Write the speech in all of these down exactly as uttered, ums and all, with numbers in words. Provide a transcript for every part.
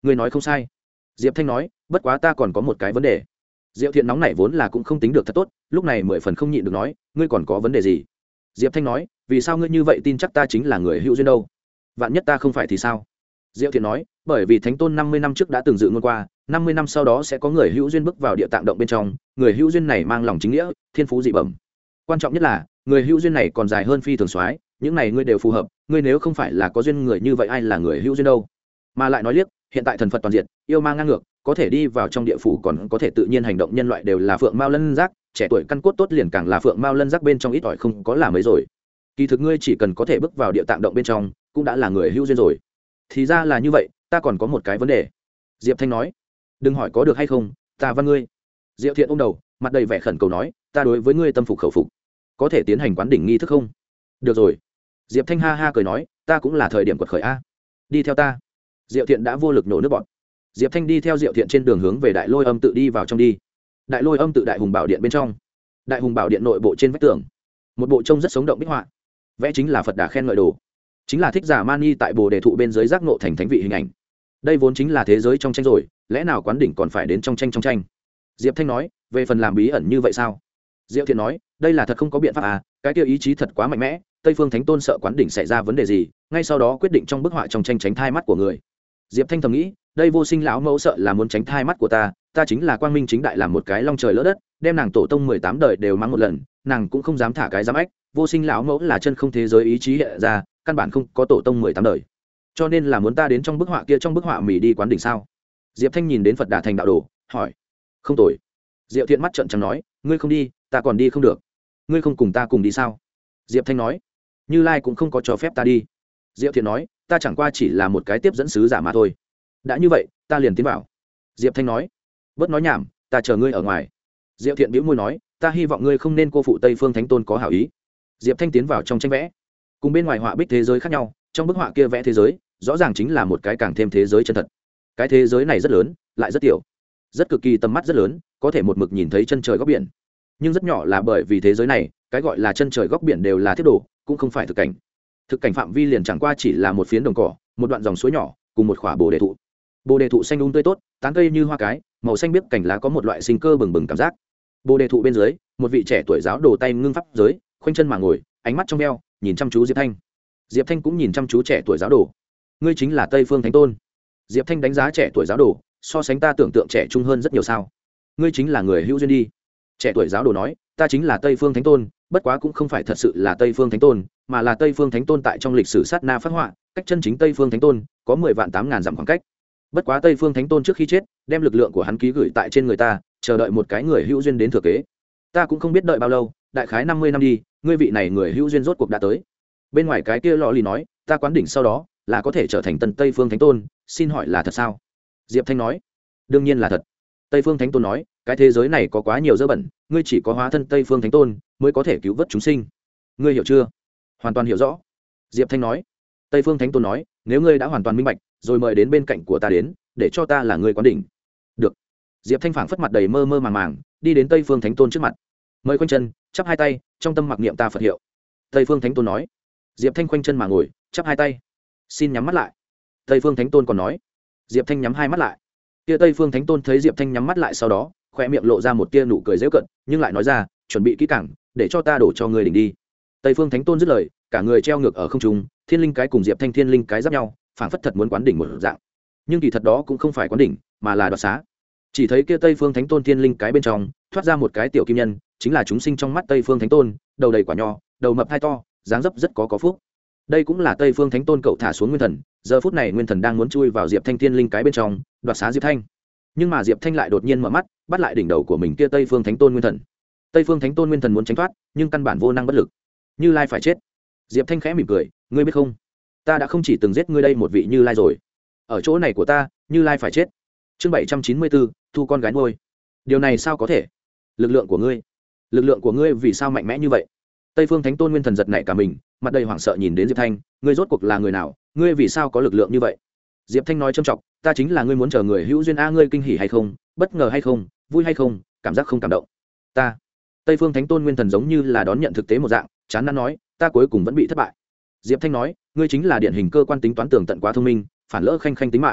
ngươi nói không sai. Diệp Thanh nói, bất quá ta còn có một cái vấn đề. Diệu Thiện nóng nảy vốn là cũng không tính được thật tốt, lúc này mười phần không nhịn được nói, ngươi còn có vấn đề gì? Diệp Thanh nói, vì sao ngươi như vậy tin chắc ta chính là người hữu duyên đâu? Vạn nhất ta không phải thì sao? Diệu Thiện nói, bởi vì Thánh Tôn năm mươi năm trước đã từng dự ngôn qua, năm mươi năm sau đó sẽ có người hữu duyên bước vào địa tạng động bên trong, người hữu duyên này mang lòng chính nghĩa, thiên phú dị bẩm. Quan trọng nhất là, người hữu duyên này còn dài hơn phi thường soái, những này ngươi đều phù hợp, ngươi nếu không phải là có duyên người như vậy ai là người hữu duyên đâu? Mà lại nói liếc, hiện tại thần Phật toàn diện, yêu ma ngang ngược, có thể đi vào trong địa phủ còn có thể tự nhiên hành động nhân loại đều là phượng mao lân giác, trẻ tuổi căn cốt tốt liền càng là phượng mao lân giác bên trong ít ỏi không có là mấy rồi. Kỳ thực ngươi chỉ cần có thể bước vào địa tạng động bên trong, cũng đã là người hữu duyên rồi. Thì ra là như vậy, ta còn có một cái vấn đề. Diệp Thanh nói, đừng hỏi có được hay không, ta văn ngươi. Diệu Thiện ôm đầu, mặt đầy vẻ khẩn cầu nói, ta đối với ngươi tâm phục khẩu phục, có thể tiến hành quán đỉnh nghi thức không? Được rồi. Diệp Thanh ha ha cười nói, ta cũng là thời điểm quật khởi a, đi theo ta. Diệu Thiện đã vô lực nổ nước bọt. Diệp Thanh đi theo Diệu Thiện trên đường hướng về Đại Lôi Âm tự đi vào trong đi. Đại Lôi Âm tự Đại Hùng Bảo Điện bên trong. Đại Hùng Bảo Điện nội bộ trên vách tường, một bộ trông rất sống động bích họa, vẽ chính là Phật Đà khen ngợi đồ, chính là Thích Giả Mani tại Bồ Đề thụ bên dưới giác ngộ thành thánh vị hình ảnh. Đây vốn chính là thế giới trong tranh rồi, lẽ nào quán đỉnh còn phải đến trong tranh trong tranh? Diệp Thanh nói, về phần làm bí ẩn như vậy sao? Diệu Thiện nói, đây là thật không có biện pháp à, cái kia ý chí thật quá mạnh mẽ, Tây Phương Thánh Tôn sợ quán đỉnh xảy ra vấn đề gì, ngay sau đó quyết định trong bức họa trong tranh tránh thai mắt của người. Diệp Thanh thầm nghĩ, đây Vô Sinh lão mẫu sợ là muốn tránh thai mắt của ta, ta chính là quang minh chính đại làm một cái long trời lỡ đất, đem nàng tổ tông mười tám đời đều mắng một lần, nàng cũng không dám thả cái giám ếch. Vô Sinh lão mẫu là chân không thế giới ý chí hiện ra, căn bản không có tổ tông mười tám đời, cho nên là muốn ta đến trong bức họa kia trong bức họa mì đi quán đỉnh sao? Diệp Thanh nhìn đến Phật Đà thành đạo đồ, hỏi. Không tồi. Diệu Thiện mắt trợn trắng nói, ngươi không đi, ta còn đi không được. Ngươi không cùng ta cùng đi sao? Diệp Thanh nói, Như Lai cũng không có cho phép ta đi. Diệu Thiện nói, ta chẳng qua chỉ là một cái tiếp dẫn sứ giả mà thôi. Đã như vậy, ta liền tiến vào. Diệp Thanh nói, bớt nói nhảm, ta chờ ngươi ở ngoài. Diệu Thiện bĩu môi nói, ta hy vọng ngươi không nên cô phụ Tây Phương Thánh Tôn có hảo ý. Diệp Thanh tiến vào trong tranh vẽ, cùng bên ngoài họa bích thế giới khác nhau, trong bức họa kia vẽ thế giới rõ ràng chính là một cái càng thêm thế giới chân thật. Cái thế giới này rất lớn, lại rất tiểu, rất cực kỳ tầm mắt rất lớn, có thể một mực nhìn thấy chân trời góc biển, nhưng rất nhỏ là bởi vì thế giới này cái gọi là chân trời góc biển đều là thiết đồ, cũng không phải thực cảnh. Thực cảnh phạm vi liền chẳng qua chỉ là một phiến đồng cỏ, một đoạn dòng suối nhỏ, cùng một khỏa bồ đề thụ. Bồ đề thụ xanh um tươi tốt, tán cây như hoa cái, màu xanh biếc cành lá có một loại sinh cơ bừng bừng cảm giác. Bồ đề thụ bên dưới, một vị trẻ tuổi giáo đồ tay ngưng pháp giới, khoanh chân mà ngồi, ánh mắt trong veo, nhìn chăm chú Diệp Thanh. Diệp Thanh cũng nhìn chăm chú trẻ tuổi giáo đồ. Ngươi chính là Tây Phương Thánh Tôn. Diệp Thanh đánh giá trẻ tuổi giáo đồ, so sánh ta tưởng tượng trẻ trung hơn rất nhiều sao? Ngươi chính là người hữu duyên đi. Trẻ tuổi giáo đồ nói, ta chính là Tây Phương Thánh Tôn, bất quá cũng không phải thật sự là Tây Phương Thánh Tôn, mà là Tây Phương Thánh Tôn tại trong lịch sử sát na phát họa, cách chân chính Tây Phương Thánh Tôn có mười vạn tám ngàn dặm khoảng cách. Bất quá Tây Phương Thánh Tôn trước khi chết, đem lực lượng của hắn ký gửi tại trên người ta, chờ đợi một cái người hữu duyên đến thừa kế. Ta cũng không biết đợi bao lâu, đại khái năm mươi năm đi, ngươi vị này người hữu duyên rốt cuộc đã tới. Bên ngoài cái kia lọ lì nói, ta quán đỉnh sau đó là có thể trở thành tân Tây Phương Thánh Tôn, xin hỏi là thật sao? Diệp Thanh nói, đương nhiên là thật. Tây Phương Thánh Tôn nói, cái thế giới này có quá nhiều dơ bẩn, ngươi chỉ có hóa thân Tây Phương Thánh Tôn mới có thể cứu vớt chúng sinh. Ngươi hiểu chưa? Hoàn toàn hiểu rõ. Diệp Thanh nói. Tây Phương Thánh Tôn nói, nếu ngươi đã hoàn toàn minh bạch, rồi mời đến bên cạnh của ta đến, để cho ta là người quán đỉnh. Được. Diệp Thanh phảng phất mặt đầy mơ mơ màng màng, đi đến Tây Phương Thánh Tôn trước mặt, mời khoanh chân, chắp hai tay, trong tâm mặc niệm ta Phật hiệu. Tây Phương Thánh Tôn nói. Diệp Thanh khoanh chân mà ngồi, chắp hai tay, xin nhắm mắt lại. Tây Phương Thánh Tôn còn nói. Diệp Thanh nhắm hai mắt lại. Kia Tây Phương Thánh Tôn thấy Diệp Thanh nhắm mắt lại sau đó, khoe miệng lộ ra một tia nụ cười giễu cợt, nhưng lại nói ra, chuẩn bị kỹ càng, để cho ta đổ cho ngươi đỉnh đi. Tây Phương Thánh Tôn dứt lời, cả người treo ngược ở không trung, thiên linh cái cùng Diệp Thanh thiên linh cái giáp nhau, phảng phất thật muốn quán đỉnh một dạng. Nhưng kỳ thật đó cũng không phải quán đỉnh, mà là đoạt xá. Chỉ thấy kia Tây Phương Thánh Tôn thiên linh cái bên trong thoát ra một cái tiểu kim nhân, chính là chúng sinh trong mắt Tây Phương Thánh Tôn, đầu đầy quả nho, đầu mập hai to, dáng dấp rất có có phúc. Đây cũng là Tây Phương Thánh Tôn cậu thả xuống nguyên thần, giờ phút này nguyên thần đang muốn chui vào Diệp Thanh thiên linh cái bên trong, đoạt xá Diệp Thanh. Nhưng mà Diệp Thanh lại đột nhiên mở mắt, bắt lại đỉnh đầu của mình kia Tây Phương Thánh Tôn nguyên thần. Tây Phương Thánh Tôn nguyên thần muốn tránh thoát, nhưng căn bản vô năng bất lực. Như Lai phải chết. Diệp Thanh khẽ mỉm cười, ngươi biết không, ta đã không chỉ từng giết ngươi đây một vị Như Lai rồi. Ở chỗ này của ta, Như Lai phải chết. Chương bảy trăm chín mươi bốn, thu con gái nuôi. Điều này sao có thể? Lực lượng của ngươi, lực lượng của ngươi vì sao mạnh mẽ như vậy? Tây Phương Thánh Tôn nguyên thần giật nảy cả mình, mặt đầy hoảng sợ nhìn đến Diệp Thanh, ngươi rốt cuộc là người nào, ngươi vì sao có lực lượng như vậy? Diệp Thanh nói trầm trọng, ta chính là ngươi muốn chờ người hữu duyên a, ngươi kinh hỉ hay không, bất ngờ hay không, vui hay không, cảm giác không cảm động? Ta. Tây Phương Thánh Tôn nguyên thần giống như là đón nhận thực tế một dạng, chán nản nói, ta cuối cùng vẫn bị thất bại. Diệp Thanh nói, ngươi chính là điển hình cơ quan tính toán tường tận quá thông minh, phản lỡ khanh khanh tính mạng.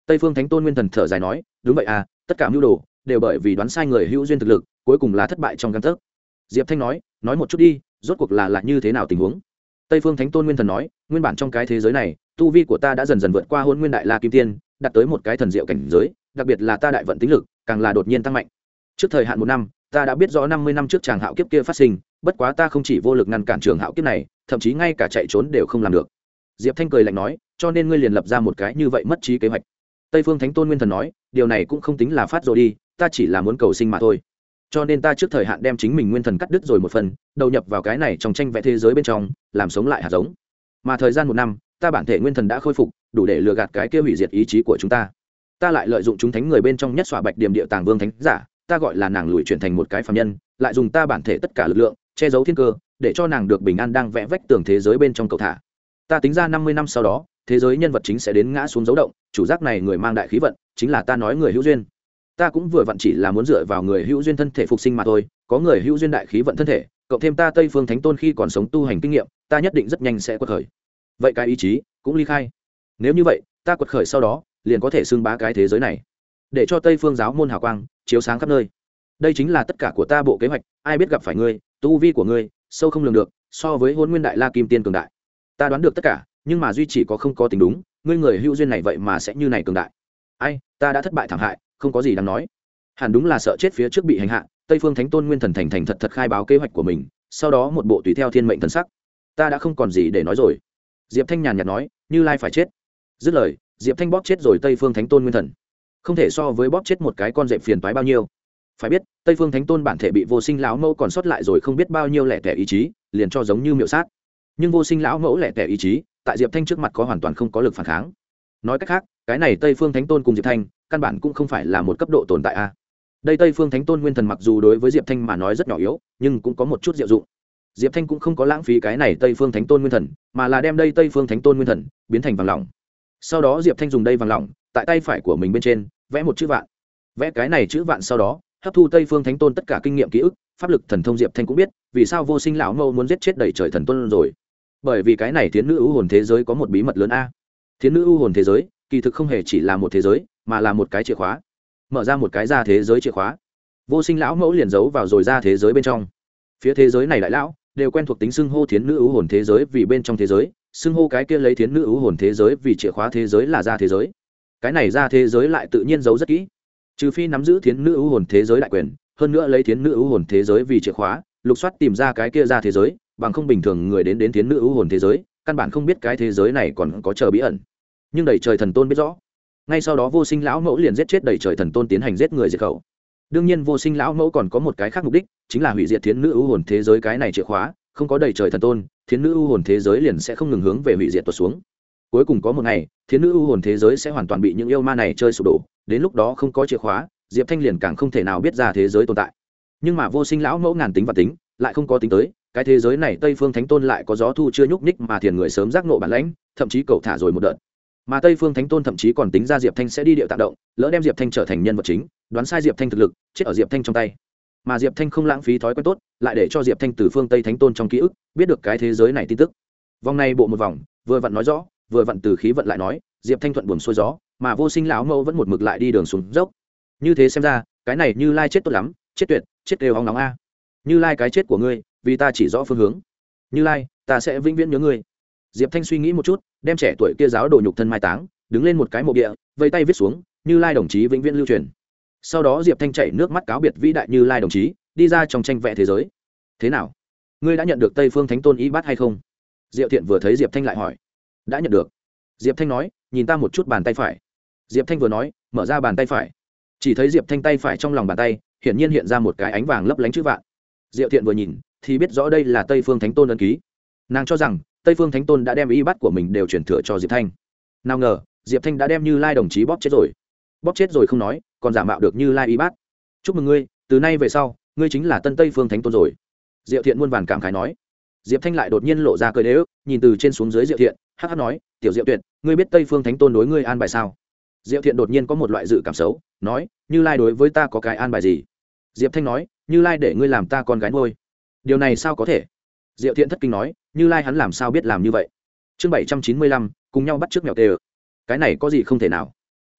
Tây Phương Thánh Tôn Nguyên Thần thở dài nói, đúng vậy à, tất cả mưu đồ đều bởi vì đoán sai người hữu duyên thực lực, cuối cùng là thất bại trong gang tấc. Diệp Thanh nói, nói một chút đi, rốt cuộc là là như thế nào tình huống? Tây Phương Thánh Tôn Nguyên Thần nói, nguyên bản trong cái thế giới này, tu vi của ta đã dần dần vượt qua Hỗn Nguyên Đại La Kim Tiên, đạt tới một cái thần diệu cảnh giới, đặc biệt là ta đại vận tính lực, càng là đột nhiên tăng mạnh. Trước thời hạn một năm, ta đã biết rõ năm mươi năm trước Tràng Hạo kiếp kia phát sinh, bất quá ta không chỉ vô lực ngăn cản Trường Hạo kiếp này, thậm chí ngay cả chạy trốn đều không làm được. Diệp Thanh cười lạnh nói, cho nên ngươi liền lập ra một cái như vậy mất trí kế hoạch. Tây Phương Thánh Tôn Nguyên Thần nói, điều này cũng không tính là phát rồi đi, ta chỉ là muốn cầu sinh mà thôi. Cho nên ta trước thời hạn đem chính mình nguyên thần cắt đứt rồi một phần, đầu nhập vào cái này trong tranh vẽ thế giới bên trong, làm sống lại hạt giống. Mà thời gian một năm, ta bản thể nguyên thần đã khôi phục, đủ để lừa gạt cái kia hủy diệt ý chí của chúng ta. Ta lại lợi dụng chúng thánh người bên trong nhất xỏa bạch điểm địa tàng vương thánh giả, ta gọi là nàng lùi chuyển thành một cái phàm nhân, lại dùng ta bản thể tất cả lực lượng che giấu thiên cơ, để cho nàng được bình an đang vẽ vách tường thế giới bên trong cầu thả. Ta tính ra năm mươi năm sau đó, thế giới nhân vật chính sẽ đến ngã xuống dấu động, chủ giác này người mang đại khí vận, chính là ta nói người hữu duyên. Ta cũng vừa vặn chỉ là muốn dựa vào người hữu duyên thân thể phục sinh mà thôi, có người hữu duyên đại khí vận thân thể, cộng thêm ta Tây Phương Thánh Tôn khi còn sống tu hành kinh nghiệm, ta nhất định rất nhanh sẽ quật khởi. Vậy cái ý chí cũng ly khai. Nếu như vậy, ta quật khởi sau đó, liền có thể xưng bá cái thế giới này, để cho Tây Phương giáo môn hào quang chiếu sáng khắp nơi. Đây chính là tất cả của ta bộ kế hoạch, ai biết gặp phải ngươi, tu vi của ngươi sâu không lường được, so với Hỗn Nguyên Đại La Kim Tiên cường đại. Ta đoán được tất cả, nhưng mà duy chỉ có không có tính đúng, ngươi người hữu duyên này vậy mà sẽ như này cường đại. Ai, ta đã thất bại thảm hại, không có gì đáng nói. Hẳn đúng là sợ chết phía trước bị hành hạ, Tây Phương Thánh Tôn Nguyên Thần thành thành thật thật khai báo kế hoạch của mình, sau đó một bộ tùy theo thiên mệnh thần sắc. Ta đã không còn gì để nói rồi. Diệp Thanh nhàn nhạt nói, Như Lai phải chết. Dứt lời, Diệp Thanh bóp chết rồi Tây Phương Thánh Tôn Nguyên Thần. Không thể so với bóp chết một cái con dẹp phiền toái bao nhiêu. Phải biết, Tây Phương Thánh Tôn bản thể bị Vô Sinh lão mẫu còn sót lại rồi không biết bao nhiêu lẻ tẻ ý chí, liền cho giống như miệu sát. Nhưng Vô Sinh lão mẫu lẻ tẻ ý chí, tại Diệp Thanh trước mặt có hoàn toàn không có lực phản kháng. Nói cách khác, cái này Tây Phương Thánh Tôn cùng Diệp Thanh, căn bản cũng không phải là một cấp độ tồn tại a. Đây Tây Phương Thánh Tôn Nguyên Thần mặc dù đối với Diệp Thanh mà nói rất nhỏ yếu, nhưng cũng có một chút diệu dụng. Diệp Thanh cũng không có lãng phí cái này Tây Phương Thánh Tôn Nguyên Thần, mà là đem đây Tây Phương Thánh Tôn Nguyên Thần biến thành vàng lỏng. Sau đó Diệp Thanh dùng đây vàng lỏng, tại tay phải của mình bên trên vẽ một chữ vạn. Vẽ cái này chữ vạn sau đó, hấp thu Tây Phương Thánh Tôn tất cả kinh nghiệm ký ức, pháp lực thần thông. Diệp Thanh cũng biết, vì sao Vô Sinh lão mâu muốn giết chết đầy trời thần tôn rồi. Bởi vì cái này Thiến Nữ ưu hồn thế giới có một bí mật lớn a. Thiến Nữ ưu hồn thế giới, kỳ thực không hề chỉ là một thế giới, mà là một cái chìa khóa. Mở ra một cái ra thế giới chìa khóa. Vô Sinh lão mẫu liền giấu vào rồi ra thế giới bên trong. Phía thế giới này đại lão đều quen thuộc tính xưng hô Thiến Nữ ưu hồn thế giới vì bên trong thế giới, xưng hô cái kia lấy Thiến Nữ ưu hồn thế giới vì chìa khóa thế giới là ra thế giới. Cái này ra thế giới lại tự nhiên giấu rất kỹ. Trừ phi nắm giữ Thiến Nữ ưu hồn thế giới đại quyền, hơn nữa lấy Thiến Nữ ưu hồn thế giới vì chìa khóa, lục soát tìm ra cái kia ra thế giới, bằng không bình thường người đến đến Thiến Nữ ưu hồn thế giới, căn bản không biết cái thế giới này còn có chờ bí ẩn. Nhưng đầy trời thần tôn biết rõ. Ngay sau đó Vô Sinh lão mẫu liền giết chết đầy trời thần tôn tiến hành giết người diệt khẩu. Đương nhiên Vô Sinh lão mẫu còn có một cái khác mục đích, chính là hủy diệt Thiến Nữ ưu hồn thế giới cái này chìa khóa, không có đầy trời thần tôn, Thiến Nữ ưu hồn thế giới liền sẽ không ngừng hướng về hủy diệt tuột xuống. Cuối cùng có một ngày, Thiến Nữ ưu hồn thế giới sẽ hoàn toàn bị những yêu ma này chơi sụp đổ, đến lúc đó không có chìa khóa, Diệp Thanh liền càng không thể nào biết ra thế giới tồn tại. Nhưng mà Vô Sinh lão mẫu ngàn tính và tính, lại không có tính tới, cái thế giới này Tây Phương Thánh Tôn lại có gió thu chưa nhúc nhích mà thiền người sớm giác ngộ bản lãnh, thậm chí cậu thả rồi một đợt. Mà Tây Phương Thánh Tôn thậm chí còn tính ra Diệp Thanh sẽ đi điệu tạo động, lỡ đem Diệp Thanh trở thành nhân vật chính, đoán sai Diệp Thanh thực lực, chết ở Diệp Thanh trong tay. Mà Diệp Thanh không lãng phí thói quen tốt, lại để cho Diệp Thanh từ phương Tây Thánh Tôn trong ký ức, biết được cái thế giới này tin tức. Vòng này bộ một vòng, vừa vặn nói rõ, vừa vặn từ khí vận lại nói, Diệp Thanh thuận buồm xuôi gió, mà Vô Sinh lão mẫu vẫn một mực lại đi đường xuống dốc. Như thế xem ra, cái này Như Lai chết tốt lắm, chết tuyệt, chết đều hóng nóng a. Như Lai cái chết của ngươi, vì ta chỉ rõ phương hướng. Như Lai, ta sẽ vĩnh viễn nhớ ngươi. Diệp Thanh suy nghĩ một chút, đem trẻ tuổi kia giáo đồ nhục thân mai táng, đứng lên một cái mộ địa, vây tay viết xuống, Như Lai đồng chí vĩnh viễn lưu truyền. Sau đó Diệp Thanh chảy nước mắt cáo biệt vĩ đại Như Lai đồng chí, đi ra trong tranh vẽ thế giới. Thế nào, ngươi đã nhận được Tây Phương Thánh Tôn ý bát hay không? Diệu Thiện vừa thấy Diệp Thanh lại hỏi. Đã nhận được. Diệp Thanh nói, nhìn ta một chút bàn tay phải. Diệp Thanh vừa nói, mở ra bàn tay phải. Chỉ thấy Diệp Thanh tay phải trong lòng bàn tay, hiển nhiên hiện ra một cái ánh vàng lấp lánh chữ vạn. Diệu Thiện vừa nhìn, thì biết rõ đây là Tây Phương Thánh Tôn ấn ký. Nàng cho rằng Tây Phương Thánh Tôn đã đem y bát của mình đều chuyển thừa cho Diệp Thanh. Nào ngờ, Diệp Thanh đã đem Như Lai đồng chí bóp chết rồi. Bóp chết rồi không nói, còn giả mạo được Như Lai y bát. Chúc mừng ngươi, từ nay về sau, ngươi chính là tân Tây Phương Thánh Tôn rồi. Diệu Thiện muôn vàn cảm khái nói. Diệp Thanh lại đột nhiên lộ ra cười đế ức, nhìn từ trên xuống dưới Diệu Thiện, hắc hắc nói, "Tiểu Diệu Tuyệt, ngươi biết Tây Phương Thánh Tôn đối ngươi an bài sao?" Diệu Thiện đột nhiên có một loại dự cảm xấu, nói, "Như Lai đối với ta có cái an bài gì?" Diệp Thanh nói, "Như Lai để ngươi làm ta con gái nuôi." Điều này sao có thể? Diệu Thiện thất kinh nói, Như Lai hắn làm sao biết làm như vậy? Chương bảy trăm chín mươi lăm, cùng nhau bắt trước mèo tê. Cái này có gì không thể nào?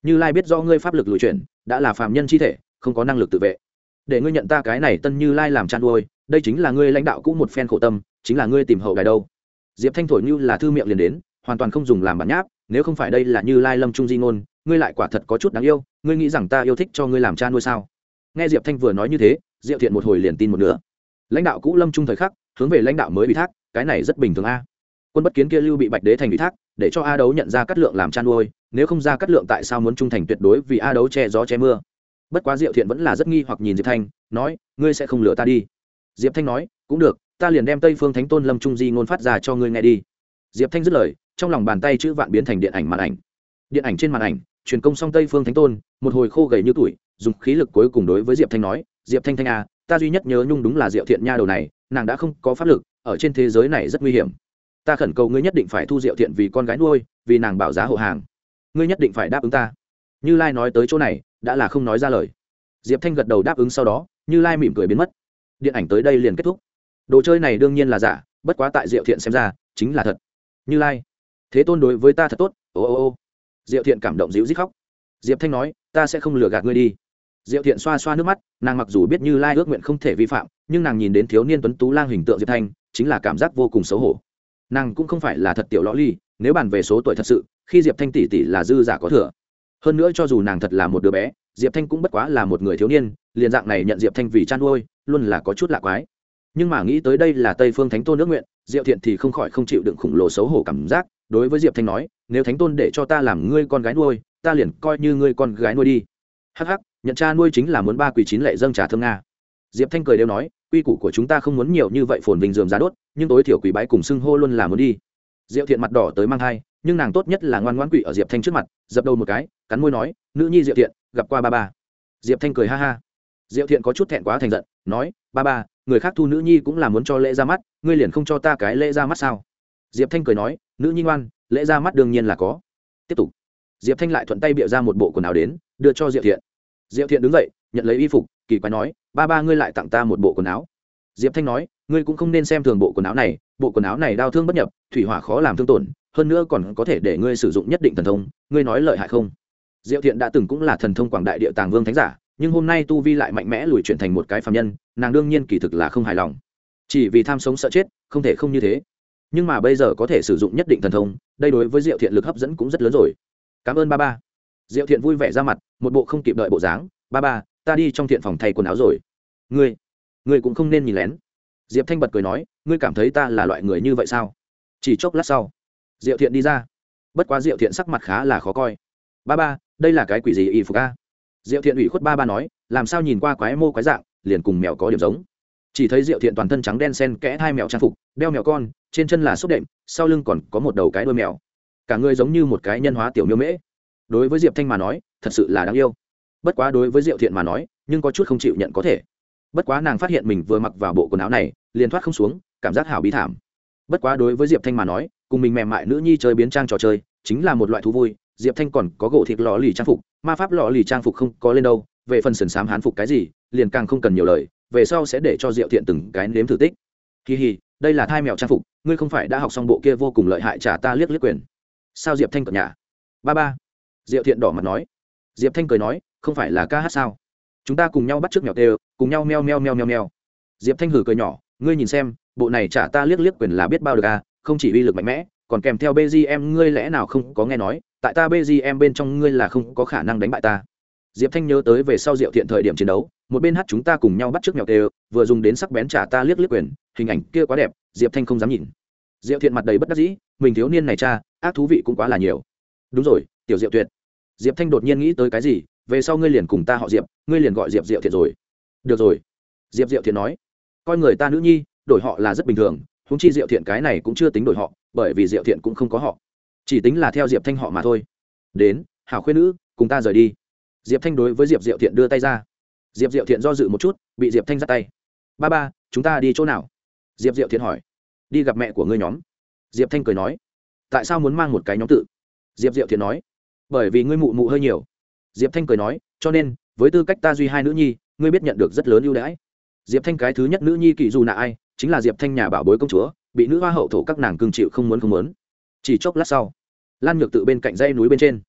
Như Lai biết rõ ngươi pháp lực lùi chuyển đã là phàm nhân chi thể, không có năng lực tự vệ, để ngươi nhận ta cái này tân Như Lai làm chăn nuôi, đây chính là ngươi lãnh đạo cũ một phen khổ tâm, chính là ngươi tìm hậu đài đâu. Diệp Thanh thổi như là thư miệng liền đến, hoàn toàn không dùng làm bản nháp, nếu không phải đây là Như Lai lâm trung di ngôn, ngươi lại quả thật có chút đáng yêu, ngươi nghĩ rằng ta yêu thích cho ngươi làm cha nuôi sao? Nghe Diệp Thanh vừa nói như thế, Diệu Thiện một hồi liền tin một nửa. Lãnh đạo cũ lâm trung thời khắc hướng về lãnh đạo mới ủy thác, cái này rất bình thường a. Quân bất kiến kia lưu bị Bạch Đế thành ủy thác, để cho A Đấu nhận ra Cát Lượng làm cha nuôi, nếu không ra Cát Lượng tại sao muốn trung thành tuyệt đối vì A Đấu che gió che mưa? Bất quá Diệu Thiện vẫn là rất nghi hoặc nhìn Diệp Thanh, nói, ngươi sẽ không lừa ta đi. Diệp Thanh nói, cũng được, ta liền đem Tây Phương Thánh Tôn lâm trung di ngôn phát ra cho ngươi nghe đi. Diệp Thanh dứt lời, trong lòng bàn tay chữ vạn biến thành điện ảnh màn ảnh. Điện ảnh trên màn ảnh truyền công xong Tây Phương Thánh Tôn, một hồi khô gầy như tuổi, dùng khí lực cuối cùng đối với Diệp Thanh nói, Diệp Thanh Thanh à, ta duy nhất nhớ nhung đúng là Diệu Thiện nha đầu này, nàng đã không có pháp lực, ở trên thế giới này rất nguy hiểm. Ta khẩn cầu ngươi nhất định phải thu Diệu Thiện vì con gái nuôi, vì nàng bảo giá hộ hàng. Ngươi nhất định phải đáp ứng ta. Như Lai nói tới chỗ này, đã là không nói ra lời. Diệp Thanh gật đầu đáp ứng, sau đó, Như Lai mỉm cười biến mất. Điện ảnh tới đây liền kết thúc. Đồ chơi này đương nhiên là giả, bất quá tại Diệu Thiện xem ra, chính là thật. Như Lai, Thế Tôn đối với ta thật tốt, ô ô ô. Diệu Thiện cảm động dịu rít khóc. Diệp Thanh nói, ta sẽ không lừa gạt ngươi đi. Diệu Thiện xoa xoa nước mắt, nàng mặc dù biết Như Lai ước nguyện không thể vi phạm, nhưng nàng nhìn đến thiếu niên tuấn tú lang hình tượng Diệp Thanh, chính là cảm giác vô cùng xấu hổ. Nàng cũng không phải là thật tiểu lõ ly, nếu bàn về số tuổi thật sự, khi Diệp Thanh tỷ tỷ là dư giả có thừa. Hơn nữa cho dù nàng thật là một đứa bé, Diệp Thanh cũng bất quá là một người thiếu niên, liền dạng này nhận Diệp Thanh vì chăn nuôi, luôn là có chút lạ quái. Nhưng mà nghĩ tới đây là Tây Phương Thánh Tôn ước nguyện, Diệu Thiện thì không khỏi không chịu đựng khủng lồ xấu hổ cảm giác, đối với Diệp Thanh nói, nếu Thánh Tôn để cho ta làm ngươi con gái nuôi, ta liền coi như ngươi con gái nuôi đi. Hắc hắc, nhận cha nuôi chính là muốn ba quỳ chín lệ dâng trà thơm nga. Diệp Thanh cười đều nói, quy củ của chúng ta không muốn nhiều như vậy phồn vinh rườm rà đốt, nhưng tối thiểu quỳ bái cùng xưng hô luôn là muốn đi. Diệu Thiện mặt đỏ tới mang hai, nhưng nàng tốt nhất là ngoan ngoãn quỳ ở Diệp Thanh trước mặt, dập đầu một cái, cắn môi nói, nữ nhi Diệu Thiện, gặp qua ba ba. Diệp Thanh cười ha ha. Diệu Thiện có chút thẹn quá thành giận, nói, ba ba, người khác thu nữ nhi cũng là muốn cho lễ ra mắt, ngươi liền không cho ta cái lễ ra mắt sao? Diệp Thanh cười nói, nữ nhi ngoan, lễ ra mắt đương nhiên là có. Tiếp tục. Diệp Thanh lại thuận tay bịa ra một bộ quần áo đến, đưa cho Diệu Thiện. Diệu Thiện đứng dậy, nhận lấy y phục, kỳ quái nói, ba ba ngươi lại tặng ta một bộ quần áo. Diệp Thanh nói, ngươi cũng không nên xem thường bộ quần áo này, bộ quần áo này đao thương bất nhập, thủy hỏa khó làm thương tổn, hơn nữa còn có thể để ngươi sử dụng nhất định thần thông, ngươi nói lợi hại không? Diệu Thiện đã từng cũng là thần thông quảng đại địa tàng vương thánh giả, nhưng hôm nay tu vi lại mạnh mẽ lùi chuyển thành một cái phàm nhân, nàng đương nhiên kỳ thực là không hài lòng. Chỉ vì tham sống sợ chết, không thể không như thế. Nhưng mà bây giờ có thể sử dụng nhất định thần thông, đây đối với Diệu Thiện lực hấp dẫn cũng rất lớn rồi. Cảm ơn ba ba. Diệu Thiện vui vẻ ra mặt, một bộ không kịp đợi bộ dáng, ba ba, ta đi trong thiện phòng thay quần áo rồi. Ngươi, ngươi cũng không nên nhìn lén. Diệp Thanh bật cười nói, ngươi cảm thấy ta là loại người như vậy sao? Chỉ chốc lát sau, Diệu Thiện đi ra. Bất quá Diệu Thiện sắc mặt khá là khó coi. Ba ba, đây là cái quỷ gì y phục a? Diệu Thiện ủy khuất ba ba nói, làm sao nhìn qua quái mô quái dạng, liền cùng mèo có điểm giống. Chỉ thấy Diệu Thiện toàn thân trắng đen xen kẽ hai mèo trang phục, đeo mèo con, trên chân là xúc đệm, sau lưng còn có một đầu cái đuôi mèo. Cả người giống như một cái nhân hóa tiểu miêu mễ. Đối với Diệp Thanh mà nói, thật sự là đáng yêu. Bất quá đối với Diệu Thiện mà nói, nhưng có chút không chịu nhận có thể. Bất quá nàng phát hiện mình vừa mặc vào bộ quần áo này, liền thoát không xuống, cảm giác hảo bí thảm. Bất quá đối với Diệp Thanh mà nói, cùng mình mềm mại nữ nhi chơi biến trang trò chơi, chính là một loại thú vui. Diệp Thanh còn có gỗ thịt lò lì trang phục, ma pháp lò lì trang phục không có lên đâu, về phần sườn xám hán phục cái gì, liền càng không cần nhiều lời, về sau sẽ để cho Diệu Thiện từng cái nếm thử tích. Hi hi, đây là thai mèo trang phục, ngươi không phải đã học xong bộ kia vô cùng lợi hại trả ta liếc liếc quyền. Sao Diệp Thanh cợt nhả? Ba ba. Diệu Thiện đỏ mặt nói. Diệp Thanh cười nói, không phải là ca hát sao? Chúng ta cùng nhau bắt trước mèo tê, cùng nhau meo meo meo meo meo. Diệp Thanh hừ cười nhỏ, ngươi nhìn xem, bộ này trả ta liếc liếc quyền là biết bao được à, không chỉ uy lực mạnh mẽ, còn kèm theo bê giê em, ngươi lẽ nào không có nghe nói, tại ta bê giê em bên trong ngươi là không có khả năng đánh bại ta. Diệp Thanh nhớ tới về sau Diệu Thiện thời điểm chiến đấu, một bên hát chúng ta cùng nhau bắt trước mèo tê, vừa dùng đến sắc bén trả ta liếc liếc quyền, hình ảnh kia quá đẹp, Diệp Thanh không dám nhìn. Diệu Thiện mặt đầy bất đắc dĩ, mình thiếu niên này cha, ác thú vị cũng quá là nhiều. Đúng rồi, tiểu Diệu Tuyệt. Diệp Thanh đột nhiên nghĩ tới cái gì, về sau ngươi liền cùng ta họ Diệp, ngươi liền gọi Diệp Diệu Thiện rồi. Được rồi. Diệp Diệu Thiện nói, coi người ta nữ nhi, đổi họ là rất bình thường, huống chi Diệu Thiện cái này cũng chưa tính đổi họ, bởi vì Diệu Thiện cũng không có họ, chỉ tính là theo Diệp Thanh họ mà thôi. Đến, hảo khuyên nữ, cùng ta rời đi. Diệp Thanh đối với Diệp Diệu Thiện đưa tay ra. Diệp Diệu Thiện do dự một chút, bị Diệp Thanh giắt tay. Ba ba, chúng ta đi chỗ nào? Diệp Diệu Thiện hỏi. Đi gặp mẹ của ngươi nhóm. Diệp Thanh cười nói. Tại sao muốn mang một cái nhóm tự? Diệp Diệu Thiện nói. Bởi vì ngươi mụ mụ hơi nhiều. Diệp Thanh cười nói, cho nên với tư cách ta duy hai nữ nhi, ngươi biết nhận được rất lớn ưu đãi. Diệp Thanh cái thứ nhất nữ nhi kỳ dù nạ ai, chính là Diệp Thanh nhà bảo bối công chúa, bị nữ hoa hậu thổ các nàng cưng chịu không muốn không muốn. Chỉ chốc lát sau, Lan Nhược tự bên cạnh dãy núi bên trên,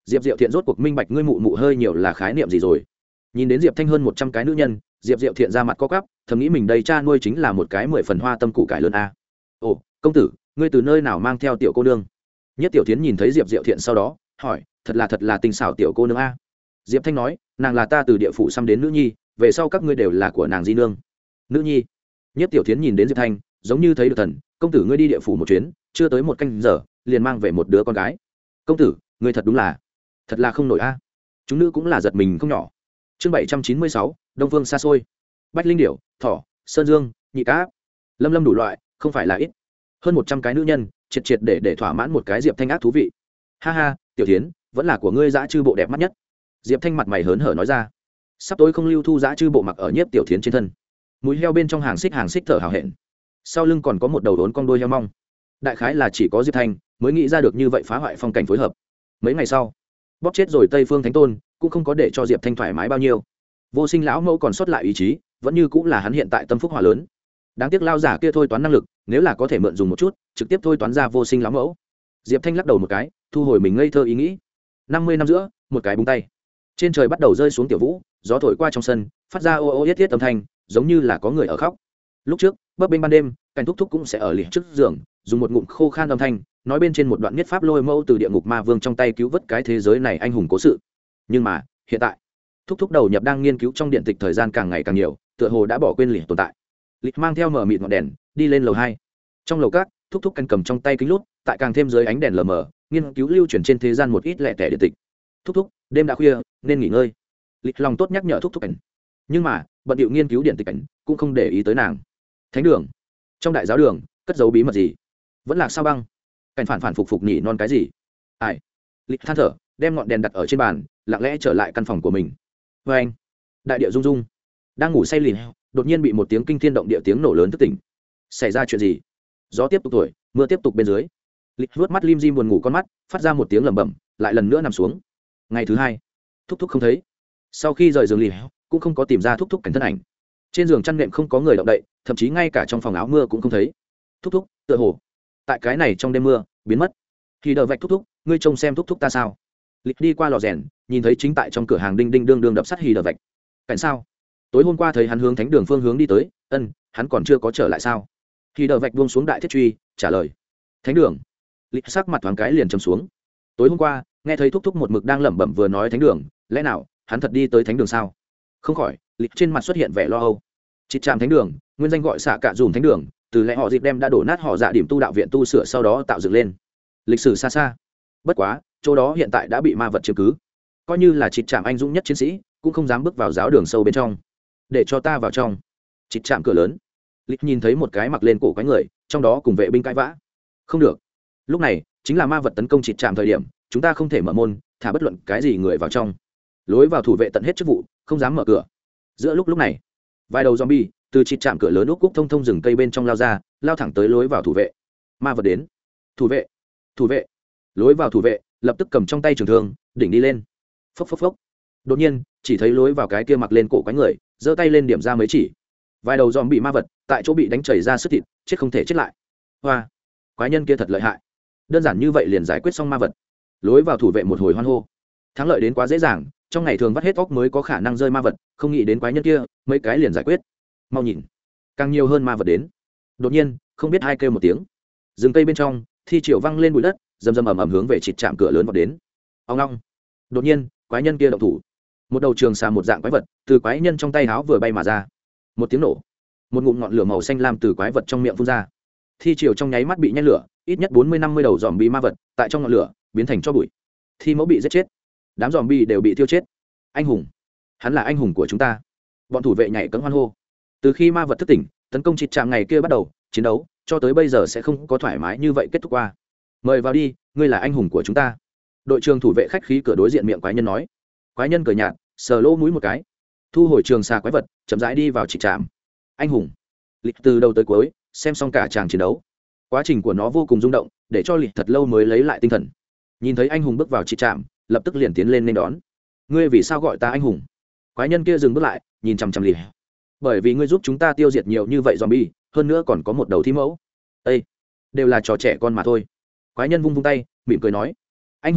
Diệp Diệu Thiện rốt cuộc minh bạch ngươi mụ mụ hơi nhiều là khái niệm gì rồi. Nhìn đến Diệp Thanh hơn một trăm cái nữ nhân, Diệp Diệu Thiện ra mặt co quắp, thầm nghĩ mình đây cha nuôi chính là một cái mười phần hoa tâm củ cải lớn a. Ồ, công tử, ngươi từ nơi nào mang theo tiểu cô nương? Nhất Tiểu Thiến nhìn thấy Diệp Diệu Thiện sau đó, hỏi, thật là thật là tình xảo tiểu cô nương a. Diệp Thanh nói, nàng là ta từ địa phủ xăm đến nữ nhi, về sau các ngươi đều là của nàng di nương. Nữ nhi? Nhất Tiểu Thiến nhìn đến Diệp Thanh, giống như thấy được thần, công tử ngươi đi địa phủ một chuyến, chưa tới một canh giờ, liền mang về một đứa con gái. Công tử, ngươi thật đúng là, thật là không nổi a. Chúng nữ cũng là giật mình không nhỏ. Chương bảy trăm chín mươi sáu, Đông Phương xa xôi. Bách linh điểu, thỏ, sơn dương, nhị cá, lâm lâm đủ loại, không phải là ít. Hơn một trăm cái nữ nhân, triệt triệt để để thỏa mãn một cái Diệp Thanh ác thú vị. Ha ha, Tiểu Thiến, vẫn là của ngươi dã chư bộ đẹp mắt nhất. Diệp Thanh mặt mày hớn hở nói ra. Sắp tối không lưu thu dã chư bộ mặc ở Nhiếp Tiểu Thiến trên thân. Mũi heo bên trong hàng xích hàng xích thở hào hẹn. Sau lưng còn có một đầu đốn cong đuôi heo mong. Đại khái là chỉ có Diệp Thanh mới nghĩ ra được như vậy phá hoại phong cảnh phối hợp. Mấy ngày sau, bóp chết rồi Tây Phương Thánh Tôn, cũng không có để cho Diệp Thanh thoải mái bao nhiêu. Vô Sinh lão mẫu còn sót lại ý chí, vẫn như cũng là hắn hiện tại tâm phúc hỏa lớn. Đáng tiếc lao giả kia thôi toán năng lực, nếu là có thể mượn dùng một chút, trực tiếp thôi toán ra Vô Sinh lão mẫu. Diệp Thanh lắc đầu một cái, thu hồi mình ngây thơ ý nghĩ. năm mươi năm giữa, một cái búng tay. Trên trời bắt đầu rơi xuống tiểu vũ, gió thổi qua trong sân, phát ra ô ô yết yết âm thanh, giống như là có người ở khóc. Lúc trước, bấp bênh ban đêm, cảnh thúc thúc cũng sẽ ở liền trước giường, dùng một ngụm khô khan âm thanh, nói bên trên một đoạn nhất pháp lôi mẫu từ địa ngục ma vương trong tay cứu vớt cái thế giới này anh hùng cố sự. Nhưng mà, hiện tại, thúc thúc đầu nhập đang nghiên cứu trong điện tịch thời gian càng ngày càng nhiều, tựa hồ đã bỏ quên lịch tồn tại. Lịch mang theo mở mịt ngọn đèn, đi lên lầu hai. Trong lầu cát, thúc thúc canh cầm trong tay kính lút, tại càng thêm dưới ánh đèn lờ mờ, nghiên cứu lưu truyền trên thế gian một ít lẻ tẻ điện tịch. Thúc thúc, đêm đã khuya, nên nghỉ ngơi. Lịch lòng tốt nhắc nhở thúc thúc cảnh. Nhưng mà, bận điệu nghiên cứu điện tịch cảnh, cũng không để ý tới nàng. Thánh đường, trong đại giáo đường, cất giấu bí mật gì? Vẫn là sao băng? Cảnh phản phản phục phục nhỉ non cái gì? Ai? Lịch than thở, đem ngọn đèn đặt ở trên bàn, lặng lẽ trở lại căn phòng của mình. Vê anh, đại địa rung rung, đang ngủ say lìn, đột nhiên bị một tiếng kinh thiên động địa tiếng nổ lớn thức tỉnh. Xảy ra chuyện gì? Gió tiếp tục thổi, mưa tiếp tục bên dưới. Lịch vuốt mắt lim dim buồn ngủ con mắt, phát ra một tiếng lẩm bẩm, lại lần nữa nằm xuống. Ngày thứ hai, thúc thúc không thấy. Sau khi rời giường lìn, cũng không có tìm ra thúc thúc cảnh thân ảnh. Trên giường chăn nệm không có người động đậy, thậm chí ngay cả trong phòng áo mưa cũng không thấy. Thúc thúc, tựa hồ tại cái này trong đêm mưa biến mất. Khi đợi vạch thúc thúc, ngươi trông xem thúc thúc ta sao? Lịch đi qua lò rèn, nhìn thấy chính tại trong cửa hàng đinh đinh đương đương đập sắt hì đờ vạch. Cảnh sao? Tối hôm qua thấy hắn hướng thánh đường phương hướng đi tới, ân, hắn còn chưa có trở lại sao? Hì đờ vạch buông xuống đại thiết truy, trả lời. Thánh đường. Lịch sắc mặt thoáng cái liền trầm xuống. Tối hôm qua, nghe thấy thúc thúc một mực đang lẩm bẩm vừa nói thánh đường, lẽ nào hắn thật đi tới thánh đường sao? Không khỏi, Lịch trên mặt xuất hiện vẻ lo âu. Chít chạm thánh đường, nguyên danh gọi xạ cạ dùm thánh đường, từ lẽ họ dịp đem đã đổ nát họ dạ điểm tu đạo viện tu sửa sau đó tạo dựng lên. Lịch sử xa xa. Bất quá, chỗ đó hiện tại đã bị ma vật chiếm cứ. Coi như là chít chạm anh dũng nhất chiến sĩ, cũng không dám bước vào giáo đường sâu bên trong. Để cho ta vào trong. Chít chạm cửa lớn. Lịch nhìn thấy một cái mặc lên cổ quái người, trong đó cùng vệ binh cãi vã. Không được. Lúc này, chính là ma vật tấn công chít chạm thời điểm, chúng ta không thể mở môn, thả bất luận cái gì người vào trong. Lối vào thủ vệ tận hết chức vụ, không dám mở cửa. Giữa lúc lúc này, vài đầu zombie từ chít chạm cửa lớn úc cúc thông thông rừng cây bên trong lao ra, lao thẳng tới lối vào thủ vệ. Ma vật đến. Thủ vệ, thủ vệ. Lối vào thủ vệ lập tức cầm trong tay trường thương, đỉnh đi lên. Phốc phốc phốc. Đột nhiên, chỉ thấy lối vào cái kia mặc lên cổ quái người, giơ tay lên điểm ra mấy chỉ. Vài đầu zombie ma vật tại chỗ bị đánh chảy ra sức thịt, chết không thể chết lại. Hoa, quái nhân kia thật lợi hại. Đơn giản như vậy liền giải quyết xong ma vật. Lối vào thủ vệ một hồi hoan hô. Thắng lợi đến quá dễ dàng, trong ngày thường vắt hết óc mới có khả năng rơi ma vật, không nghĩ đến quái nhân kia, mấy cái liền giải quyết. Mau nhìn, càng nhiều hơn ma vật đến. Đột nhiên, không biết hai kêu một tiếng, rừng cây bên trong thi triều văng lên bụi đất, rầm rầm ầm ầm hướng về chít chạm cửa lớn vọt đến. Ông long. Đột nhiên, quái nhân kia động thủ, một đầu trường xà một dạng quái vật từ quái nhân trong tay háo vừa bay mà ra. Một tiếng nổ, một ngụm ngọn lửa màu xanh lam từ quái vật trong miệng phun ra. Thi triều trong nháy mắt bị nhen lửa, ít nhất bốn mươi năm mươi đầu dòm bi ma vật tại trong ngọn lửa biến thành tro bụi. Thi mẫu bị giết chết, đám dòm bi đều bị tiêu chết. Anh hùng, hắn là anh hùng của chúng ta. Bọn thủ vệ nhảy cẫng hoan hô. Từ khi ma vật thức tỉnh tấn công chít chạm ngày kia bắt đầu chiến đấu, cho tới bây giờ sẽ không có thoải mái như vậy kết thúc qua. Mời vào đi, ngươi là anh hùng của chúng ta. Đội trưởng thủ vệ khách khí cửa đối diện miệng quái nhân nói. Quái nhân cười nhạt, sờ lỗ mũi một cái, thu hồi trường xà quái vật, chậm rãi đi vào chít chạm. Anh hùng. Lịch từ đầu tới cuối xem xong cả tràng chiến đấu, quá trình của nó vô cùng rung động, để cho Lịch thật lâu mới lấy lại tinh thần. Nhìn thấy anh hùng bước vào chít chạm, lập tức liền tiến lên nên đón. Ngươi vì sao gọi ta anh hùng? Quái nhân kia dừng bước lại, nhìn chằm chằm Lịch. Bởi vì ngươi giúp chúng ta tiêu diệt nhiều như vậy zombie, hơn nữa còn có một đầu thi mẫu. Ê, đều là trò trẻ con mà thôi. Quái nhân vung vung tay, mỉm cười nói. Anh hùng,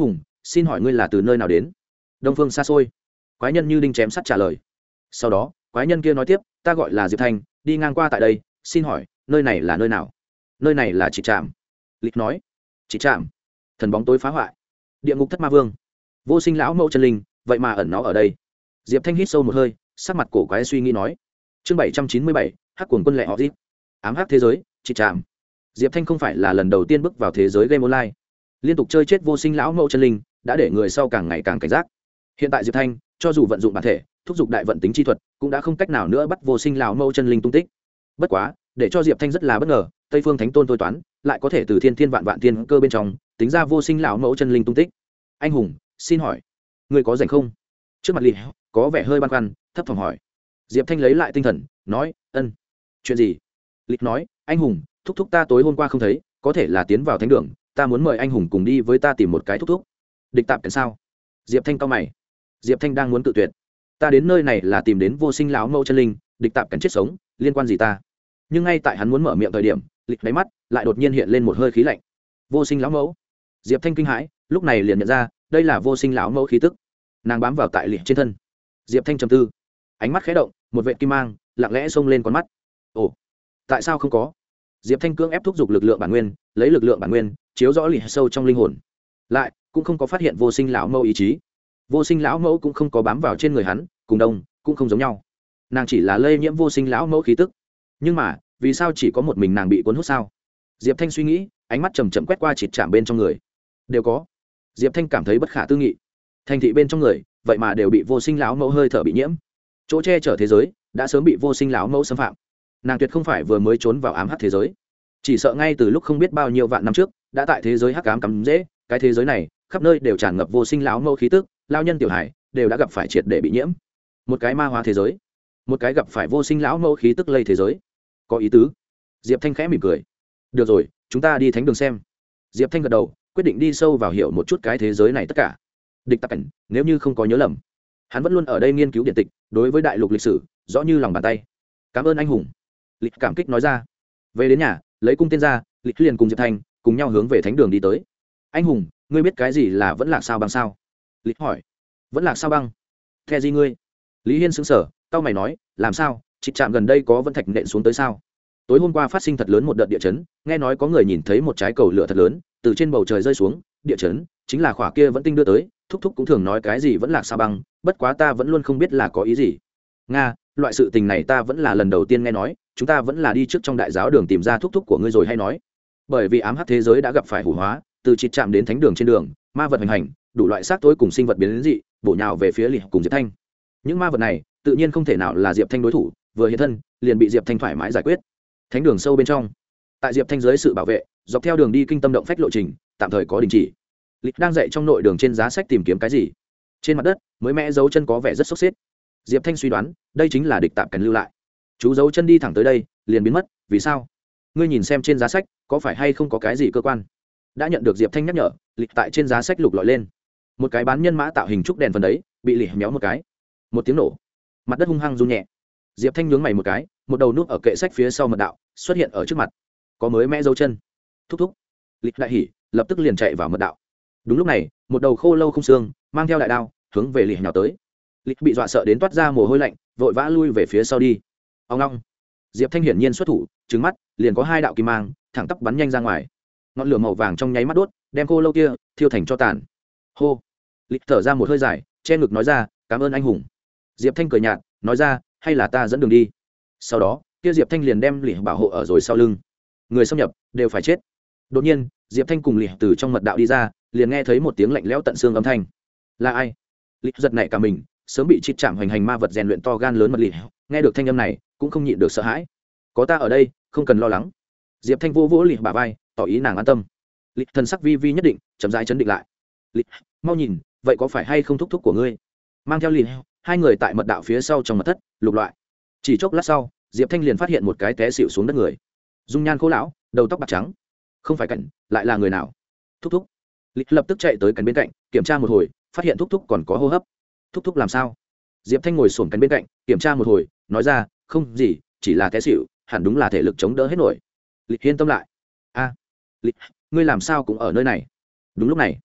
xin hỏi ngươi là từ nơi nào đến? Đông phương xa xôi. Quái nhân như đinh chém sắt trả lời. Sau đó quái nhân kia nói tiếp, ta gọi là Diệp Thanh, đi ngang qua tại đây, xin hỏi nơi này là nơi nào? Nơi này là Chỉ Trạm. Lịch nói. Chỉ Trạm. Thần bóng tối phá hoại. Địa ngục thất ma vương. Vô sinh lão mẫu chân linh, vậy mà ẩn nó ở đây. Diệp Thanh hít sâu một hơi, sắc mặt cổ quái suy nghĩ nói. Chương bảy trăm chín mươi bảy, hắc cuồng quân lệ họ Diệp. Ám hắc thế giới, Chỉ Trạm. Diệp Thanh không phải là lần đầu tiên bước vào thế giới game online, liên tục chơi chết vô sinh lão mẫu chân linh đã để người sau càng ngày càng cảnh giác. Hiện tại Diệp Thanh cho dù vận dụng bản thể thúc giục đại vận tính chi thuật cũng đã không cách nào nữa bắt vô sinh lão mẫu chân linh tung tích. Bất quá để cho Diệp Thanh rất là bất ngờ, Tây Phương Thánh Tôn thôi toán lại có thể từ thiên thiên vạn vạn tiên cơ bên trong tính ra vô sinh lão mẫu chân linh tung tích. Anh hùng, xin hỏi người có rảnh không? Trước mặt Lịch có vẻ hơi băn khoăn, thấp thỏm hỏi. Diệp Thanh lấy lại tinh thần nói, ân. Chuyện gì? Lịch nói, anh hùng, thúc thúc ta tối hôm qua không thấy, có thể là tiến vào thánh đường, ta muốn mời anh hùng cùng đi với ta tìm một cái thúc thúc. Địch tạp cảnh sao? Diệp Thanh cao mày. Diệp Thanh đang muốn cự tuyệt. Ta đến nơi này là tìm đến vô sinh lão mẫu chân linh, địch tạp cảnh chết sống liên quan gì ta? Nhưng ngay tại hắn muốn mở miệng thời điểm, Lịch đáy mắt lại đột nhiên hiện lên một hơi khí lạnh. Vô sinh lão mẫu. Diệp Thanh kinh hãi, lúc này liền nhận ra đây là vô sinh lão mẫu khí tức. Nàng bám vào tại Lịch trên thân. Diệp Thanh trầm tư, ánh mắt khẽ động, một vệt kim mang lặng lẽ xông lên con mắt. Ồ, tại sao không có? Diệp Thanh cưỡng ép thúc giục lực lượng bản nguyên, lấy lực lượng bản nguyên chiếu rõ Lịch sâu trong linh hồn, lại cũng không có phát hiện vô sinh lão mẫu ý chí. Vô sinh lão mẫu cũng không có bám vào trên người hắn, cùng đông cũng không giống nhau. Nàng chỉ là lây nhiễm vô sinh lão mẫu khí tức. Nhưng mà vì sao chỉ có một mình nàng bị cuốn hút sao? Diệp Thanh suy nghĩ, ánh mắt chầm chậm quét qua chìt chạm bên trong người, đều có. Diệp Thanh cảm thấy bất khả tư nghị, thành thị bên trong người vậy mà đều bị vô sinh lão mẫu hơi thở bị nhiễm. Chỗ che chở thế giới đã sớm bị vô sinh lão mẫu xâm phạm. Nàng tuyệt không phải vừa mới trốn vào ám hắc thế giới, chỉ sợ ngay từ lúc không biết bao nhiêu vạn năm trước đã tại thế giới hắc ám cắm rễ. Cái thế giới này khắp nơi đều tràn ngập vô sinh lão mẫu khí tức, lao nhân tiểu hải đều đã gặp phải triệt để bị nhiễm. Một cái ma hóa thế giới, một cái gặp phải vô sinh lão mẫu khí tức lây thế giới, có ý tứ. Diệp Thanh khẽ mỉm cười, được rồi, chúng ta đi thánh đường xem. Diệp Thanh gật đầu, quyết định đi sâu vào hiểu một chút cái thế giới này tất cả. Địch tạp cảnh, nếu như không có nhớ lầm, hắn vẫn luôn ở đây nghiên cứu điện tịch, đối với đại lục lịch sử rõ như lòng bàn tay. Cảm ơn anh hùng. Lịch cảm kích nói ra. Về đến nhà, lấy cung tên ra, Lịch liền cùng Diệp Thanh cùng nhau hướng về thánh đường đi tới. Anh hùng, ngươi biết cái gì là vẫn lạc sao băng sao? Lịch hỏi. Vẫn lạc sao băng? The gì ngươi? Lý Hiên sững sờ, tao mày nói, làm sao? Trịt chạm gần đây có vân thạch nện xuống tới sao? Tối hôm qua phát sinh thật lớn một đợt địa chấn, nghe nói có người nhìn thấy một trái cầu lửa thật lớn từ trên bầu trời rơi xuống. Địa chấn chính là khỏa kia vẫn tinh đưa tới. Thúc thúc cũng thường nói cái gì vẫn lạc sao băng, bất quá ta vẫn luôn không biết là có ý gì. Nga, loại sự tình này ta vẫn là lần đầu tiên nghe nói, chúng ta vẫn là đi trước trong đại giáo đường tìm ra thúc thúc của ngươi rồi hay nói. Bởi vì ám hắc thế giới đã gặp phải hủ hóa, từ trịt chạm đến thánh đường trên đường, ma vật hành hành, đủ loại xác tối cùng sinh vật biến đến dị, bổ nhào về phía Lịch cùng Diệp Thanh. Những ma vật này tự nhiên không thể nào là Diệp Thanh đối thủ, vừa hiện thân liền bị Diệp Thanh thoải mái giải quyết. Thánh đường sâu bên trong, tại Diệp Thanh dưới sự bảo vệ, dọc theo đường đi kinh tâm động phách lộ trình tạm thời có đình chỉ. Lịch đang dậy trong nội đường trên giá sách tìm kiếm cái gì. Trên mặt đất mới mẽ dấu chân có vẻ rất sốc xếp. Diệp Thanh suy đoán đây chính là địch tạm cảnh lưu lại. Chú dấu chân đi thẳng tới đây liền biến mất, vì sao? Ngươi nhìn xem trên giá sách có phải hay không có cái gì cơ quan. Đã nhận được Diệp Thanh nhắc nhở, Lịch tại trên giá sách lục lọi lên. Một cái bán nhân mã tạo hình trúc đèn phần đấy bị Lịch méo một cái, một tiếng nổ, mặt đất hung hăng rung nhẹ. Diệp Thanh nhướng mày một cái, một đầu nút ở kệ sách phía sau mật đạo xuất hiện ở trước mặt, có mới mẽ dấu chân. Thúc thúc. Lịch đại hỉ, lập tức liền chạy vào mật đạo. Đúng lúc này, một đầu khô lâu không xương mang theo đại đao hướng về Lịch nhào tới. Lịch bị dọa sợ đến toát ra mồ hôi lạnh, vội vã lui về phía sau đi. Ông long. Diệp Thanh hiển nhiên xuất thủ, trừng mắt liền có hai đạo kim mang thẳng tắp bắn nhanh ra ngoài. Ngọn lửa màu vàng trong nháy mắt đốt, đem khô lâu kia thiêu thành cho tàn. Hô. Lịch thở ra một hơi dài, che ngực nói ra, cảm ơn anh hùng. Diệp Thanh cười nhạt nói ra, hay là ta dẫn đường đi. Sau đó kia Diệp Thanh liền đem Lịch bảo hộ ở rồi sau lưng. Người xâm nhập đều phải chết. Đột nhiên Diệp Thanh cùng Lịch từ trong mật đạo đi ra, liền nghe thấy một tiếng lạnh lẽo tận xương âm thanh. Là ai? Lịch giật nảy cả mình, sớm bị chít chạm hoành hành ma vật rèn luyện to gan lớn mật Lịch, nghe được thanh âm này cũng không nhịn được sợ hãi. Có ta ở đây, không cần lo lắng. Diệp Thanh vô vỗ Lịch bả vai, tỏ ý nàng an tâm. Lịch thần sắc vi vi nhất định, chậm rãi chấn định lại. Lịch, mau nhìn, vậy có phải hay không thúc thúc của ngươi? Mang theo Lịch, hai người tại mật đạo phía sau trong mật thất lục loại. Chỉ chốc lát sau, Diệp Thanh liền phát hiện một cái té xỉu xuống đất người, dung nhan khô lão, đầu tóc bạc trắng. Không phải Cảnh, lại là người nào? Thúc thúc. Lịch lập tức chạy tới Cảnh bên cạnh, kiểm tra một hồi, phát hiện thúc thúc còn có hô hấp. Thúc thúc làm sao? Diệp Thanh ngồi xổm Cảnh bên cạnh, kiểm tra một hồi, nói ra, không gì, chỉ là té xỉu, hẳn đúng là thể lực chống đỡ hết nổi. Lịch yên tâm lại. A, Lịch, ngươi làm sao cũng ở nơi này? Đúng lúc này,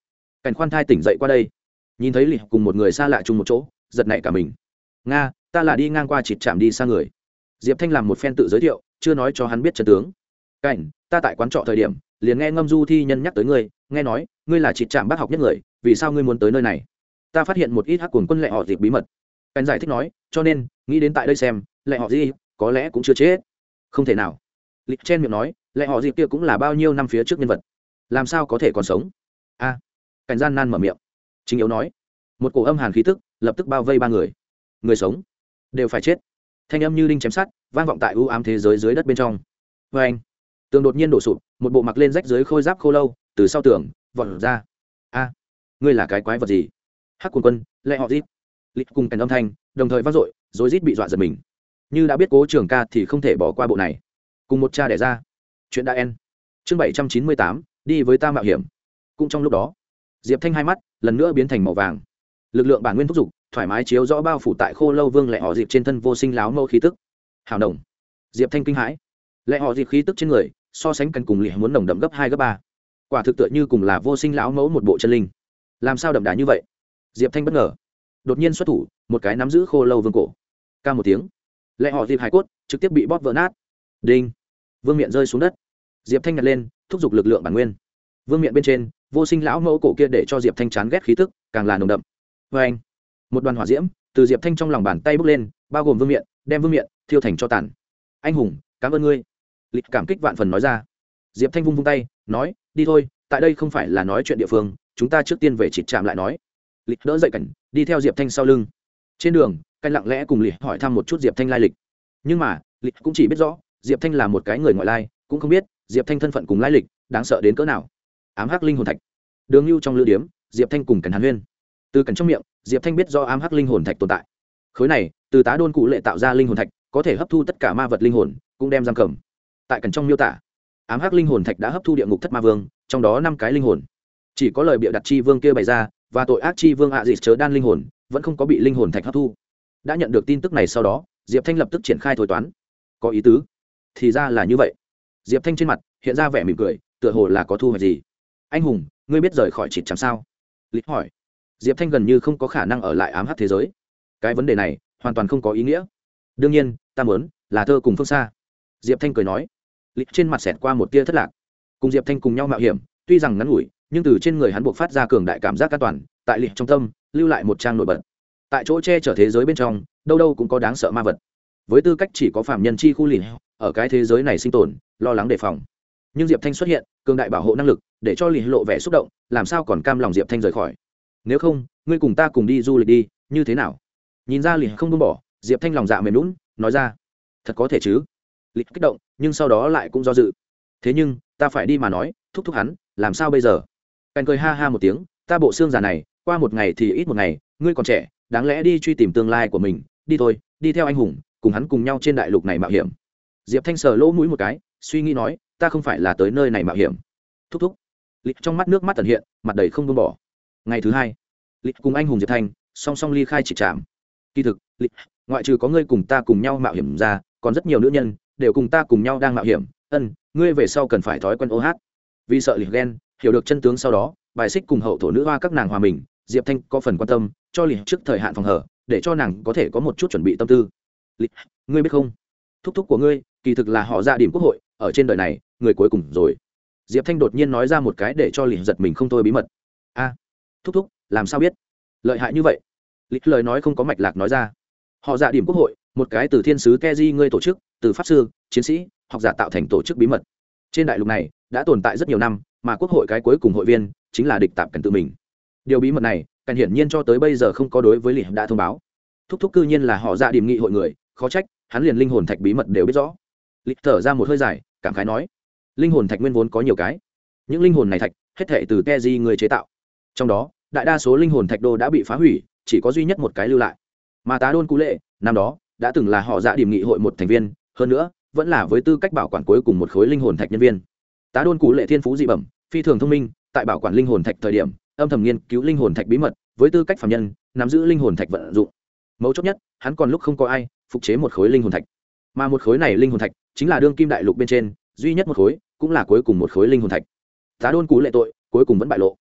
Cảnh khoan thai tỉnh dậy qua đây, nhìn thấy lì cùng một người xa lạ chung một chỗ, giật nảy cả mình. Nga, ta là đi ngang qua chịt chạm đi xa người. Diệp Thanh làm một phen tự giới thiệu, chưa nói cho hắn biết chân tướng. Cảnh, ta tại quán trọ thời điểm liền nghe ngâm du thi nhân nhắc tới ngươi, nghe nói ngươi là chịt chạm bác học nhất người, vì sao ngươi muốn tới nơi này? Ta phát hiện một ít hắc cuồng quân lệ họ dịp bí mật. Cảnh giải thích nói, cho nên nghĩ đến tại đây xem, lệ họ gì có lẽ cũng chưa chết. Không thể nào. Lịch chen miệng nói, lệ họ dịp kia cũng là bao nhiêu năm phía trước nhân vật, làm sao có thể còn sống? A, Cảnh gian nan mở miệng. Chính yếu nói, một cổ âm hàn khí tức lập tức bao vây ba người. Người sống đều phải chết. Thanh âm như đinh chém sắt, vang vọng tại u ám thế giới dưới đất bên trong. Vê anh, tường đột nhiên đổ sụp, một bộ mặc lên rách dưới khôi giáp khô lâu từ sau tường vọt ra. A, ngươi là cái quái vật gì? Hắc Cuồng Quân, lệ họ Dít. Lịch cùng Cảnh âm thanh đồng thời vang dội, rối rít bị dọa giật mình. Như đã biết Cố Trường Ca thì không thể bỏ qua bộ này. Cùng một cha đẻ ra, chuyện đã en. Chương bảy trăm chín mươi tám, đi với ta mạo hiểm. Cũng trong lúc đó, Diệp Thanh hai mắt lần nữa biến thành màu vàng. Lực lượng bản nguyên thúc dục, thoải mái chiếu rõ bao phủ tại khô lâu vương lệ họ dịp trên thân vô sinh láo mâu khí tức. Hào nồng. Diệp Thanh kinh hãi. Lệ họ dịp khí tức trên người, so sánh cần cùng lì muốn nồng đậm gấp hai gấp ba. Quả thực tựa như cùng là vô sinh lão mẫu một bộ chân linh. Làm sao đậm đà như vậy? Diệp Thanh bất ngờ. Đột nhiên xuất thủ, một cái nắm giữ khô lâu vương cổ. Ca một tiếng, lệ họ dịp hải cốt trực tiếp bị bóp vỡ nát. Đinh. Vương miện rơi xuống đất. Diệp Thanh nhặt lên, thúc giục lực lượng bản nguyên. Vương miện bên trên, vô sinh lão mẫu cổ kia để cho Diệp Thanh chán ghét khí tức càng là nồng đậm. Vê anh, một đoàn hỏa diễm từ Diệp Thanh trong lòng bàn tay bốc lên, bao gồm vương miện, đem vương miện thiêu thành cho tàn. Anh hùng, cảm ơn ngươi. Lịch cảm kích vạn phần nói ra. Diệp Thanh vung vung tay, nói, đi thôi, tại đây không phải là nói chuyện địa phương, chúng ta trước tiên về chịt chạm lại nói. Lịch đỡ dậy Cảnh, đi theo Diệp Thanh sau lưng. Trên đường, Cảnh lặng lẽ cùng Lịch hỏi thăm một chút Diệp Thanh lai lịch. Nhưng mà, Lịch cũng chỉ biết rõ, Diệp Thanh là một cái người ngoại lai, cũng không biết Diệp Thanh thân phận cùng lai lịch đáng sợ đến cỡ nào. Ám hắc linh hồn thạch. Đường Nưu trong lữ điếm, Diệp Thanh cùng Cảnh hàn huyên. Từ Cảnh trong miệng, Diệp Thanh biết do ám hắc linh hồn thạch tồn tại. Khối này, từ tá đôn cụ lệ tạo ra linh hồn thạch, có thể hấp thu tất cả ma vật linh hồn, cũng đem giam cầm. Tại Cảnh trong miêu tả, ám hắc linh hồn thạch đã hấp thu địa ngục thất ma vương, trong đó năm cái linh hồn. Chỉ có lời bịa đặt chi vương kia bày ra, và tội ác chi vương ạ à dịt chớ đan linh hồn, vẫn không có bị linh hồn thạch hấp thu. Đã nhận được tin tức này sau đó, Diệp Thanh lập tức triển khai thôi toán. Có ý tứ. Thì ra là như vậy. Diệp Thanh trên mặt hiện ra vẻ mỉm cười, tựa hồ là có thu hoạch gì. Anh hùng, ngươi biết rời khỏi chịt chạm sao? Lịch hỏi. Diệp Thanh gần như không có khả năng ở lại ám hắc thế giới. Cái vấn đề này hoàn toàn không có ý nghĩa. Đương nhiên, ta muốn là thơ cùng phương xa. Diệp Thanh cười nói. Lịch trên mặt xẹt qua một tia thất lạc. Cùng Diệp Thanh cùng nhau mạo hiểm, tuy rằng ngắn ngủi, nhưng từ trên người hắn buộc phát ra cường đại cảm giác an toàn, tại Lịch trong tâm lưu lại một trang nổi bật. Tại chỗ che chở thế giới bên trong, đâu đâu cũng có đáng sợ ma vật. Với tư cách chỉ có phạm nhân chi khu lì ở cái thế giới này sinh tồn, lo lắng đề phòng. Nhưng Diệp Thanh xuất hiện, cường đại bảo hộ năng lực, để cho lì lộ vẻ xúc động, làm sao còn cam lòng Diệp Thanh rời khỏi. Nếu không, ngươi cùng ta cùng đi du lịch đi, như thế nào? Nhìn ra lì không buông bỏ, Diệp Thanh lòng dạ mềm nhũn, nói ra, thật có thể chứ? Lì kích động, nhưng sau đó lại cũng do dự. Thế nhưng, ta phải đi mà nói, thúc thúc hắn, làm sao bây giờ? Cảnh cười ha ha một tiếng, ta bộ xương già này, qua một ngày thì ít một ngày, ngươi còn trẻ, đáng lẽ đi truy tìm tương lai của mình, đi thôi, đi theo anh hùng, cùng hắn cùng nhau trên đại lục này mạo hiểm. Diệp Thanh sờ lỗ mũi một cái, suy nghĩ nói, ta không phải là tới nơi này mạo hiểm. Thúc thúc. Lịch trong mắt nước mắt tận hiện, mặt đầy không buông bỏ. Ngày thứ hai, Lịch cùng anh hùng Diệp Thanh song song ly khai chỉ trạm. Kỳ thực, Lịch, ngoại trừ có ngươi cùng ta cùng nhau mạo hiểm ra, còn rất nhiều nữ nhân đều cùng ta cùng nhau đang mạo hiểm. Ân, ngươi về sau cần phải thói quen ô hát. Vì sợ Lịch ghen, hiểu được chân tướng sau đó, bài xích cùng hậu thổ nữ hoa các nàng hòa mình, Diệp Thanh có phần quan tâm, cho Lịch trước thời hạn phòng hở, để cho nàng có thể có một chút chuẩn bị tâm tư. Lịch, ngươi biết không? Thúc thúc của ngươi, kỳ thực là họ Dạ Điểm quốc hội, ở trên đời này, người cuối cùng rồi. Diệp Thanh đột nhiên nói ra một cái để cho Lịch giật mình không thôi bí mật. A, thúc thúc, làm sao biết? Lợi hại như vậy? Lịch lời nói không có mạch lạc nói ra. Họ Dạ Điểm quốc hội, một cái từ thiên sứ Keji ngươi tổ chức, từ pháp sư, chiến sĩ, học giả tạo thành tổ chức bí mật. Trên đại lục này đã tồn tại rất nhiều năm, mà quốc hội cái cuối cùng hội viên chính là địch tạp Cảnh tự mình. Điều bí mật này, Cảnh hiển nhiên cho tới bây giờ không có đối với Lịch đã thông báo. Thúc thúc cư nhiên là họ Dạ Điểm nghị hội người, khó trách, hắn liền linh hồn thạch bí mật đều biết rõ. Lịch thở ra một hơi dài, cảm khái nói, linh hồn thạch nguyên vốn có nhiều cái, những linh hồn này thạch hết thệ từ Keji người chế tạo, trong đó đại đa số linh hồn thạch đô đã bị phá hủy, chỉ có duy nhất một cái lưu lại. Mà tá đôn cú lệ năm đó đã từng là họ Dạ Điểm nghị hội một thành viên, hơn nữa vẫn là với tư cách bảo quản cuối cùng một khối linh hồn thạch nhân viên. Tá đôn cú lệ thiên phú dị bẩm, phi thường thông minh, tại bảo quản linh hồn thạch thời điểm âm thầm nghiên cứu linh hồn thạch bí mật, với tư cách phàm nhân nắm giữ linh hồn thạch vận dụng. Mấu chốt nhất, hắn còn lúc không có ai phục chế một khối linh hồn thạch, mà một khối này linh hồn thạch chính là đương kim đại lục bên trên duy nhất một khối, cũng là cuối cùng một khối linh hồn thạch. Tá đôn cú lệ tội cuối cùng vẫn bại lộ.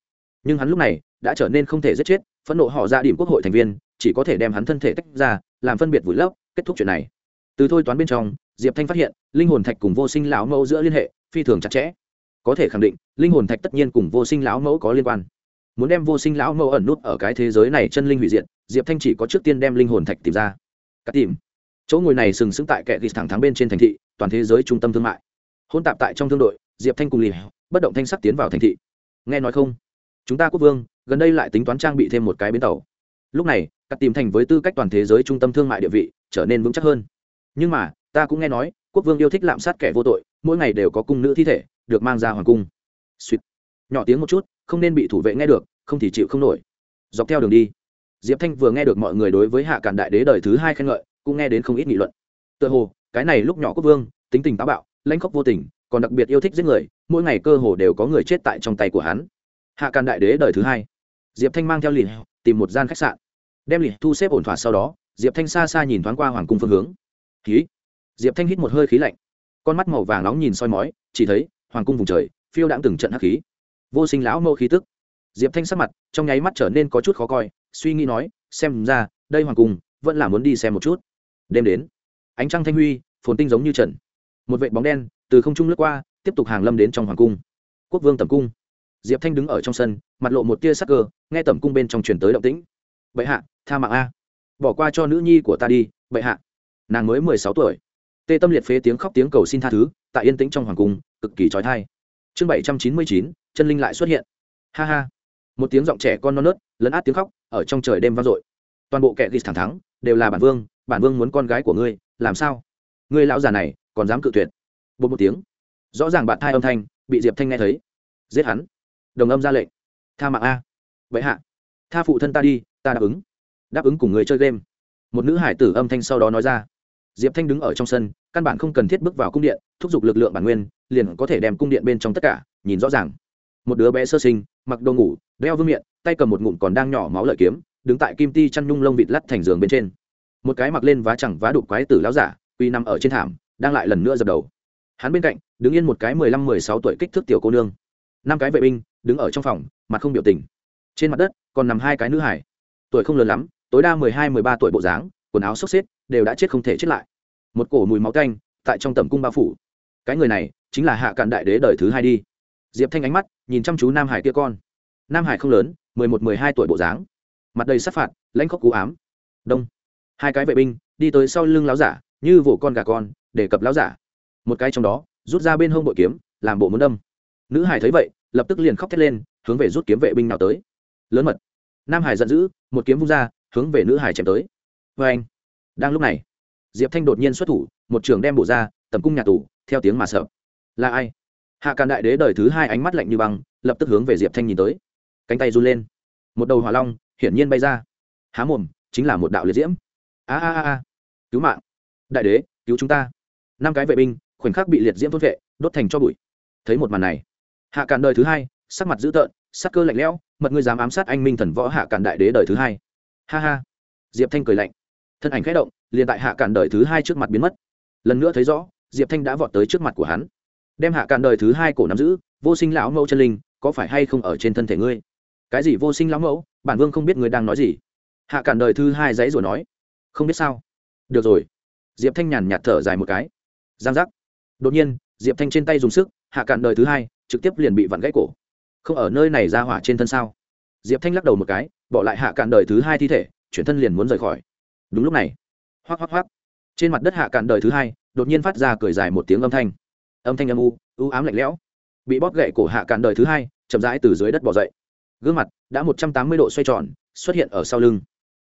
nhưng hắn lúc này đã trở nên không thể giết chết, phẫn nộ họ ra điểm quốc hội thành viên chỉ có thể đem hắn thân thể tách ra làm phân biệt vùi lấp, kết thúc chuyện này. Từ thôi toán bên trong, Diệp Thanh phát hiện linh hồn thạch cùng vô sinh lão mẫu giữa liên hệ phi thường chặt chẽ, có thể khẳng định linh hồn thạch tất nhiên cùng vô sinh lão mẫu có liên quan. Muốn đem vô sinh lão mẫu ẩn nút ở cái thế giới này chân linh hủy diệt, Diệp Thanh chỉ có trước tiên đem linh hồn thạch tìm ra. Cắt tìm. Chỗ ngồi này sừng sững tại kẻ ghi thẳng thắng bên trên thành thị, toàn thế giới trung tâm thương mại. Hỗn tạp tại trong thương đội, Diệp Thanh cùng Lì bất động thanh sắc tiến vào thành thị. Nghe nói không? Chúng ta quốc vương gần đây lại tính toán trang bị thêm một cái bến tàu. Lúc này, cắt tìm thành với tư cách toàn thế giới trung tâm thương mại địa vị trở nên vững chắc hơn. Nhưng mà, ta cũng nghe nói, quốc vương yêu thích lạm sát kẻ vô tội, mỗi ngày đều có cung nữ thi thể được mang ra hoàng cung. Suýt. Nhỏ tiếng một chút, không nên bị thủ vệ nghe được, không thì chịu không nổi. Dọc theo đường đi, Diệp Thanh vừa nghe được mọi người đối với Hạ Càn đại đế đời thứ hai khen ngợi, cũng nghe đến không ít nghị luận. Tựa hồ, cái này lúc nhỏ quốc vương, tính tình táo bạo, lãnh khốc vô tình, còn đặc biệt yêu thích giết người, mỗi ngày cơ hồ đều có người chết tại trong tay của hắn. Hạ Càn đại đế đời thứ hai. Diệp Thanh mang theo Lì tìm một gian khách sạn, đem Lì thu xếp ổn thỏa, sau đó, Diệp Thanh xa xa nhìn thoáng qua hoàng cung phương hướng. Khí. Diệp Thanh hít một hơi khí lạnh, con mắt màu vàng nóng nhìn soi mói, chỉ thấy hoàng cung vùng trời phiêu đãng từng trận hắc khí, vô sinh lão mẫu khí tức. Diệp Thanh sắc mặt trong nháy mắt trở nên có chút khó coi, suy nghĩ nói, xem ra đây hoàng cung vẫn là muốn đi xem một chút. Đêm đến, ánh trăng thanh huy, phồn tinh giống như trần, một vệt bóng đen từ không trung lướt qua, tiếp tục hàng lâm đến trong hoàng cung. Quốc vương tẩm cung. Diệp Thanh đứng ở trong sân, mặt lộ một tia sắc cơ, nghe tẩm cung bên trong truyền tới động tĩnh. Bệ hạ, tha mạng a, bỏ qua cho nữ nhi của ta đi, bệ hạ. Nàng mới mười sáu tuổi. Tê tâm liệt phế tiếng khóc tiếng cầu xin tha thứ, tại yên tĩnh trong hoàng cung, cực kỳ chói tai. Chương bảy trăm chín mươi chín, chân linh lại xuất hiện. Ha ha. Một tiếng giọng trẻ con non nớt, lấn át tiếng khóc, ở trong trời đêm vang dội. Toàn bộ kẻ ghis thẳng thắng, đều là bản vương, bản vương muốn con gái của ngươi, làm sao? Ngươi lão già này, còn dám cự tuyệt? Bột một tiếng. Rõ ràng bạn thai âm thanh, bị Diệp Thanh nghe thấy. Giết hắn. Đồng âm ra lệnh. Tha mạng a. Vậy hạ, tha phụ thân ta đi, ta đáp ứng. Đáp ứng cùng người chơi game. Một nữ hải tử âm thanh sau đó nói ra. Diệp Thanh đứng ở trong sân, căn bản không cần thiết bước vào cung điện, thúc giục lực lượng bản nguyên, liền có thể đem cung điện bên trong tất cả nhìn rõ ràng. Một đứa bé sơ sinh, mặc đồ ngủ, đeo vương miện, tay cầm một ngụm còn đang nhỏ máu lợi kiếm, đứng tại kim ti chăn nhung lông vịt lắt thành giường bên trên. Một cái mặc lên vá chẳng vá đục quái tử lão giả, uy nằm ở trên thảm, đang lại lần nữa dập đầu. Hắn bên cạnh, đứng yên một cái mười lăm mười sáu tuổi kích thước tiểu cô nương. Năm cái vệ binh đứng ở trong phòng, mặt không biểu tình. Trên mặt đất còn nằm hai cái nữ hải, tuổi không lớn lắm, tối đa mười hai mười ba tuổi bộ dáng, quần áo xốc xếp, đều đã chết không thể chết lại. Một cổ mùi máu tanh tại trong tẩm cung bao phủ. Cái người này chính là Hạ Càn đại đế đời thứ hai đi. Diệp Thanh ánh mắt nhìn chăm chú nam hải kia con. Nam hải không lớn, mười một mười hai tuổi bộ dáng, mặt đầy sát phạt, lãnh khốc cú ám. Đông. Hai cái vệ binh đi tới sau lưng láo giả, như vồ con gà con, để cập láo giả. Một cái trong đó rút ra bên hông bội kiếm, làm bộ muốn đâm. Nữ hải thấy vậy, lập tức liền khóc thét lên, hướng về rút kiếm vệ binh nào tới. Lớn mật. Nam hải giận dữ, một kiếm vung ra, hướng về nữ hải chém tới. Và anh. Đang lúc này, Diệp Thanh đột nhiên xuất thủ, một trường đem bổ ra, tầm cung nhà tù, theo tiếng mà sợ. Là ai? Hạ Càn đại đế đời thứ hai ánh mắt lạnh như băng, lập tức hướng về Diệp Thanh nhìn tới. Cánh tay run lên, một đầu hỏa long hiển nhiên bay ra. Há mồm chính là một đạo liệt diễm. A a a a, cứu mạng! Đại đế, cứu chúng ta! Năm cái vệ binh khoảnh khắc bị liệt diễm thôn vệ, đốt thành cho bụi. Thấy một màn này, Hạ Càn đời thứ hai sắc mặt dữ tợn, sắc cơ lạnh lẽo, mật ngươi dám ám sát anh minh thần võ Hạ Càn đại đế đời thứ hai. Ha ha! Diệp Thanh cười lạnh, thân ảnh khẽ động, liền tại Hạ Càn đời thứ hai trước mặt biến mất. Lần nữa thấy rõ, Diệp Thanh đã vọt tới trước mặt của hắn, đem Hạ Càn đời thứ hai cổ nắm giữ. Vô sinh lão mẫu chân linh có phải hay không ở trên thân thể ngươi? Cái gì vô sinh lão mẫu? Bản vương không biết ngươi đang nói gì. Hạ Càn đời thứ hai giãy rồi nói. Không biết sao? Được rồi. Diệp Thanh nhàn nhạt thở dài một cái. Giang giác. Đột nhiên, Diệp Thanh trên tay dùng sức, Hạ Càn đời thứ hai trực tiếp liền bị vặn gãy cổ. Không ở nơi này ra hỏa trên thân sao? Diệp Thanh lắc đầu một cái, bỏ lại Hạ Càn đời thứ hai thi thể, chuyển thân liền muốn rời khỏi. Đúng lúc này, hoắc hoắc hoắc, trên mặt đất Hạ Càn đời thứ hai đột nhiên phát ra cười dài một tiếng âm thanh. Âm thanh âm u, u ám lạnh lẽo. Bị bóp gãy cổ Hạ Càn đời thứ hai chậm rãi từ dưới đất bò dậy, gương mặt đã một trăm tám mươi độ xoay tròn, xuất hiện ở sau lưng.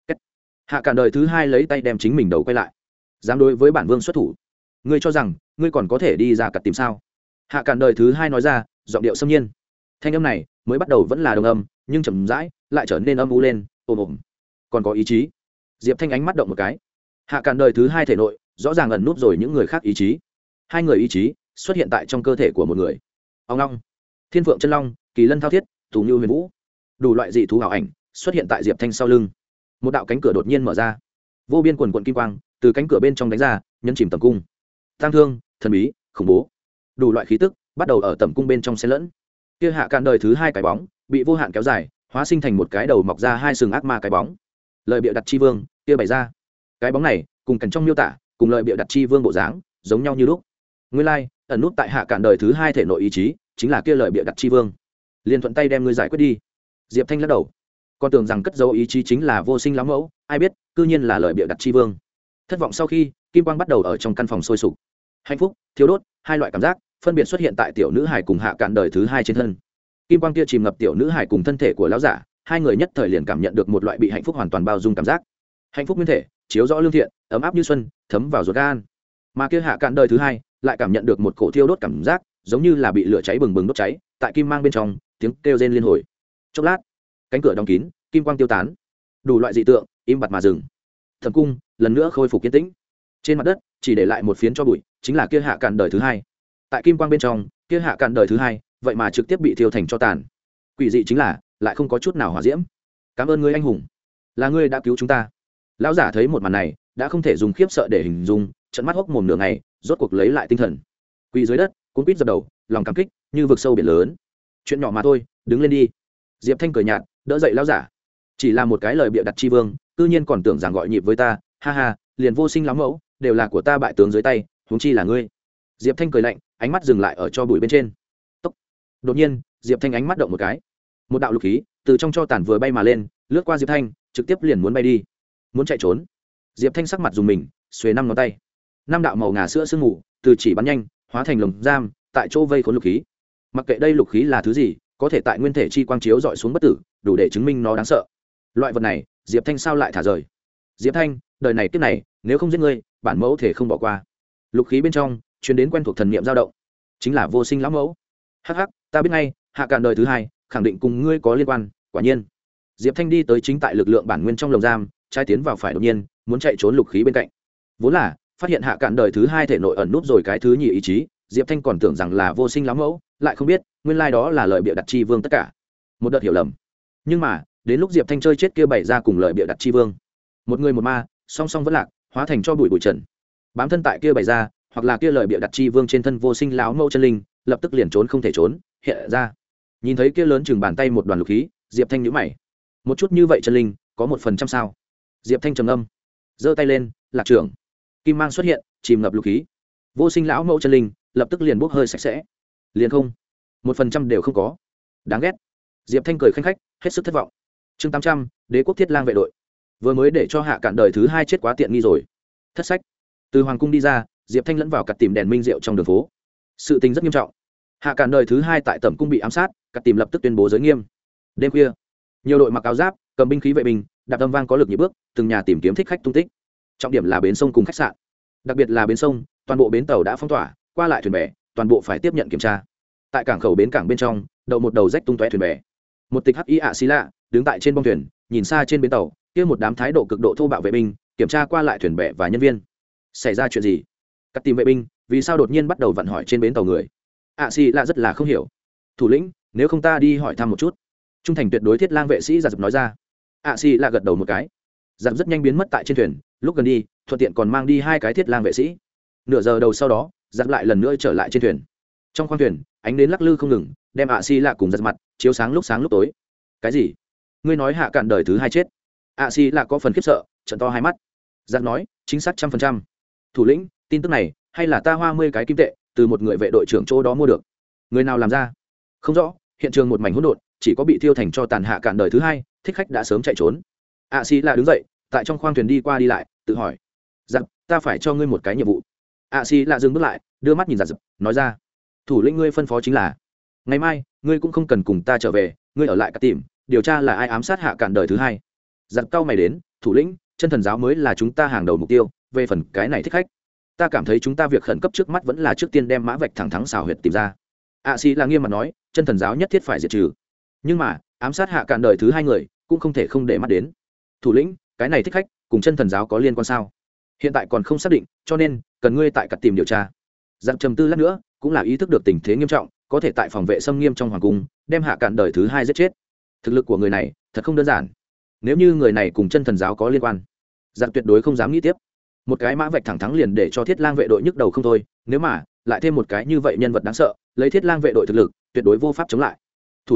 Hạ Càn đời thứ hai lấy tay đem chính mình đầu quay lại. Dám đối với bản vương xuất thủ? Ngươi cho rằng ngươi còn có thể đi ra cặt tìm sao? Hạ Càn đời thứ hai nói ra, giọng điệu xâm nhiên. Thanh âm này mới bắt đầu vẫn là đồng âm, nhưng chậm rãi lại trở nên âm u lên, ồm ồm. Còn có ý chí. Diệp Thanh ánh mắt động một cái. Hạ Càn đời thứ hai thể nội rõ ràng ẩn nút rồi những người khác ý chí. Hai người ý chí xuất hiện tại trong cơ thể của một người. Ông long, thiên phượng chân long, kỳ lân thao thiết, thủ như huyền vũ, đủ loại dị thú ảo ảnh xuất hiện tại Diệp Thanh sau lưng. Một đạo cánh cửa đột nhiên mở ra, vô biên quần quận kim quang từ cánh cửa bên trong đánh ra, nhấn chìm tầm cung. Tăng thương, thần bí, khủng bố, đủ loại khí tức bắt đầu ở tầm cung bên trong xen lẫn. Kia Hạ Càn đời thứ hai cái bóng bị vô hạn kéo dài hóa sinh thành một cái đầu mọc ra hai sừng ác ma cái bóng. Lời bịa đặt chi vương kia bày ra cái bóng này cùng cảnh trong miêu tả cùng lời bịa đặt chi vương bộ dáng giống nhau như lúc. Nguyên lai ẩn nút tại hạ cản đời thứ hai thể nội ý chí chính là kia lời bịa đặt chi vương. Liền thuận tay đem ngươi giải quyết đi. Diệp Thanh lắc đầu, con tưởng rằng cất dấu ý chí chính là vô sinh lão mẫu, ai biết cư nhiên là lời bịa đặt chi vương. Thất vọng sau khi, kim quang bắt đầu ở trong căn phòng sôi sục. Hạnh phúc, thiếu đốt, hai loại cảm giác phân biệt xuất hiện tại tiểu nữ hải cùng hạ cản đời thứ hai trên thân. Kim quang kia chìm ngập tiểu nữ hải cùng thân thể của lão giả, hai người nhất thời liền cảm nhận được một loại bị hạnh phúc hoàn toàn bao dung cảm giác. Hạnh phúc nguyên thể chiếu rõ lương thiện, ấm áp như xuân, thấm vào ruột gan. Mà kia hạ cản đời thứ hai lại cảm nhận được một cổ thiêu đốt cảm giác, giống như là bị lửa cháy bừng bừng đốt cháy, tại kim mang bên trong, tiếng kêu rên liên hồi. Chốc lát, cánh cửa đóng kín, kim quang tiêu tán, đủ loại dị tượng im bặt mà dừng. Thẩm cung lần nữa khôi phục kiên tĩnh. Trên mặt đất chỉ để lại một phiến cho bụi, chính là kia hạ cản đời thứ hai. Tại kim quang bên trong, kia hạ cản đời thứ hai, vậy mà trực tiếp bị thiêu thành cho tàn. Quỷ dị chính là, lại không có chút nào hỏa diễm. Cảm ơn ngươi anh hùng, là ngươi đã cứu chúng ta. Lão giả thấy một màn này, đã không thể dùng khiếp sợ để hình dung, trợn mắt hốc mồm nửa ngày, rốt cuộc lấy lại tinh thần. Quỳ dưới đất, cuống quýt dập đầu, lòng cảm kích như vực sâu biển lớn. Chuyện nhỏ mà thôi, đứng lên đi. Diệp Thanh cười nhạt, đỡ dậy lão giả. Chỉ là một cái lời bịa đặt chi vương, tự nhiên còn tưởng rằng gọi nhịp với ta, ha ha, liền vô sinh lắm mẫu, đều là của ta bại tướng dưới tay, huống chi là ngươi. Diệp Thanh cười lạnh, ánh mắt dừng lại ở cho bụi bên trên. Tốc. Đột nhiên, Diệp Thanh ánh mắt động một cái, một đạo lục khí từ trong cho tàn vừa bay mà lên, lướt qua Diệp Thanh, trực tiếp liền muốn bay đi, muốn chạy trốn. Diệp Thanh sắc mặt dùng mình, xuề năm ngón tay, năm đạo màu ngà sữa sương mù từ chỉ bắn nhanh, hóa thành lồng giam, tại chỗ vây khốn lục khí. Mặc kệ đây lục khí là thứ gì, có thể tại nguyên thể chi quang chiếu dọi xuống bất tử, đủ để chứng minh nó đáng sợ. Loại vật này, Diệp Thanh sao lại thả rời? Diệp Thanh, đời này kiếp này, nếu không giết ngươi, bản mẫu thể không bỏ qua. Lục khí bên trong truyền đến quen thuộc thần niệm dao động, chính là vô sinh lão mẫu. Hắc hắc, ta biết ngay, hạ cản đời thứ hai, khẳng định cùng ngươi có liên quan. Quả nhiên, Diệp Thanh đi tới chính tại lực lượng bản nguyên trong lồng giam, trái tiến vào phải đột nhiên, muốn chạy trốn lục khí bên cạnh. Vốn là phát hiện hạ cản đời thứ hai thể nội ẩn nút rồi cái thứ nhì ý chí, Diệp Thanh còn tưởng rằng là vô sinh lão mẫu, lại không biết nguyên lai đó là lời bịa đặt chi vương tất cả. Một đợt hiểu lầm. Nhưng mà đến lúc Diệp Thanh chơi chết kia bày ra cùng lời bịa đặt chi vương, một người một ma song song vẫn lạc, hóa thành cho bụi bụi trần, bám thân tại kia bày ra hoặc là kia lời bịa đặt chi vương trên thân vô sinh lão mẫu chân linh, lập tức liền trốn không thể trốn hiện ra. Nhìn thấy kia lớn chừng bàn tay một đoàn lục khí, Diệp Thanh nhíu mày, một chút như vậy chân linh có một phần trăm sao? Diệp Thanh trầm âm, giơ tay lên, lạc trưởng, kim mang xuất hiện, chìm ngập lục khí, vô sinh lão mẫu chân linh lập tức liền bốc hơi sạch sẽ, liền không một phần trăm đều không có. Đáng ghét. Diệp Thanh cười khanh khách, hết sức thất vọng. Chương tám trăm, Đế quốc Thiết Lang vệ đội. Vừa mới để cho hạ cản đời thứ hai chết quá tiện nghi rồi. Thất sách. Từ hoàng cung đi ra, Diệp Thanh lẫn vào cặt tìm đèn minh rượu trong đường phố. Sự tình rất nghiêm trọng. Hạ cản đời thứ hai tại tẩm cung bị ám sát, cặt tìm lập tức tuyên bố giới nghiêm. Đêm khuya, nhiều đội mặc áo giáp, cầm binh khí vệ binh, đạp âm vang có lực nhịp bước, từng nhà tìm kiếm thích khách tung tích. Trọng điểm là bến sông cùng khách sạn. Đặc biệt là bến sông, toàn bộ bến tàu đã phong tỏa, qua lại thuyền bè, toàn bộ phải tiếp nhận kiểm tra. Tại cảng khẩu bến cảng bên trong, đậu một đầu rách tung tóe thuyền bè. Một tịch hắc y ạ xí lạ đứng tại trên bong thuyền, nhìn xa trên bến tàu, kia một đám thái độ cực độ thô bạo vệ binh, kiểm tra qua lại thuyền bè và nhân viên. Xảy ra chuyện gì? Các tìm vệ binh, vì sao đột nhiên bắt đầu vặn hỏi trên bến tàu người? ạ xí lạ rất là không hiểu. Thủ lĩnh, nếu không ta đi hỏi thăm một chút. Trung thành tuyệt đối Thiết Lang vệ sĩ giật dập nói ra. ạ xí lạ gật đầu một cái. Giật rất nhanh biến mất tại trên thuyền, lúc gần đi, thuận tiện còn mang đi hai cái Thiết Lang vệ sĩ. Nửa giờ đầu sau đó, giật lại lần nữa trở lại trên thuyền. Trong khoang thuyền, ánh nến lắc lư không ngừng, đem ạ xi lạ cùng giật mặt chiếu sáng lúc sáng lúc tối. Cái gì? Ngươi nói hạ cản đời thứ hai chết? ạ xi lạ có phần khiếp sợ, trợn to hai mắt. Giật nói, chính xác trăm phần trăm. Thủ lĩnh, tin tức này hay là ta hoa mươi cái kim tệ từ một người vệ đội trưởng chỗ đó mua được? Người nào làm ra? Không rõ. Hiện trường một mảnh hỗn độn, chỉ có bị thiêu thành cho tàn hạ cản đời thứ hai, thích khách đã sớm chạy trốn. ạ xi lạ đứng dậy, tại trong khoang thuyền đi qua đi lại, tự hỏi, giật, ta phải cho ngươi một cái nhiệm vụ. ạ xi lạ dừng bước lại, đưa mắt nhìn giật, nói ra, thủ lĩnh ngươi phân phó chính là, ngày mai ngươi cũng không cần cùng ta trở về, ngươi ở lại cả tìm điều tra là ai ám sát hạ cản đời thứ hai. Giật cau mày đến, thủ lĩnh, chân thần giáo mới là chúng ta hàng đầu mục tiêu, về phần cái này thích khách, ta cảm thấy chúng ta việc khẩn cấp trước mắt vẫn là trước tiên đem mã vạch thẳng thắng xào huyệt tìm ra. ạ xi là nghiêm mặt nói, chân thần giáo nhất thiết phải diệt trừ, nhưng mà ám sát hạ cản đời thứ hai người cũng không thể không để mắt đến. Thủ lĩnh, cái này thích khách cùng chân thần giáo có liên quan sao? Hiện tại còn không xác định, cho nên cần ngươi tại cặt tìm điều tra. Giang trầm tư lát nữa, cũng là ý thức được tình thế nghiêm trọng, có thể tại phòng vệ xâm nghiêm trong hoàng cung đem hạ cản đời thứ hai giết chết. Thực lực của người này thật không đơn giản. Nếu như người này cùng chân thần giáo có liên quan, Giang tuyệt đối không dám nghĩ tiếp. Một cái mã vạch thẳng thắng liền để cho Thiết Lang vệ đội nhức đầu không thôi, nếu mà lại thêm một cái như vậy nhân vật đáng sợ, lấy Thiết Lang vệ đội thực lực tuyệt đối vô pháp chống lại. Thủ lĩnh,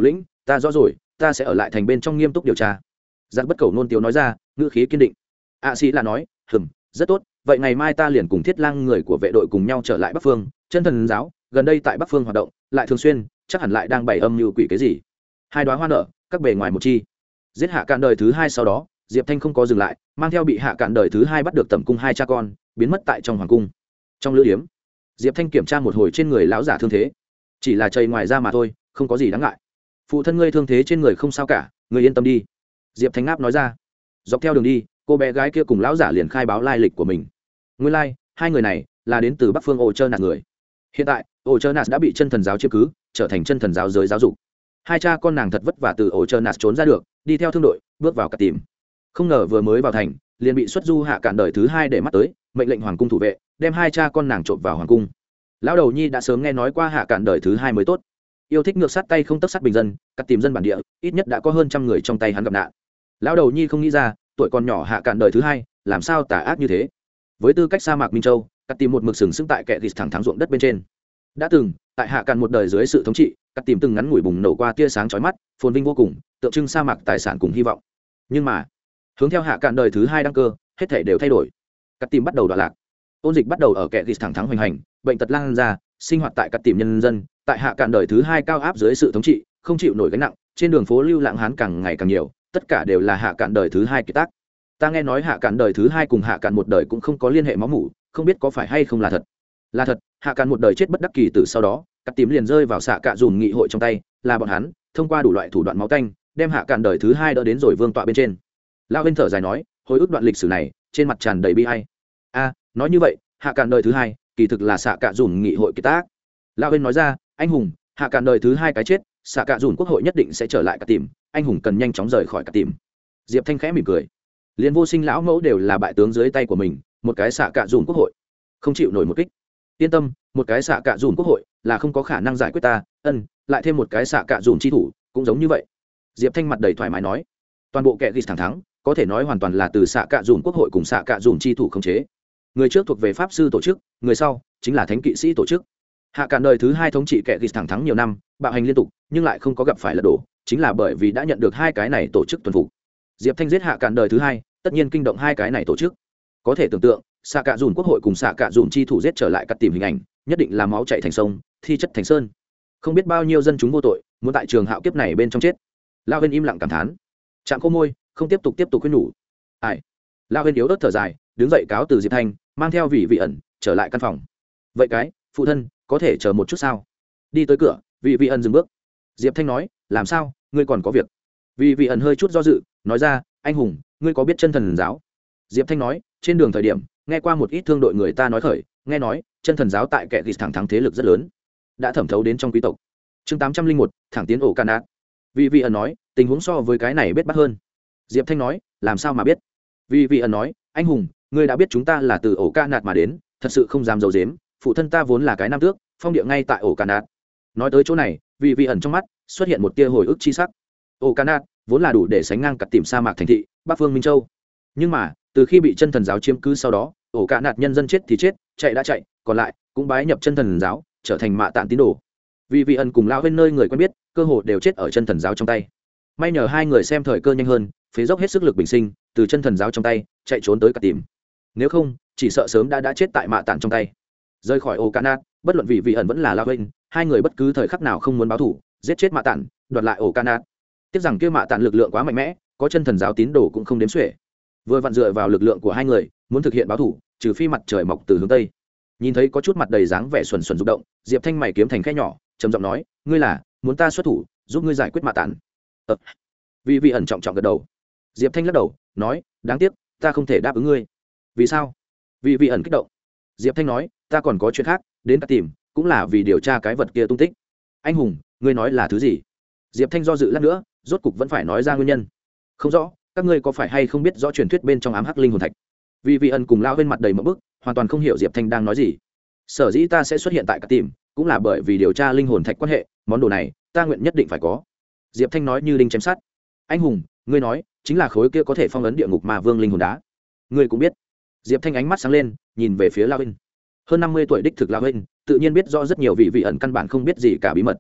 ta rõ rồi, ta sẽ ở lại thành bên trong nghiêm túc điều tra. Giặc bất cầu nôn tiếu nói ra, ngữ khí kiên định. ạ sĩ là nói, hừm, rất tốt, vậy ngày mai ta liền cùng Thiết Lang người của vệ đội cùng nhau trở lại Bắc Phương. Chân thần giáo gần đây tại Bắc Phương hoạt động lại thường xuyên, chắc hẳn lại đang bày âm mưu quỷ cái gì. Hai đóa hoa nở, các bề ngoài một chi. Giết hạ cạn đời thứ hai sau đó, Diệp Thanh không có dừng lại, mang theo bị hạ cạn đời thứ hai bắt được tẩm cung hai cha con, biến mất tại trong hoàng cung. Trong lữ điếm, Diệp Thanh kiểm tra một hồi trên người lão giả thương thế, chỉ là chảy ngoài ra mà thôi, không có gì đáng ngại. Phụ thân ngươi thương thế trên người không sao cả, ngươi yên tâm đi. Diệp Thanh ngáp nói ra. Dọc theo đường đi, cô bé gái kia cùng lão giả liền khai báo lai lịch của mình. Nguyên lai, like, hai người này là đến từ Bắc Phương Ổ Trơ Nạt người. Hiện tại, Ổ Trơ Nạt đã bị chân thần giáo chiếm cứ, trở thành chân thần giáo giới giáo dục. Hai cha con nàng thật vất vả từ Ổ Trơ Nạt trốn ra được, đi theo thương đội, bước vào cả tìm. Không ngờ vừa mới vào thành, liền bị xuất du hạ cạn đời thứ hai để mắt tới, mệnh lệnh hoàng cung thủ vệ, đem hai cha con nàng trộm vào hoàng cung. Lão đầu nhi đã sớm nghe nói qua hạ cạn đời thứ hai mới tốt, yêu thích ngược sát tay không tất sát bình dân, cắt tìm dân bản địa, ít nhất đã có hơn trăm người trong tay hắn gặp nạn. Lão đầu nhi không nghĩ ra, tuổi còn nhỏ hạ cạn đời thứ hai, làm sao tà ác như thế. Với tư cách sa mạc Minh Châu, cắt tìm một mực sừng sững tại kẻ ghịt thẳng thắng ruộng đất bên trên. Đã từng, tại hạ cạn một đời dưới sự thống trị, cắt tìm từng ngắn ngủi bùng nổ qua tia sáng chói mắt, phồn vinh vô cùng, tượng trưng sa mạc tài sản cùng hy vọng. Nhưng mà, hướng theo hạ cạn đời thứ hai đăng cơ, hết thảy đều thay đổi. Cắt tìm bắt đầu đọa lạc, ôn dịch bắt đầu ở kẻ ghịt thẳng thắng hoành hành, bệnh tật lan ra, sinh hoạt tại cắt tìm nhân dân, tại hạ cạn đời thứ hai cao áp dưới sự thống trị, không chịu nổi gánh nặng, trên đường phố lưu lãng hán càng ngày càng nhiều, tất cả đều là hạ cạn đời thứ hai kiệt tác. Ta nghe nói hạ cạn đời thứ hai cùng hạ cạn một đời cũng không có liên hệ máu mủ, không biết có phải hay không là thật. Là thật, hạ cạn một đời chết bất đắc kỳ từ sau đó, cắt tím liền rơi vào xạ cạ dùm nghị hội trong tay, là bọn hắn thông qua đủ loại thủ đoạn máu tanh, đem hạ cạn đời thứ hai đỡ đến rồi vương tọa bên trên. Lão bên thở dài nói, hồi ức đoạn lịch sử này, trên mặt tràn đầy bi ai. A, nói như vậy, hạ cạn đời thứ hai kỳ thực là xạ cạ dùm nghị hội kiệt tác. Lão bên nói ra, anh hùng, hạ cạn đời thứ hai cái chết, xạ cạ dùm quốc hội nhất định sẽ trở lại cắt tìm, anh hùng cần nhanh chóng rời khỏi cắt tìm. Diệp Thanh khẽ mỉm cười, liên vô sinh lão mẫu đều là bại tướng dưới tay của mình, một cái xạ cạ dùm quốc hội không chịu nổi một kích. Yên tâm, một cái xạ cạ dùm quốc hội là không có khả năng giải quyết ta. Ân, lại thêm một cái xạ cạ dùm chi thủ cũng giống như vậy. Diệp Thanh mặt đầy thoải mái nói, toàn bộ kẻ ghịt thẳng thắng có thể nói hoàn toàn là từ xạ cạ dùm quốc hội cùng xạ cạ dùm chi thủ khống chế. Người trước thuộc về pháp sư tổ chức, người sau chính là thánh kỵ sĩ tổ chức. Hạ cạn đời thứ hai thống trị kẻ ghịt thẳng thắng nhiều năm, bạo hành liên tục, nhưng lại không có gặp phải lật đổ, chính là bởi vì đã nhận được hai cái này tổ chức tuần phục. Diệp Thanh giết hạ cạn đời thứ hai, tất nhiên kinh động hai cái này tổ chức. Có thể tưởng tượng, xạ cạ dùm quốc hội cùng xạ cạ dùm chi thủ giết trở lại cắt tìm hình ảnh, nhất định là máu chảy thành sông, thi chất thành sơn. Không biết bao nhiêu dân chúng vô tội muốn tại trường hạo kiếp này bên trong chết. Lao Huyên im lặng cảm thán, chạm khô môi, không tiếp tục tiếp tục khuyên nhủ. Ai? Lao Huyên yếu ớt thở dài, đứng dậy cáo từ Diệp Thanh, mang theo vị vị ẩn trở lại căn phòng. Vậy cái phụ thân có thể chờ một chút sao? Đi tới cửa, vị vị ẩn dừng bước. Diệp Thanh nói, làm sao, ngươi còn có việc? Vị vị ẩn hơi chút do dự, nói ra, anh hùng, ngươi có biết chân thần giáo? Diệp Thanh nói, trên đường thời điểm nghe qua một ít thương đội người ta nói khởi, nghe nói chân thần giáo tại kẻ ghịt thẳng thắng thế lực rất lớn, đã thẩm thấu đến trong quý tộc. Chương tám trăm linh một, thẳng tiến ổ can nát. Vị vị ẩn nói, tình huống so với cái này biết bắt hơn. Diệp Thanh nói, làm sao mà biết? Vị vị ẩn nói, anh hùng, ngươi đã biết chúng ta là từ ổ ca nạt mà đến, thật sự không dám giấu giếm, phụ thân ta vốn là cái nam tước, phong địa ngay tại ổ ca nạt. Nói tới chỗ này, vị vị ẩn trong mắt xuất hiện một tia hồi ức chi sắc. Ổ ca nạt vốn là đủ để sánh ngang cặt tìm sa mạc thành thị Bắc Phương Minh Châu, nhưng mà từ khi bị chân thần giáo chiếm cứ sau đó, ổ ca nạt nhân dân chết thì chết, chạy đã chạy, còn lại cũng bái nhập chân thần giáo, trở thành mạ tạn tín đồ. Vị vị ẩn cùng lão bên nơi người quen biết, cơ hồ đều chết ở chân thần giáo trong tay. May nhờ hai người xem thời cơ nhanh hơn, phế dốc hết sức lực bình sinh, từ chân thần giáo trong tay chạy trốn tới cả tìm. Nếu không, chỉ sợ sớm đã đã chết tại mạ tạn trong tay. Rời khỏi ổ ca nạt, bất luận vị vị ẩn vẫn là lão bên, hai người bất cứ thời khắc nào không muốn báo thù, giết chết mạ tạn, đoạt lại ổ ca nạt. Tiếc rằng kia mạ tạn lực lượng quá mạnh mẽ, có chân thần giáo tín đồ cũng không đếm xuể. Vừa vặn dựa vào lực lượng của hai người, muốn thực hiện báo thù, trừ phi mặt trời mọc từ hướng tây. Nhìn thấy có chút mặt đầy dáng vẻ xuẩn xuẩn rụng động, Diệp Thanh mày kiếm thành khẽ nhỏ, trầm giọng nói, ngươi là muốn ta xuất thủ giúp ngươi giải quyết mạ tạn? Ờ. Vị vị ẩn trọng trọng gật đầu. Diệp Thanh lắc đầu, nói, đáng tiếc, ta không thể đáp ứng ngươi. Vì sao? Vị vị ẩn kích động. Diệp Thanh nói, ta còn có chuyện khác, đến ta tìm, cũng là vì điều tra cái vật kia tung tích. Anh hùng, ngươi nói là thứ gì? Diệp Thanh do dự lát nữa, rốt cục vẫn phải nói ra nguyên nhân. Không rõ, các ngươi có phải hay không biết rõ truyền thuyết bên trong ám hắc linh hồn thạch? Vì vị ẩn cùng lao bên mặt đầy mộng bức, hoàn toàn không hiểu Diệp Thanh đang nói gì. Sở dĩ ta sẽ xuất hiện tại cả tìm, cũng là bởi vì điều tra linh hồn thạch quan hệ, món đồ này ta nguyện nhất định phải có. Diệp Thanh nói như đinh chém sắt. Anh hùng, ngươi nói chính là khối kia có thể phong ấn địa ngục ma vương linh hồn đá. Ngươi cũng biết. Diệp Thanh ánh mắt sáng lên, nhìn về phía lao bên. Hơn năm mươi tuổi đích thực lao bên, tự nhiên biết rõ rất nhiều vị vị ẩn căn bản không biết gì cả bí mật.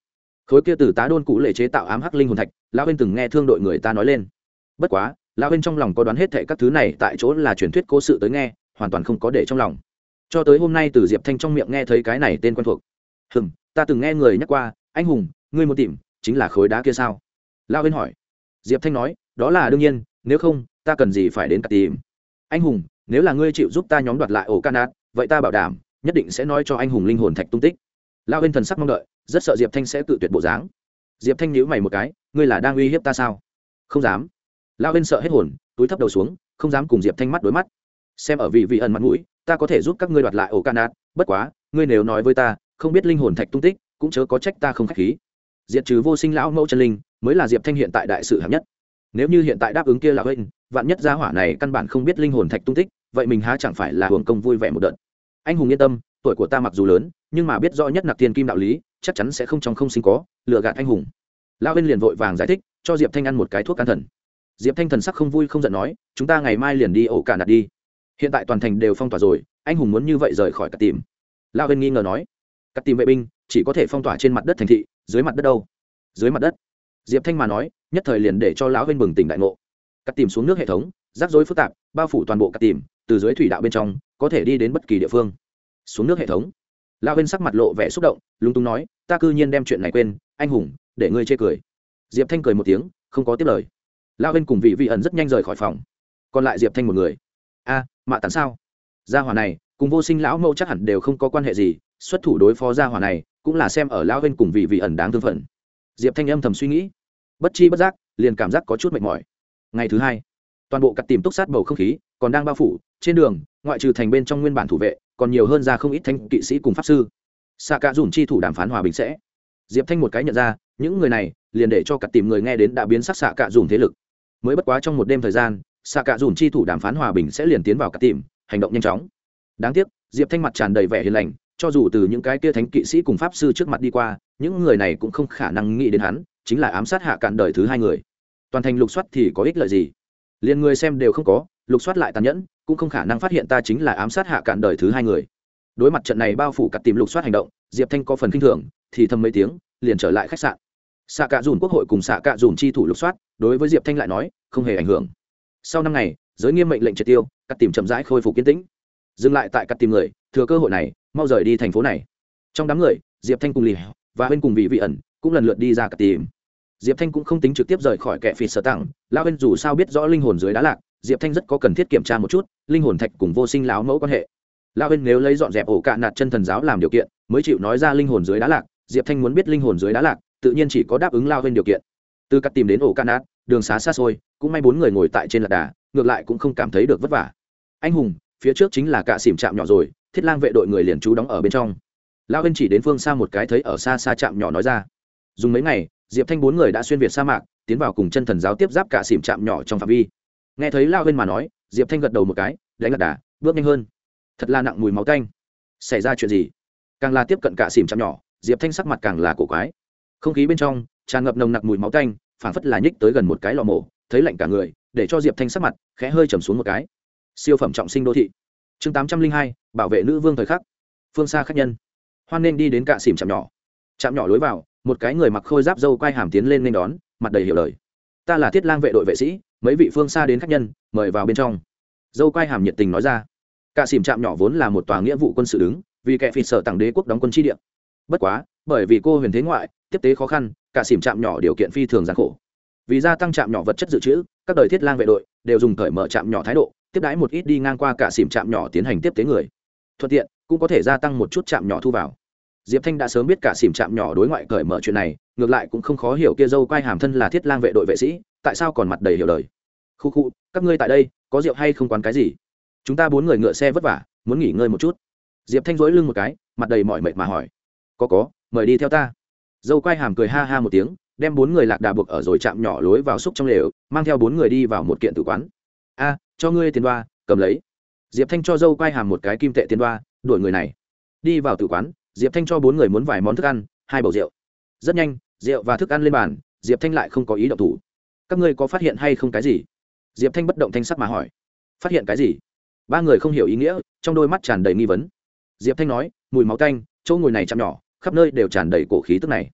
khối kia từ tá đôn cụ lệ chế tạo ám hắc linh hồn thạch lão huynh từng nghe thương đội người ta nói lên. Bất quá lão huynh trong lòng có đoán hết thệ các thứ này tại chỗ là truyền thuyết cố sự tới nghe, hoàn toàn không có để trong lòng. Cho tới hôm nay từ Diệp Thanh trong miệng nghe thấy cái này tên quen thuộc. Hừm, ta từng nghe người nhắc qua, anh hùng, ngươi muốn tìm chính là khối đá kia sao? Lão huynh hỏi. Diệp Thanh nói, đó là đương nhiên, nếu không ta cần gì phải đến cả tìm. Anh hùng, nếu là ngươi chịu giúp ta nhóm đoạt lại ổ Canat, vậy ta bảo đảm nhất định sẽ nói cho anh hùng linh hồn thạch tung tích. Lão huynh thần sắc mong đợi, rất sợ Diệp Thanh sẽ tự tuyệt bộ dáng. Diệp Thanh nhíu mày một cái, ngươi là đang uy hiếp ta sao? Không dám. Lão huynh sợ hết hồn, túi thấp đầu xuống, không dám cùng Diệp Thanh mắt đối mắt. Xem ở vị vị ẩn mặt mũi, ta có thể giúp các ngươi đoạt lại ổ Canat, bất quá ngươi nếu nói với ta không biết linh hồn thạch tung tích cũng chớ có trách ta không khách khí. Diệt trừ vô sinh lão mẫu chân linh mới là Diệp Thanh hiện tại đại sự hạng nhất. Nếu như hiện tại đáp ứng kia là huynh, vạn nhất gia hỏa này căn bản không biết linh hồn thạch tung tích, vậy mình há chẳng phải là hưởng công vui vẻ một đợt. Anh hùng yên tâm, tuổi của ta mặc dù lớn nhưng mà biết rõ nhất nặc tiền kim đạo lý, chắc chắn sẽ không trong không sinh có lừa gạt anh hùng. Lão huynh liền vội vàng giải thích cho Diệp Thanh ăn một cái thuốc can thần. Diệp Thanh thần sắc không vui không giận nói, chúng ta ngày mai liền đi ổ cả nạt đi. Hiện tại toàn thành đều phong tỏa rồi, anh hùng muốn như vậy rời khỏi cả tìm. Lão huynh nghi ngờ nói, các tìm vệ binh chỉ có thể phong tỏa trên mặt đất thành thị, dưới mặt đất đâu? Dưới mặt đất. Diệp Thanh mà nói, nhất thời liền để cho lão huynh bừng tỉnh đại ngộ. Cắt tìm xuống nước hệ thống, rắc rối phức tạp, bao phủ toàn bộ cắt tìm, từ dưới thủy đạo bên trong, có thể đi đến bất kỳ địa phương. Xuống nước hệ thống. Lão huynh sắc mặt lộ vẻ xúc động, lúng túng nói, ta cư nhiên đem chuyện này quên, anh hùng, để ngươi chê cười. Diệp Thanh cười một tiếng, không có tiếp lời. Lão huynh cùng vị vị ẩn rất nhanh rời khỏi phòng. Còn lại Diệp Thanh một người. A, mạ tán sao? Gia hỏa này, cùng vô sinh lão mâu chắc hẳn đều không có quan hệ gì, xuất thủ đối phó gia hỏa này, cũng là xem ở lão huynh cùng vị vị ẩn đáng thương phận. Diệp Thanh âm thầm suy nghĩ, bất chi bất giác liền cảm giác có chút mệt mỏi. Ngày thứ hai, toàn bộ cắt tìm túc sát bầu không khí còn đang bao phủ trên đường, ngoại trừ thành bên trong nguyên bản thủ vệ, còn nhiều hơn ra không ít thanh kỵ sĩ cùng pháp sư. Xạ Cạ Dùn chi thủ đàm phán hòa bình sẽ. Diệp Thanh một cái nhận ra, những người này liền để cho cắt tìm người nghe đến đã biến sắc Xạ Cạ Dùn thế lực. Mới bất quá trong một đêm thời gian, Xạ Cạ Dùn chi thủ đàm phán hòa bình sẽ liền tiến vào cắt tìm, hành động nhanh chóng. Đáng tiếc, Diệp Thanh mặt tràn đầy vẻ hiền lành, cho dù từ những cái kia thánh kỵ sĩ cùng pháp sư trước mặt đi qua, những người này cũng không khả năng nghĩ đến hắn chính là ám sát hạ cạn đời thứ hai người. Toàn thành lục soát thì có ích lợi gì? Liên người xem đều không có, lục soát lại tàn nhẫn, cũng không khả năng phát hiện ta chính là ám sát hạ cạn đời thứ hai người. Đối mặt trận này bao phủ cắt tìm lục soát hành động, Diệp Thanh có phần kinh thường, thì thầm mấy tiếng, liền trở lại khách sạn. Xạ Cạ Dùn quốc hội cùng Xạ Cạ Dùn chi thủ lục soát, đối với Diệp Thanh lại nói, không hề ảnh hưởng. Sau năm ngày, giới nghiêm mệnh lệnh triệt tiêu, cắt tìm chậm rãi khôi phục kiên tĩnh. Dừng lại tại cắt tìm người, thừa cơ hội này, mau rời đi thành phố này. Trong đám người, Diệp Thanh cùng Lì và bên cùng vị vị ẩn cũng lần lượt đi ra cắt tìm. Diệp Thanh cũng không tính trực tiếp rời khỏi kẻ phỉ sở tặng, lão bên dù sao biết rõ linh hồn dưới đá lạc, Diệp Thanh rất có cần thiết kiểm tra một chút linh hồn thạch cùng vô sinh lão mẫu quan hệ. Lão bên nếu lấy dọn dẹp ổ cạn nạt chân thần giáo làm điều kiện, mới chịu nói ra linh hồn dưới đá lạc, Diệp Thanh muốn biết linh hồn dưới đá lạc, tự nhiên chỉ có đáp ứng lão bên điều kiện. Từ cắt tìm đến ổ cạn nạt, đường xá xa xôi, cũng may bốn người ngồi tại trên lạc đà, ngược lại cũng không cảm thấy được vất vả. Anh hùng, phía trước chính là cả xỉm trạm nhỏ rồi, Thiết Lang vệ đội người liền trú đóng ở bên trong. Lão bên chỉ đến phương xa một cái thấy ở xa xa trạm nhỏ nói ra. Dùng mấy ngày, Diệp Thanh bốn người đã xuyên việt sa mạc, tiến vào cùng chân thần giáo tiếp giáp cả xỉm trạm nhỏ trong phạm vi. Nghe thấy Lão bên mà nói, Diệp Thanh gật đầu một cái, đánh lạc đà, bước nhanh hơn. Thật là nặng mùi máu tanh. Xảy ra chuyện gì? Càng là tiếp cận cả xỉm trạm nhỏ, Diệp Thanh sắc mặt càng là cổ quái. Không khí bên trong tràn ngập nồng nặc mùi máu tanh, phảng phất là nhích tới gần một cái lò mổ, thấy lạnh cả người, để cho Diệp Thanh sắc mặt khẽ hơi trầm xuống một cái. Siêu phẩm trọng sinh đô thị. Chương tám trăm linh hai, bảo vệ nữ vương thời khắc. Phương xa khách nhân. Hoan nên đi đến cạ xỉm trạm nhỏ. Trạm nhỏ lối vào, một cái người mặc khôi giáp râu quai hàm tiến lên nên đón, mặt đầy hiểu lời. Ta là Thiết Lang vệ đội vệ sĩ, mấy vị phương xa đến khách nhân, mời vào bên trong. Râu quai hàm nhiệt tình nói ra. Cạ xỉm trạm nhỏ vốn là một tòa nghĩa vụ quân sự đứng, vì kẻ phỉ sở tặng đế quốc đóng quân chi địa. Bất quá, bởi vì cô huyền thế ngoại, tiếp tế khó khăn, cạ xỉm trạm nhỏ điều kiện phi thường gian khổ. Vì gia tăng trạm nhỏ vật chất dự trữ, các đời Thiết Lang vệ đội đều dùng cởi mở trạm nhỏ thái độ, tiếp đãi một ít đi ngang qua cả xỉm trạm nhỏ tiến hành tiếp tế người, thuận tiện cũng có thể gia tăng một chút trạm nhỏ thu vào. Diệp Thanh đã sớm biết cả xỉm trạm nhỏ đối ngoại cởi mở chuyện này, ngược lại cũng không khó hiểu kia dâu quai hàm thân là Thiết Lang vệ đội vệ sĩ, tại sao còn mặt đầy hiểu lời. Khu khu, các ngươi tại đây có rượu hay không quán cái gì? Chúng ta bốn người ngựa xe vất vả, muốn nghỉ ngơi một chút. Diệp Thanh duỗi lưng một cái, mặt đầy mỏi mệt mà hỏi. Có có, mời đi theo ta. Dâu quai hàm cười ha ha một tiếng, đem bốn người lạc đà buộc ở rồi trạm nhỏ lối vào xúc trong lều, mang theo bốn người đi vào một kiện tử quán. A, cho ngươi tiền đoa, cầm lấy. Diệp Thanh cho dâu quai hàm một cái kim tệ tiền đoa, đuổi người này. Đi vào tử quán, Diệp Thanh cho bốn người muốn vài món thức ăn, hai bầu rượu. Rất nhanh, rượu và thức ăn lên bàn, Diệp Thanh lại không có ý động thủ. Các ngươi có phát hiện hay không cái gì? Diệp Thanh bất động thanh sắc mà hỏi. Phát hiện cái gì? Ba người không hiểu ý nghĩa, trong đôi mắt tràn đầy nghi vấn. Diệp Thanh nói, mùi máu tanh, chỗ ngồi này chạm nhỏ, khắp nơi đều tràn đầy cổ khí tức này.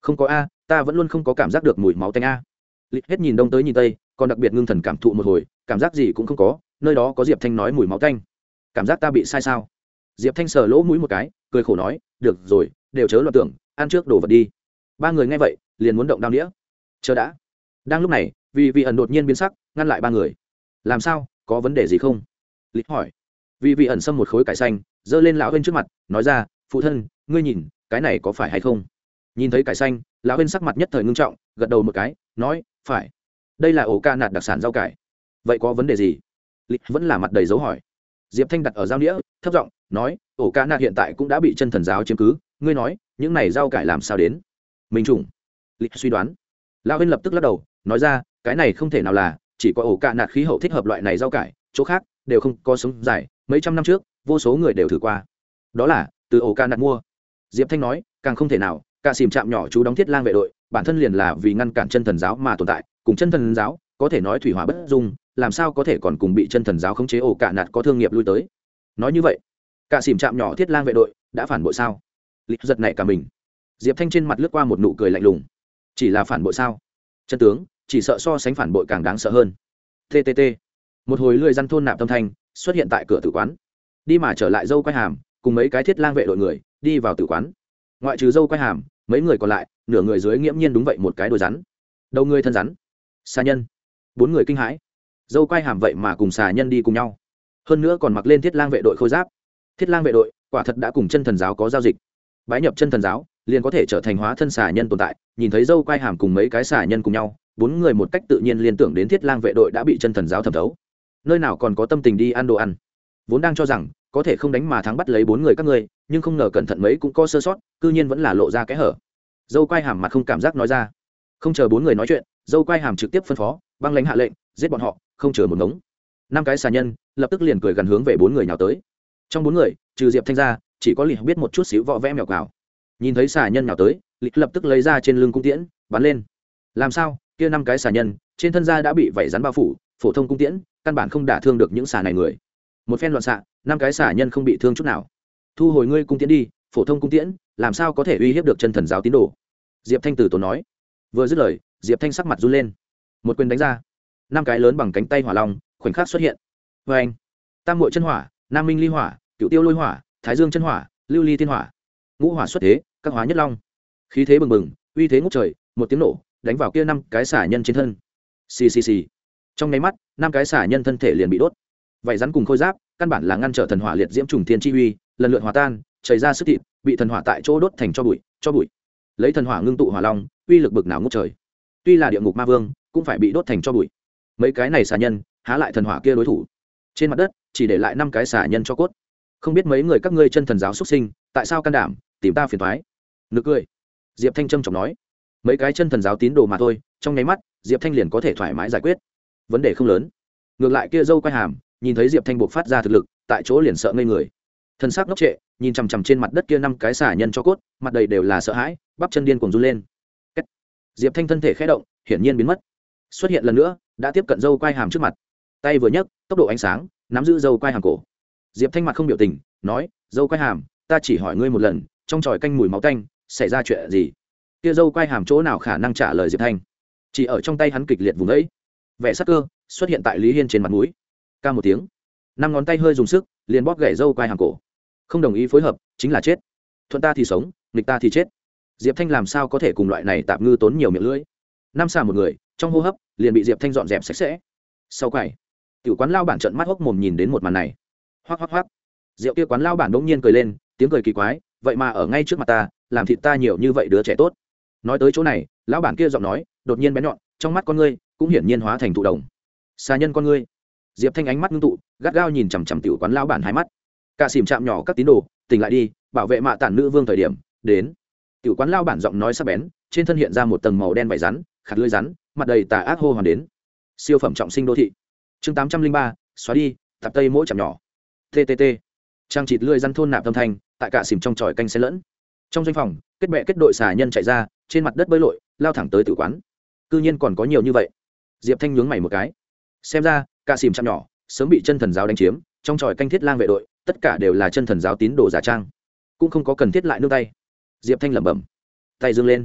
Không có a, ta vẫn luôn không có cảm giác được mùi máu tanh a. Lịch hết nhìn đông tới nhìn tây, còn đặc biệt ngưng thần cảm thụ một hồi, cảm giác gì cũng không có, nơi đó có Diệp Thanh nói mùi máu tanh. Cảm giác ta bị sai sao? Diệp Thanh sờ lỗ mũi một cái, cười khổ nói, được rồi, đều chớ loạn tưởng, ăn trước đồ vật đi. Ba người nghe vậy, liền muốn động đao đĩa. Chờ đã. Đang lúc này, vì vị ẩn đột nhiên biến sắc, ngăn lại ba người. Làm sao, có vấn đề gì không? Lịch hỏi. Vì vị ẩn xâm một khối cải xanh, giơ lên lão huynh trước mặt, nói ra, phụ thân, ngươi nhìn, cái này có phải hay không? Nhìn thấy cải xanh, lão huynh sắc mặt nhất thời ngưng trọng, gật đầu một cái, nói, phải. Đây là ổ ca nạt đặc sản rau cải. Vậy có vấn đề gì? Lịch vẫn là mặt đầy dấu hỏi. Diệp Thanh đặt ở dao đĩa, thấp giọng nói, ổ ca nạt hiện tại cũng đã bị chân thần giáo chiếm cứ, ngươi nói, những này rau cải làm sao đến? Minh trùng. Lịch suy đoán. Lão huynh lập tức lắc đầu, nói ra, cái này không thể nào là, chỉ có ổ ca nạt khí hậu thích hợp loại này rau cải, chỗ khác đều không có sống dài, mấy trăm năm trước, vô số người đều thử qua. Đó là từ ổ ca nạt mua. Diệp Thanh nói, càng không thể nào, cả xìm trạm nhỏ chú đóng thiết lang vệ đội, bản thân liền là vì ngăn cản chân thần giáo mà tồn tại, cùng chân thần giáo có thể nói thủy hỏa bất dung, làm sao có thể còn cùng bị chân thần giáo khống chế ổ cả nạt có thương nghiệp lui tới. Nói như vậy, cả xìm trạm nhỏ thiết lang vệ đội đã phản bội sao? Lịch giật này cả mình. Diệp Thanh trên mặt lướt qua một nụ cười lạnh lùng. Chỉ là phản bội sao? Chân tướng chỉ sợ so sánh phản bội càng đáng sợ hơn. Ttt. Một hồi lười răn thôn nạp tâm thanh xuất hiện tại cửa tử quán. Đi mà trở lại dâu quay hàm cùng mấy cái thiết lang vệ đội người đi vào tử quán. Ngoại trừ dâu quay hàm, mấy người còn lại nửa người dưới nghiễm nhiên đúng vậy một cái đôi rắn. Đầu người thân rắn. Xà nhân. Bốn người kinh hãi. Dâu quay hàm vậy mà cùng xà nhân đi cùng nhau, hơn nữa còn mặc lên thiết lang vệ đội khôi giáp. Thiết lang vệ đội quả thật đã cùng chân thần giáo có giao dịch, bái nhập chân thần giáo liền có thể trở thành hóa thân xà nhân tồn tại. Nhìn thấy dâu quay hàm cùng mấy cái xà nhân cùng nhau, bốn người một cách tự nhiên liên tưởng đến thiết lang vệ đội đã bị chân thần giáo thẩm thấu, nơi nào còn có tâm tình đi ăn đồ ăn. Vốn đang cho rằng có thể không đánh mà thắng bắt lấy bốn người các ngươi, nhưng không ngờ cẩn thận mấy cũng có sơ sót, cư nhiên vẫn là lộ ra cái hở. Dâu quay hàm mặt không cảm giác nói ra. Không chờ bốn người nói chuyện, dâu quay hàm trực tiếp phân phó, băng lãnh hạ lệnh, giết bọn họ, không chờ một ngống. Năm cái xà nhân lập tức liền cười gần hướng về bốn người nhào tới. Trong bốn người, trừ Diệp Thanh ra, chỉ có Lịch biết một chút xíu võ vẽ mèo cào. Nhìn thấy xà nhân nhào tới, Lịch lập tức lấy ra trên lưng cung tiễn, bắn lên. Làm sao? Kia năm cái xà nhân trên thân da đã bị vảy rắn bao phủ, phổ thông cung tiễn căn bản không đả thương được những xà này người. Một phen loạn xạ, năm cái xà nhân không bị thương chút nào. Thu hồi ngươi cung tiễn đi, phổ thông cung tiễn làm sao có thể uy hiếp được chân thần giáo tín đồ? Diệp Thanh từ tốn nói. Vừa dứt lời, Diệp Thanh sắc mặt run lên, một quyền đánh ra, năm cái lớn bằng cánh tay hỏa long khoảnh khắc xuất hiện. Vê anh, tam muội chân hỏa, nam minh ly hỏa, cựu tiêu lôi hỏa, thái dương chân hỏa, lưu ly thiên hỏa, ngũ hỏa xuất thế, các hóa nhất long, khí thế bừng bừng, uy thế ngút trời. Một tiếng nổ đánh vào kia năm cái xả nhân trên thân. Xì xì xì. Trong nháy mắt, năm cái xả nhân thân thể liền bị đốt. Vậy rắn cùng khôi giáp căn bản là ngăn trở thần hỏa liệt diễm trùng thiên chi uy, lần lượt hòa tan, chảy ra sức thịt, bị thần hỏa tại chỗ đốt thành cho bụi, cho bụi. Lấy thần hỏa ngưng tụ hỏa long, uy lực bực nào ngút trời. Tuy là địa ngục ma vương, cũng phải bị đốt thành cho bụi. Mấy cái này xả nhân, há lại thần hỏa kia đối thủ. Trên mặt đất, chỉ để lại năm cái xả nhân cho cốt. Không biết mấy người các ngươi chân thần giáo xuất sinh, tại sao can đảm tìm ta phiền toái? Nực cười. Diệp Thanh trầm trọng nói. Mấy cái chân thần giáo tín đồ mà thôi, trong nháy mắt Diệp Thanh liền có thể thoải mái giải quyết, vấn đề không lớn. Ngược lại kia dâu quay hàm nhìn thấy Diệp Thanh buộc phát ra thực lực, tại chỗ liền sợ ngây người, thân xác ngốc trệ, nhìn chằm chằm trên mặt đất kia năm cái xả nhân cho cốt, mặt đầy đều là sợ hãi, bắp chân điên cuồng run lên. Kết. Diệp Thanh thân thể khẽ động, hiển nhiên biến mất, xuất hiện lần nữa, đã tiếp cận dâu quay hàm trước mặt, tay vừa nhấc, tốc độ ánh sáng nắm giữ dâu quay hàm cổ. Diệp Thanh mặt không biểu tình, nói, dâu quay hàm, ta chỉ hỏi ngươi một lần, trong chòi canh mùi máu tanh xảy ra chuyện gì? Kia dâu quay hàm chỗ nào khả năng trả lời Diệp Thanh, chỉ ở trong tay hắn kịch liệt vùng ấy, vẻ sắc cơ xuất hiện tại Lý Hiên trên mặt mũi. Ca một tiếng, năm ngón tay hơi dùng sức, liền bóp gãy dâu quay hàm cổ. Không đồng ý phối hợp chính là chết, thuận ta thì sống, nghịch ta thì chết. Diệp Thanh làm sao có thể cùng loại này tạp ngư tốn nhiều miệng lưỡi. Năm xà một người, trong hô hấp liền bị Diệp Thanh dọn dẹp sạch sẽ. Sau quầy, tiểu quán lao bản trợn mắt hốc mồm nhìn đến một màn này. Hoắc hoắc hoắc, rượu kia quán lao bản đống nhiên cười lên, tiếng cười kỳ quái, vậy mà ở ngay trước mặt ta, làm thịt ta nhiều như vậy đứa trẻ tốt. Nói tới chỗ này, lão bản kia giọng nói đột nhiên bén nhọn, trong mắt con ngươi cũng hiển nhiên hóa thành thụ đồng. Xà nhân con ngươi. Diệp Thanh ánh mắt ngưng tụ, gắt gao nhìn chằm chằm tiểu quán lão bản hai mắt. Cả xỉm chạm nhỏ các tín đồ, tỉnh lại đi, bảo vệ mạ tản nữ vương thời điểm đến. Tiểu quán lão bản giọng nói sắc bén, trên thân hiện ra một tầng màu đen vảy rắn, khạc lưỡi rắn, mặt đầy tà ác hô hoàn đến. Siêu phẩm trọng sinh đô thị. Chương tám trăm linh ba, xóa đi, tạp tây mỗi chạm nhỏ. tê tê tê. Trang chịt lưỡi rắn thôn nạp âm thanh, tại cả xỉm trong chòi canh xen lẫn. Trong doanh phòng, kết bè kết đội xà nhân chạy ra, trên mặt đất bơi lội, lao thẳng tới tử quán. Cư nhiên còn có nhiều như vậy. Diệp Thanh nhướng mày một cái. Xem ra, cả xỉm chạm nhỏ sớm bị chân thần giáo đánh chiếm, trong tròi canh thiết lang vệ đội, tất cả đều là chân thần giáo tín đồ giả trang, cũng không có cần thiết lại nương tay. Diệp Thanh lẩm bẩm, tay dương lên,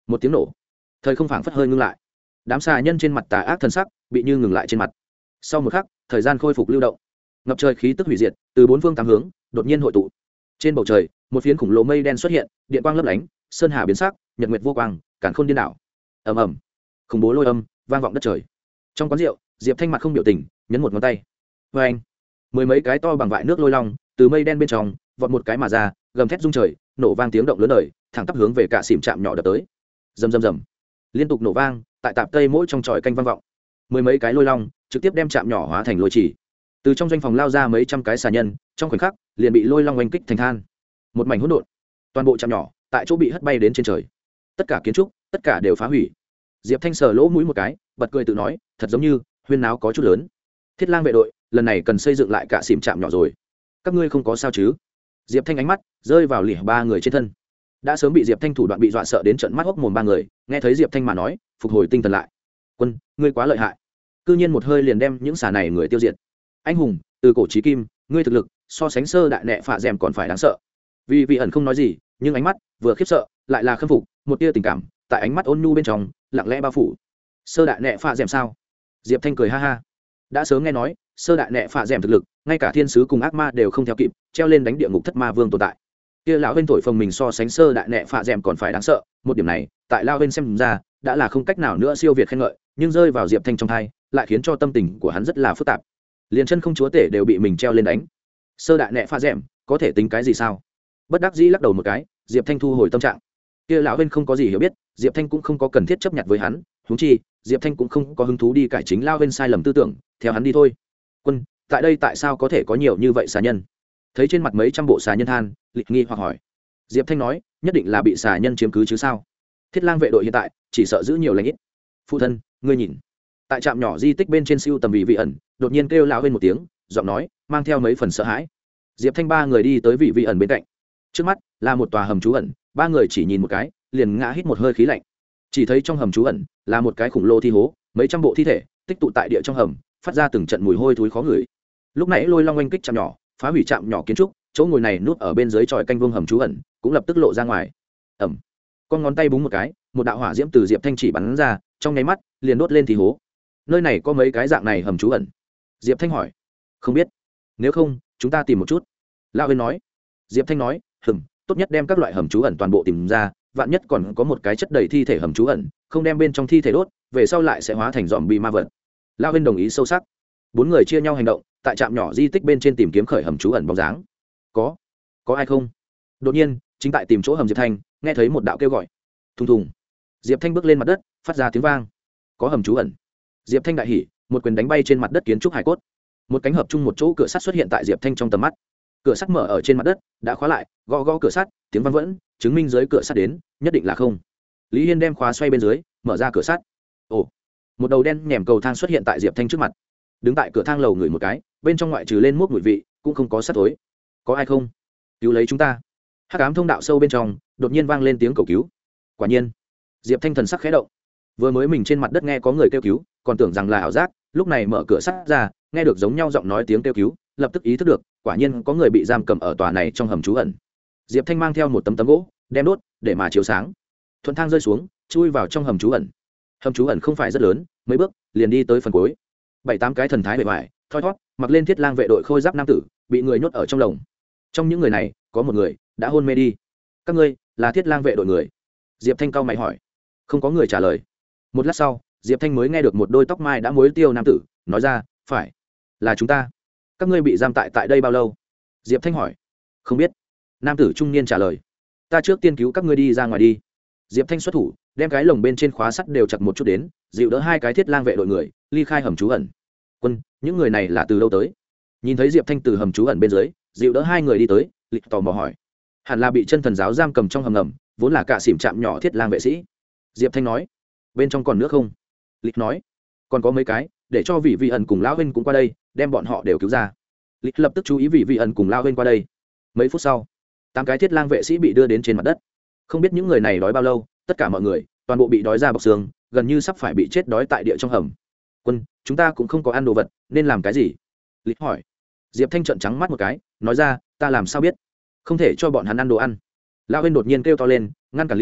một tiếng nổ, thời không phảng phất hơi ngưng lại, đám xà nhân trên mặt tà ác thân sắc bị như ngừng lại trên mặt. Sau một khắc, thời gian khôi phục lưu động, ngập trời khí tức hủy diệt từ bốn phương tám hướng đột nhiên hội tụ. Trên bầu trời một phiến khủng lồ mây đen xuất hiện, điện quang lấp lánh, sơn hà biến sắc, nhật nguyệt vô quang, càn khôn điên đảo. Ầm ầm, khủng bố lôi âm vang vọng đất trời. Trong quán rượu, Diệp Thanh mặt không biểu tình, nhấn một ngón tay. Vê anh, mười mấy cái to bằng vại nước lôi long từ mây đen bên trong vọt một cái mà ra, gầm thét rung trời, nổ vang tiếng động lớn đời, thẳng tắp hướng về cả xỉm chạm nhỏ đập tới. Rầm rầm rầm, liên tục nổ vang tại tạp tây mỗi trong tròi canh vang vọng. Mười mấy cái lôi long trực tiếp đem chạm nhỏ hóa thành lôi chỉ. Từ trong doanh phòng lao ra mấy trăm cái xà nhân, trong khoảnh khắc liền bị lôi long oanh kích thành than. Một mảnh hỗn độn, toàn bộ chạm nhỏ tại chỗ bị hất bay đến trên trời. Tất cả kiến trúc, tất cả đều phá hủy. Diệp Thanh sờ lỗ mũi một cái, bật cười tự nói, thật giống như huyên náo có chút lớn. Thiết Lang vệ đội lần này cần xây dựng lại cả xỉm chạm nhỏ rồi. Các ngươi không có sao chứ? Diệp Thanh ánh mắt rơi vào lìa ba người trên thân. Đã sớm bị Diệp Thanh thủ đoạn bị dọa sợ đến trợn mắt hốc mồm ba người, nghe thấy Diệp Thanh mà nói, phục hồi tinh thần lại. Quân, ngươi quá lợi hại. Cư nhiên một hơi liền đem những xà này người tiêu diệt. Anh hùng, từ cổ chí kim, ngươi thực lực so sánh sơ đại nệ phạ dẻm còn phải đáng sợ. Vì vị ẩn không nói gì, nhưng ánh mắt vừa khiếp sợ, lại là khâm phục, một tia tình cảm tại ánh mắt ôn nhu bên trong lặng lẽ bao phủ. Sơ đại nệ phạ dẻm sao? Diệp Thanh cười ha ha. Đã sớm nghe nói, sơ đại nệ phạ dẻm thực lực, ngay cả thiên sứ cùng ác ma đều không theo kịp, treo lên đánh địa ngục thất ma vương tồn tại. Kia lão bên thổi phồng mình so sánh sơ đại nệ phạ dẻm còn phải đáng sợ, một điểm này, tại lao bên xem ra, đã là không cách nào nữa siêu việt khen ngợi, nhưng rơi vào Diệp Thanh trong tai, lại khiến cho tâm tình của hắn rất là phức tạp. Liền chân không chúa tể đều bị mình treo lên đánh. Sơ đại nệ phạ dẻm, có thể tính cái gì sao? Bất đắc dĩ lắc đầu một cái, Diệp Thanh thu hồi tâm trạng. Kia lão bên không có gì hiểu biết, Diệp Thanh cũng không có cần thiết chấp nhận với hắn, huống chi, Diệp Thanh cũng không có hứng thú đi cải chính lao bên sai lầm tư tưởng, theo hắn đi thôi. Quân, tại đây tại sao có thể có nhiều như vậy xà nhân? Thấy trên mặt mấy trăm bộ xà nhân than, Lịch nghi hoặc hỏi. Diệp Thanh nói, nhất định là bị xà nhân chiếm cứ chứ sao? Thiết Lang vệ đội hiện tại chỉ sợ giữ nhiều lãnh ít. Phụ thân, ngươi nhìn. Tại trạm nhỏ di tích bên trên siêu tầm vị vị ẩn, đột nhiên kêu lão bên một tiếng, giọng nói mang theo mấy phần sợ hãi. Diệp Thanh ba người đi tới vị vị ẩn bên cạnh. Trước mắt là một tòa hầm trú ẩn, ba người chỉ nhìn một cái, liền ngã hít một hơi khí lạnh. Chỉ thấy trong hầm trú ẩn là một cái khủng lồ thi hố, mấy trăm bộ thi thể tích tụ tại địa trong hầm, phát ra từng trận mùi hôi thối khó ngửi. Lúc nãy lôi long oanh kích chạm nhỏ, phá hủy chạm nhỏ kiến trúc, chỗ ngồi này núp ở bên dưới tròi canh vương hầm trú ẩn, cũng lập tức lộ ra ngoài. Ẩm. Con ngón tay búng một cái, một đạo hỏa diễm từ Diệp Thanh chỉ bắn ra, trong nháy mắt liền đốt lên thi hố. Nơi này có mấy cái dạng này hầm trú ẩn? Diệp Thanh hỏi. Không biết. Nếu không, chúng ta tìm một chút. Lão Huyên nói. Diệp Thanh nói, hừm, tốt nhất đem các loại hầm trú ẩn toàn bộ tìm ra, vạn nhất còn có một cái chất đầy thi thể hầm trú ẩn, không đem bên trong thi thể đốt, về sau lại sẽ hóa thành zombie ma vật. Lão Huyên đồng ý sâu sắc. Bốn người chia nhau hành động, tại trạm nhỏ di tích bên trên tìm kiếm khởi hầm trú ẩn bóng dáng. Có, có ai không? Đột nhiên, chính tại tìm chỗ hầm Diệp Thanh, nghe thấy một đạo kêu gọi. Thùng thùng. Diệp Thanh bước lên mặt đất, phát ra tiếng vang. Có hầm trú ẩn. Diệp Thanh đại hỉ, một quyền đánh bay trên mặt đất kiến trúc hải cốt. Một cánh hợp chung một chỗ cửa sắt xuất hiện tại Diệp Thanh trong tầm mắt. Cửa sắt mở ở trên mặt đất, đã khóa lại, gõ gõ cửa sắt, tiếng vang vẫn, chứng minh dưới cửa sắt đến, nhất định là không. Lý Hiên đem khóa xoay bên dưới, mở ra cửa sắt. Ồ, một đầu đen nhèm cầu thang xuất hiện tại Diệp Thanh trước mặt. Đứng tại cửa thang lầu ngửi một cái, bên trong ngoại trừ lên mút mùi vị, cũng không có sắt tối. Có ai không? Cứu lấy chúng ta. Hắc ám thông đạo sâu bên trong, đột nhiên vang lên tiếng cầu cứu. Quả nhiên, Diệp Thanh thần sắc khẽ động. Vừa mới mình trên mặt đất nghe có người kêu cứu, còn tưởng rằng là ảo giác, lúc này mở cửa sắt ra, nghe được giống nhau giọng nói tiếng kêu cứu, lập tức ý thức được, quả nhiên có người bị giam cầm ở tòa này trong hầm trú ẩn. Diệp Thanh mang theo một tấm tấm gỗ, đem đốt, để mà chiếu sáng. Thuận thang rơi xuống, chui vào trong hầm trú ẩn. Hầm trú ẩn không phải rất lớn, mấy bước liền đi tới phần cuối. Bảy tám cái thần thái bề ngoài, thoi thoát, mặc lên Thiết Lang vệ đội khôi giáp nam tử, bị người nhốt ở trong lồng. Trong những người này, có một người đã hôn mê đi. Các ngươi là Thiết Lang vệ đội người? Diệp Thanh cau mày hỏi. Không có người trả lời. Một lát sau, Diệp Thanh mới nghe được một đôi tóc mai đã muối tiêu nam tử nói ra, phải, là chúng ta. Các ngươi bị giam tại tại đây bao lâu? Diệp Thanh hỏi. Không biết. Nam tử trung niên trả lời. Ta trước tiên cứu các ngươi đi ra ngoài đi. Diệp Thanh xuất thủ, đem cái lồng bên trên khóa sắt đều chặt một chút đến, dịu đỡ hai cái Thiết Lang vệ đội người ly khai hầm trú ẩn. Quân, những người này là từ đâu tới? Nhìn thấy Diệp Thanh từ hầm trú ẩn bên dưới dịu đỡ hai người đi tới, Lịch tò mò hỏi. Hẳn là bị chân thần giáo giam cầm trong hầm ngầm, vốn là cả xỉm trạm nhỏ Thiết Lang vệ sĩ. Diệp Thanh nói. Bên trong còn nước không? Lịch nói. Còn có mấy cái, để cho vị vị ẩn cùng lão huynh cũng qua đây, đem bọn họ đều cứu ra. Lịch lập tức chú ý vị vị ẩn cùng lão huynh qua đây. Mấy phút sau, tám cái Thiết Lang vệ sĩ bị đưa đến trên mặt đất. Không biết những người này đói bao lâu, tất cả mọi người toàn bộ bị đói ra bọc xương, gần như sắp phải bị chết đói tại địa trong hầm. Quân, chúng ta cũng không có ăn đồ vật, nên làm cái gì? Lịch hỏi. Diệp Thanh trợn trắng mắt một cái, nói ra, ta làm sao biết? Không thể cho bọn hắn ăn đồ ăn. Lão huynh đột nhiên kêu to lên, ngăn cản Lịch,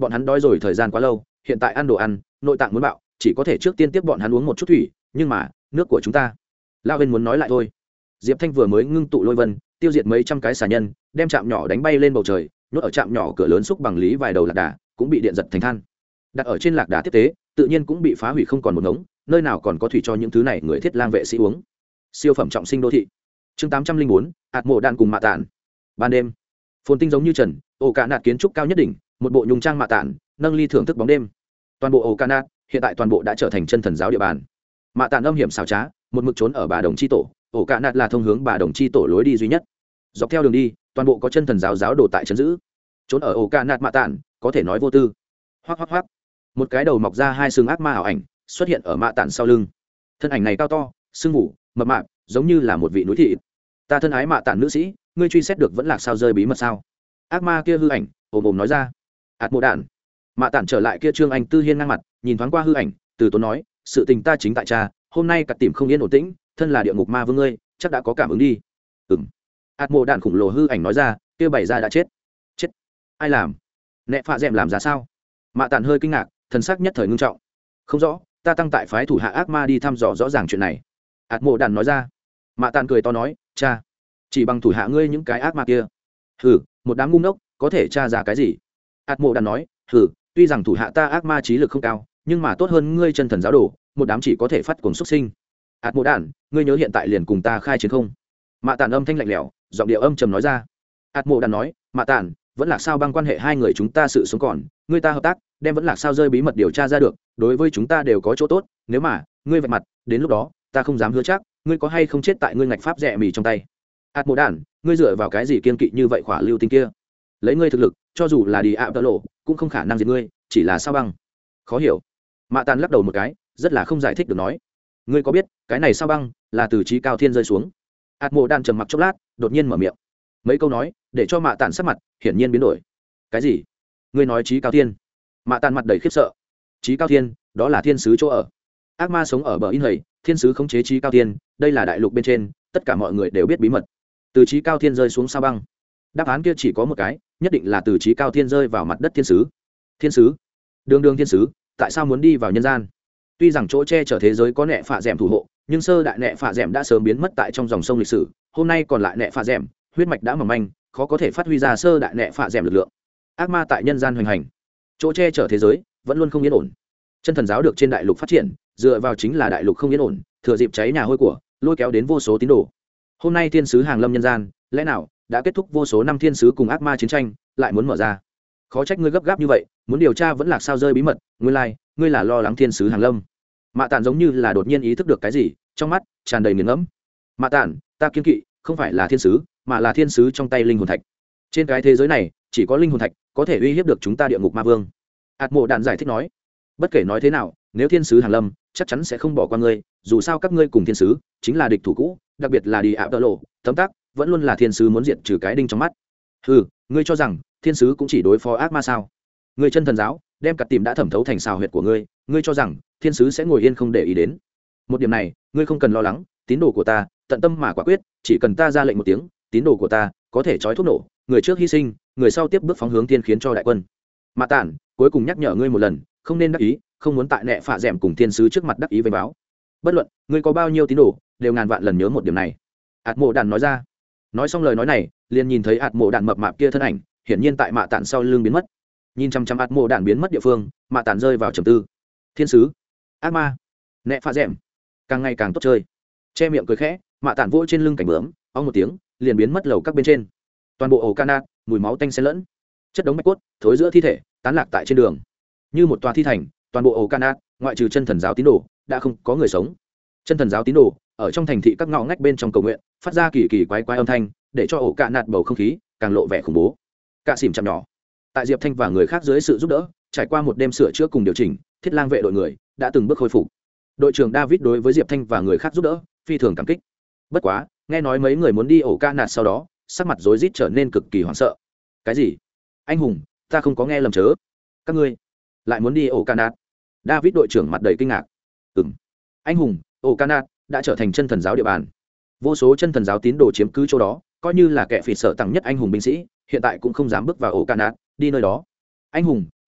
bọn hắn đói rồi thời gian quá lâu hiện tại ăn đồ ăn nội tạng muốn bạo chỉ có thể trước tiên tiếp bọn hắn uống một chút thủy nhưng mà nước của chúng ta lao bên muốn nói lại thôi. Diệp Thanh vừa mới ngưng tụ lôi vân tiêu diệt mấy trăm cái xà nhân đem trạm nhỏ đánh bay lên bầu trời nhốt ở trạm nhỏ cửa lớn xúc bằng lý vài đầu lạc đà cũng bị điện giật thành than đặt ở trên lạc đà tiếp tế tự nhiên cũng bị phá hủy không còn một ngống nơi nào còn có thủy cho những thứ này người thiết lang vệ sĩ uống. Siêu phẩm trọng sinh đô thị chương tám trăm linh bốn ạt mộ đạn cùng mạ tản. Ban đêm phồn tinh giống như trần ổ cả nạt kiến trúc cao nhất đỉnh một bộ nhung trang mạ tản nâng ly thưởng thức bóng đêm. Toàn bộ ổ cả nạt hiện tại toàn bộ đã trở thành chân thần giáo địa bàn. Mạ tản âm hiểm xảo trá một mực trốn ở bà đồng chi tổ ổ cả nạt là thông hướng bà đồng chi tổ lối đi duy nhất. Dọc theo đường đi toàn bộ có chân thần giáo giáo đồ tại trấn giữ trốn ở ổ cả nạt mạ tản có thể nói vô tư. Hoắc hoắc hoắc một cái đầu mọc ra hai xương ác ma ảo ảnh xuất hiện ở mạ tản sau lưng. Thân ảnh này cao to sưng mù mập mạp giống như là một vị núi thị. Ta thân ái mạ tản nữ sĩ ngươi truy xét được vẫn lạc sao rơi bí mật sao? Ác ma kia hư ảnh ồm ồm nói ra. Ạt mộ đạn mạ tản trở lại kia trương anh tư hiên ngang mặt nhìn thoáng qua hư ảnh từ tốn nói sự tình ta chính tại cha hôm nay cặt tìm không yên ổn tĩnh thân là địa ngục ma vương ngươi chắc đã có cảm ứng đi. Ừm. Ạt mộ đạn khủng lồ hư ảnh nói ra kia bày ra đã chết. Chết ai làm? Nẹ phạ dẹm làm ra sao? Mạ tản hơi kinh ngạc thần sắc nhất thời ngưng trọng. Không rõ ta tăng tại phái thủ hạ ác ma đi thăm dò rõ ràng chuyện này. Ạt mộ đạn nói ra. Mạ tản cười to nói cha chỉ bằng thủ hạ ngươi những cái ác ma kia hừ một đám ngu ngốc có thể tra ra cái gì? Ạt mộ đàn nói hừ tuy rằng thủ hạ ta ác ma trí lực không cao nhưng mà tốt hơn ngươi chân thần giáo đồ một đám chỉ có thể phát cuồng xuất sinh. Ạt mộ đàn ngươi nhớ hiện tại liền cùng ta khai chiến không? Mạ tàn âm thanh lạnh lẽo giọng điệu âm trầm nói ra. Ạt mộ đàn nói mạ tàn vẫn là sao băng quan hệ hai người chúng ta sự sống còn ngươi ta hợp tác đem vẫn là sao rơi bí mật điều tra ra được đối với chúng ta đều có chỗ tốt nếu mà ngươi vạch mặt đến lúc đó ta không dám hứa chắc ngươi có hay không chết tại ngươi ngạch pháp rẻ mì trong tay. Ạt mộ đàn ngươi dựa vào cái gì kiên kỵ như vậy khỏa lưu tinh kia? Lấy ngươi thực lực cho dù là đi ạ tơ lộ cũng không khả năng diệt ngươi chỉ là sao băng. Khó hiểu. Mạ tàn lắc đầu một cái rất là không giải thích được nói ngươi có biết cái này sao băng là từ trí cao thiên rơi xuống? Ạt mộ đàn trầm mặc chốc lát đột nhiên mở miệng mấy câu nói để cho mạ tàn sắc mặt hiển nhiên biến đổi. Cái gì? Ngươi nói trí cao thiên? Mạ tàn mặt đầy khiếp sợ. Trí cao thiên đó là thiên sứ chỗ ở. Ác ma sống ở bờ in hầy thiên sứ khống chế trí cao thiên đây là đại lục bên trên tất cả mọi người đều biết bí mật. Từ trí cao thiên rơi xuống sao băng đáp án kia chỉ có một cái nhất định là từ trí cao thiên rơi vào mặt đất thiên sứ. Thiên sứ đường đường thiên sứ tại sao muốn đi vào nhân gian? Tuy rằng chỗ che chở thế giới có nẹ phạ dẻm thủ hộ nhưng sơ đại nẹ phạ dẻm đã sớm biến mất tại trong dòng sông lịch sử hôm nay còn lại nẹ phạ dẻm huyết mạch đã mỏng manh khó có thể phát huy ra sơ đại nẹ phạ dẻm lực lượng. Ác ma tại nhân gian hoành hành chỗ che chở thế giới vẫn luôn không yên ổn. Chân thần giáo được trên đại lục phát triển dựa vào chính là đại lục không yên ổn thừa dịp cháy nhà hôi của lôi kéo đến vô số tín đồ. Hôm nay thiên sứ hàng lâm nhân gian lẽ nào đã kết thúc vô số năm thiên sứ cùng ác ma chiến tranh lại muốn mở ra? Khó trách ngươi gấp gáp như vậy muốn điều tra vẫn là sao rơi bí mật ngươi lai、like, ngươi là lo lắng thiên sứ hàng lâm. Mạ tản giống như là đột nhiên ý thức được cái gì trong mắt tràn đầy nghiền ngẫm. Mạ tản ta kiên kỵ không phải là thiên sứ mà là thiên sứ trong tay linh hồn thạch. Trên cái thế giới này chỉ có linh hồn thạch có thể uy hiếp được chúng ta địa ngục ma vương. Ạt mộ đạn giải thích nói bất kể nói thế nào nếu thiên sứ hàng lâm chắc chắn sẽ không bỏ qua ngươi dù sao các ngươi cùng thiên sứ chính là địch thủ cũ đặc biệt là đi ạ tơ lộ tấm tắc vẫn luôn là thiên sứ muốn diệt trừ cái đinh trong mắt. Ừ ngươi cho rằng thiên sứ cũng chỉ đối phó ác ma sao? Ngươi chân thần giáo đem cặt tìm đã thẩm thấu thành xào huyệt của ngươi ngươi cho rằng thiên sứ sẽ ngồi yên không để ý đến? Một điểm này ngươi không cần lo lắng tín đồ của ta tận tâm mà quả quyết chỉ cần ta ra lệnh một tiếng tín đồ của ta có thể trói thuốc nổ người trước hy sinh người sau tiếp bước phóng hướng thiên khiến cho đại quân. Mạ tản cuối cùng nhắc nhở ngươi một lần không nên đắc ý không muốn tại nẹ phạ dẻm cùng thiên sứ trước mặt đắc ý với báo. Bất luận ngươi có bao nhiêu tín đồ đều ngàn vạn lần nhớ một điểm này. Ạt mộ đàn nói ra. Nói xong lời nói này liền nhìn thấy ạt mộ đàn mập mạp kia thân ảnh hiển nhiên tại mạ tản sau lưng biến mất. Nhìn chăm chăm ạt mộ đàn biến mất địa phương mạ tản rơi vào trầm tư. Thiên sứ ác ma nẹ phạ dẻm càng ngày càng tốt chơi. Che miệng cười khẽ mạ tản vỗ trên lưng cảnh bướm ong một tiếng liền biến mất lầu các bên trên. Toàn bộ ổ canat mùi máu tanh xen lẫn chất đống bạch cốt thối giữa thi thể tán lạc tại trên đường như một tòa thi thành. Toàn bộ ổ canat ngoại trừ chân thần giáo tín đồ đã không có người sống. Chân thần giáo tín đồ ở trong thành thị các ngõ ngách bên trong cầu nguyện phát ra kỳ kỳ quái quái âm thanh để cho ổ canat bầu không khí càng lộ vẻ khủng bố. Cạ xỉm chậm nhỏ tại Diệp Thanh và người khác dưới sự giúp đỡ trải qua một đêm sửa chữa cùng điều chỉnh thiết lang vệ đội người đã từng bước khôi phục. Đội trưởng David đối với Diệp Thanh và người khác giúp đỡ phi thường cảm kích. Bất quá nghe nói mấy người muốn đi ổ canat sau đó sắc mặt rối rít trở nên cực kỳ hoảng sợ. Cái gì? Anh hùng ta không có nghe lầm chớ. Các ngươi lại muốn đi ổ canat? David đội trưởng mặt đầy kinh ngạc. Ừm, anh hùng, ổ canat đã trở thành chân thần giáo địa bàn. Vô số chân thần giáo tín đồ chiếm cứ chỗ đó, coi như là kẻ phỉ sợ tặng nhất anh hùng binh sĩ, hiện tại cũng không dám bước vào ổ canat, đi nơi đó. Anh hùng,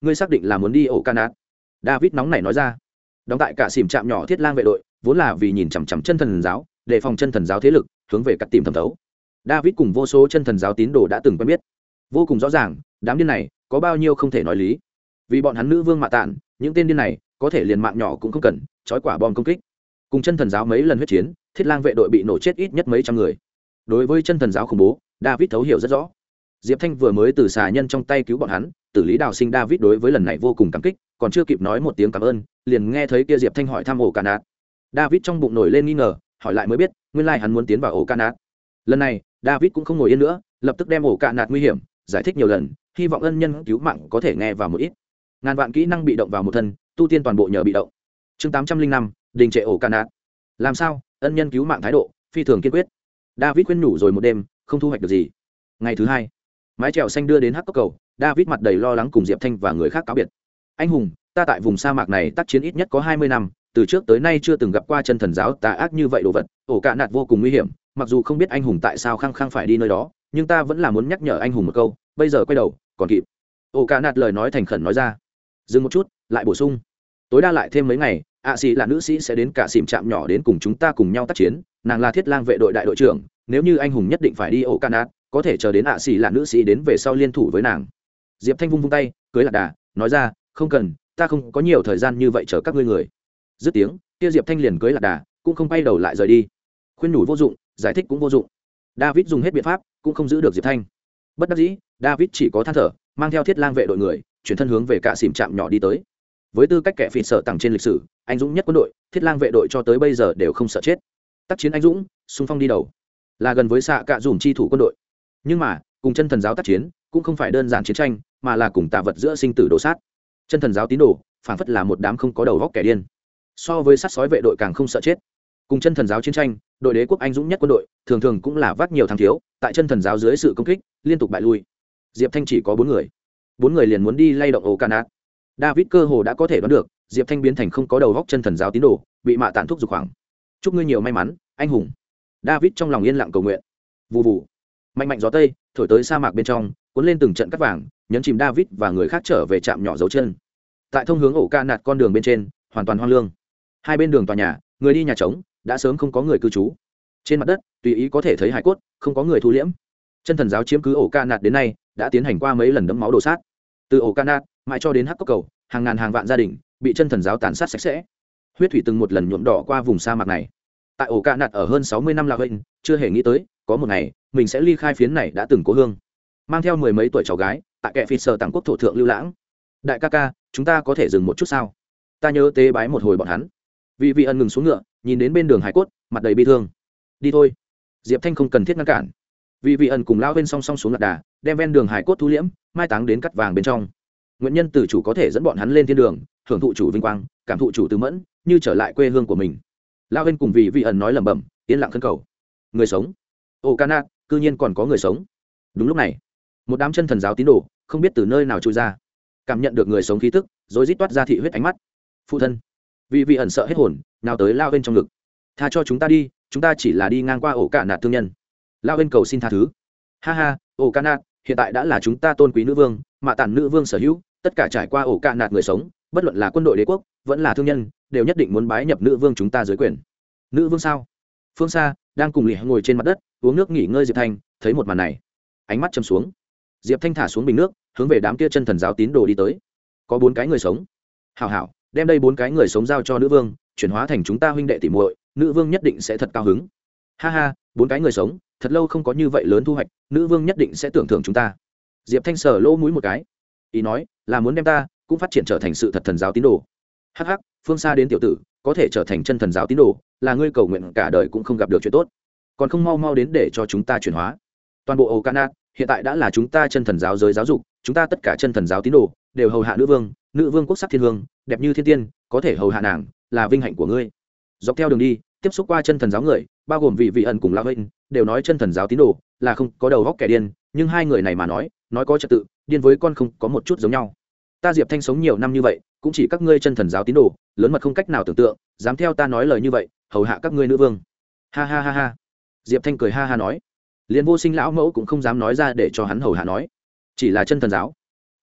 ngươi xác định là muốn đi ổ ca nạt? David nóng nảy nói ra. Đóng tại cả xỉm trạm nhỏ thiết lang vệ đội vốn là vì nhìn chằm chằm chân thần giáo, đề phòng chân thần giáo thế lực hướng về cắt tìm thẩm thấu. David cùng vô số chân thần giáo tín đồ đã từng quen biết, vô cùng rõ ràng đám điên này có bao nhiêu không thể nói lý. Vì bọn hắn nữ vương mạ tạn, những tên điên này có thể liền mạng nhỏ cũng không cần, trói quả bom công kích. Cùng chân thần giáo mấy lần huyết chiến, thiết lang vệ đội bị nổ chết ít nhất mấy trăm người. Đối với chân thần giáo khủng bố, David thấu hiểu rất rõ. Diệp Thanh vừa mới từ xà nhân trong tay cứu bọn hắn, tử lý đào sinh David đối với lần này vô cùng cảm kích, còn chưa kịp nói một tiếng cảm ơn, liền nghe thấy kia Diệp Thanh hỏi thăm ổ ca nạt. David trong bụng nổi lên nghi ngờ, hỏi lại mới biết, nguyên lai hắn muốn tiến vào ổ ca nạt. Lần này, David cũng không ngồi yên nữa, lập tức đem ổ ca nạt nguy hiểm giải thích nhiều lần, hy vọng ân nhân cứu mạng có thể nghe vào một ít. Ngàn vạn kỹ năng bị động vào một thân, tu tiên toàn bộ nhờ bị động. Chương tám trăm linh năm, đình trệ ổ ca nạt. Làm sao? Ân nhân cứu mạng thái độ phi thường kiên quyết. David khuyên nhủ rồi một đêm, không thu hoạch được gì. Ngày thứ hai, mái chèo xanh đưa đến hắc cốc cầu, David mặt đầy lo lắng cùng Diệp Thanh và người khác cáo biệt. Anh hùng, ta tại vùng sa mạc này tác chiến ít nhất có hai mươi năm, từ trước tới nay chưa từng gặp qua chân thần giáo tà ác như vậy đồ vật, ổ cạ nạt vô cùng nguy hiểm, mặc dù không biết anh hùng tại sao khăng khăng phải đi nơi đó, nhưng ta vẫn là muốn nhắc nhở anh hùng một câu, bây giờ quay đầu, còn kịp. Ổ cạ nạt lời nói thành khẩn nói ra. Dừng một chút, lại bổ sung, tối đa lại thêm mấy ngày, ạ sĩ là nữ sĩ sẽ đến cả xỉm trạm nhỏ đến cùng chúng ta cùng nhau tác chiến, nàng là thiết lang vệ đội đại đội trưởng, nếu như anh hùng nhất định phải đi ổ cạ nạt, có thể chờ đến ạ sĩ là nữ sĩ đến về sau liên thủ với nàng. Diệp Thanh vung vung tay, cưới lạc đà, nói ra, không cần, ta không có nhiều thời gian như vậy chờ các ngươi người. Dứt tiếng, kia Diệp Thanh liền cưới lạc đà, cũng không quay đầu lại rời đi. Khuyên nhủ vô dụng, giải thích cũng vô dụng. David dùng hết biện pháp, cũng không giữ được Diệp Thanh. Bất đắc dĩ, David chỉ có than thở, mang theo thiết lang vệ đội người, chuyển thân hướng về cả xỉm trạm nhỏ đi tới. Với tư cách kẻ phỉ sợ tặng trên lịch sử, anh dũng nhất quân đội, thiết lang vệ đội cho tới bây giờ đều không sợ chết. Tác chiến anh dũng, xung phong đi đầu, là gần với xạ cạ dùm chi thủ quân đội. Nhưng mà, cùng chân thần giáo tác chiến, cũng không phải đơn giản chiến tranh, mà là cùng tà vật giữa sinh tử đổ sát. Chân thần giáo tín đồ, phảng phất là một đám không có đầu óc kẻ điên. So với sát sói vệ đội càng không sợ chết. Cùng chân thần giáo chiến tranh, đội đế quốc anh dũng nhất quân đội, thường thường cũng là vác nhiều thắng thiếu, tại chân thần giáo dưới sự công kích, liên tục bại lui. Diệp Thanh chỉ có bốn người, bốn người liền muốn đi lay động ổ ca nát. David cơ hồ đã có thể đoán được, Diệp Thanh biến thành không có đầu óc chân thần giáo tín đồ, bị mạ tản thúc giục khoảng. Chúc ngươi nhiều may mắn, anh hùng. David trong lòng yên lặng cầu nguyện. Vù vù, mạnh mạnh gió tây thổi tới sa mạc bên trong, cuốn lên từng trận cát vàng, nhấn chìm David và người khác trở về trạm nhỏ dấu chân. Tại thông hướng ổ ca nạt con đường bên trên, hoàn toàn hoang lương. Hai bên đường tòa nhà, người đi nhà trống, đã sớm không có người cư trú. Trên mặt đất, tùy ý có thể thấy hải cốt, không có người thu liễm. Chân thần giáo chiếm cứ ổ ca nạt đến nay, đã tiến hành qua mấy lần đẫm máu đổ sát. Từ ổ ca nạt mãi cho đến hắc cốc cầu, hàng ngàn hàng vạn gia đình bị chân thần giáo tàn sát sạch sẽ. Huyết thủy từng một lần nhuộm đỏ qua vùng sa mạc này. Tại ổ ca nạt ở hơn sáu mươi năm là vậy, chưa hề nghĩ tới có một ngày mình sẽ ly khai phiến này đã từng cố hương, mang theo mười mấy tuổi cháu gái tại kẻ phi sờ tặng quốc thổ thượng lưu lãng. Đại ca ca, chúng ta có thể dừng một chút sao? Ta nhớ tế bái một hồi bọn hắn. Vì vị ân ngừng xuống ngựa, nhìn đến bên đường hải cốt, mặt đầy bi thương. Đi thôi. Diệp Thanh không cần thiết ngăn cản. Vì vị ân cùng lao bên song song xuống lạc đà, đem ven đường hải cốt thu liễm, mai táng đến cắt vàng bên trong. Nguyện nhân tử chủ có thể dẫn bọn hắn lên thiên đường, hưởng thụ chủ vinh quang, cảm thụ chủ tư mẫn, như trở lại quê hương của mình. Lao bên cùng vì vị ân nói lẩm bẩm, yên lặng khấn cầu. Người sống. Ô Cana, cư nhiên còn có người sống. Đúng lúc này, một đám chân thần giáo tín đồ không biết từ nơi nào trôi ra, cảm nhận được người sống khí tức, rồi rít toát ra thị huyết ánh mắt. Phụ thân. Vì vị ẩn sợ hết hồn, nào tới lao bên trong ngực. Tha cho chúng ta đi, chúng ta chỉ là đi ngang qua ổ cả nạt thương nhân. Lao bên cầu xin tha thứ. Ha ha, ổ cả nạt hiện tại đã là chúng ta tôn quý nữ vương, mạ tản nữ vương sở hữu, tất cả trải qua ổ cả nạt người sống, bất luận là quân đội đế quốc vẫn là thương nhân, đều nhất định muốn bái nhập nữ vương chúng ta dưới quyền. Nữ vương sao? Phương xa đang cùng lì ngồi trên mặt đất uống nước nghỉ ngơi. Diệp Thanh thấy một màn này, ánh mắt châm xuống. Diệp Thanh thả xuống bình nước, hướng về đám kia chân thần giáo tín đồ đi tới. Có bốn cái người sống. Hảo hảo, đem đây bốn cái người sống giao cho nữ vương, chuyển hóa thành chúng ta huynh đệ tỉ muội, nữ vương nhất định sẽ thật cao hứng. Ha ha, bốn cái người sống, thật lâu không có như vậy lớn thu hoạch, nữ vương nhất định sẽ tưởng thưởng chúng ta. Diệp Thanh sờ lỗ mũi một cái, ý nói là muốn đem ta cũng phát triển trở thành sự thật thần giáo tín đồ. Hắc hắc, phương xa đến tiểu tử, có thể trở thành chân thần giáo tín đồ, là ngươi cầu nguyện cả đời cũng không gặp được chuyện tốt, còn không mau mau đến để cho chúng ta chuyển hóa. Toàn bộ Okana hiện tại đã là chúng ta chân thần giáo giới giáo dục, chúng ta tất cả chân thần giáo tín đồ đều hầu hạ nữ vương, nữ vương quốc sắc thiên hương, đẹp như thiên tiên, có thể hầu hạ nàng là vinh hạnh của ngươi. Dọc theo đường đi, tiếp xúc qua chân thần giáo người, bao gồm vị vị ẩn cùng lão huynh, đều nói chân thần giáo tín đồ là không có đầu óc kẻ điên, nhưng hai người này mà nói, nói có trật tự, điên với con không có một chút giống nhau. Ta Diệp Thanh sống nhiều năm như vậy, cũng chỉ các ngươi chân thần giáo tín đồ, lớn mật không cách nào tưởng tượng, dám theo ta nói lời như vậy, hầu hạ các ngươi nữ vương. Ha ha ha ha. Diệp Thanh cười ha ha nói, liền vô sinh lão mẫu cũng không dám nói ra để cho hắn hầu hạ nói, chỉ là chân thần giáo.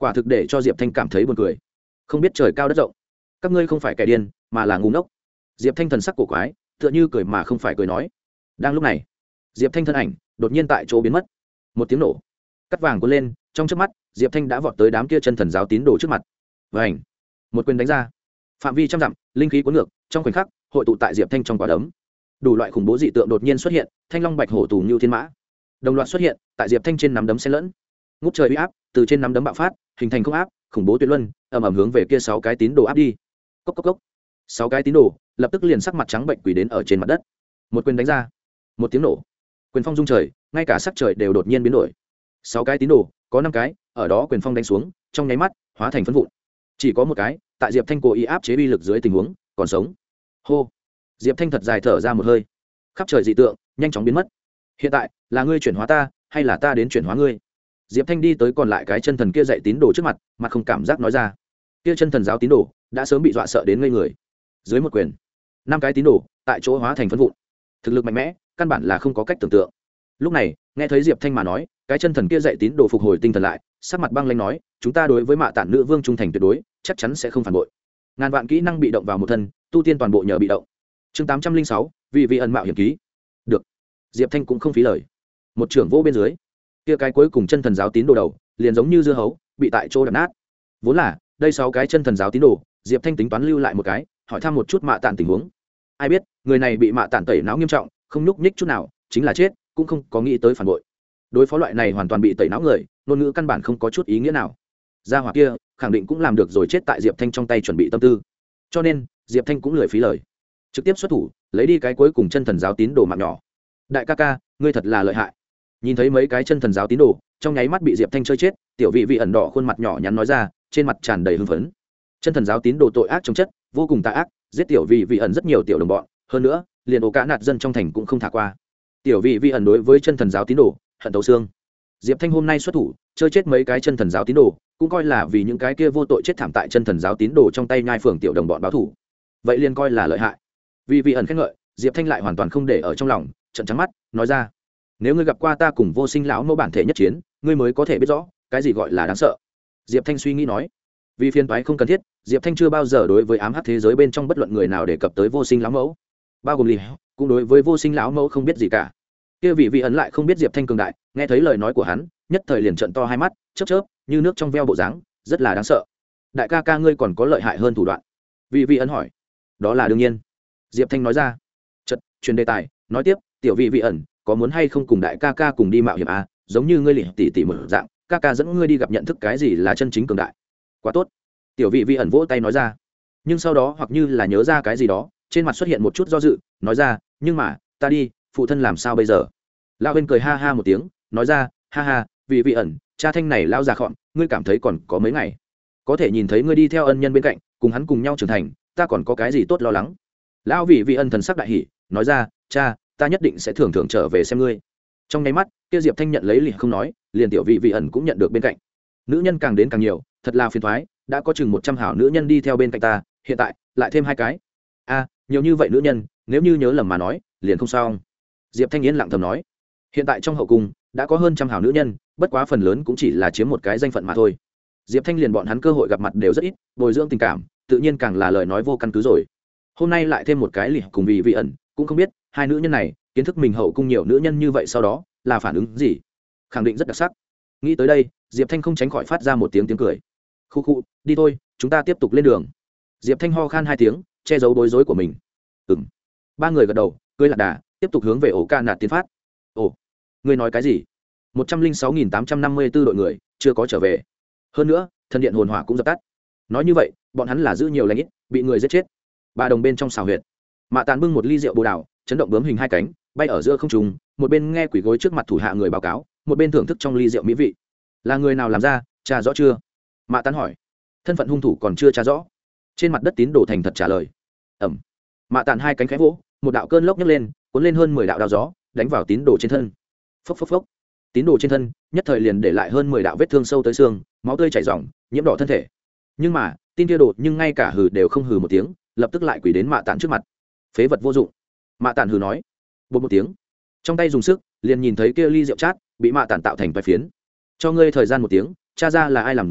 quả thực để cho diệp thanh cảm thấy buồn cười. Không biết trời cao đất rộng, các ngươi không phải kẻ điên mà là ngu ngốc. Diệp thanh thần sắc cổ quái, tựa như cười mà không phải cười nói. Đang lúc này, diệp thanh thân ảnh đột nhiên tại chỗ biến mất. Một tiếng nổ, cắt vàng cuốn lên, trong chớp mắt diệp thanh đã vọt tới đám kia chân thần giáo tín đồ trước mặt. Vảnh, một quyền đánh ra, phạm vi trăm dặm, linh khí cuốn ngược, trong khoảnh khắc hội tụ tại diệp thanh trong quả đấm. Đủ loại khủng bố dị tượng đột nhiên xuất hiện, thanh long bạch hổ tù như thiên mã đồng loạt xuất hiện tại diệp thanh trên nắm đấm xen lẫn. Ngút trời uy áp từ trên nắm đấm bạo phát, hình thành không áp khủng bố tuyệt luân, ầm ầm hướng về kia sáu cái tín đồ áp đi. Cốc cốc cốc, sáu cái tín đồ lập tức liền sắc mặt trắng bệnh quỳ đến ở trên mặt đất. Một quyền đánh ra, một tiếng nổ, quyền phong rung trời, ngay cả sắc trời đều đột nhiên biến đổi. Sáu cái tín đồ có năm cái ở đó quyền phong đánh xuống, trong nháy mắt hóa thành phấn vụn. Chỉ có một cái tại diệp thanh cố ý áp chế uy lực dưới tình huống còn sống. Hô, diệp thanh thật dài thở ra một hơi. Khắp trời dị tượng nhanh chóng biến mất. Hiện tại là ngươi chuyển hóa ta hay là ta đến chuyển hóa ngươi? Diệp thanh đi tới còn lại cái chân thần kia dạy tín đồ trước mặt, mặt không cảm giác nói ra. Kia chân thần giáo tín đồ đã sớm bị dọa sợ đến ngây người. Dưới một quyền, năm cái tín đồ tại chỗ hóa thành phấn vụn. Thực lực mạnh mẽ, căn bản là không có cách tưởng tượng. Lúc này nghe thấy diệp thanh mà nói, cái chân thần kia dạy tín đồ phục hồi tinh thần lại, sắc mặt băng lãnh nói, chúng ta đối với Mạ Tản nữ vương trung thành tuyệt đối, chắc chắn sẽ không phản bội. Ngàn vạn kỹ năng bị động vào một thân, tu tiên toàn bộ nhờ bị động. Chương tám trăm linh sáu, vì vị ẩn mạo hiểm ký. Được. Diệp thanh cũng không phí lời, một trưởng vô bên dưới, kia cái cuối cùng chân thần giáo tín đồ đầu liền giống như dưa hấu bị tại chỗ đập nát. Vốn là đây sáu cái chân thần giáo tín đồ, diệp thanh tính toán lưu lại một cái, hỏi thăm một chút Mạ Tản tình huống. Ai biết người này bị Mạ Tản tẩy não nghiêm trọng, không nhúc nhích chút nào, chính là chết cũng không có nghĩ tới phản bội. Đối phó loại này hoàn toàn bị tẩy não người, ngôn ngữ căn bản không có chút ý nghĩa nào. Gia hỏa kia khẳng định cũng làm được rồi, chết tại diệp thanh trong tay chuẩn bị tâm tư. Cho nên diệp thanh cũng lười phí lời, trực tiếp xuất thủ lấy đi cái cuối cùng chân thần giáo tín đồ mạng nhỏ. Đại ca ca, ngươi thật là lợi hại. Nhìn thấy mấy cái chân thần giáo tín đồ trong nháy mắt bị diệp thanh chơi chết, tiểu vị vị ẩn đỏ khuôn mặt nhỏ nhắn nói ra, trên mặt tràn đầy hưng phấn. Chân thần giáo tín đồ tội ác trong chất, vô cùng tà ác, giết tiểu vị vị ẩn rất nhiều tiểu đồng bọn, hơn nữa liền ổ cả nạt dân trong thành cũng không thả qua. Tiểu vị vị ẩn đối với chân thần giáo tín đồ hận thấu xương. Diệp thanh hôm nay xuất thủ chơi chết mấy cái chân thần giáo tín đồ, cũng coi là vì những cái kia vô tội chết thảm tại chân thần giáo tín đồ trong tay nhai phường tiểu đồng bọn báo thủ. Vậy liền coi là lợi hại. Vị vị ẩn khen ngợi, diệp thanh lại hoàn toàn không để ở trong lòng, trợn trắng mắt nói ra, nếu ngươi gặp qua ta cùng vô sinh lão mẫu bản thể nhất chiến, ngươi mới có thể biết rõ cái gì gọi là đáng sợ. Diệp thanh suy nghĩ nói, vì phiền toái không cần thiết, diệp thanh chưa bao giờ đối với ám hắc thế giới bên trong bất luận người nào đề cập tới vô sinh lão mẫu, bao gồm lì cũng đối với vô sinh lão mẫu không biết gì cả. Kia vị vị ẩn lại không biết diệp thanh cường đại, nghe thấy lời nói của hắn nhất thời liền trợn to hai mắt, chớp chớp như nước trong veo bộ dáng, rất là đáng sợ. Đại ca ca ngươi còn có lợi hại hơn thủ đoạn? Vị vị ẩn hỏi. Đó là đương nhiên, diệp thanh nói ra. Chợt truyền đề tài nói tiếp, tiểu vị vị ẩn, có muốn hay không cùng đại ca ca cùng đi mạo hiểm à? Giống như ngươi lì tỉ tỉ một dạng, ca ca dẫn ngươi đi gặp nhận thức cái gì là chân chính cường đại. Quá tốt. Tiểu vị vị ẩn vỗ tay nói ra. Nhưng sau đó hoặc như là nhớ ra cái gì đó, trên mặt xuất hiện một chút do dự, nói ra, nhưng mà ta đi, phụ thân làm sao bây giờ? Lão bên cười ha ha một tiếng, nói ra, ha ha, vị vị ẩn, cha thanh này lao già khọn, ngươi cảm thấy còn có mấy ngày có thể nhìn thấy ngươi đi theo ân nhân bên cạnh, cùng hắn cùng nhau trưởng thành, ta còn có cái gì tốt lo lắng? Lão vị vị ân thần sắc đại hỉ, nói ra, cha, ta nhất định sẽ thường thường trở về xem ngươi. Trong nháy mắt kia diệp thanh nhận lấy liền không nói, liền tiểu vị vị ẩn cũng nhận được bên cạnh. Nữ nhân càng đến càng nhiều, thật là phiền toái, đã có chừng một trăm hảo nữ nhân đi theo bên cạnh ta, hiện tại lại thêm hai cái. A, nhiều như vậy nữ nhân, nếu như nhớ lầm mà nói, liền không sao. Diệp thanh yên lặng thầm nói, hiện tại trong hậu cung đã có hơn trăm hảo nữ nhân, bất quá phần lớn cũng chỉ là chiếm một cái danh phận mà thôi. Diệp thanh liền bọn hắn cơ hội gặp mặt đều rất ít, bồi dưỡng tình cảm tự nhiên càng là lời nói vô căn cứ rồi. Hôm nay lại thêm một cái lì cùng vị vị ẩn, cũng không biết hai nữ nhân này kiến thức mình hậu cung nhiều nữ nhân như vậy sau đó là phản ứng gì, khẳng định rất đặc sắc. Nghĩ tới đây, diệp thanh không tránh khỏi phát ra một tiếng tiếng cười. Khu khu, đi thôi, chúng ta tiếp tục lên đường. Diệp thanh ho khan hai tiếng, che giấu bối rối của mình. Ừm. Ba người gật đầu cưỡi lạc đà tiếp tục hướng về ổ ca nạt tiến phát. Ồ, ngươi nói cái gì? Một trăm linh sáu nghìn tám trăm năm mươi b ố đội người chưa có trở về, hơn nữa thần điện hồn hỏa cũng dập tắt. Nói như vậy bọn hắn là giữ nhiều lãnh ít, bị người giết chết. Ba đồng bên trong xào huyệt, Mạ Tàn bưng một ly rượu bồ đào, chấn động bướm hình hai cánh bay ở giữa không trung, một bên nghe quỷ gối trước mặt thủ hạ người báo cáo, một bên thưởng thức trong ly rượu mỹ vị. Là người nào làm ra, tra rõ chưa? Mạ Tàn hỏi. Thân phận hung thủ còn chưa tra rõ. Trên mặt đất tín đồ thành thật trả lời. Ẩm. Mạ Tàn hai cánh khẽ vỗ, một đạo cơn lốc nhấc lên, cuốn lên hơn mười đạo đao gió, đánh vào tín đồ trên thân. Phốc phốc phốc. Tín đồ trên thân nhất thời liền để lại hơn mười đạo vết thương sâu tới xương, máu tươi chảy ròng, nhiễm đỏ thân thể. Nhưng mà tin kia đột nhưng ngay cả hừ đều không hừ một tiếng, lập tức lại quỳ đến Mạ Tàn trước mặt. Phế vật vô dụng. Mạ Tàn hừ nói. Bột một tiếng, trong tay dùng sức liền nhìn thấy kia ly rượu chát bị Mạ Tàn tạo thành vài phiến. Cho ngươi thời gian một tiếng, tra ra là ai làm ra,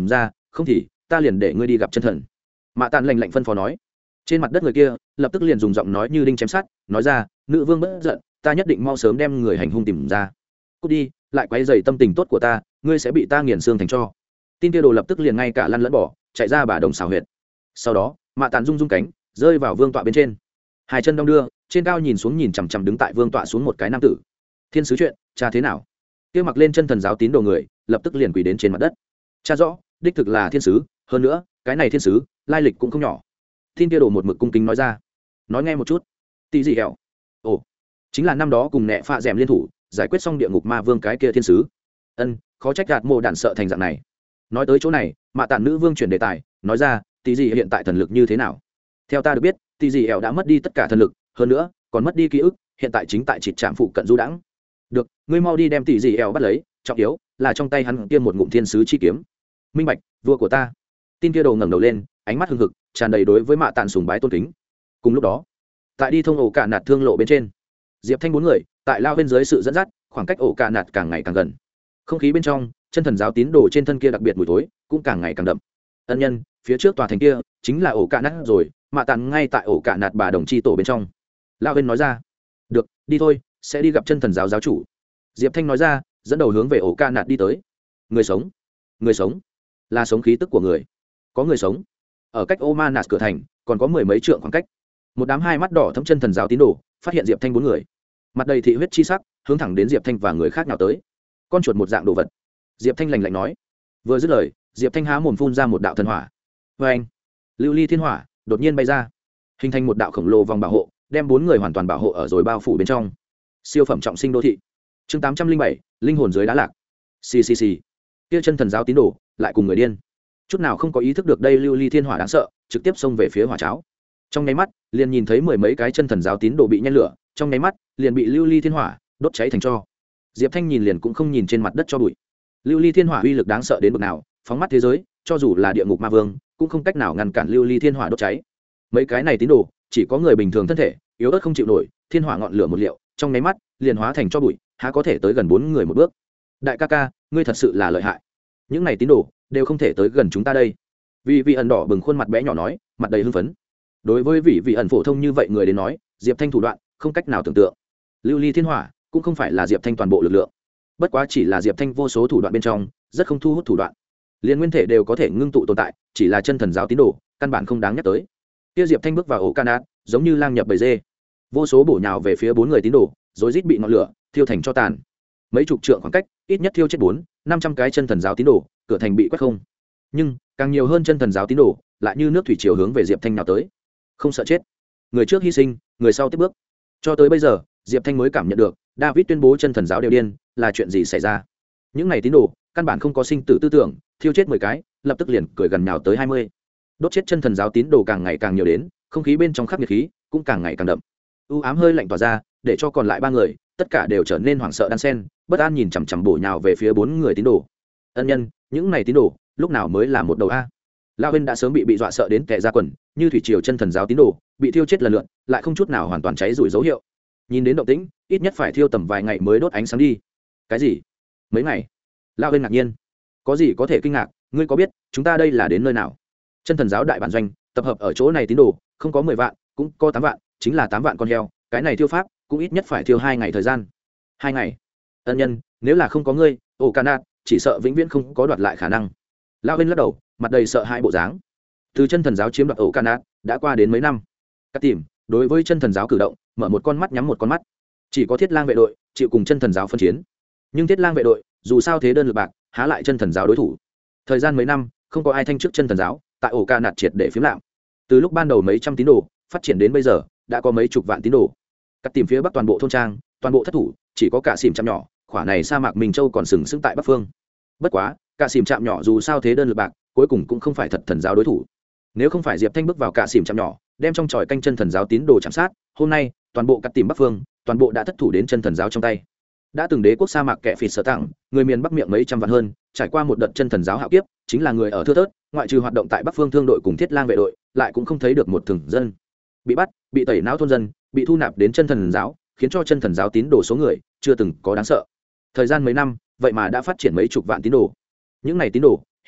không thì ta liền để ngươi đi gặp chân thần. Mạ Tản lạnh lạnh phân phó nói. Trên mặt đất người kia lập tức liền dùng giọng nói như đinh chém sắt nói ra, nữ vương bất giận, ta nhất định mau sớm đem người hành hung tìm ra. Cút đi, lại quấy rầy tâm tình tốt của ta, ngươi sẽ bị ta nghiền xương thành tro. Tin kia đồ lập tức liền ngay cả lăn lẫn bỏ, chạy ra bà đồng xào huyệt. Sau đó Mạ Tản rung rung cánh, rơi vào vương tọa bên trên, hai chân đong đưa, trên cao nhìn xuống nhìn chằm chằm đứng tại vương tọa xuống một cái nam tử. Thiên sứ chuyện, cha thế nào? Kia mặc lên chân thần giáo tín đồ người lập tức liền quỳ đến trên mặt đất. Cha rõ, đích thực là thiên sứ, hơn nữa cái này thiên sứ lai lịch cũng không nhỏ. Tin kia đồ một mực cung kính nói ra. Nói nghe một chút. Tỷ gì hẹo? Ồ, chính là năm đó cùng nẹ phạ dẻm liên thủ giải quyết xong địa ngục ma vương cái kia thiên sứ. Ân, khó trách gạt mồ đạn sợ thành dạng này. Nói tới chỗ này, Mạ Tản nữ vương chuyển đề tài, nói ra, tỷ gì hiện tại thần lực như thế nào? Theo ta được biết, tỷ gì hẹo đã mất đi tất cả thần lực, hơn nữa còn mất đi ký ức, hiện tại chính tại trịt trạm phụ cận du đãng. Được, ngươi mau đi đem tỷ gì hẹo bắt lấy, trọng yếu là trong tay hắn kia một ngụm thiên sứ chi kiếm. Minh bạch, vua của ta. Tin kia đồ ngẩng đầu lên, ánh mắt hưng hực, tràn đầy đối với Mạ Tản sùng bái tôn kính. Cùng lúc đó, tại đi thông ổ cả nạt thương lộ bên trên, Diệp Thanh bốn người tại lao bên dưới sự dẫn dắt, khoảng cách ổ cả nạt càng ngày càng gần. Không khí bên trong, chân thần giáo tín đồ trên thân kia đặc biệt mùi tối cũng càng ngày càng đậm. Ân nhân, phía trước tòa thành kia chính là ổ cả nạt rồi, Mạ Tản ngay tại ổ cả nạt bà đồng chi tổ bên trong. Lao bên nói ra. Được, đi thôi, sẽ đi gặp chân thần giáo giáo chủ. Diệp Thanh nói ra, dẫn đầu hướng về ổ cả nạt đi tới. Người sống, người sống, là sống khí tức của người. Có người sống. Ở cách ô ma nạt cửa thành còn có mười mấy trượng khoảng cách, một đám hai mắt đỏ thấm chân thần giáo tín đồ phát hiện Diệp Thanh bốn người, mặt đầy thị huyết chi sắc, hướng thẳng đến Diệp Thanh và người khác nào tới. Con chuột một dạng đồ vật. Diệp Thanh lạnh lạnh nói. Vừa dứt lời, Diệp Thanh há mồm phun ra một đạo thần hỏa. Vê anh, lưu ly thiên hỏa đột nhiên bay ra, hình thành một đạo khổng lồ vòng bảo hộ, đem bốn người hoàn toàn bảo hộ ở rồi bao phủ bên trong. Siêu phẩm trọng sinh đô thị. Chương tám trăm linh bảy, linh hồn dưới đá lạc. Xì xì xì. Kia chân thần giáo tín đồ lại cùng người điên, chút nào không có ý thức được đây lưu ly thiên hỏa đáng sợ, trực tiếp xông về phía hỏa cháo. Trong nháy mắt, liền nhìn thấy mười mấy cái chân thần giáo tín đồ bị nhen lửa, trong nháy mắt, liền bị lưu ly thiên hỏa đốt cháy thành tro. Diệp Thanh nhìn liền cũng không nhìn trên mặt đất cho bụi. Lưu ly thiên hỏa uy lực đáng sợ đến mức nào, phóng mắt thế giới, cho dù là địa ngục ma vương, cũng không cách nào ngăn cản lưu ly thiên hỏa đốt cháy. Mấy cái này tín đồ, chỉ có người bình thường thân thể, yếu ớt không chịu nổi, thiên hỏa ngọn lửa một liệu, trong nháy mắt, liền hóa thành tro bụi, há có thể tới gần bốn người một bước. Đại ca ca, ngươi thật sự là lợi hại. Những này tín đồ đều không thể tới gần chúng ta đây. Vì vị ẩn đỏ bừng khuôn mặt bé nhỏ nói, mặt đầy hưng phấn. Đối với vị vị ẩn phổ thông như vậy người đến nói, Diệp Thanh thủ đoạn không cách nào tưởng tượng. Lưu ly thiên hỏa cũng không phải là Diệp Thanh toàn bộ lực lượng, bất quá chỉ là Diệp Thanh vô số thủ đoạn bên trong rất không thu hút thủ đoạn, liên nguyên thể đều có thể ngưng tụ tồn tại, chỉ là chân thần giáo tín đồ căn bản không đáng nhắc tới. Kia Diệp Thanh bước vào ổ canát, giống như lang nhập bầy dê, vô số bổ nhào về phía bốn người tín đồ, rối rít bị ngọn lửa thiêu thành cho tàn. Mấy chục trượng khoảng cách, ít nhất thiêu chết bốn năm trăm cái chân thần giáo tín đồ, cửa thành bị quét không. Nhưng càng nhiều hơn chân thần giáo tín đồ lại như nước thủy chiều hướng về Diệp Thanh nào tới, không sợ chết, người trước hy sinh, người sau tiếp bước. Cho tới bây giờ, Diệp Thanh mới cảm nhận được David tuyên bố chân thần giáo đều điên là chuyện gì xảy ra. Những này tín đồ căn bản không có sinh tử tư tưởng, thiêu chết mười cái, lập tức liền cười gần nhào tới hai mươi. Đốt chết chân thần giáo tín đồ càng ngày càng nhiều đến, không khí bên trong khắc nghiệt khí cũng càng ngày càng đậm. U ám hơi lạnh tỏa ra, để cho còn lại ba người tất cả đều trở nên hoảng sợ đan sen, bất an nhìn chằm chằm bổ nhào về phía bốn người tín đồ. Ân nhân, những này tín đồ lúc nào mới là một đầu a? Lão Huyên đã sớm bị bị dọa sợ đến tè ra quần, như thủy triều chân thần giáo tín đồ bị thiêu chết lần lượt, lại không chút nào hoàn toàn cháy rủi dấu hiệu. Nhìn đến động tĩnh, ít nhất phải thiêu tầm vài ngày mới đốt ánh sáng đi. Cái gì? Mấy ngày? Lão Huyên ngạc nhiên. Có gì có thể kinh ngạc, ngươi có biết chúng ta đây là đến nơi nào? Chân thần giáo đại bản doanh tập hợp ở chỗ này tín đồ không có mười vạn, cũng có tám vạn, chính là tám vạn con heo, cái này thiêu pháp cũng ít nhất phải thiêu hai ngày thời gian. Hai ngày? Ân nhân, nếu là không có ngươi, ổ canat chỉ sợ vĩnh viễn không có đoạt lại khả năng. Lão Huyên lắc đầu, mặt đầy sợ hãi bộ dáng. Từ chân thần giáo chiếm đoạt ổ canat đã qua đến mấy năm. Các tìm đối với chân thần giáo cử động mở một con mắt nhắm một con mắt, chỉ có Thiết Lang vệ đội chịu cùng chân thần giáo phân chiến. Nhưng Thiết Lang vệ đội dù sao thế đơn lực bạc, há lại chân thần giáo đối thủ. Thời gian mấy năm không có ai thanh trước chân thần giáo, tại ổ canat triệt để phiếm lạm. Từ lúc ban đầu mấy trăm tín đồ phát triển đến bây giờ đã có mấy chục vạn tín đồ. Các tìm phía bắc toàn bộ thôn trang toàn bộ thất thủ, chỉ có cả xỉm chạm nhỏ, khỏa này sa mạc Minh Châu còn sừng sững tại bắc phương. Bất quá cả xỉm chạm nhỏ dù sao thế đơn lực bạc, cuối cùng cũng không phải thật thần giáo đối thủ. Nếu không phải Diệp Thanh bước vào cả xỉm chạm nhỏ, đem trong tròi canh chân thần giáo tín đồ chạm sát, hôm nay toàn bộ cắt tìm bắc phương toàn bộ đã thất thủ đến chân thần giáo trong tay. Đã từng đế quốc sa mạc kẻ phịt sở tặng, người miền bắc miệng mấy trăm vạn hơn, trải qua một đợt chân thần giáo hạo kiếp, chính là người ở thưa thớt, ngoại trừ hoạt động tại bắc phương thương đội cùng Thiết Lang vệ đội, lại cũng không thấy được một thường dân. Bị bắt, bị tẩy não thôn dân, bị thu nạp đến chân thần giáo, khiến cho chân thần giáo tín đồ số người chưa từng có đáng sợ. Thời gian mấy năm, vậy mà đã phát triển mấy chục vạn tín đồ. Những này tín đồ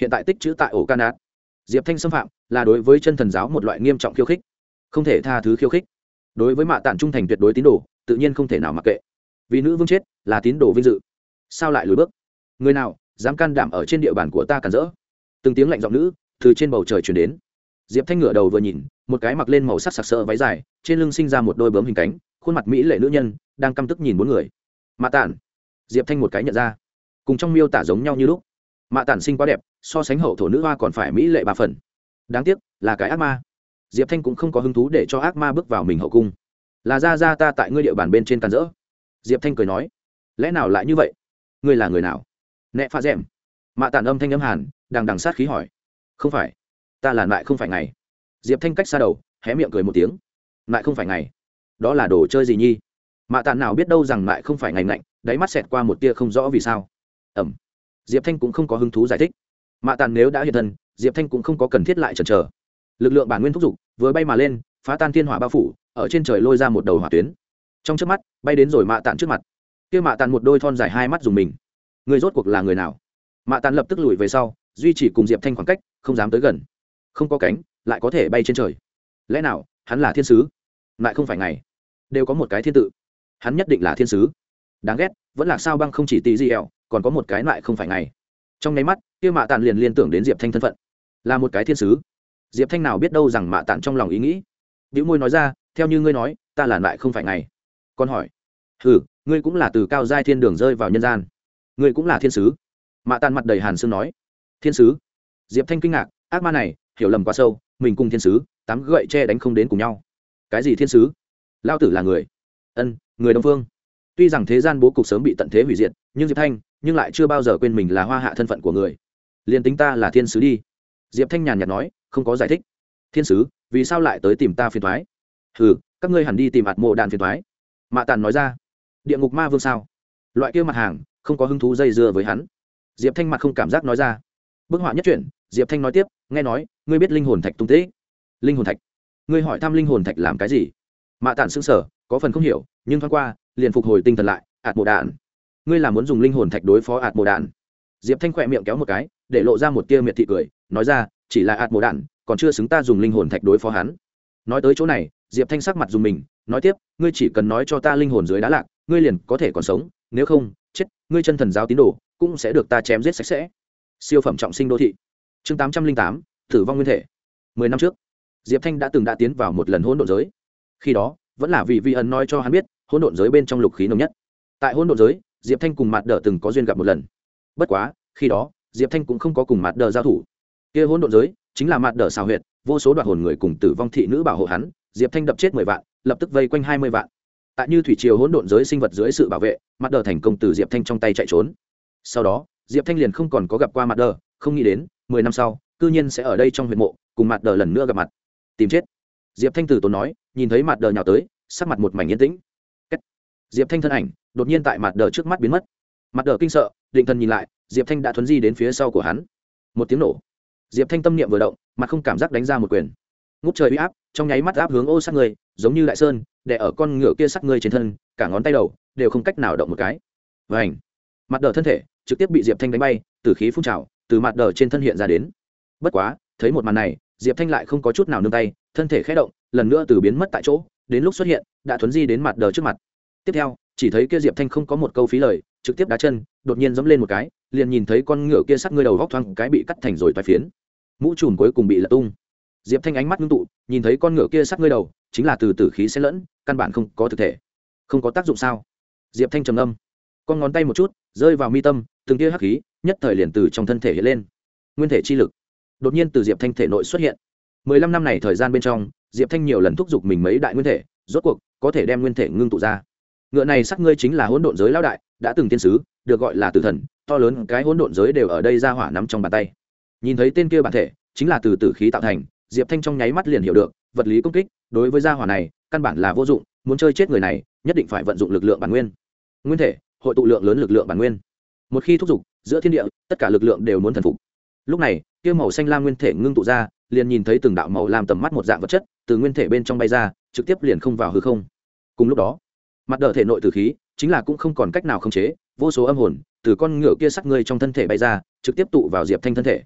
hiện tại tích chữ tại ổ can át. Diệp Thanh xâm phạm là đối với chân thần giáo một loại nghiêm trọng khiêu khích, không thể tha thứ khiêu khích. Đối với mạ tản trung thành tuyệt đối tín đồ, tự nhiên không thể nào mặc kệ. Vì nữ vương chết là tín đồ vinh dự, sao lại lùi bước? Người nào dám can đảm ở trên địa bàn của ta cản rỡ? Từng tiếng lạnh giọng nữ từ trên bầu trời truyền đến. Diệp Thanh ngửa đầu vừa nhìn, một cái mặc lên màu sắc sặc sỡ váy dài, trên lưng sinh ra một đôi bướm hình cánh, khuôn mặt mỹ lệ nữ nhân đang căm tức nhìn bốn người. Mạ tản. Diệp Thanh một cái nhận ra, cùng trong miêu tả giống nhau như lúc. Mạ tản sinh quá đẹp, so sánh hậu thổ nữ hoa còn phải mỹ lệ ba phần. Đáng tiếc là cái ác ma. Diệp Thanh cũng không có hứng thú để cho ác ma bước vào mình hậu cung. Là ra ra ta tại ngươi địa bàn bên trên càn rỡ. Diệp Thanh cười nói, lẽ nào lại như vậy? Ngươi là người nào? Nẹ pha rèm. Mạ tản âm thanh âm hàn, đằng đằng sát khí hỏi. Không phải, ta là lại không phải ngày. Diệp Thanh cách xa đầu, hé miệng cười một tiếng. Lại không phải ngày, đó là đồ chơi gì nhi? Mạ tản nào biết đâu rằng lại không phải ngày ngạnh, đáy mắt xẹt qua một tia không rõ vì sao. Ẩm. Diệp Thanh cũng không có hứng thú giải thích. Mạ tản nếu đã hiện thân, Diệp Thanh cũng không có cần thiết lại chần chờ. Lực lượng bản nguyên thúc giục, vừa bay mà lên, phá tan thiên hỏa bao phủ, ở trên trời lôi ra một đầu hỏa tuyến. Trong chớp mắt, bay đến rồi Mạ tản trước mặt. Kia Mạ tản một đôi thon dài hai mắt dùng mình. Người rốt cuộc là người nào? Mạ tản lập tức lùi về sau, duy trì cùng Diệp Thanh khoảng cách, không dám tới gần. Không có cánh, lại có thể bay trên trời. Lẽ nào hắn là thiên sứ? Lại không phải ngày, đều có một cái thiên tự. Hắn nhất định là thiên sứ. Đáng ghét, vẫn là sao băng không chỉ tí gì ẻo, còn có một cái lại không phải ngày. Trong nháy mắt, kia Mạ tản liền liên tưởng đến Diệp Thanh thân phận, là một cái thiên sứ. Diệp Thanh nào biết đâu rằng Mạ tản trong lòng ý nghĩ. Bĩu môi nói ra, theo như ngươi nói, ta là lại không phải ngày. Con hỏi, hừ, ngươi cũng là từ cao giai thiên đường rơi vào nhân gian, ngươi cũng là thiên sứ? Mạ tản mặt đầy hàn sương nói, thiên sứ? Diệp Thanh kinh ngạc, ác ma này hiểu lầm quá sâu, mình cùng thiên sứ tám gậy che đánh không đến cùng nhau. Cái gì thiên sứ? Lao tử là người, ân, người Đông Phương. Tuy rằng thế gian bố cục sớm bị tận thế hủy diệt, nhưng Diệp Thanh nhưng lại chưa bao giờ quên mình là hoa hạ thân phận của người. Liên tính ta là thiên sứ đi. Diệp Thanh nhàn nhạt nói, không có giải thích. Thiên sứ vì sao lại tới tìm ta phiền toái? Hừ, các ngươi hẳn đi tìm ạt mộ đàn phiền toái. Mạ tản nói ra. Địa ngục ma vương sao? Loại kia mặt hàng không có hứng thú dây dưa với hắn. Diệp Thanh mặt không cảm giác nói ra. Bức họa nhất chuyển, Diệp Thanh nói tiếp, nghe nói ngươi biết linh hồn thạch tung tích. Linh hồn thạch? Ngươi hỏi thăm linh hồn thạch làm cái gì? Mạ tản sững sờ, có phần không hiểu, nhưng thoáng qua liền phục hồi tinh thần lại. Ạt mộ đàn, ngươi là muốn dùng linh hồn thạch đối phó ạt mộ đàn? Diệp Thanh khỏe miệng kéo một cái, để lộ ra một tia miệt thị cười, nói ra, chỉ là ạt mộ đàn, còn chưa xứng ta dùng linh hồn thạch đối phó hắn. Nói tới chỗ này, Diệp Thanh sắc mặt dùng mình, nói tiếp, ngươi chỉ cần nói cho ta linh hồn dưới đá lạc, ngươi liền có thể còn sống, nếu không, chết, ngươi chân thần giáo tín đồ cũng sẽ được ta chém giết sạch sẽ. Siêu phẩm trọng sinh đô thị. Chương tám trăm linh tám, tử vong nguyên thể. Mười năm trước, Diệp Thanh đã từng đã tiến vào một lần hỗn độn giới. Khi đó, vẫn là vì Vi ẩn nói cho hắn biết, hỗn độn giới bên trong lục khí nồng nhất. Tại hỗn độn giới, Diệp Thanh cùng Mạt Đở từng có duyên gặp một lần. Bất quá, khi đó, Diệp Thanh cũng không có cùng Mạt Đở giao thủ. Kia hỗn độn giới chính là Mạt Đở xào huyệt, vô số đoạt hồn người cùng tử vong thị nữ bảo hộ hắn, Diệp Thanh đập chết mười vạn, lập tức vây quanh hai mươi vạn. Tại như thủy triều hỗn độn giới sinh vật dưới sự bảo vệ, Mạt Đở thành công từ Diệp Thanh trong tay chạy trốn. Sau đó, Diệp Thanh liền không còn có gặp qua Mạt Đở, không nghĩ đến, mười năm sau, cư nhiên sẽ ở đây trong huyệt mộ, cùng Mạt Đở lần nữa gặp mặt. Tìm chết. Diệp Thanh từ tốn nói, nhìn thấy Mạt Đở nhào tới, sắc mặt một mảnh yên tĩnh. Kết. Diệp Thanh thân ảnh đột nhiên tại Mạt Đở trước mắt biến mất. Mạt Đở kinh sợ, định thần nhìn lại, Diệp Thanh đã thuấn di đến phía sau của hắn. Một tiếng nổ. Diệp Thanh tâm niệm vừa động, mặt không cảm giác đánh ra một quyền. Ngút trời uy áp, trong nháy mắt áp hướng ô sát người, giống như đại sơn, đè ở con ngựa kia sát người trên thân, cả ngón tay đầu đều không cách nào động một cái. Vành. Mạt Đở thân thể trực tiếp bị Diệp Thanh đánh bay, tử khí phun trào, từ Mạt Đở trên thân hiện ra đến. Bất quá, thấy một màn này, Diệp Thanh lại không có chút nào nương tay, thân thể khẽ động, lần nữa từ biến mất tại chỗ, đến lúc xuất hiện, đã thuấn di đến Mạt Đở trước mặt. Tiếp theo, chỉ thấy kia Diệp Thanh không có một câu phí lời, trực tiếp đá chân, đột nhiên giẫm lên một cái, liền nhìn thấy con ngựa kia sát người đầu góc thoáng cái bị cắt thành rồi toái phiến. Mũ trùm cuối cùng bị lật tung. Diệp Thanh ánh mắt ngưng tụ, nhìn thấy con ngựa kia sát người đầu, chính là từ tử khí xen lẫn, căn bản không có thực thể. Không có tác dụng sao? Diệp Thanh trầm ngâm, con ngón tay một chút, rơi vào mi tâm, từng tia hắc khí, nhất thời liền từ trong thân thể hiện lên. Nguyên thể chi lực đột nhiên từ Diệp Thanh thể nội xuất hiện. Mười lăm năm này thời gian bên trong, Diệp Thanh nhiều lần thúc giục mình mấy đại nguyên thể, rốt cuộc có thể đem nguyên thể ngưng tụ ra. Ngựa này sắc ngươi chính là hỗn độn giới lão đại, đã từng tiên sứ, được gọi là tử thần, to lớn cái hỗn độn giới đều ở đây ra hỏa nắm trong bàn tay. Nhìn thấy tên kia bản thể, chính là từ tử khí tạo thành, Diệp Thanh trong nháy mắt liền hiểu được, vật lý công kích đối với gia hỏa này, căn bản là vô dụng, muốn chơi chết người này, nhất định phải vận dụng lực lượng bản nguyên. Nguyên thể, hội tụ lượng lớn lực lượng bản nguyên. Một khi thúc giục, giữa thiên địa, tất cả lực lượng đều muốn thần phục. Lúc này, kia màu xanh lam nguyên thể ngưng tụ ra, liền nhìn thấy từng đạo màu lam tầm mắt một dạng vật chất, từ nguyên thể bên trong bay ra, trực tiếp liền không vào hư không. Cùng lúc đó, Mặt Đở thể nội tử khí chính là cũng không còn cách nào khống chế, vô số âm hồn từ con ngựa kia sắc người trong thân thể bay ra, trực tiếp tụ vào Diệp Thanh thân thể.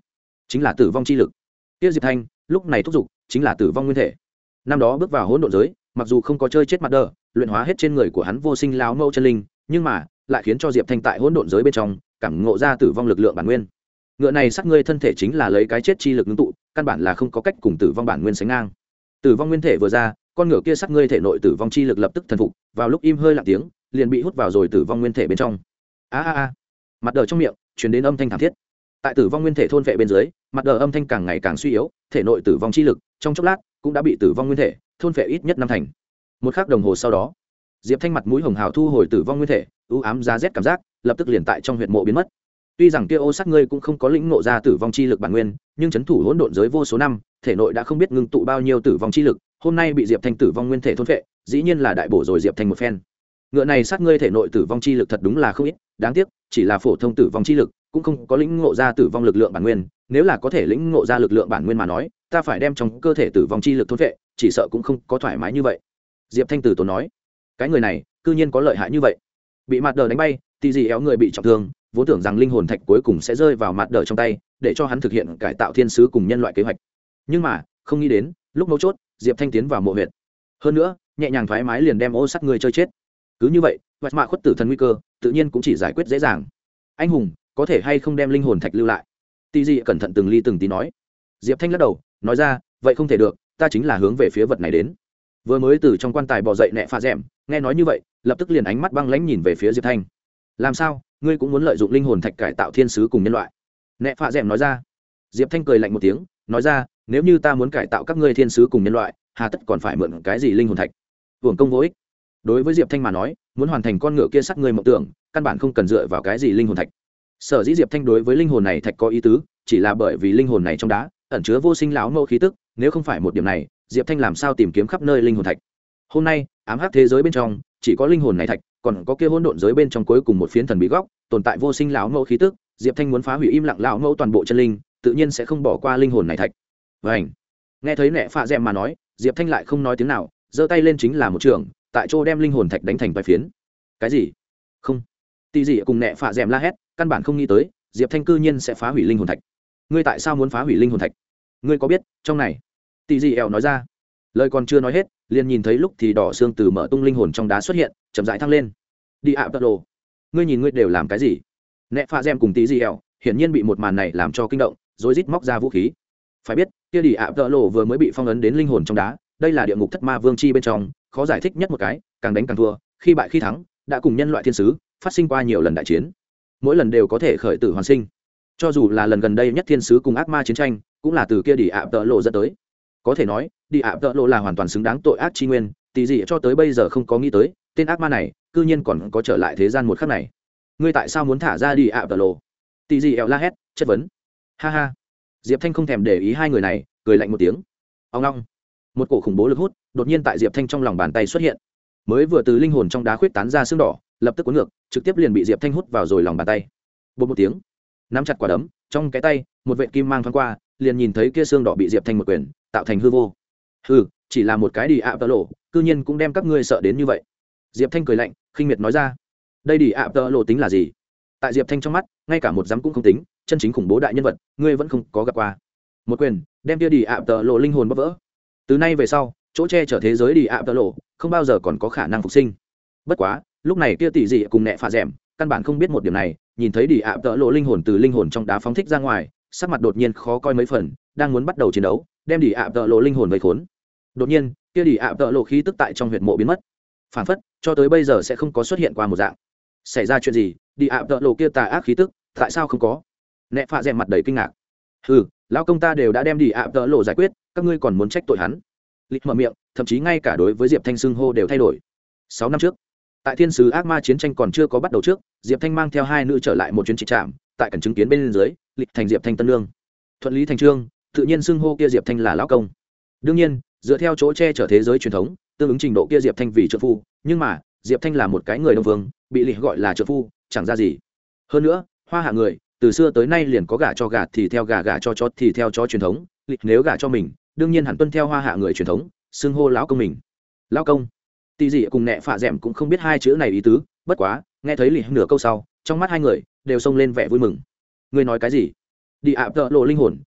chính là tử vong chi lực. Kia Diệp Thanh lúc này thúc giục chính là tử vong nguyên thể. Năm đó bước vào hỗn độn giới, mặc dù không có chơi chết mặt đờ, luyện hóa hết trên người của hắn vô sinh lão mẫu chân linh, nhưng mà lại khiến cho Diệp Thanh tại hỗn độn giới bên trong cảm ngộ ra tử vong lực lượng bản nguyên. Ngựa này sắc ngươi thân thể chính là lấy cái chết chi lực ngưng tụ, căn bản là không có cách cùng tử vong bản nguyên sánh ngang. Tử vong nguyên thể vừa ra, con ngựa kia sắc ngươi thể nội tử vong chi lực lập tức thần phục, vào lúc im hơi lặng tiếng, liền bị hút vào rồi tử vong nguyên thể bên trong. A a a. Mặt đờ trong miệng truyền đến âm thanh thảm thiết. Tại tử vong nguyên thể thôn vệ bên dưới, mặt đờ âm thanh càng ngày càng suy yếu, thể nội tử vong chi lực trong chốc lát cũng đã bị tử vong nguyên thể thôn vệ ít nhất năm thành. Một khắc đồng hồ sau đó, Diệp Thanh mặt mũi hồng hào thu hồi tử vong nguyên thể, u ám giá rét cảm giác lập tức liền tại trong huyệt mộ biến mất. Tuy rằng kia ô sắc ngươi cũng không có lĩnh ngộ ra tử vong chi lực bản nguyên, nhưng chấn thủ hỗn độn giới vô số năm, thể nội đã không biết ngưng tụ bao nhiêu tử vong chi lực, hôm nay bị Diệp Thanh tử vong nguyên thể thôn vệ, dĩ nhiên là đại bổ rồi Diệp Thanh một phen. Ngựa này sắc ngươi thể nội tử vong chi lực thật đúng là không ít, đáng tiếc chỉ là phổ thông tử vong chi lực, cũng không có lĩnh ngộ ra tử vong lực lượng bản nguyên, nếu là có thể lĩnh ngộ ra lực lượng bản nguyên mà nói, ta phải đem trong cơ thể tử vong chi lực thôn vệ, chỉ sợ cũng không có thoải mái như vậy. Diệp Thanh tử tốn nói, cái người này cư nhiên có lợi hại như vậy. Bị mặt đờ đánh bay, thì gì éo người bị trọng thương, vốn tưởng rằng linh hồn thạch cuối cùng sẽ rơi vào mặt đờ trong tay, để cho hắn thực hiện cải tạo thiên sứ cùng nhân loại kế hoạch. Nhưng mà không nghĩ đến, lúc mấu chốt, Diệp Thanh tiến vào mộ huyệt, hơn nữa nhẹ nhàng thoải mái liền đem ô sắt người chơi chết. Cứ như vậy, vật mạ khuất tử thần nguy cơ tự nhiên cũng chỉ giải quyết dễ dàng. Anh hùng có thể hay không đem linh hồn thạch lưu lại? Tỷ dị cẩn thận từng ly từng tí nói. Diệp Thanh lắc đầu nói ra, vậy không thể được, ta chính là hướng về phía vật này đến. Vừa mới từ trong quan tài bò dậy nẹ pha rèm, nghe nói như vậy lập tức liền ánh mắt băng lãnh nhìn về phía Diệp Thanh. Làm sao ngươi cũng muốn lợi dụng linh hồn thạch cải tạo thiên sứ cùng nhân loại? Nẹ pha rèm nói ra. Diệp Thanh cười lạnh một tiếng nói ra, nếu như ta muốn cải tạo các ngươi thiên sứ cùng nhân loại, hà tất còn phải mượn cái gì linh hồn thạch? Hưởng công vô ích. Đối với Diệp Thanh mà nói, muốn hoàn thành con ngựa kia sắc người mộng tưởng, căn bản không cần dựa vào cái gì linh hồn thạch. Sở dĩ Diệp Thanh đối với linh hồn này thạch có ý tứ, chỉ là bởi vì linh hồn này trong đá ẩn chứa vô sinh lão mẫu khí tức, nếu không phải một điểm này, Diệp Thanh làm sao tìm kiếm khắp nơi linh hồn thạch? Hôm nay, ám hắc thế giới bên trong chỉ có linh hồn này thạch, còn có kia hỗn độn giới bên trong cuối cùng một phiến thần bí góc, tồn tại vô sinh lão mẫu khí tức, Diệp Thanh muốn phá hủy im lặng lão mẫu toàn bộ chân linh, tự nhiên sẽ không bỏ qua linh hồn này thạch. Vành. Nghe thấy nệ phạ dẹm mà nói, Diệp Thanh lại không nói tiếng nào, giơ tay lên chính là một trường, tại chỗ đem linh hồn thạch đánh thành vài phiến. Cái gì? Không. Tỷ dị cùng nệ phạ dẹm la hét, căn bản không nghĩ tới Diệp Thanh cư nhiên sẽ phá hủy linh hồn thạch. Ngươi tại sao muốn phá hủy linh hồn thạch? Ngươi có biết trong này? Tỷ dị ẻo nói ra. Lời còn chưa nói hết, liền nhìn thấy lúc thì đỏ xương từ mở tung linh hồn trong đá xuất hiện, chậm rãi thăng lên. Đi ạ tật đồ. Ngươi nhìn ngươi đều làm cái gì? Nệ phạ dẹm cùng tỷ dị ẻo hiển nhiên bị một màn này làm cho kinh động, rối rít móc ra vũ khí. Phải biết, kia đi ạ tật lộ vừa mới bị phong ấn đến linh hồn trong đá, đây là địa ngục thất ma vương chi bên trong, khó giải thích nhất một cái, càng đánh càng thua, khi bại khi thắng, đã cùng nhân loại thiên sứ phát sinh qua nhiều lần đại chiến, mỗi lần đều có thể khởi tử hoàn sinh. Cho dù là lần gần đây nhất thiên sứ cùng ác ma chiến tranh, cũng là từ kia đi ạ tợ lộ dẫn tới. Có thể nói, đi ạ tợ lộ là hoàn toàn xứng đáng tội ác chi nguyên, tỷ dị cho tới bây giờ không có nghĩ tới, tên ác ma này cư nhiên còn có trở lại thế gian một khắc này. Ngươi tại sao muốn thả ra đi ạ tợ lộ? Tỷ dị eo la hét, chất vấn. Ha ha. Diệp Thanh không thèm để ý hai người này, cười lạnh một tiếng. Ông long. Một cổ khủng bố lực hút đột nhiên tại Diệp Thanh trong lòng bàn tay xuất hiện, mới vừa từ linh hồn trong đá khuyết tán ra xương đỏ, lập tức cuốn ngược, trực tiếp liền bị Diệp Thanh hút vào rồi lòng bàn tay. Bột một tiếng, nắm chặt quả đấm, trong cái tay một vệt kim mang thoáng qua, liền nhìn thấy kia xương đỏ bị Diệp Thanh một quyền tạo thành hư vô. Hừ, chỉ là một cái đi ạ tơ lộ, cư nhiên cũng đem các ngươi sợ đến như vậy. Diệp Thanh cười lạnh, khinh miệt nói ra. Đây đi ạ tơ lộ tính là gì? Tại Diệp Thanh trong mắt, ngay cả một dám cũng không tính, chân chính khủng bố đại nhân vật, ngươi vẫn không có gặp qua. Một quyền, đem kia đi ạ tơ lộ linh hồn bóp vỡ. Từ nay về sau, chỗ che chở thế giới đi ạ tơ lộ không bao giờ còn có khả năng phục sinh. Bất quá lúc này kia tỷ dị cùng nẹ phạ rèm căn bản không biết một điểm này, nhìn thấy đi ạ tơ lộ linh hồn từ linh hồn trong đá phóng thích ra ngoài, sắc mặt đột nhiên khó coi mấy phần, đang muốn bắt đầu chiến đấu, đem đi ạ tơ lộ linh hồn vây khốn. Đột nhiên kia đi ạ tơ lộ khí tức tại trong huyệt mộ biến mất, phản phất cho tới bây giờ sẽ không có xuất hiện qua một dạng. Xảy ra chuyện gì? Đi ạ tơ lộ kia tà ác khí tức tại sao không có? Nẹ phạ rèm mặt đầy kinh ngạc. Hừ, lão công ta đều đã đem đi ạ tơ lộ giải quyết, các ngươi còn muốn trách tội hắn? Lịch mở miệng, thậm chí ngay cả đối với Diệp Thanh xưng hô đều thay đổi. Sáu năm trước, tại thiên sứ ác ma chiến tranh còn chưa có bắt đầu trước, Diệp Thanh mang theo hai nữ trở lại một chuyến trị trạm, tại cảnh chứng kiến bên dưới, Lịch thành Diệp Thanh tân lương, thuận lý thành trương, tự nhiên xưng hô kia Diệp Thanh là lão công. Đương nhiên, dựa theo chỗ che chở thế giới truyền thống, tương ứng trình độ kia Diệp Thanh vì trợ phu, nhưng mà Diệp Thanh là một cái người đông vương, bị Lịch gọi là trợ phu, chẳng ra gì. Hơn nữa, hoa hạ người từ xưa tới nay liền có gả cho gà thì theo gà, gả cho chó thì theo chó truyền thống, Lịch nếu gả cho mình, đương nhiên hẳn tuân theo hoa hạ người truyền thống, xưng hô lão công mình. Lão công. Tỷ dị cùng nẹ phạ dẻm cũng không biết hai chữ này ý tứ, bất quá nghe thấy Lịch nửa câu sau, trong mắt hai người đều xông lên vẻ vui mừng. Ngươi nói cái gì? Đi ạ tợ lộ linh hồn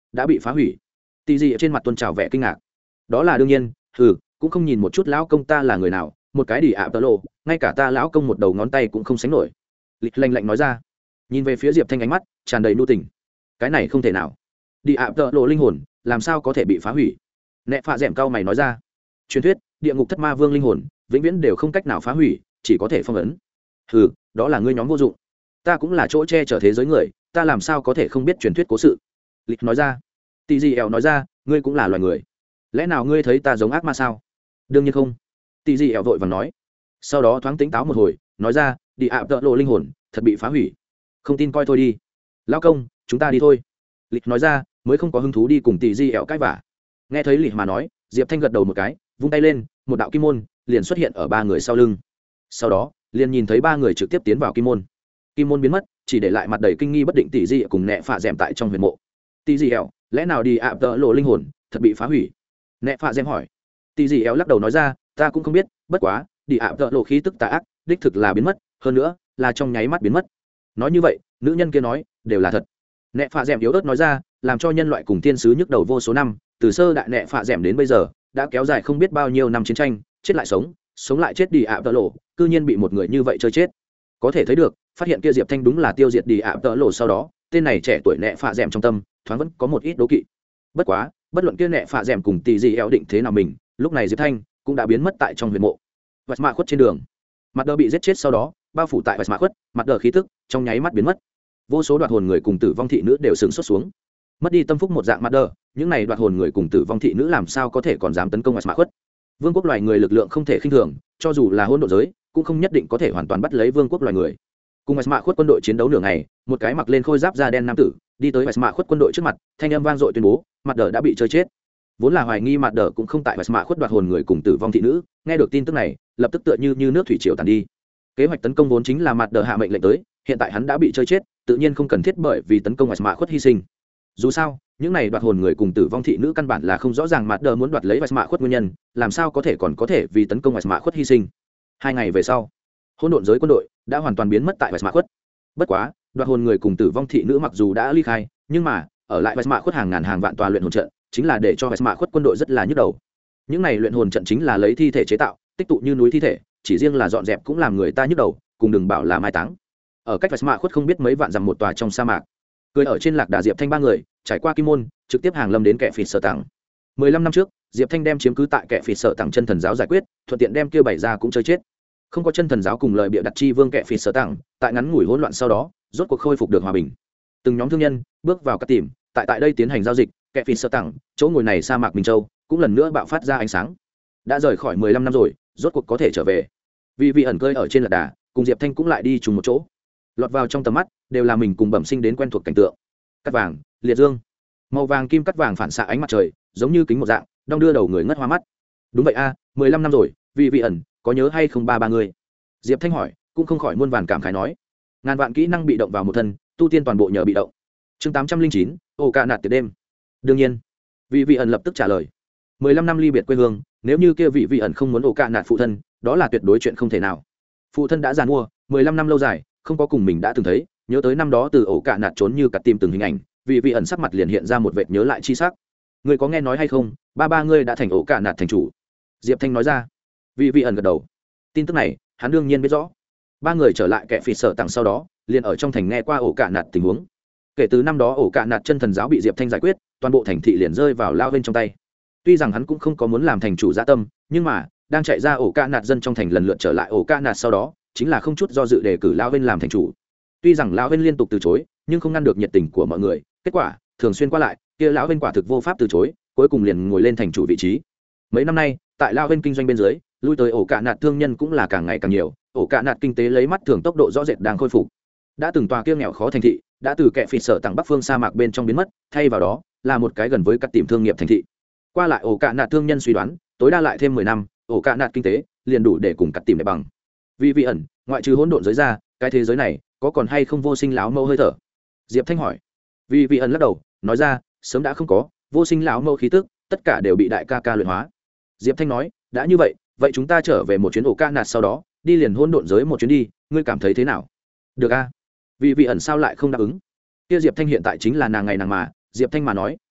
đã bị phá hủy. Tỷ dị trên mặt tuôn trào vẻ kinh ngạc. Đó là đương nhiên, hừ, cũng không nhìn một chút lão công ta là người nào, một cái đi ạ tơ lộ, ngay cả ta lão công một đầu ngón tay cũng không sánh nổi. Lịch lạnh lạnh nói ra, nhìn về phía Diệp Thanh ánh mắt tràn đầy nhu tình. Cái này không thể nào, đi ạ tơ lộ linh hồn làm sao có thể bị phá hủy? Nẹ phạ dẻm cao mày nói ra, truyền thuyết địa ngục thất ma vương linh hồn vĩnh viễn đều không cách nào phá hủy, chỉ có thể phong ấn. Hừ, đó là ngươi nhóm vô dụng, ta cũng là chỗ che chở thế giới người, ta làm sao có thể không biết truyền thuyết cố sự? Lịch nói ra. Tỷ dị ẻo nói ra, ngươi cũng là loài người, lẽ nào ngươi thấy ta giống ác ma sao? Đương nhiên không. Tỷ dị ẻo vội vàng nói, sau đó thoáng tỉnh táo một hồi, nói ra, đi ạ tợ lộ linh hồn thật bị phá hủy, không tin coi thôi đi. Lão công, chúng ta đi thôi. Lịch nói ra, mới không có hứng thú đi cùng tỷ dị ẻo cãi vả. Nghe thấy Lịch mà nói, Diệp Thanh gật đầu một cái, vung tay lên, một đạo kim môn liền xuất hiện ở ba người sau lưng. Sau đó liền nhìn thấy ba người trực tiếp tiến vào kim môn. Kim môn biến mất, chỉ để lại mặt đầy kinh nghi bất định tỷ dị cùng nẹ phạ dẻm tại trong huyền mộ. Tỷ dị ẻo, lẽ nào đi ạ tợ lộ linh hồn thật bị phá hủy? Nẹ phạ dẻm hỏi. Tỷ dị ẻo lắc đầu nói ra, ta cũng không biết, bất quá đi ạ tợ lộ khí tức tà ác đích thực là biến mất, hơn nữa là trong nháy mắt biến mất. Nói như vậy, nữ nhân kia nói đều là thật. Nẹ phạ dẻm yếu ớt nói ra, làm cho nhân loại cùng thiên sứ nhức đầu vô số năm, từ sơ đại nẹ phạ dẻm đến bây giờ đã kéo dài không biết bao nhiêu năm chiến tranh, chết lại sống, sống lại chết đi ạ tợ lộ, cư nhiên bị một người như vậy chơi chết. Có thể thấy được, phát hiện kia Diệp Thanh đúng là tiêu diệt đi ạ tợ lộ sau đó, tên này trẻ tuổi nẹ phạ dẻm trong tâm thoáng vẫn có một ít đố kỵ. Bất quá, bất luận kia nẹ phạ dẻm cùng tỷ dị eo định thế nào mình, lúc này Diệp Thanh cũng đã biến mất tại trong huyền mộ. Vạch mạ khuất trên đường, mặt đờ bị giết chết sau đó, bao phủ tại vạch mạ khuất, mặt đờ khí tức trong nháy mắt biến mất. Vô số đoạt hồn người cùng tử vong thị nữ đều sừng sốt xuống. Mất đi tâm phúc một dạng mặt đờ, những này đoạt hồn người cùng tử vong thị nữ làm sao có thể còn dám tấn công vạch mạ khuất? Vương quốc loài người lực lượng không thể khinh thường, cho dù là hỗn độn giới, cũng không nhất định có thể hoàn toàn bắt lấy vương quốc loài người. Cùng vạch mạ khuất quân đội chiến đấu nửa ngày, một cái mặc lên khôi giáp da đen nam tử đi tới vạch mạ khuất quân đội trước mặt, thanh âm vang dội tuyên bố, mặt đờ đã bị chơi chết. Vốn là hoài nghi mặt đờ cũng không tại vạch mạ khuất đoạt hồn người cùng tử vong thị nữ, nghe được tin tức này, lập tức tựa như như nước thủy triều tàn đi. Kế hoạch tấn công vốn chính là mặt đờ hạ mệnh lệnh tới, hiện tại hắn đã bị chơi chết, tự nhiên không cần thiết bởi vì tấn công vạch mạ khuất hy sinh. Dù sao, những này đoạt hồn người cùng tử vong thị nữ căn bản là không rõ ràng mặt đờ muốn đoạt lấy vạch mạ khuất nguyên nhân, làm sao có thể còn có thể vì tấn công vạch mạ khuất hy sinh. Hai ngày về sau, hỗn độn giới quân đội đã hoàn toàn biến mất tại vạch mạ khuất. Bất quá, đoạt hồn người cùng tử vong thị nữ mặc dù đã ly khai, nhưng mà ở lại vạch mạ khuất hàng ngàn hàng vạn tòa luyện hồn trận, chính là để cho vạch mạ khuất quân đội rất là nhức đầu. Những này luyện hồn trận chính là lấy thi thể chế tạo, tích tụ như núi thi thể, chỉ riêng là dọn dẹp cũng làm người ta nhức đầu, cùng đừng bảo là mai táng. Ở cách vạch mạ khuất không biết mấy vạn dặm một tòa trong sa mạc, cười ở trên lạc đà Diệp Thanh ba người trải qua kim môn, trực tiếp hàng lâm đến kẻ phỉ sở tặng. Mười lăm năm trước, Diệp Thanh đem chiếm cứ tại kẻ phỉ sở tặng chân thần giáo giải quyết, thuận tiện đem kia bảy ra cũng chơi chết. Không có chân thần giáo cùng lời bịa đặt chi vương kẻ phỉ sở tặng, tại ngắn ngủi hỗn loạn sau đó, rốt cuộc khôi phục được hòa bình. Từng nhóm thương nhân bước vào các tìm, tại tại đây tiến hành giao dịch, kẻ phỉ sở tặng, chỗ ngồi này sa mạc Minh Châu, cũng lần nữa bạo phát ra ánh sáng. Đã rời khỏi mười lăm năm rồi, rốt cuộc có thể trở về. Vì vị ẩn cơi ở trên lạc đà, cùng Diệp Thanh cũng lại đi chung một chỗ. Lọt vào trong tầm mắt đều là mình cùng bẩm sinh đến quen thuộc cảnh tượng. Cắt vàng, liệt dương, màu vàng kim cắt vàng phản xạ ánh mặt trời, giống như kính một dạng, đong đưa đầu người ngất hoa mắt. Đúng vậy a, mười lăm năm rồi, vì vị ẩn có nhớ hay không ba ba người? Diệp Thanh hỏi, cũng không khỏi muôn vàn cảm khái nói. Ngàn vạn kỹ năng bị động vào một thân, tu tiên toàn bộ nhờ bị động. Chương tám trăm linh chín, ổ cả nạt tiệc đêm. Đương nhiên, vị vị ẩn lập tức trả lời. mười lăm năm ly biệt quê hương, nếu như kia vị vị ẩn không muốn ổ cả nạt phụ thân, đó là tuyệt đối chuyện không thể nào. Phụ thân đã già mua, mười lăm năm lâu dài, không có cùng mình đã từng thấy, nhớ tới năm đó từ ổ cả nạt trốn như cắt tìm từng hình ảnh, vị vị ẩn sắc mặt liền hiện ra một vệt nhớ lại chi sắc. Ngươi có nghe nói hay không, ba ba ngươi đã thành ổ cả nạt thành chủ? Diệp Thanh nói ra. Vị vị ẩn gật đầu. Tin tức này, hắn đương nhiên biết rõ. Ba người trở lại kẻ phỉ sở tặng sau đó, liền ở trong thành nghe qua ổ cả nạt tình huống. Kể từ năm đó ổ cả nạt chân thần giáo bị Diệp Thanh giải quyết, toàn bộ thành thị liền rơi vào lao bên trong tay. Tuy rằng hắn cũng không có muốn làm thành chủ dạ tâm, nhưng mà đang chạy ra ổ cả nạt dân trong thành lần lượt trở lại ổ cả nạt sau đó, chính là không chút do dự đề cử lao bên làm thành chủ. Tuy rằng lão bên liên tục từ chối, nhưng không ngăn được nhiệt tình của mọi người. Kết quả thường xuyên qua lại, kia lão bên quả thực vô pháp từ chối, cuối cùng liền ngồi lên thành chủ vị trí. Mấy năm nay, tại lao bên kinh doanh bên dưới, lui tới ổ cả nạt thương nhân cũng là càng ngày càng nhiều, ổ cả nạt kinh tế lấy mắt thường tốc độ rõ rệt đang khôi phục. Đã từng tòa kia nghèo khó thành thị, đã từ kẻ phỉ sở tặng bắc phương sa mạc bên trong biến mất, thay vào đó là một cái gần với các tiệm thương nghiệp thành thị. Qua lại ổ cả nạt thương nhân suy đoán, tối đa lại thêm mười năm, ổ cả nạt kinh tế liền đủ để cùng cắt tìm để bằng. Vì vị ẩn, ngoại trừ hỗn độn giới ra, cái thế giới này có còn hay không vô sinh lão mâu hơi thở? Diệp Thanh hỏi. Vì vị ẩn lắc đầu, nói ra, sớm đã không có, vô sinh lão mâu khí tức, tất cả đều bị đại ca ca luyện hóa. Diệp Thanh nói, đã như vậy, vậy chúng ta trở về một chuyến ổ ca nạt sau đó, đi liền hỗn độn giới một chuyến đi, ngươi cảm thấy thế nào? Được a. Vì vị ẩn sao lại không đáp ứng? Kia Diệp Thanh hiện tại chính là nàng ngày nàng mà, Diệp Thanh mà nói,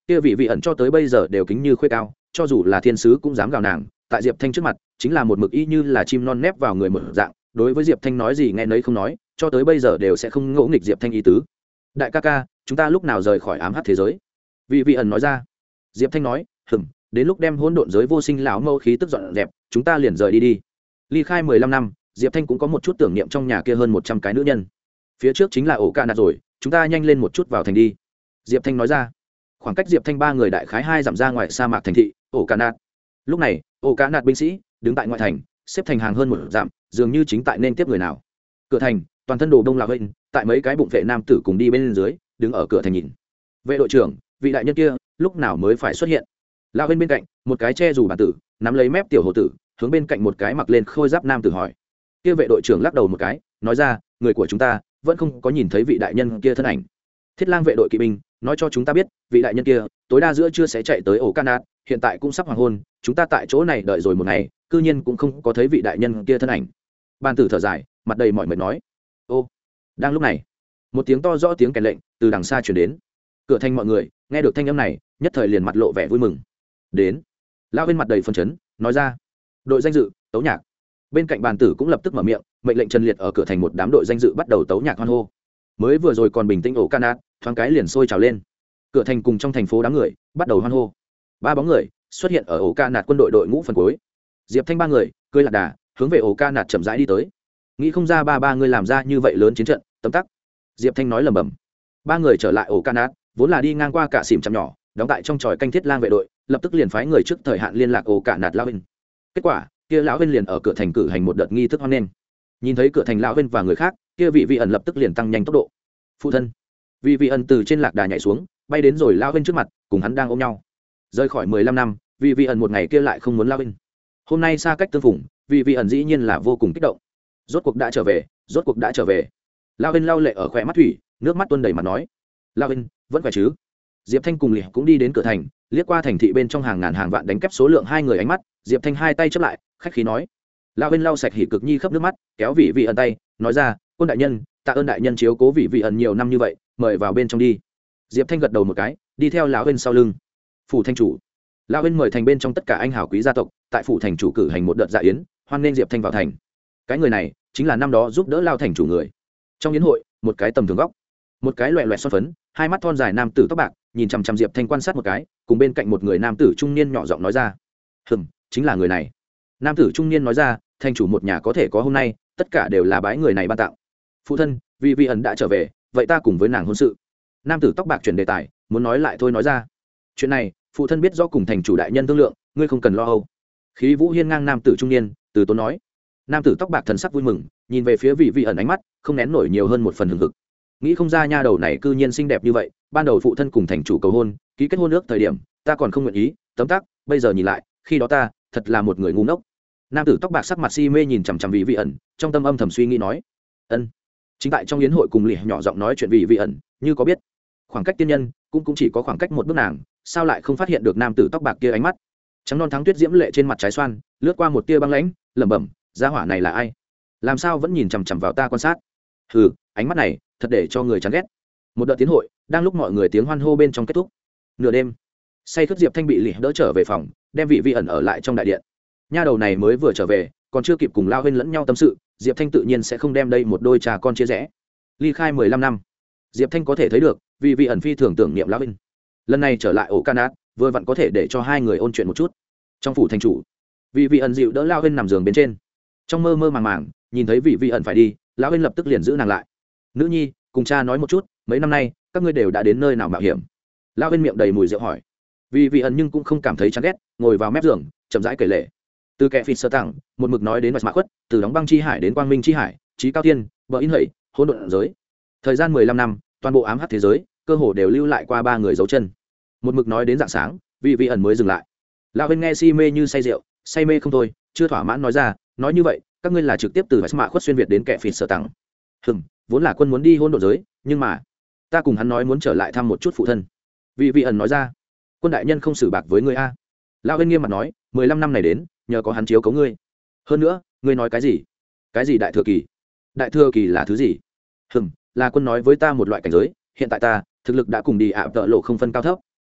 kia vị vị ẩn cho tới bây giờ đều kính như khuê cao, cho dù là thiên sứ cũng dám gào nàng, tại Diệp Thanh trước mặt chính là một mực y như là chim non nép vào người một dạng, đối với Diệp Thanh nói gì nghe nấy không nói, cho tới bây giờ đều sẽ không ngỗ nghịch Diệp Thanh ý tứ. Đại ca ca, chúng ta lúc nào rời khỏi ám hắc thế giới? Vị vị ẩn nói ra. Diệp Thanh nói, hừm, đến lúc đem hỗn độn giới vô sinh lão mâu khí tức dọn dẹp, chúng ta liền rời đi đi. Ly khai mười lăm năm, Diệp Thanh cũng có một chút tưởng niệm trong nhà kia hơn một trăm cái nữ nhân. Phía trước chính là ổ ca nạt rồi, chúng ta nhanh lên một chút vào thành đi. Diệp Thanh nói ra. Khoảng cách Diệp Thanh ba người đại khái hai dặm ra ngoài sa mạc thành thị, ổ ca nạt. Lúc này, ổ ca nạt binh sĩ đứng tại ngoại thành, xếp thành hàng hơn một dặm, dường như chính tại nên tiếp người nào. Cửa thành, toàn thân đồ đông là vện, tại mấy cái bụng vệ nam tử cùng đi bên dưới, đứng ở cửa thành nhìn. Vệ đội trưởng, vị đại nhân kia, lúc nào mới phải xuất hiện? Lão bên bên cạnh, một cái che dù bản tử, nắm lấy mép tiểu hồ tử, hướng bên cạnh một cái mặc lên khôi giáp nam tử hỏi. Kia vệ đội trưởng lắc đầu một cái, nói ra, người của chúng ta vẫn không có nhìn thấy vị đại nhân kia thân ảnh. Thiết Lang vệ đội kỵ binh nói cho chúng ta biết, vị đại nhân kia tối đa giữa trưa sẽ chạy tới ổ Canat, hiện tại cũng sắp hoàng hôn, chúng ta tại chỗ này đợi rồi một ngày, cư nhiên cũng không có thấy vị đại nhân kia thân ảnh. Ban tử thở dài, mặt đầy mỏi mệt nói. Ô, đang lúc này, một tiếng to rõ tiếng kèn lệnh từ đằng xa truyền đến. Cửa thành mọi người nghe được thanh âm này, nhất thời liền mặt lộ vẻ vui mừng. Đến. Lão bên mặt đầy phấn chấn, nói ra. Đội danh dự, tấu nhạc. Bên cạnh bàn tử cũng lập tức mở miệng, mệnh lệnh Trần Liệt ở cửa thành một đám đội danh dự bắt đầu tấu nhạc hoan hô. Mới vừa rồi còn bình tĩnh ổ Canat, thoáng cái liền sôi trào lên. Cửa thành cùng trong thành phố đám người bắt đầu hoan hô. Ba bóng người xuất hiện ở ổ Canat quân đội đội ngũ phần cuối. Diệp Thanh ba người cưỡi lạc đà, hướng về ổ Canat chậm rãi đi tới. Nghĩ không ra ba ba người làm ra như vậy lớn chiến trận, tấm tắc. Diệp Thanh nói lẩm bẩm. Ba người trở lại ổ Canat, vốn là đi ngang qua cả xỉm chằm nhỏ, đóng tại trong tròi canh Thiết Lang vệ đội, lập tức liền phái người trước thời hạn liên lạc ổ Canat lão Vinh. Kết quả, kia lão Vinh liền ở cửa thành cử hành một đợt nghi thức hoan nghênh. Nhìn thấy cửa thành lão Vinh và người khác, kia vị vị ẩn lập tức liền tăng nhanh tốc độ. Phụ thân. Vị vị ẩn từ trên lạc đà nhảy xuống, bay đến rồi lão Vinh trước mặt, cùng hắn đang ôm nhau. Rời khỏi mười lăm năm, vị vị ẩn một ngày kia lại không muốn lão Vinh. Hôm nay xa cách tương phùng, vị vị ẩn dĩ nhiên là vô cùng kích động. Rốt cuộc đã trở về, rốt cuộc đã trở về. Lão Vinh lau lệ ở khóe mắt thủy, nước mắt tuôn đầy mặt nói: "Lão Vinh, vẫn khỏe chứ?" Diệp Thanh cùng Liệp cũng đi đến cửa thành, liếc qua thành thị bên trong hàng ngàn hàng vạn đánh kép số lượng hai người ánh mắt, Diệp Thanh hai tay chắp lại, khách khí nói. Lão Vinh lau sạch hỉ cực nhi khắp nước mắt, kéo vị vị ẩn tay, nói ra: "Quân đại nhân, tạ ơn đại nhân chiếu cố vị vị ẩn nhiều năm như vậy, mời vào bên trong đi." Diệp Thanh gật đầu một cái, đi theo lão Vinh sau lưng. Phủ thành chủ. Lão Vinh mời thành bên trong tất cả anh hào quý gia tộc, tại phủ thành chủ cử hành một đợt dạ yến, hoan nghênh Diệp Thanh vào thành. Cái người này chính là năm đó giúp đỡ Lao thành chủ người. Trong yến hội, một cái tầm thường góc, một cái loẹt loẹt son phấn, hai mắt thon dài nam tử tóc bạc, nhìn chằm chằm Diệp Thanh quan sát một cái, cùng bên cạnh một người nam tử trung niên nhỏ giọng nói ra: "Hừm, chính là người này." Nam tử trung niên nói ra: "Thành chủ một nhà có thể có hôm nay, tất cả đều là bái người này ban tặng. Phụ thân, vì vị ẩn đã trở về, vậy ta cùng với nàng hôn sự." Nam tử tóc bạc chuyển đề tài, muốn nói lại thôi nói ra: "Chuyện này, phụ thân biết rõ cùng thành chủ đại nhân thương lượng, ngươi không cần lo âu." Khí vũ hiên ngang nam tử trung niên từ tốn nói. Nam tử tóc bạc thần sắc vui mừng, nhìn về phía vị vị ẩn ánh mắt không nén nổi nhiều hơn một phần hừng hực. Nghĩ không ra nha đầu này cư nhiên xinh đẹp như vậy, ban đầu phụ thân cùng thành chủ cầu hôn, ký kết hôn ước thời điểm ta còn không nguyện ý, tấm tắc, bây giờ nhìn lại, khi đó ta thật là một người ngu ngốc. Nam tử tóc bạc sắc mặt si mê nhìn chằm chằm vị vị ẩn, trong tâm âm thầm suy nghĩ nói: "Ân." Chính tại trong yến hội cùng Lì nhỏ giọng nói chuyện vị vị ẩn, như có biết, khoảng cách tiên nhân cũng cũng chỉ có khoảng cách một bước nàng, sao lại không phát hiện được nam tử tóc bạc kia ánh mắt. Trắng non thắng tuyết diễm lệ trên mặt trái xoan, lướt qua một tia băng lãnh, lẩm bẩm: "Gia hỏa này là ai? Làm sao vẫn nhìn chằm chằm vào ta quan sát? Hừ, ánh mắt này thật để cho người chán ghét." Một đợt tiến hội đang lúc mọi người tiếng hoan hô bên trong kết thúc. Nửa đêm, say khướt Diệp Thanh bị Lì đỡ trở về phòng, đem vị vị ẩn ở lại trong đại điện. Nha đầu này mới vừa trở về, còn chưa kịp cùng Lao Huynh lẫn nhau tâm sự, Diệp Thanh tự nhiên sẽ không đem đây một đôi cha con chia rẽ. Ly khai mười lăm năm, Diệp Thanh có thể thấy được vị vị ẩn phi thường tưởng niệm Lao Huynh. Lần này trở lại ổ Canat, vừa vặn có thể để cho hai người ôn chuyện một chút. Trong phủ thành chủ, vị vị ẩn dịu đỡ Lao Huynh nằm giường bên trên, trong mơ mơ màng màng nhìn thấy vị vị ẩn phải đi, Lão Huynh lập tức liền giữ nàng lại. "Nữ nhi, cùng cha nói một chút, mấy năm nay các ngươi đều đã đến nơi nào mạo hiểm?" Lão Huynh miệng đầy mùi rượu hỏi. Vị vị ẩn nhưng cũng không cảm thấy chán ghét, ngồi vào mép giường chậm rãi kể lể. Từ kẻ phịt sơ tặng một mực nói đến mặt mã khuất, từ đóng băng chi hải đến quang minh chi hải, trí cao tiên, bờ in hậy, hỗn độn giới. Thời gian mười lăm năm, toàn bộ ám hắc thế giới cơ hồ đều lưu lại qua ba người dấu chân. Một mực nói đến rạng sáng, vị vị ẩn mới dừng lại. Lão Huynh nghe si mê như say rượu, say mê không thôi, chưa thỏa mãn nói ra: "Nói như vậy, các ngươi là trực tiếp từ mã khuất xuyên việt đến kẻ phịt sơ tặng?" "Hừm, vốn là quân muốn đi hỗn độn giới, nhưng mà ta cùng hắn nói muốn trở lại thăm một chút phụ thân." Vị vị ẩn nói ra. "Quân đại nhân không xử bạc với ngươi a?" Lão Huynh nghiêm mặt nói: mười lăm năm này đến, nhờ có hắn chiếu cố ngươi. Hơn nữa, ngươi nói cái gì? Cái gì đại thừa kỳ? Đại thừa kỳ là thứ gì? Hừm, là quân nói với ta một loại cảnh giới, hiện tại ta thực lực đã cùng đi ạ tợ lộ không phân cao thấp.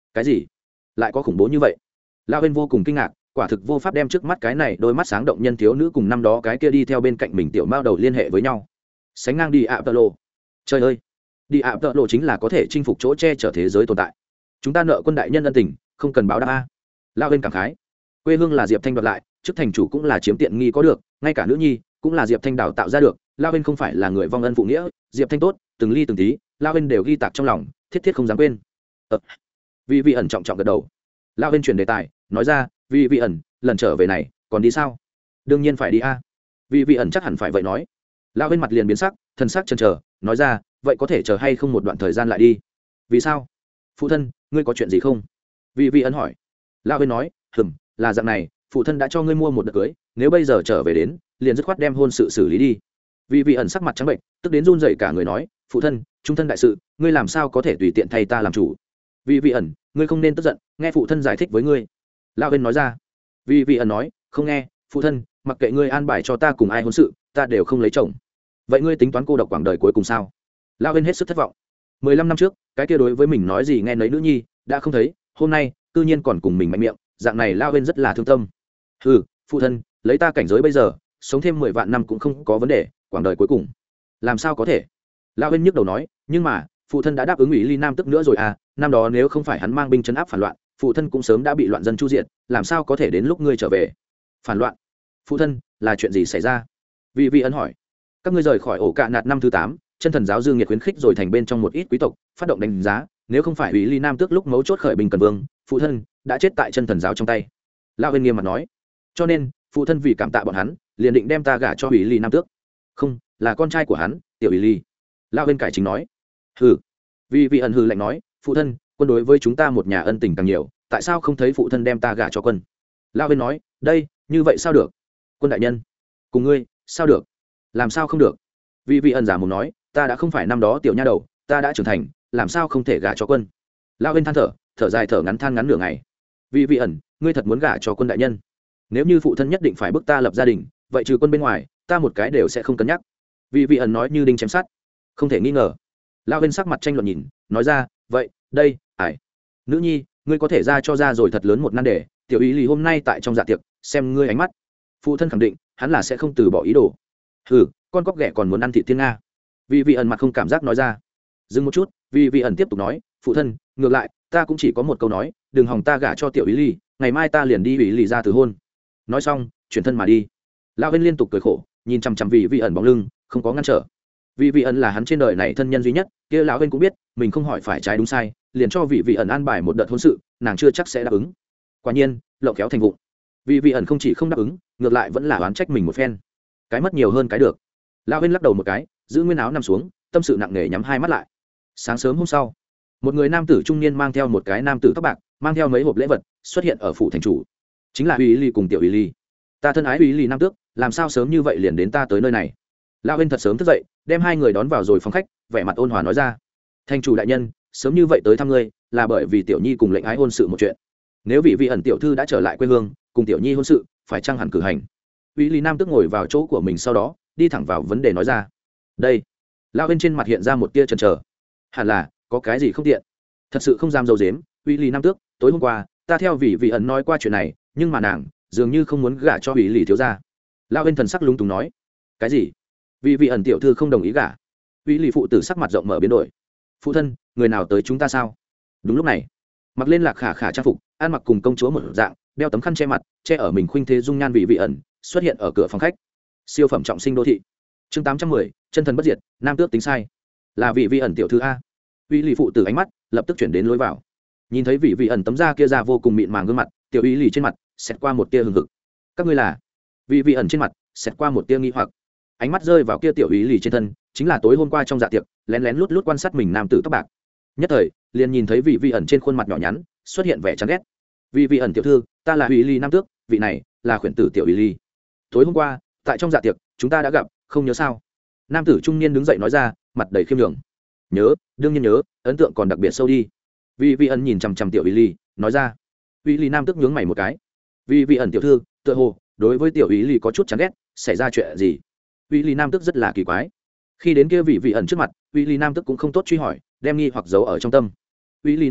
cái gì lại có khủng bố như vậy? Lao bên vô cùng kinh ngạc, quả thực vô pháp đem trước mắt cái này đôi mắt sáng động nhân thiếu nữ cùng năm đó cái kia đi theo bên cạnh mình tiểu mao đầu liên hệ với nhau. Sánh ngang đi ạ tợ lộ. Trời ơi, đi ạ tợ lộ chính là có thể chinh phục chỗ che chở thế giới tồn tại. Chúng ta nợ quân đại nhân ân tình, không cần báo đáp a. Lao bên cảm khái, quê hương là Diệp Thanh đoạt lại, chức thành chủ cũng là chiếm tiện nghi có được, ngay cả nữ nhi cũng là Diệp Thanh đào tạo ra được. Lao bên không phải là người vong ân phụ nghĩa, Diệp Thanh tốt, từng ly từng tí, Lao bên đều ghi tạc trong lòng, thiết thiết không dám quên. Ờ. Vì vị ẩn trọng trọng gật đầu. Lao bên chuyển đề tài, nói ra, vì vị ẩn lần trở về này còn đi sao? Đương nhiên phải đi a. Vì vị ẩn chắc hẳn phải vậy nói. Lao bên mặt liền biến sắc, thân sắc chần chờ, nói ra, vậy có thể chờ hay không một đoạn thời gian lại đi? Vì sao? Phụ thân, ngươi có chuyện gì không? Vì vị ẩn hỏi. Lao bên nói, hừm, là dạng này, phụ thân đã cho ngươi mua một đợt cưới, nếu bây giờ trở về đến, liền dứt khoát đem hôn sự xử lý đi. Vì vị ẩn sắc mặt trắng bệnh, tức đến run rẩy cả người nói, phụ thân, trung thân đại sự, ngươi làm sao có thể tùy tiện thay ta làm chủ? Vì vị ẩn, ngươi không nên tức giận, nghe phụ thân giải thích với ngươi. Lao bên nói ra. Vì vị ẩn nói, không nghe, phụ thân, mặc kệ ngươi an bài cho ta cùng ai hôn sự, ta đều không lấy chồng. Vậy ngươi tính toán cô độc quãng đời cuối cùng sao? Lao bên hết sức thất vọng. Mười lăm năm trước, cái kia đối với mình nói gì nghe nấy nữ nhi, đã không thấy, hôm nay, cư nhiên còn cùng mình mạnh miệng, dạng này Lao bên rất là thương tâm. Hừ, phụ thân, lấy ta cảnh giới bây giờ, sống thêm mười vạn năm cũng không có vấn đề, quãng đời cuối cùng làm sao có thể? Lao bên nhức đầu nói, nhưng mà phụ thân đã đáp ứng ủy ly nam tức nữa rồi à, năm đó nếu không phải hắn mang binh chấn áp phản loạn, phụ thân cũng sớm đã bị loạn dân chu diệt, làm sao có thể đến lúc ngươi trở về? Phản loạn? Phụ thân, là chuyện gì xảy ra? Vị vị ân hỏi. Các ngươi rời khỏi ổ cạ nạt năm thứ tám, chân thần giáo dương nhiệt khuyến khích rồi thành bên trong một ít quý tộc phát động đánh giá, nếu không phải ủy ly nam tước lúc mấu chốt khởi bình cần vương, phụ thân đã chết tại chân thần giáo trong tay. Lao bên nghiêm mặt nói, cho nên phụ thân vì cảm tạ bọn hắn, liền định đem ta gả cho ủy ly nam tước. Không, là con trai của hắn, tiểu ủy ly. Lao bên cải chính nói. Hừ. Vì vị ẩn hừ lạnh nói, phụ thân, quân đối với chúng ta một nhà ân tình càng nhiều, tại sao không thấy phụ thân đem ta gả cho quân? Lao bên nói, đây, như vậy sao được? Quân đại nhân, cùng ngươi, sao được? Làm sao không được? Vì vị ẩn giả mồm nói, ta đã không phải năm đó tiểu nha đầu, ta đã trưởng thành, làm sao không thể gả cho quân? Lao bên than thở, thở dài thở ngắn than ngắn nửa ngày. Vì vị ẩn, ngươi thật muốn gả cho quân đại nhân? Nếu như phụ thân nhất định phải bức ta lập gia đình, vậy trừ quân bên ngoài, ta một cái đều sẽ không cân nhắc. Vì vị ẩn nói như đinh chém sắt, không thể nghi ngờ. Lao bên sắc mặt tranh luận nhìn, nói ra, vậy, đây, ải, nữ nhi, ngươi có thể ra cho ra rồi thật lớn một nan đề, tiểu ý lì hôm nay tại trong dạ tiệc, xem ngươi ánh mắt. Phụ thân khẳng định, hắn là sẽ không từ bỏ ý đồ. Hừ, con cóc ghẻ còn muốn ăn thịt thiên nga. Vì vị ẩn mặt không cảm giác nói ra. Dừng một chút, vì vị ẩn tiếp tục nói, phụ thân, ngược lại, ta cũng chỉ có một câu nói, đừng hòng ta gả cho tiểu ý lì, ngày mai ta liền đi ý lì ra từ hôn. Nói xong, chuyển thân mà đi. Lao bên liên tục cười khổ, nhìn chằm chằm vị vị ẩn bóng lưng, không có ngăn trở. Vị vị ẩn là hắn trên đời này thân nhân duy nhất, kia lão bên cũng biết, mình không hỏi phải trái đúng sai, liền cho vị vị ẩn an bài một đợt hôn sự, nàng chưa chắc sẽ đáp ứng. Quả nhiên, lộng kéo thành vụng. Vị vị ẩn không chỉ không đáp ứng, ngược lại vẫn là oán trách mình một phen. Cái mất nhiều hơn cái được. Lão bên lắc đầu một cái, giữ nguyên áo nằm xuống, tâm sự nặng nề nhắm hai mắt lại. Sáng sớm hôm sau, một người nam tử trung niên mang theo một cái nam tử tóc bạc, mang theo mấy hộp lễ vật, xuất hiện ở phủ thành chủ. Chính là Uy Ly cùng tiểu Uy Ly. Ta thân ái Uy Ly nam tước, làm sao sớm như vậy liền đến ta tới nơi này? Lão bên thật sớm thức dậy, đem hai người đón vào rồi phòng khách, vẻ mặt ôn hòa nói ra, thành chủ đại nhân, sớm như vậy tới thăm ngươi, là bởi vì tiểu nhi cùng lệnh ái hôn sự một chuyện. Nếu vị vị ẩn tiểu thư đã trở lại quê hương, cùng tiểu nhi hôn sự, phải chăng hẳn cử hành? Uy Ly nam tức ngồi vào chỗ của mình, sau đó đi thẳng vào vấn đề nói ra. Đây, Lão bên trên mặt hiện ra một tia chần chờ. Hẳn là có cái gì không tiện, thật sự không dám dầu dếm. Uy Ly nam tước, tối hôm qua ta theo vị vị ẩn nói qua chuyện này, nhưng mà nàng dường như không muốn gả cho Uy Ly thiếu gia. Lão bên thần sắc lung túng nói. Cái gì? Vị vị ẩn tiểu thư không đồng ý gả? Uy Ly phụ tử sắc mặt rộng mở biến đổi. Phụ thân, người nào tới chúng ta sao? Đúng lúc này, mặc lên lạc khả khả trang phục, ăn mặc cùng công chúa một dạng, đeo tấm khăn che mặt, che ở mình khuynh thế dung nhan vị vị ẩn xuất hiện ở cửa phòng khách. Siêu phẩm trọng sinh đô thị, chương tám trăm mười, chân thần bất diệt, nam tước tính sai, là vị vị ẩn tiểu thư a. Uy Ly phụ tử ánh mắt lập tức chuyển đến lối vào, nhìn thấy vị vị ẩn tấm da kia da vô cùng mịn màng gương mặt, tiểu Uy Ly trên mặt xẹt qua một tia hừng hực. Các ngươi là? Vị vị ẩn trên mặt xẹt qua một tia nghi hoặc, ánh mắt rơi vào kia tiểu Uy Ly trên thân, chính là tối hôm qua trong dạ tiệc lén lén lút lút quan sát mình nam tử tóc bạc. Nhất thời liền nhìn thấy vị vị ẩn trên khuôn mặt nhỏ nhắn xuất hiện vẻ chán ghét. Vị vị ẩn tiểu thư, ta là Uy Ly nam tước, vị này là khuyển tử tiểu Uy Ly. Tối hôm qua tại trong dạ tiệc chúng ta đã gặp, không nhớ sao? Nam tử trung niên đứng dậy nói ra, mặt đầy khiêm nhường. Nhớ, đương nhiên nhớ, ấn tượng còn đặc biệt sâu đi. Vị vị ẩn nhìn chằm chằm tiểu Uy Ly, nói ra. Uy Ly nam tước nhướng mày một cái. Vị vị ẩn tiểu thư, tựa hồ đối với tiểu Uy Ly có chút chán ghét, xảy ra chuyện gì? Uy Ly nam tước rất là kỳ quái. Khi đến kia vị vị ẩn trước mặt, Uy Ly nam tước cũng không tốt truy hỏi, đem nghi hoặc giấu ở trong tâm. Uy Ly nam tước,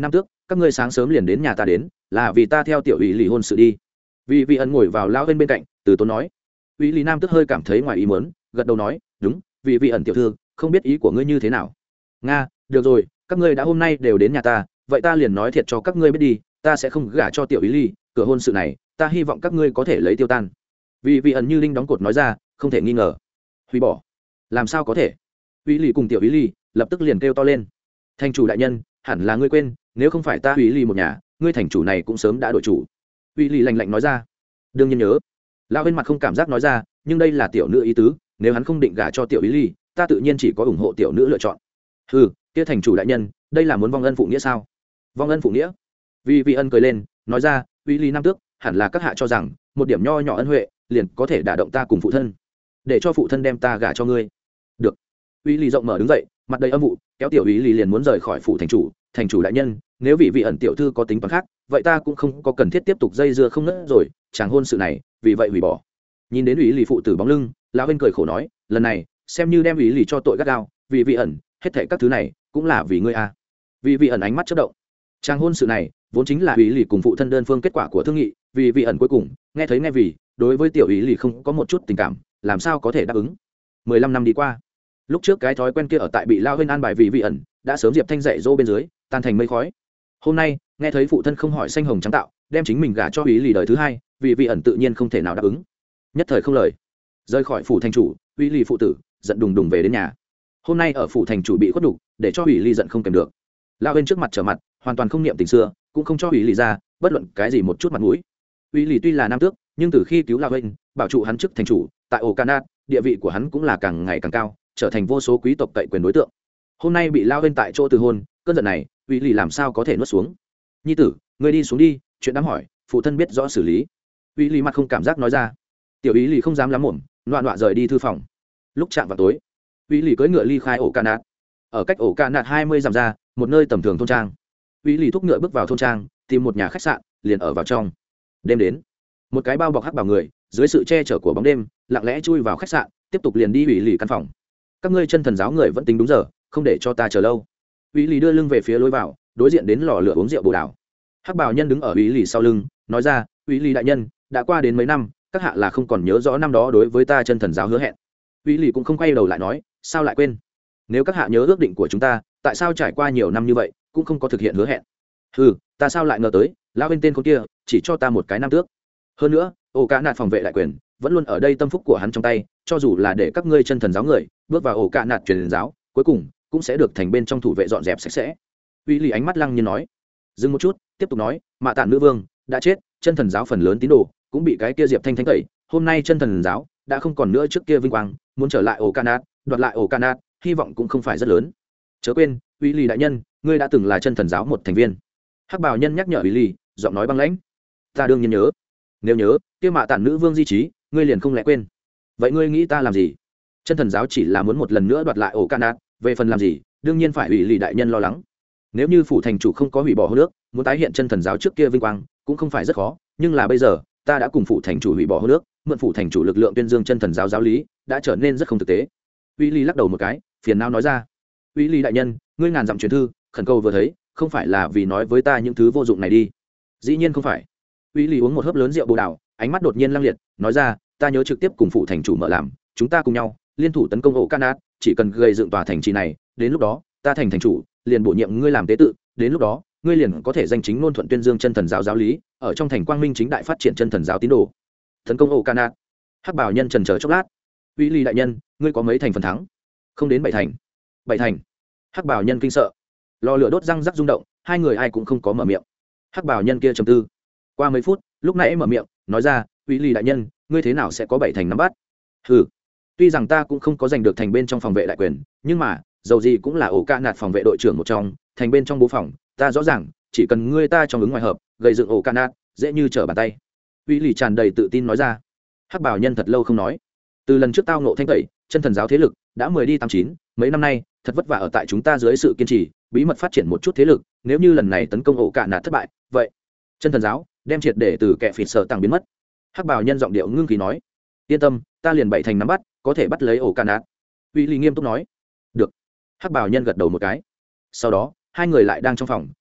các ngươi sáng sớm liền đến nhà ta đến là vì ta theo tiểu ủy lì hôn sự đi. Vì vị ẩn ngồi vào lao bên bên cạnh từ tốn nói. Ủy lì nam tức hơi cảm thấy ngoài ý muốn, gật đầu nói đúng, vì vị ẩn tiểu thư không biết ý của ngươi như thế nào. Nga, được rồi, các ngươi đã hôm nay đều đến nhà ta, vậy ta liền nói thiệt cho các ngươi biết đi, ta sẽ không gả cho tiểu ý ly, cửa hôn sự này ta hy vọng các ngươi có thể lấy tiêu tan. Vì vị ẩn như linh đóng cột nói ra, không thể nghi ngờ. Hủy bỏ? Làm sao có thể? Ý ly cùng tiểu ý ly lập tức liền kêu to lên. Thành chủ đại nhân, hẳn là ngươi quên, nếu không phải ta ý ly một nhà, ngươi thành chủ này cũng sớm đã đổi chủ. Ý ly lạnh lạnh nói ra. Đương nhiên nhớ. Lão bên mặt không cảm giác nói ra, nhưng đây là tiểu nữ ý tứ, nếu hắn không định gả cho tiểu ý ly, ta tự nhiên chỉ có ủng hộ tiểu nữ lựa chọn. Hừ, kia thành chủ đại nhân, đây là muốn vong ân phụ nghĩa sao? Vong ân phụ nghĩa? Vì vị ân cười lên, nói ra, uy ly nam tước, hẳn là các hạ cho rằng một điểm nho nhỏ ân huệ liền có thể đả động ta cùng phụ thân, để cho phụ thân đem ta gả cho ngươi. Được. Uy ly rộng mở đứng dậy, mặt đầy âm vụ, kéo tiểu uy ly liền muốn rời khỏi phủ thành chủ. Thành chủ đại nhân, nếu vị vị ẩn tiểu thư có tính toán khác, vậy ta cũng không có cần thiết tiếp tục dây dưa không ngớt rồi, chàng hôn sự này vì vậy hủy bỏ. Nhìn đến uy ly phụ tử bóng lưng, lão bên cười khổ nói, lần này xem như đem uy ly cho tội gắt gao, vì vị ẩn hết thảy các thứ này cũng là vì ngươi a. Vì vị ẩn ánh mắt chớp động. Chàng hôn sự này vốn chính là uy ly cùng phụ thân đơn phương kết quả của thương nghị, vì vị ẩn cuối cùng nghe thấy nghe vì đối với tiểu uy ly không có một chút tình cảm, làm sao có thể đáp ứng. Mười lăm năm đi qua, lúc trước cái thói quen kia ở tại bị lao huyên an bài vì vị ẩn đã sớm diệp thanh dạy dỗ bên dưới tan thành mây khói. Hôm nay nghe thấy phụ thân không hỏi xanh hồng trắng tạo đem chính mình gả cho uy ly đời thứ hai, vì vị ẩn tự nhiên không thể nào đáp ứng, nhất thời không lời rời khỏi phủ thành chủ. Uy ly phụ tử giận đùng đùng về đến nhà. Hôm nay ở phủ thành chủ bị khuất đục, để cho uy ly giận không kèm được. Lao bên trước mặt trở mặt, hoàn toàn không niệm tình xưa, cũng không cho uy ly ra bất luận cái gì một chút mặt mũi. Uy ly tuy là nam tước, nhưng từ khi cứu Lao bên bảo trụ hắn chức thành chủ tại ổ Canat, địa vị của hắn cũng là càng ngày càng cao, trở thành vô số quý tộc cậy quyền đối tượng. Hôm nay bị Lao bên tại chỗ từ hôn, cơn giận này uy ly làm sao có thể nuốt xuống. Nhi tử, ngươi đi xuống đi, chuyện đáng hỏi phụ thân biết rõ xử lý. Uy ly mặt không cảm giác nói ra. Tiểu ý ly không dám lắm mồm, loạn loạn rời đi thư phòng. Lúc chạm vào tối, uy ly cưỡi ngựa ly khai ổ Canat. Ở cách ổ Canat hai mươi dặm ra, một nơi tầm thường thôn trang. Uy ly thúc ngựa bước vào thôn trang, tìm một nhà khách sạn, liền ở vào trong. Đêm đến, một cái bao bọc hắc bảo người, dưới sự che chở của bóng đêm, lặng lẽ chui vào khách sạn, tiếp tục liền đi Uy ly căn phòng. Các ngươi chân thần giáo người vẫn tính đúng giờ, không để cho ta chờ lâu. Uy ly đưa lưng về phía lối vào, đối diện đến lò lửa uống rượu bồ đào. Hắc bảo nhân đứng ở Uy ly sau lưng, nói ra, Uy ly đại nhân, đã qua đến mấy năm, các hạ là không còn nhớ rõ năm đó đối với ta chân thần giáo hứa hẹn. Uy ly cũng không quay đầu lại nói, sao lại quên? Nếu các hạ nhớ ước định của chúng ta, tại sao trải qua nhiều năm như vậy cũng không có thực hiện hứa hẹn? Ừ, ta sao lại ngờ tới lao bên tên con kia chỉ cho ta một cái nam tước. Hơn nữa ổ Cả Nạt phòng vệ đại quyền vẫn luôn ở đây tâm phúc của hắn trong tay, cho dù là để các ngươi chân thần giáo người bước vào ổ Cả Nạt truyền giáo, cuối cùng cũng sẽ được thành bên trong thủ vệ dọn dẹp sạch sẽ. Uy ly ánh mắt lăng nhiên nói. Dừng một chút, tiếp tục nói, Mạ Tản nữ vương đã chết, chân thần giáo phần lớn tín đồ cũng bị cái kia diệp thanh thanh tẩy. Hôm nay chân thần giáo đã không còn nữa trước kia vinh quang, muốn trở lại ổ Cả Nạt, đoạt lại ổ Cả Nạt, hy vọng cũng không phải rất lớn. Chớ quên, Uy ly đại nhân, ngươi đã từng là chân thần giáo một thành viên. Hắc bảo nhân nhắc nhở Uy ly, giọng nói băng lãnh. Ta đương nhiên nhớ. Nếu nhớ, kia Mạ Tản nữ vương di trí, ngươi liền không lẽ quên? Vậy ngươi nghĩ ta làm gì? Chân thần giáo chỉ là muốn một lần nữa đoạt lại ổ Cả Nạt, về phần làm gì, đương nhiên phải Uy ly đại nhân lo lắng. Nếu như phủ thành chủ không có hủy bỏ hôn ước, muốn tái hiện chân thần giáo trước kia vinh quang, cũng không phải rất khó, nhưng là bây giờ, ta đã cùng phủ thành chủ hủy bỏ hôn ước, mượn phủ thành chủ lực lượng tuyên dương chân thần giáo giáo lý, đã trở nên rất không thực tế. Uy ly lắc đầu một cái, phiền não nói ra. Uy ly đại nhân, ngươi ngàn dặm truyền thư, khẩn cầu vừa thấy, không phải là vì nói với ta những thứ vô dụng này đi. Dĩ nhiên không phải. Uy ly uống một hớp lớn rượu bồ đào, ánh mắt đột nhiên lăng liệt, nói ra, ta nhớ trực tiếp cùng phủ thành chủ mở làm, chúng ta cùng nhau liên thủ tấn công ổ Canat, chỉ cần gây dựng tòa thành trì này, đến lúc đó ta thành thành chủ, liền bổ nhiệm ngươi làm tế tự, đến lúc đó ngươi liền có thể danh chính ngôn thuận tuyên dương chân thần giáo giáo lý, ở trong thành quang minh chính đại phát triển chân thần giáo tín đồ. Tấn công ổ Canat. Hắc bảo nhân trần chờ chốc lát. Uy ly đại nhân, ngươi có mấy thành phần thắng? Không đến bảy thành. Bảy thành? Hắc bảo nhân kinh sợ. Lò lửa đốt răng rắc rung động, hai người ai cũng không có mở miệng. Hắc bảo nhân kia trầm tư. Qua mấy phút, lúc nãy mở miệng, nói ra, Uy ly đại nhân, ngươi thế nào sẽ có bảy thành nắm bắt? Hừ, tuy rằng ta cũng không có giành được thành bên trong phòng vệ đại quyền, nhưng mà dầu gì cũng là ổ Cả Nạt phòng vệ đội trưởng một trong, thành bên trong bố phòng, ta rõ ràng, chỉ cần ngươi ta trong ứng ngoài hợp, gây dựng ổ Cả Nạt, dễ như trở bàn tay. Uy ly tràn đầy tự tin nói ra. Hắc bảo nhân thật lâu không nói. Từ lần trước tao ngộ thanh tẩy, chân thần giáo thế lực đã mười đi tám chín, mấy năm nay thật vất vả ở tại chúng ta dưới sự kiên trì, bí mật phát triển một chút thế lực, nếu như lần này tấn công ổ Cả Nạt thất bại, vậy chân thần giáo đem triệt để từ kẻ phỉ sợ tàng biến mất. Hắc bảo nhân giọng điệu ngưng khí nói. Yên tâm, ta liền bảy thành nắm bắt, có thể bắt lấy ổ Cả Nạt. Uy ly nghiêm túc nói. Được. Hắc bảo nhân gật đầu một cái. Sau đó hai người lại đang trong phòng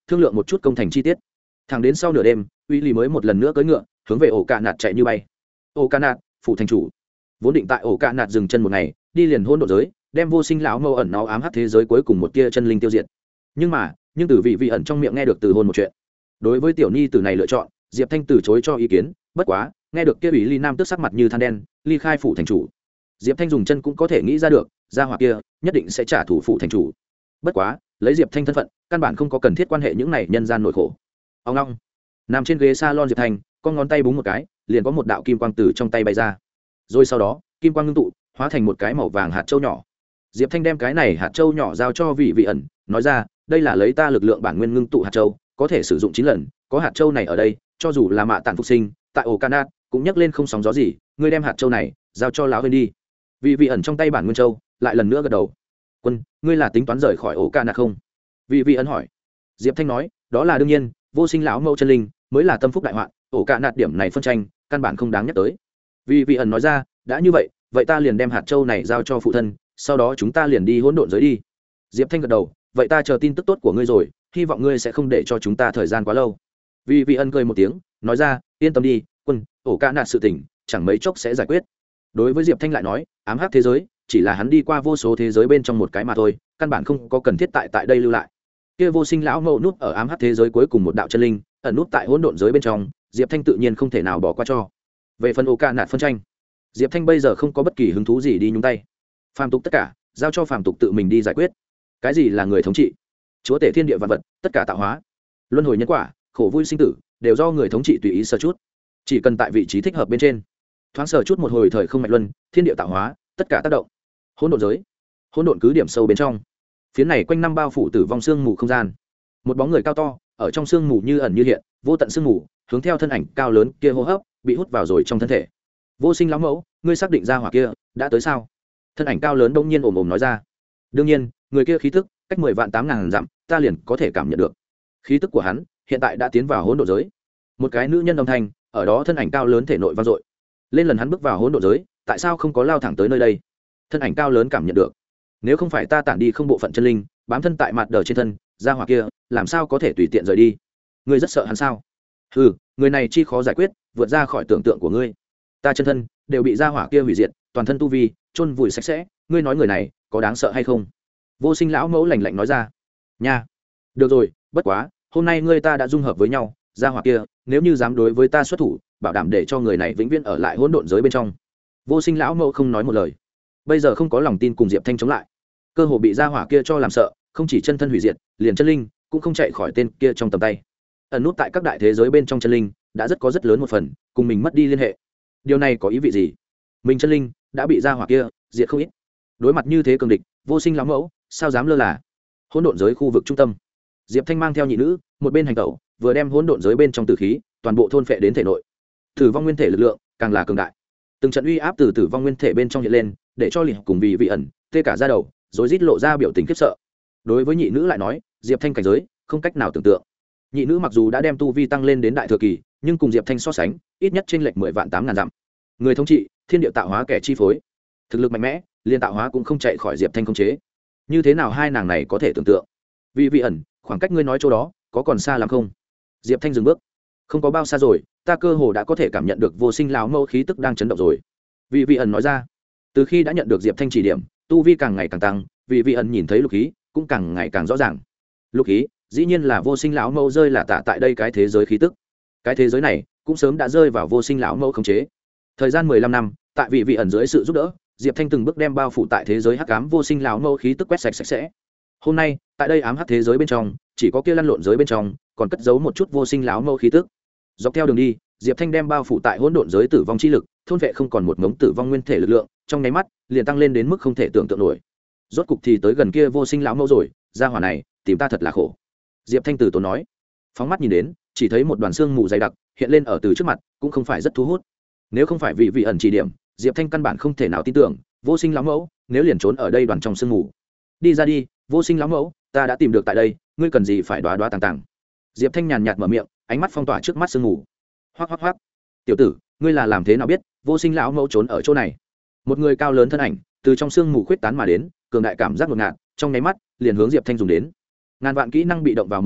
thương lượng một chút công thành chi tiết. Thẳng đến sau nửa đêm, uy lý mới một lần nữa cưỡi ngựa hướng về ổ cạ nạt chạy như bay. Ổ cạ nạt, phủ thành chủ, vốn định tại ổ cạ nạt dừng chân một ngày, đi liền hôn độ giới, đem vô sinh lão mâu ẩn nó ám hắc thế giới cuối cùng một tia chân linh tiêu diệt. Nhưng mà, nhưng từ vị vị ẩn trong miệng nghe được từ hôn một chuyện. Đối với tiểu nhi tử này lựa chọn, Diệp Thanh từ chối cho ý kiến, bất quá, nghe được kia ủy ly nam tức sắc mặt như than đen, ly khai phủ thành chủ. Diệp Thanh dùng chân cũng có thể nghĩ ra được, gia hỏa kia nhất định sẽ trả thù phủ thành chủ. Bất quá, lấy Diệp Thanh thân phận, căn bản không có cần thiết quan hệ những này nhân gian nỗi khổ. Ông long, nằm trên ghế salon Diệp Thanh, con ngón tay búng một cái, liền có một đạo kim quang từ trong tay bay ra. Rồi sau đó, kim quang ngưng tụ, hóa thành một cái màu vàng hạt châu nhỏ. Diệp Thanh đem cái này hạt châu nhỏ giao cho vị vị ẩn, nói ra, đây là lấy ta lực lượng bản nguyên ngưng tụ hạt châu, có thể sử dụng chín lần, có hạt châu này ở đây, cho dù là mạ tản phục sinh, tại ổ Canat cũng nhấc lên không sóng gió gì, ngươi đem hạt châu này giao cho lão Huyên đi. Vị vị ẩn trong tay bản nguyên châu, lại lần nữa gật đầu. Quân, ngươi là tính toán rời khỏi ổ Canat không? Vị vị ẩn hỏi. Diệp Thanh nói, đó là đương nhiên, vô sinh lão mẫu chân linh mới là tâm phúc đại hoạn, ổ Canat điểm này phân tranh, căn bản không đáng nhắc tới. Vị vị ẩn nói ra, đã như vậy, vậy ta liền đem hạt châu này giao cho phụ thân, sau đó chúng ta liền đi hỗn độn giới đi. Diệp Thanh gật đầu, vậy ta chờ tin tức tốt của ngươi rồi, hy vọng ngươi sẽ không để cho chúng ta thời gian quá lâu. Vì vị ân cười một tiếng, nói ra, yên tâm đi, quân, ổ ca nạt sự tình chẳng mấy chốc sẽ giải quyết. Đối với Diệp Thanh lại nói, ám hắc thế giới chỉ là hắn đi qua vô số thế giới bên trong một cái mà thôi, căn bản không có cần thiết tại tại đây lưu lại. Kia vô sinh lão mẫu núp ở ám hắc thế giới cuối cùng một đạo chân linh, ẩn núp tại hỗn độn giới bên trong, Diệp Thanh tự nhiên không thể nào bỏ qua cho. Về phần ổ ca nạt phân tranh, Diệp Thanh bây giờ không có bất kỳ hứng thú gì đi nhúng tay. Phàm tục tất cả giao cho phàm tục tự mình đi giải quyết. Cái gì là người thống trị? Chúa tể thiên địa vạn vật, tất cả tạo hóa, luân hồi nhân quả, khổ vui sinh tử, đều do người thống trị tùy ý sơ chút. Chỉ cần tại vị trí thích hợp bên trên, thoáng sờ chút một hồi thời không mạch luân, thiên địa tạo hóa, tất cả tác động. Hỗn độn giới, hỗn độn cứ điểm sâu bên trong, phía này quanh năm bao phủ tử vong xương mù không gian. Một bóng người cao to ở trong xương mù như ẩn như hiện, vô tận xương mù hướng theo thân ảnh cao lớn kia hô hấp, bị hút vào rồi trong thân thể. Vô sinh lão mẫu, ngươi xác định ra hỏa kia đã tới sao? Thân ảnh cao lớn đông nhiên ồm ồm nói ra. Đương nhiên, người kia khí tức cách mười vạn tám ngàn dặm, ta liền có thể cảm nhận được. Khí tức của hắn hiện tại đã tiến vào hỗn độn giới. Một cái nữ nhân âm thanh ở đó thân ảnh cao lớn thể nội vang dội. Lên lần hắn bước vào hỗn độn giới, tại sao không có lao thẳng tới nơi đây? Thân ảnh cao lớn cảm nhận được, nếu không phải ta tản đi không bộ phận chân linh, bám thân tại mặt đờ trên thân, gia hỏa kia làm sao có thể tùy tiện rời đi? Ngươi rất sợ hắn sao? Ừ, người này chi khó giải quyết, vượt ra khỏi tưởng tượng của ngươi. Ta chân thân đều bị gia hỏa kia hủy diệt, toàn thân tu vi chôn vùi sạch sẽ, ngươi nói người này có đáng sợ hay không? Vô sinh lão mẫu lạnh lạnh nói ra. Nha, được rồi, bất quá hôm nay ngươi ta đã dung hợp với nhau, gia hỏa kia nếu như dám đối với ta xuất thủ, bảo đảm để cho người này vĩnh viễn ở lại hỗn độn giới bên trong. Vô sinh lão mẫu không nói một lời, bây giờ không có lòng tin cùng Diệp Thanh chống lại, cơ hồ bị gia hỏa kia cho làm sợ, không chỉ chân thân hủy diệt, liền chân linh cũng không chạy khỏi tên kia trong tầm tay. Ẩn nút tại các đại thế giới bên trong chân linh đã rất có rất lớn một phần cùng mình mất đi liên hệ. Điều này có ý vị gì? Mình chân linh đã bị gia hỏa kia diệt không ít. Đối mặt như thế cường địch, vô sinh lão mẫu sao dám lơ là? Hỗn độn giới khu vực trung tâm, Diệp Thanh mang theo nhị nữ, một bên hành tẩu, vừa đem hỗn độn giới bên trong tử khí toàn bộ thôn phệ đến thể nội. Tử vong nguyên thể lực lượng càng là cường đại, từng trận uy áp từ tử vong nguyên thể bên trong hiện lên, để cho liệt cùng vì vị ẩn tê cả da đầu, rồi rít lộ ra biểu tình khiếp sợ. Đối với nhị nữ lại nói, Diệp Thanh cảnh giới không cách nào tưởng tượng. Nhị nữ mặc dù đã đem tu vi tăng lên đến đại thừa kỳ, nhưng cùng Diệp Thanh so sánh, ít nhất chênh lệch mười vạn tám ngàn dặm. Người thống trị, thiên địa tạo hóa kẻ chi phối, thực lực mạnh mẽ, liên tạo hóa cũng không chạy khỏi Diệp Thanh khống chế. Như thế nào hai nàng này có thể tưởng tượng? Vì vị ẩn, khoảng cách ngươi nói chỗ đó có còn xa lắm không? Diệp Thanh dừng bước. Không có bao xa rồi, ta cơ hồ đã có thể cảm nhận được vô sinh lão mẫu khí tức đang chấn động rồi. Vì vị ẩn nói ra. Từ khi đã nhận được Diệp Thanh chỉ điểm, tu vi càng ngày càng tăng, vì vị ẩn nhìn thấy lục khí cũng càng ngày càng rõ ràng. Lục khí dĩ nhiên là vô sinh lão mẫu rơi là tạ tại đây cái thế giới khí tức. Cái thế giới này cũng sớm đã rơi vào vô sinh lão mẫu khống chế. Thời gian mười lăm năm, tại vị vị ẩn dưới sự giúp đỡ, Diệp Thanh từng bước đem bao phủ tại thế giới hắc ám vô sinh lão mẫu khí tức quét sạch sạch sẽ. Hôm nay, tại đây ám hắc thế giới bên trong, chỉ có kia lăn lộn giới bên trong, còn cất giấu một chút vô sinh lão mẫu khí tức. Dọc theo đường đi, Diệp Thanh đem bao phủ tại hỗn độn giới tử vong chi lực, thôn vệ không còn một ngống tử vong nguyên thể lực lượng, trong nháy mắt, liền tăng lên đến mức không thể tưởng tượng nổi. Rốt cục thì tới gần kia vô sinh lão mẫu rồi, gia hỏa này, tìm ta thật là khổ. Diệp Thanh từ tốn nói. Phóng mắt nhìn đến, chỉ thấy một đoàn xương mù dày đặc hiện lên ở từ trước mặt, cũng không phải rất thu hút. Nếu không phải vì vị ẩn chỉ điểm, Diệp Thanh căn bản không thể nào tin tưởng, vô sinh lão mẫu, nếu liền trốn ở đây đoàn trong sương mù. Đi ra đi, vô sinh lão mẫu, ta đã tìm được tại đây, ngươi cần gì phải đoá đoá tàng tàng. Diệp Thanh nhàn nhạt mở miệng, ánh mắt phong tỏa trước mắt sương mù. Hoắc hoắc hoắc, tiểu tử, ngươi là làm thế nào biết vô sinh lão mẫu trốn ở chỗ này? Một người cao lớn thân ảnh từ trong sương mù khuyết tán mà đến, cường đại cảm giác ngột ngạt, trong nháy mắt liền hướng Diệp Thanh dùng đến. Ngàn vạn kỹ năng bị động vào một thân,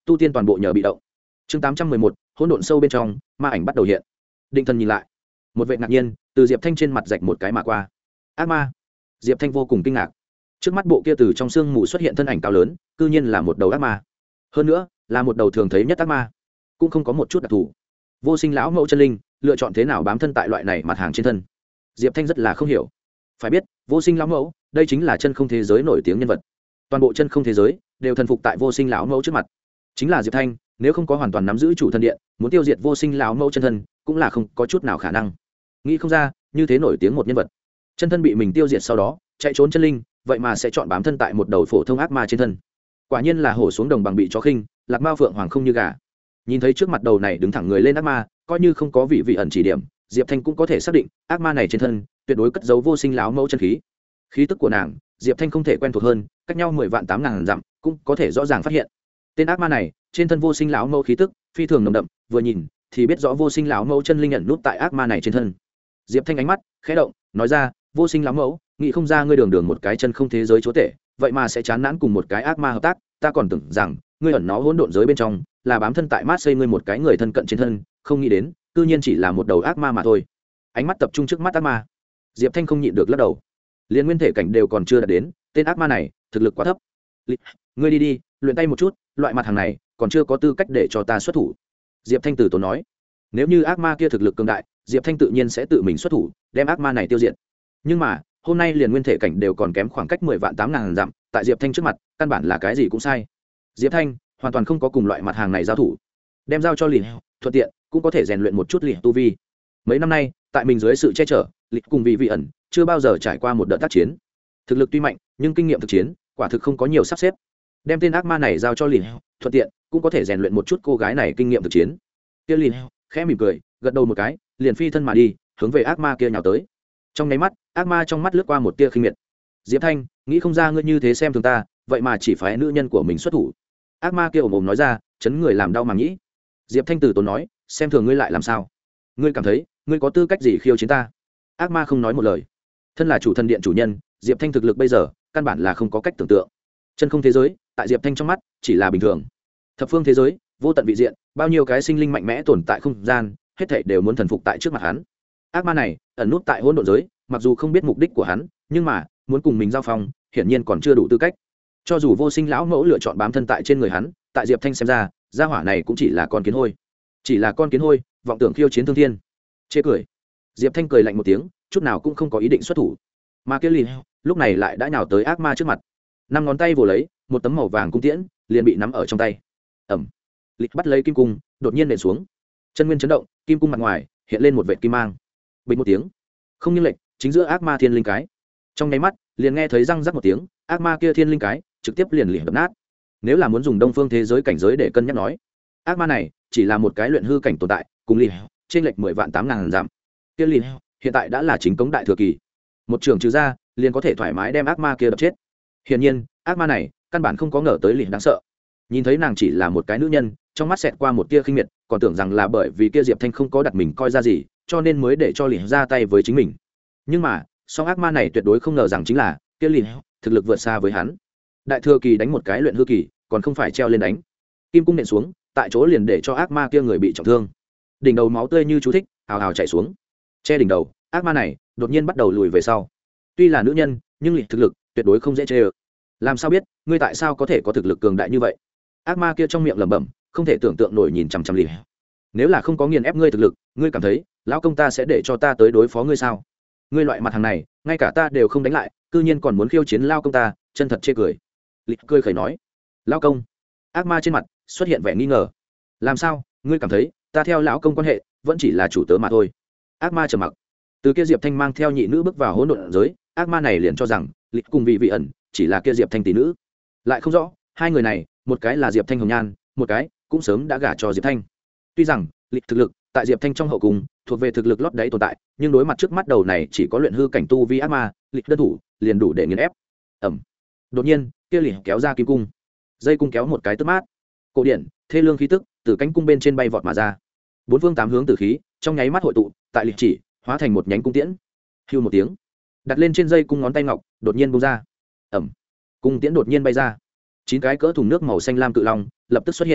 tu tiên toàn bộ nhờ bị động. Chương tám trăm mười một, hỗn độn sâu bên trong, ma ảnh bắt đầu hiện. Định Thần nhìn lại, một vệt ngạc nhiên từ Diệp Thanh trên mặt rạch một cái mà qua. Ác ma. Diệp Thanh vô cùng kinh ngạc. Trước mắt bộ kia từ trong xương mù xuất hiện thân ảnh cao lớn, cư nhiên là một đầu ác ma. Hơn nữa, là một đầu thường thấy nhất ác ma, cũng không có một chút đặc thù. Vô Sinh lão mẫu chân linh, lựa chọn thế nào bám thân tại loại này mặt hàng trên thân? Diệp Thanh rất là không hiểu. Phải biết, Vô Sinh lão mẫu, đây chính là chân không thế giới nổi tiếng nhân vật. Toàn bộ chân không thế giới đều thần phục tại Vô Sinh lão mẫu trước mặt. Chính là Diệp Thanh, nếu không có hoàn toàn nắm giữ chủ thân điện, muốn tiêu diệt Vô Sinh lão mẫu chân thân, cũng là không có chút nào khả năng. Nghĩ không ra, như thế nổi tiếng một nhân vật, chân thân bị mình tiêu diệt sau đó, chạy trốn chân linh, vậy mà sẽ chọn bám thân tại một đầu phổ thông ác ma trên thân. Quả nhiên là hổ xuống đồng bằng bị chó khinh, lạc mao phượng hoàng không như gà. Nhìn thấy trước mặt đầu này đứng thẳng người lên ác ma, coi như không có vị vị ẩn chỉ điểm, Diệp Thanh cũng có thể xác định, ác ma này trên thân tuyệt đối cất giấu Vô Sinh lão mẫu chân khí. Khí tức của nàng, Diệp Thanh không thể quen thuộc hơn, cách nhau mười vạn tám ngàn dặm, cũng có thể rõ ràng phát hiện. Tên ác ma này, trên thân Vô Sinh lão mẫu khí tức phi thường nồng đậm, vừa nhìn thì biết rõ Vô Sinh lão mẫu chân linh nhận nút tại ác ma này trên thân. Diệp Thanh ánh mắt khẽ động, nói ra, Vô Sinh lão mẫu, nghĩ không ra ngươi đường đường một cái chân không thế giới chúa tể, vậy mà sẽ chán nản cùng một cái ác ma hợp tác, ta còn tưởng rằng ngươi ẩn nó hỗn độn giới bên trong, là bám thân tại mát xây ngươi một cái người thân cận trên thân, không nghĩ đến, cư nhiên chỉ là một đầu ác ma mà thôi. Ánh mắt tập trung trước mắt ác ma, Diệp Thanh không nhịn được lắc đầu. Liên nguyên thể cảnh đều còn chưa đạt đến, tên ác ma này thực lực quá thấp. Ngươi đi đi, luyện tay một chút, loại mặt hàng này còn chưa có tư cách để cho ta xuất thủ. Diệp Thanh từ tốn nói. Nếu như ác ma kia thực lực cường đại, Diệp Thanh tự nhiên sẽ tự mình xuất thủ, đem ác ma này tiêu diệt. Nhưng mà, hôm nay liền nguyên thể cảnh đều còn kém khoảng cách mười vạn tám ngàn dặm, tại Diệp Thanh trước mặt, căn bản là cái gì cũng sai. Diệp Thanh hoàn toàn không có cùng loại mặt hàng này giao thủ, đem giao cho Lì, thuận tiện cũng có thể rèn luyện một chút Lì tu vi. Mấy năm nay, tại mình dưới sự che chở, Lì cùng vị vị ẩn chưa bao giờ trải qua một đợt tác chiến. Thực lực tuy mạnh, nhưng kinh nghiệm thực chiến quả thực không có nhiều sắp xếp. Đem tên ác ma này giao cho Lì, thuận tiện cũng có thể rèn luyện một chút cô gái này kinh nghiệm thực chiến. Kia Lì khẽ mỉm cười, gật đầu một cái, liền phi thân mà đi, hướng về ác ma kia nhào tới. Trong nháy mắt, ác ma trong mắt lướt qua một tia khinh miệt. Diệp Thanh, nghĩ không ra ngươi như thế xem thường ta, vậy mà chỉ phải nữ nhân của mình xuất thủ. Ác ma kia ồm ồm nói ra, chấn người làm đau màng nhĩ. Diệp Thanh từ tốn nói, xem thường ngươi lại làm sao? Ngươi cảm thấy ngươi có tư cách gì khiêu chiến ta? Ác ma không nói một lời. Thân là chủ thần điện chủ nhân, Diệp Thanh thực lực bây giờ căn bản là không có cách tưởng tượng. Chân không thế giới, tại Diệp Thanh trong mắt chỉ là bình thường. Thập phương thế giới, vô tận vị diện, bao nhiêu cái sinh linh mạnh mẽ tồn tại không gian, hết thảy đều muốn thần phục tại trước mặt hắn. Ác ma này ẩn nút tại hỗn độn giới, mặc dù không biết mục đích của hắn, nhưng mà muốn cùng mình giao phong, hiển nhiên còn chưa đủ tư cách. Cho dù Vô Sinh lão mẫu lựa chọn bám thân tại trên người hắn, tại Diệp Thanh xem ra, gia hỏa này cũng chỉ là con kiến hôi. Chỉ là con kiến hôi, vọng tưởng khiêu chiến thương thiên. Chê cười. Diệp Thanh cười lạnh một tiếng, chút nào cũng không có ý định xuất thủ. Mà kia Lì lúc này lại đã nhào tới ác ma trước mặt. Năm ngón tay vồ lấy, một tấm màu vàng cung tiễn liền bị nắm ở trong tay. Ầm. Lì bắt lấy kim cung, đột nhiên nện xuống. Chân nguyên chấn động, kim cung mặt ngoài hiện lên một vệt kim mang. Bình một tiếng, không nghiêng lệch, chính giữa ác ma thiên linh cái. Trong nháy mắt, liền nghe thấy răng rắc một tiếng, ác ma kia thiên linh cái trực tiếp liền liền đập nát. Nếu là muốn dùng đông phương thế giới cảnh giới để cân nhắc nói, ác ma này chỉ là một cái luyện hư cảnh tồn tại, cùng Lì trên lệch mười vạn tám ngàn giảm. Kia Lì hiện tại đã là chính cống đại thừa kỳ, một trường trừ ra, liền có thể thoải mái đem ác ma kia đập chết. Hiển nhiên, ác ma này căn bản không có ngờ tới Lì đáng sợ. Nhìn thấy nàng chỉ là một cái nữ nhân, trong mắt xẹt qua một tia khinh miệt, còn tưởng rằng là bởi vì kia Diệp Thanh không có đặt mình coi ra gì, cho nên mới để cho Lì ra tay với chính mình. Nhưng mà, song ác ma này tuyệt đối không ngờ rằng chính là kia Lì thực lực vượt xa với hắn. Đại thừa kỳ đánh một cái luyện hư kỳ, còn không phải treo lên đánh. Kim cung nện xuống, tại chỗ liền để cho ác ma kia người bị trọng thương. Đỉnh đầu máu tươi như chú thích, hào hào chảy xuống. Che đỉnh đầu, ác ma này đột nhiên bắt đầu lùi về sau. Tuy là nữ nhân, nhưng Lì thực lực tuyệt đối không dễ chê ơ. Làm sao biết, ngươi tại sao có thể có thực lực cường đại như vậy? Ác ma kia trong miệng lẩm bẩm, không thể tưởng tượng nổi nhìn chằm chằm Lì. Nếu là không có nghiền ép ngươi thực lực, ngươi cảm thấy lão công ta sẽ để cho ta tới đối phó ngươi sao? Ngươi loại mặt hàng này, ngay cả ta đều không đánh lại, cư nhiên còn muốn khiêu chiến lao công ta, chân thật chê cười. Lì cười khẩy nói, lao công. Ác ma trên mặt xuất hiện vẻ nghi ngờ. Làm sao, ngươi cảm thấy ta theo lão công quan hệ vẫn chỉ là chủ tớ mà thôi? Ác ma trầm mặc. Từ kia Diệp Thanh mang theo nhị nữ bước vào hỗn độn giới, ác ma này liền cho rằng Lì cùng vị vị ẩn chỉ là kia Diệp Thanh tỷ nữ, lại không rõ hai người này, một cái là Diệp Thanh hồng nhan, một cái cũng sớm đã gả cho Diệp Thanh. Tuy rằng Lì thực lực tại Diệp Thanh trong hậu cung thuộc về thực lực lót đáy tồn tại, nhưng đối mặt trước mắt đầu này chỉ có luyện hư cảnh tu vi ác ma, Lì đơn thủ liền đủ để nghiền ép. Ẩm. Đột nhiên, kia Lì kéo ra kim cung, dây cung kéo một cái tức mát, cổ điển thê lương khí tức từ cánh cung bên trên bay vọt mà ra, bốn phương tám hướng tử khí trong nháy mắt hội tụ tại Lì chỉ, hóa thành một nhánh cung tiễn. Hưu một tiếng, đặt lên trên dây cung ngón tay ngọc đột nhiên bung ra. Ẩm. Cung tiễn đột nhiên bay ra, chín cái cỡ thùng nước màu xanh lam cự long lập tức xuất hiện.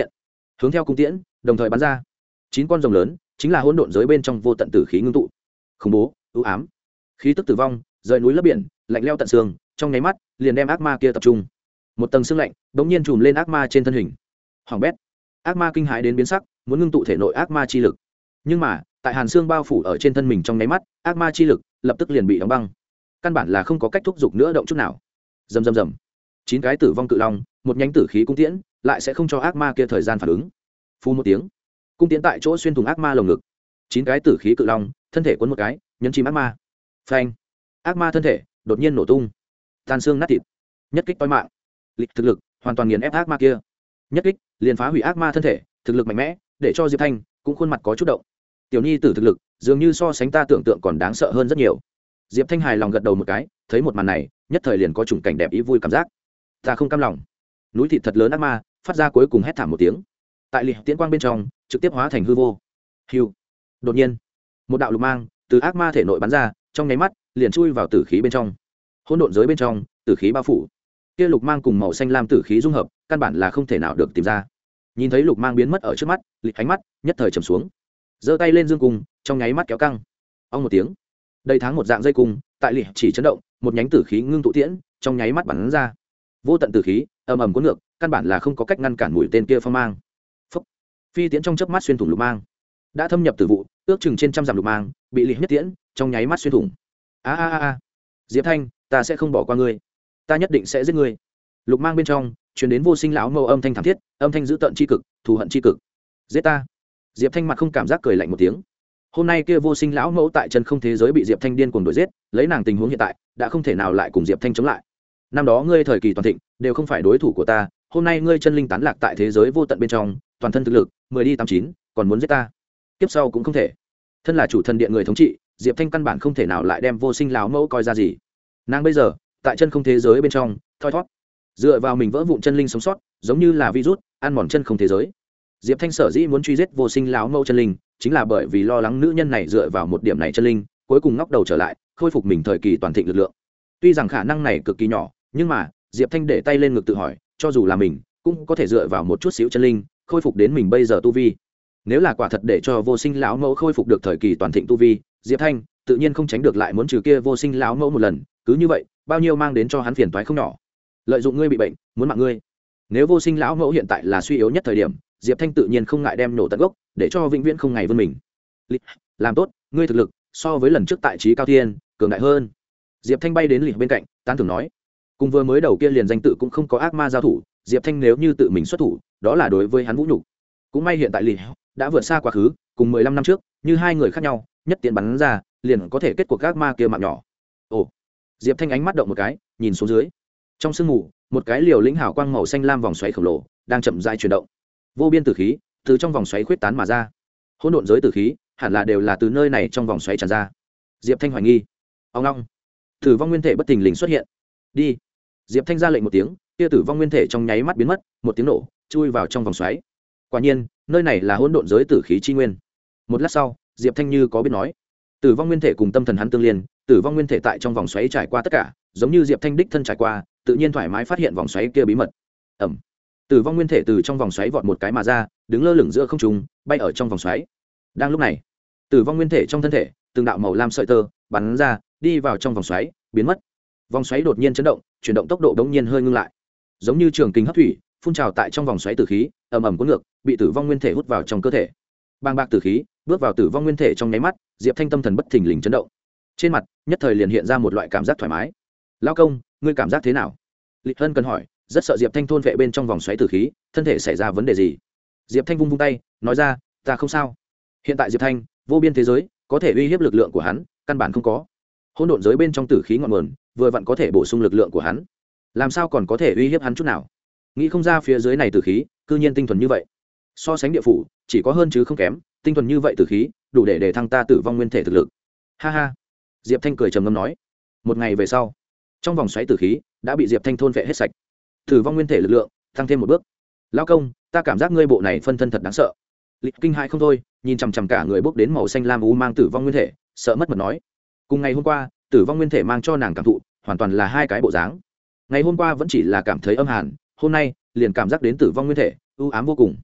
hướng theo cung tiễn đồng thời bắn ra. Chín con rồng lớn chính là hỗn độn giới bên trong vô tận tử khí ngưng tụ, khủng bố ưu ám, khí tức tử vong rời núi lấp biển, lạnh leo tận xương, trong nháy mắt liền đem ác ma kia tập trung. Một tầng sương lạnh bỗng nhiên trùm lên ác ma trên thân hình. Hoàng bét, ác ma kinh hãi đến biến sắc, muốn ngưng tụ thể nội ác ma chi lực, nhưng mà tại hàn xương bao phủ ở trên thân mình trong nháy mắt, ác ma chi lực lập tức liền bị đóng băng, căn bản là không có cách thúc giục nữa động chút nào. Rầm rầm rầm, chín cái tử vong cự long, một nhánh tử khí cung tiễn lại sẽ không cho ác ma kia thời gian phản ứng. Phu một tiếng, cung tiễn tại chỗ xuyên thủng ác ma lồng ngực. Chín cái tử khí cự long thân thể cuốn một cái nhấn chìm ác ma. Phanh, ác ma thân thể đột nhiên nổ tung, tan xương nát thịt. Nhất kích toi mạng, lịch thực lực hoàn toàn nghiền ép ác ma kia. Nhất kích liền phá hủy ác ma thân thể, thực lực mạnh mẽ để cho Diệp Thanh cũng khuôn mặt có chút động. Tiểu nhi tử thực lực dường như so sánh ta tưởng tượng còn đáng sợ hơn rất nhiều. Diệp Thanh hài lòng gật đầu một cái, thấy một màn này nhất thời liền có chủng cảnh đẹp ý vui cảm giác. Ta không cam lòng. Núi thịt thật lớn ác ma phát ra cuối cùng hét thảm một tiếng, tại liệt tiễn quang bên trong trực tiếp hóa thành hư vô. Hưu. Đột nhiên một đạo lục mang từ ác ma thể nội bắn ra, trong nháy mắt liền chui vào tử khí bên trong. Hỗn độn giới bên trong tử khí bao phủ, kia lục mang cùng màu xanh lam tử khí dung hợp, căn bản là không thể nào được tìm ra. Nhìn thấy lục mang biến mất ở trước mắt, lịch ánh mắt nhất thời trầm xuống, giơ tay lên dương cung, trong nháy mắt kéo căng. Ong một tiếng, đầy tháng một dạng dây cung tại lịch chỉ chấn động, một nhánh tử khí ngưng tụ tiễn trong nháy mắt bắn ra. Vô tận tử khí ầm ầm cuốn ngược, căn bản là không có cách ngăn cản mũi tên kia phong mang. Phúc. Phi tiễn trong chớp mắt xuyên thủng lục mang, đã thâm nhập tử vụ, ước chừng trên trăm dặm lục mang bị lịch nhất tiễn trong nháy mắt xuyên thủng. A a a, Diệp Thanh, ta sẽ không bỏ qua ngươi, ta nhất định sẽ giết ngươi. Lục mang bên trong truyền đến vô sinh lão mâu âm thanh thảm thiết, âm thanh dữ tợn chi cực, thù hận chi cực. Giết ta. Diệp Thanh mặt không cảm giác cười lạnh một tiếng. Hôm nay kia vô sinh lão mẫu tại chân không thế giới bị Diệp Thanh điên cuồng đuổi giết, lấy nàng tình huống hiện tại đã không thể nào lại cùng Diệp Thanh chống lại. Năm đó ngươi thời kỳ toàn thịnh đều không phải đối thủ của ta, hôm nay ngươi chân linh tán lạc tại thế giới vô tận bên trong, toàn thân thực lực mười đi tám chín, còn muốn giết ta, kiếp sau cũng không thể. Thân là chủ thần điện người thống trị, Diệp Thanh căn bản không thể nào lại đem vô sinh lão mẫu coi ra gì. Nàng bây giờ tại chân không thế giới bên trong thoi thoát, dựa vào mình vỡ vụn chân linh sống sót, giống như là virus ăn mòn chân không thế giới. Diệp Thanh sở dĩ muốn truy giết vô sinh lão mẫu chân linh, chính là bởi vì lo lắng nữ nhân này dựa vào một điểm này chân linh, cuối cùng ngóc đầu trở lại, khôi phục mình thời kỳ toàn thịnh lực lượng. Tuy rằng khả năng này cực kỳ nhỏ, nhưng mà Diệp Thanh để tay lên ngực tự hỏi, cho dù là mình cũng có thể dựa vào một chút xíu chân linh khôi phục đến mình bây giờ tu vi. Nếu là quả thật để cho vô sinh lão mẫu khôi phục được thời kỳ toàn thịnh tu vi, Diệp Thanh tự nhiên không tránh được lại muốn trừ kia vô sinh lão mẫu một lần, cứ như vậy bao nhiêu mang đến cho hắn phiền toái không nhỏ. Lợi dụng ngươi bị bệnh, muốn mạng ngươi. Nếu vô sinh lão mẫu hiện tại là suy yếu nhất thời điểm, Diệp Thanh tự nhiên không ngại đem nổ tận gốc, để cho vĩnh viễn không ngày vươn mình. Làm tốt, ngươi thực lực so với lần trước tại trí cao thiên cường đại hơn. Diệp Thanh bay đến lịch bên cạnh, tán thưởng nói. Cùng vừa mới đầu kia liền danh tự cũng không có ác ma giao thủ, Diệp Thanh nếu như tự mình xuất thủ, đó là đối với hắn vũ nhục. Cũng may hiện tại lịch đã vượt xa quá khứ, cùng mười lăm năm trước, như hai người khác nhau, nhất tiện bắn ra, liền có thể kết cuộc ác ma kia mạng nhỏ. Ồ. Diệp Thanh ánh mắt động một cái, nhìn xuống dưới. Trong sương mù, một cái liều lĩnh hào quang màu xanh lam vòng xoáy khổng lồ đang chậm rãi chuyển động. Vô biên tử khí từ trong vòng xoáy khuyết tán mà ra. Hỗn độn giới tử khí hẳn là đều là từ nơi này trong vòng xoáy tràn ra. Diệp Thanh hoài nghi. Ông long, tử vong nguyên thể bất thình lình xuất hiện. Đi. Diệp Thanh ra lệnh một tiếng, kia tử vong nguyên thể trong nháy mắt biến mất, một tiếng nổ, chui vào trong vòng xoáy. Quả nhiên, nơi này là hỗn độn giới tử khí chi nguyên. Một lát sau, Diệp Thanh như có biết nói, tử vong nguyên thể cùng tâm thần hắn tương liên, tử vong nguyên thể tại trong vòng xoáy trải qua tất cả, giống như Diệp Thanh đích thân trải qua, tự nhiên thoải mái phát hiện vòng xoáy kia bí mật. Ẩm. Tử vong nguyên thể từ trong vòng xoáy vọt một cái mà ra, đứng lơ lửng giữa không trung, bay ở trong vòng xoáy. Đang lúc này, tử vong nguyên thể trong thân thể, từng đạo màu lam sợi tơ bắn ra, đi vào trong vòng xoáy, biến mất. Vòng xoáy đột nhiên chấn động, chuyển động tốc độ đống nhiên hơi ngưng lại, giống như trường kình hấp thủy, phun trào tại trong vòng xoáy tử khí, ầm ầm cuốn ngược, bị tử vong nguyên thể hút vào trong cơ thể. Bàng bạc tử khí bước vào tử vong nguyên thể trong nháy mắt, Diệp Thanh tâm thần bất thình lình chấn động, trên mặt nhất thời liền hiện ra một loại cảm giác thoải mái. Lão công, ngươi cảm giác thế nào? Lịch Hân cần hỏi, rất sợ Diệp Thanh thôn vệ bên trong vòng xoáy tử khí, thân thể xảy ra vấn đề gì. Diệp Thanh vung vung tay, nói ra, ta không sao. Hiện tại Diệp Thanh, vô biên thế giới, có thể uy hiếp lực lượng của hắn, căn bản không có. Hỗn độn giới bên trong tử khí ngọn nguồn, vừa vặn có thể bổ sung lực lượng của hắn. Làm sao còn có thể uy hiếp hắn chút nào? Nghĩ không ra phía dưới này tử khí, cư nhiên tinh thuần như vậy. So sánh địa phủ, chỉ có hơn chứ không kém, tinh thuần như vậy tử khí, đủ để để thăng ta tử vong nguyên thể thực lực. Ha ha. Diệp Thanh cười trầm ngâm nói. Một ngày về sau, trong vòng xoáy tử khí đã bị Diệp Thanh thôn vệ hết sạch, tử vong nguyên thể lực lượng tăng thêm một bước. Lão công, ta cảm giác ngươi bộ này phân thân thật đáng sợ. Lịch kinh hãi không thôi, nhìn chằm chằm cả người bốc đến màu xanh lam u mang tử vong nguyên thể, sợ mất mật nói. Cùng ngày hôm qua, tử vong nguyên thể mang cho nàng cảm thụ, hoàn toàn là hai cái bộ dáng. Ngày hôm qua vẫn chỉ là cảm thấy âm hàn, hôm nay liền cảm giác đến tử vong nguyên thể, u ám vô cùng.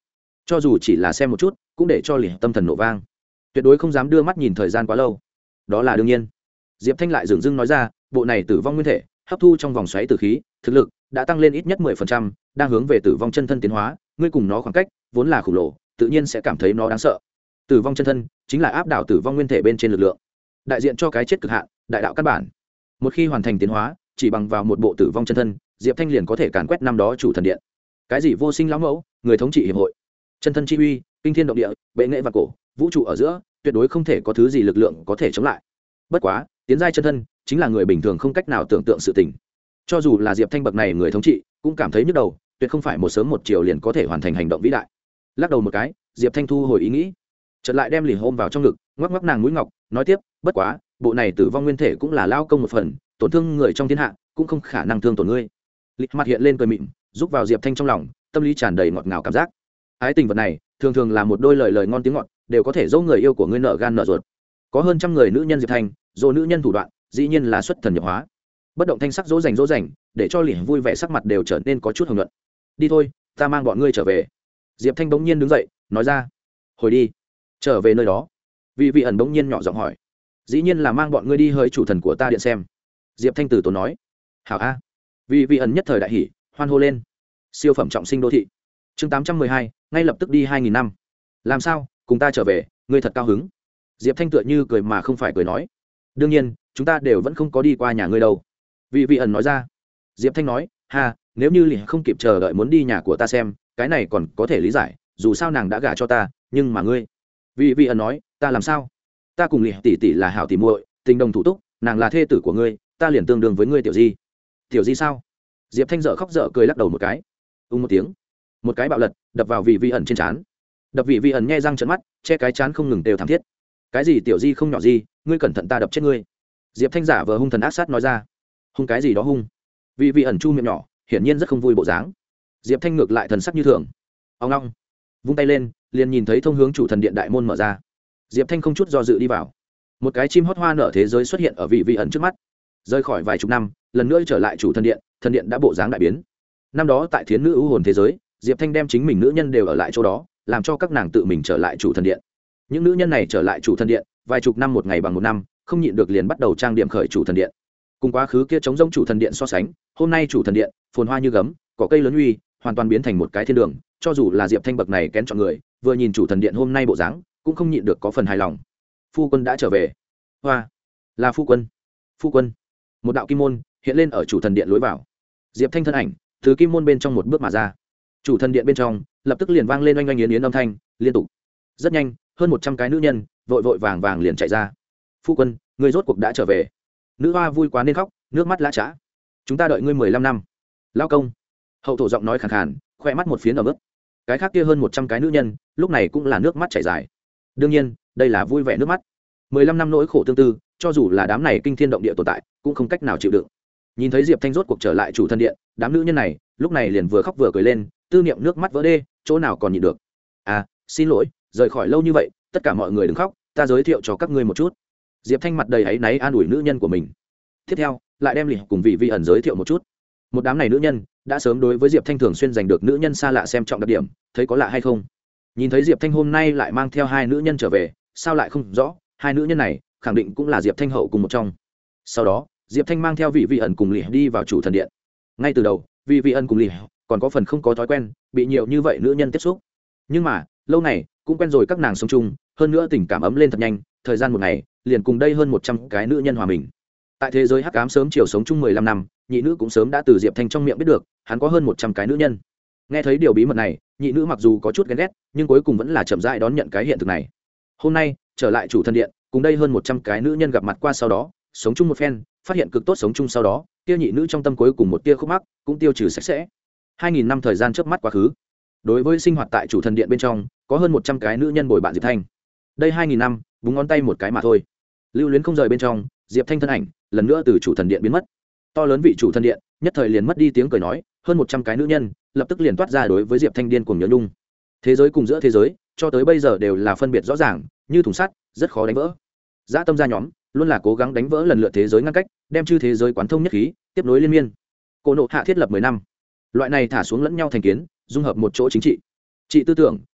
cho dù chỉ là xem một chút cũng để cho lì tâm thần nổ vang, tuyệt đối không dám đưa mắt nhìn thời gian quá lâu. Đó là đương nhiên. Diệp Thanh lại dửng dưng nói ra, bộ này tử vong nguyên thể hấp thu trong vòng xoáy tử khí, thực lực đã tăng lên ít nhất mười phần trăm, đang hướng về tử vong chân thân tiến hóa, ngươi cùng nó khoảng cách vốn là khổng lồ, tự nhiên sẽ cảm thấy nó đáng sợ. Tử vong chân thân chính là áp đảo tử vong nguyên thể bên trên lực lượng, đại diện cho cái chết cực hạn, đại đạo căn bản. Một khi hoàn thành tiến hóa, chỉ bằng vào một bộ tử vong chân thân, Diệp Thanh liền có thể càn quét năm đó chủ thần điện. Cái gì vô sinh lão mẫu, người thống trị hiệp hội, chân thân chi uy, kinh thiên động địa, bệ nghệ và cổ, vũ trụ ở giữa, tuyệt đối không thể có thứ gì lực lượng có thể chống lại. Bất quá, tiến giai chân thân chính là người bình thường không cách nào tưởng tượng sự tình. Cho dù là Diệp Thanh bậc này người thống trị, cũng cảm thấy nhức đầu, tuyệt không phải một sớm một chiều liền có thể hoàn thành hành động vĩ đại. Lắc đầu một cái, Diệp Thanh thu hồi ý nghĩ, chợt lại đem lì ôm vào trong ngực, ngoắc ngoắc nàng mũi ngọc, nói tiếp, bất quá, bộ này tử vong nguyên thể cũng là lao công một phần, tổn thương người trong thiên hạ, cũng không khả năng thương tổn ngươi. Lịch mặt hiện lên cười mịn, giúp vào Diệp Thanh trong lòng, tâm lý tràn đầy ngọt ngào cảm giác. Ái tình vật này, thường thường là một đôi lời lời ngon tiếng ngọt, đều có thể dỗ người yêu của ngươi nợ gan nợ ruột. Có hơn trăm người nữ nhân Diệp Thanh, dỗ nữ nhân thủ đoạn, dĩ nhiên là xuất thần nhập hóa. Bất động thanh sắc dỗ dành dỗ dành, để cho Lĩnh vui vẻ sắc mặt đều trở nên có chút hồng nhuận. Đi thôi, ta mang bọn ngươi trở về. Diệp Thanh bỗng nhiên đứng dậy, nói ra. Hồi đi. Trở về nơi đó. Vị vị ẩn bỗng nhiên nhỏ giọng hỏi. Dĩ nhiên là mang bọn ngươi đi hơi chủ thần của ta điện xem. Diệp Thanh từ tốn nói. Hảo a. Vị vị ẩn nhất thời đại hỉ, hoan hô lên. Siêu phẩm trọng sinh đô thị. Chương tám trăm mười hai, ngay lập tức đi hai nghìn năm. Làm sao, cùng ta trở về, ngươi thật cao hứng. Diệp Thanh tựa như cười mà không phải cười nói. Đương nhiên, chúng ta đều vẫn không có đi qua nhà ngươi đâu. Vị vị ẩn nói ra. Diệp Thanh nói, ha, nếu như Lì không kịp chờ đợi muốn đi nhà của ta xem, cái này còn có thể lý giải, dù sao nàng đã gả cho ta, nhưng mà ngươi. Vị vị ẩn nói, ta làm sao? Ta cùng Lì tỷ tỷ là hảo tỷ muội, tình đồng thủ túc, nàng là thê tử của ngươi, ta liền tương đương với ngươi tiểu di. Tiểu di sao? Diệp Thanh dở khóc dở cười lắc đầu một cái. Ung một tiếng, một cái bạo lật đập vào vị vị ẩn trên trán. Đập vị vị ẩn nhe răng trợn mắt, che cái trán không ngừng đều thảm thiết. Cái gì tiểu di không nhỏ gì, ngươi cẩn thận ta đập chết ngươi. Diệp Thanh giả vờ hung thần ác sát nói ra. Hung cái gì đó hung? Vị vị ẩn chu miệng nhỏ, hiển nhiên rất không vui bộ dáng. Diệp Thanh ngược lại thần sắc như thường. Ông long, vung tay lên, liền nhìn thấy thông hướng chủ thần điện đại môn mở ra. Diệp Thanh không chút do dự đi vào. Một cái chim hót hoa nở thế giới xuất hiện ở vị vị ẩn trước mắt. Rời khỏi vài chục năm, lần nữa trở lại chủ thần điện, thần điện đã bộ dáng đại biến. Năm đó tại thiến nữ ưu hồn thế giới, Diệp Thanh đem chính mình nữ nhân đều ở lại chỗ đó, làm cho các nàng tự mình trở lại chủ thần điện. Những nữ nhân này trở lại chủ thần điện, vài chục năm một ngày bằng một năm, không nhịn được liền bắt đầu trang điểm khởi chủ thần điện. Cùng quá khứ kia chống rông chủ thần điện so sánh, hôm nay chủ thần điện phồn hoa như gấm, cỏ cây lớn uy, hoàn toàn biến thành một cái thiên đường. Cho dù là Diệp Thanh bậc này kén chọn người, vừa nhìn chủ thần điện hôm nay bộ dáng, cũng không nhịn được có phần hài lòng. Phu quân đã trở về. Hoa, là phu quân. Phu quân. Một đạo kim môn hiện lên ở chủ thần điện lối vào. Diệp Thanh thân ảnh từ kim môn bên trong một bước mà ra. Chủ thần điện bên trong lập tức liền vang lên oanh oanh yến yến âm thanh liên tục. Rất nhanh, hơn một trăm cái nữ nhân vội vội vàng vàng liền chạy ra. Phu quân, ngươi rốt cuộc đã trở về. Nữ hoa vui quá nên khóc, nước mắt lã chã. Chúng ta đợi ngươi mười lăm năm. Lao công. Hậu thổ giọng nói khàn khàn, khoe mắt một phiến ở mức. Cái khác kia hơn một trăm cái nữ nhân lúc này cũng là nước mắt chảy dài. Đương nhiên, đây là vui vẻ nước mắt. mười lăm năm nỗi khổ tương tư, cho dù là đám này kinh thiên động địa tồn tại, cũng không cách nào chịu đựng. Nhìn thấy Diệp Thanh rốt cuộc trở lại chủ thần điện, đám nữ nhân này lúc này liền vừa khóc vừa cười lên, tư niệm nước mắt vỡ đê, chỗ nào còn nhịn được. À, xin lỗi, rời khỏi lâu như vậy, tất cả mọi người đừng khóc, ta giới thiệu cho các ngươi một chút. Diệp Thanh mặt đầy áy náy an ủi nữ nhân của mình. Tiếp theo, lại đem Lì cùng vị vi ẩn giới thiệu một chút. Một đám này nữ nhân đã sớm đối với Diệp Thanh thường xuyên giành được nữ nhân xa lạ xem trọng đặc điểm, thấy có lạ hay không. Nhìn thấy Diệp Thanh hôm nay lại mang theo hai nữ nhân trở về, sao lại không rõ, hai nữ nhân này khẳng định cũng là Diệp Thanh hậu cùng một trong. Sau đó, Diệp Thanh mang theo vị vi ẩn cùng Lì đi vào chủ thần điện. Ngay từ đầu, vị vi ẩn cùng Lì còn có phần không có thói quen, bị nhiều như vậy nữ nhân tiếp xúc. Nhưng mà, lâu này cũng quen rồi các nàng sống chung, hơn nữa tình cảm ấm lên thật nhanh, thời gian một ngày, liền cùng đây hơn một trăm cái nữ nhân hòa mình. Tại thế giới hắc ám sớm chiều sống chung mười lăm năm, nhị nữ cũng sớm đã từ Diệp Thanh trong miệng biết được, hắn có hơn một trăm cái nữ nhân. Nghe thấy điều bí mật này, nhị nữ mặc dù có chút ghen ghét, nhưng cuối cùng vẫn là chậm rãi đón nhận cái hiện thực này. Hôm nay, trở lại chủ thần điện, cùng đây hơn một trăm cái nữ nhân gặp mặt qua sau đó, sống chung một phen, phát hiện cực tốt sống chung sau đó, tia nhị nữ trong tâm cuối cùng một tia khúc mắc cũng tiêu trừ sạch sẽ. Hai nghìn năm thời gian chớp mắt quá khứ. Đối với sinh hoạt tại chủ thần điện bên trong, có hơn một trăm cái nữ nhân bồi bạn Diệp Thanh. Đây hai nghìn năm, búng ngón tay một cái mà thôi. Lưu luyến không rời bên trong, Diệp Thanh thân ảnh lần nữa từ chủ thần điện biến mất. To lớn vị chủ thần điện nhất thời liền mất đi tiếng cười nói, hơn một trăm cái nữ nhân lập tức liền toát ra đối với Diệp Thanh điên cuồng nhớ nhung. Thế giới cùng giữa thế giới cho tới bây giờ đều là phân biệt rõ ràng, như thùng sắt, rất khó đánh vỡ. Dã tâm gia nhóm luôn là cố gắng đánh vỡ lần lượt thế giới ngăn cách, đem chư thế giới quán thông nhất khí, tiếp nối liên miên. Cổ nộ hạ thiết lập mười năm. Loại này thả xuống lẫn nhau thành kiến, dung hợp một chỗ chính trị, trị tư tưởng,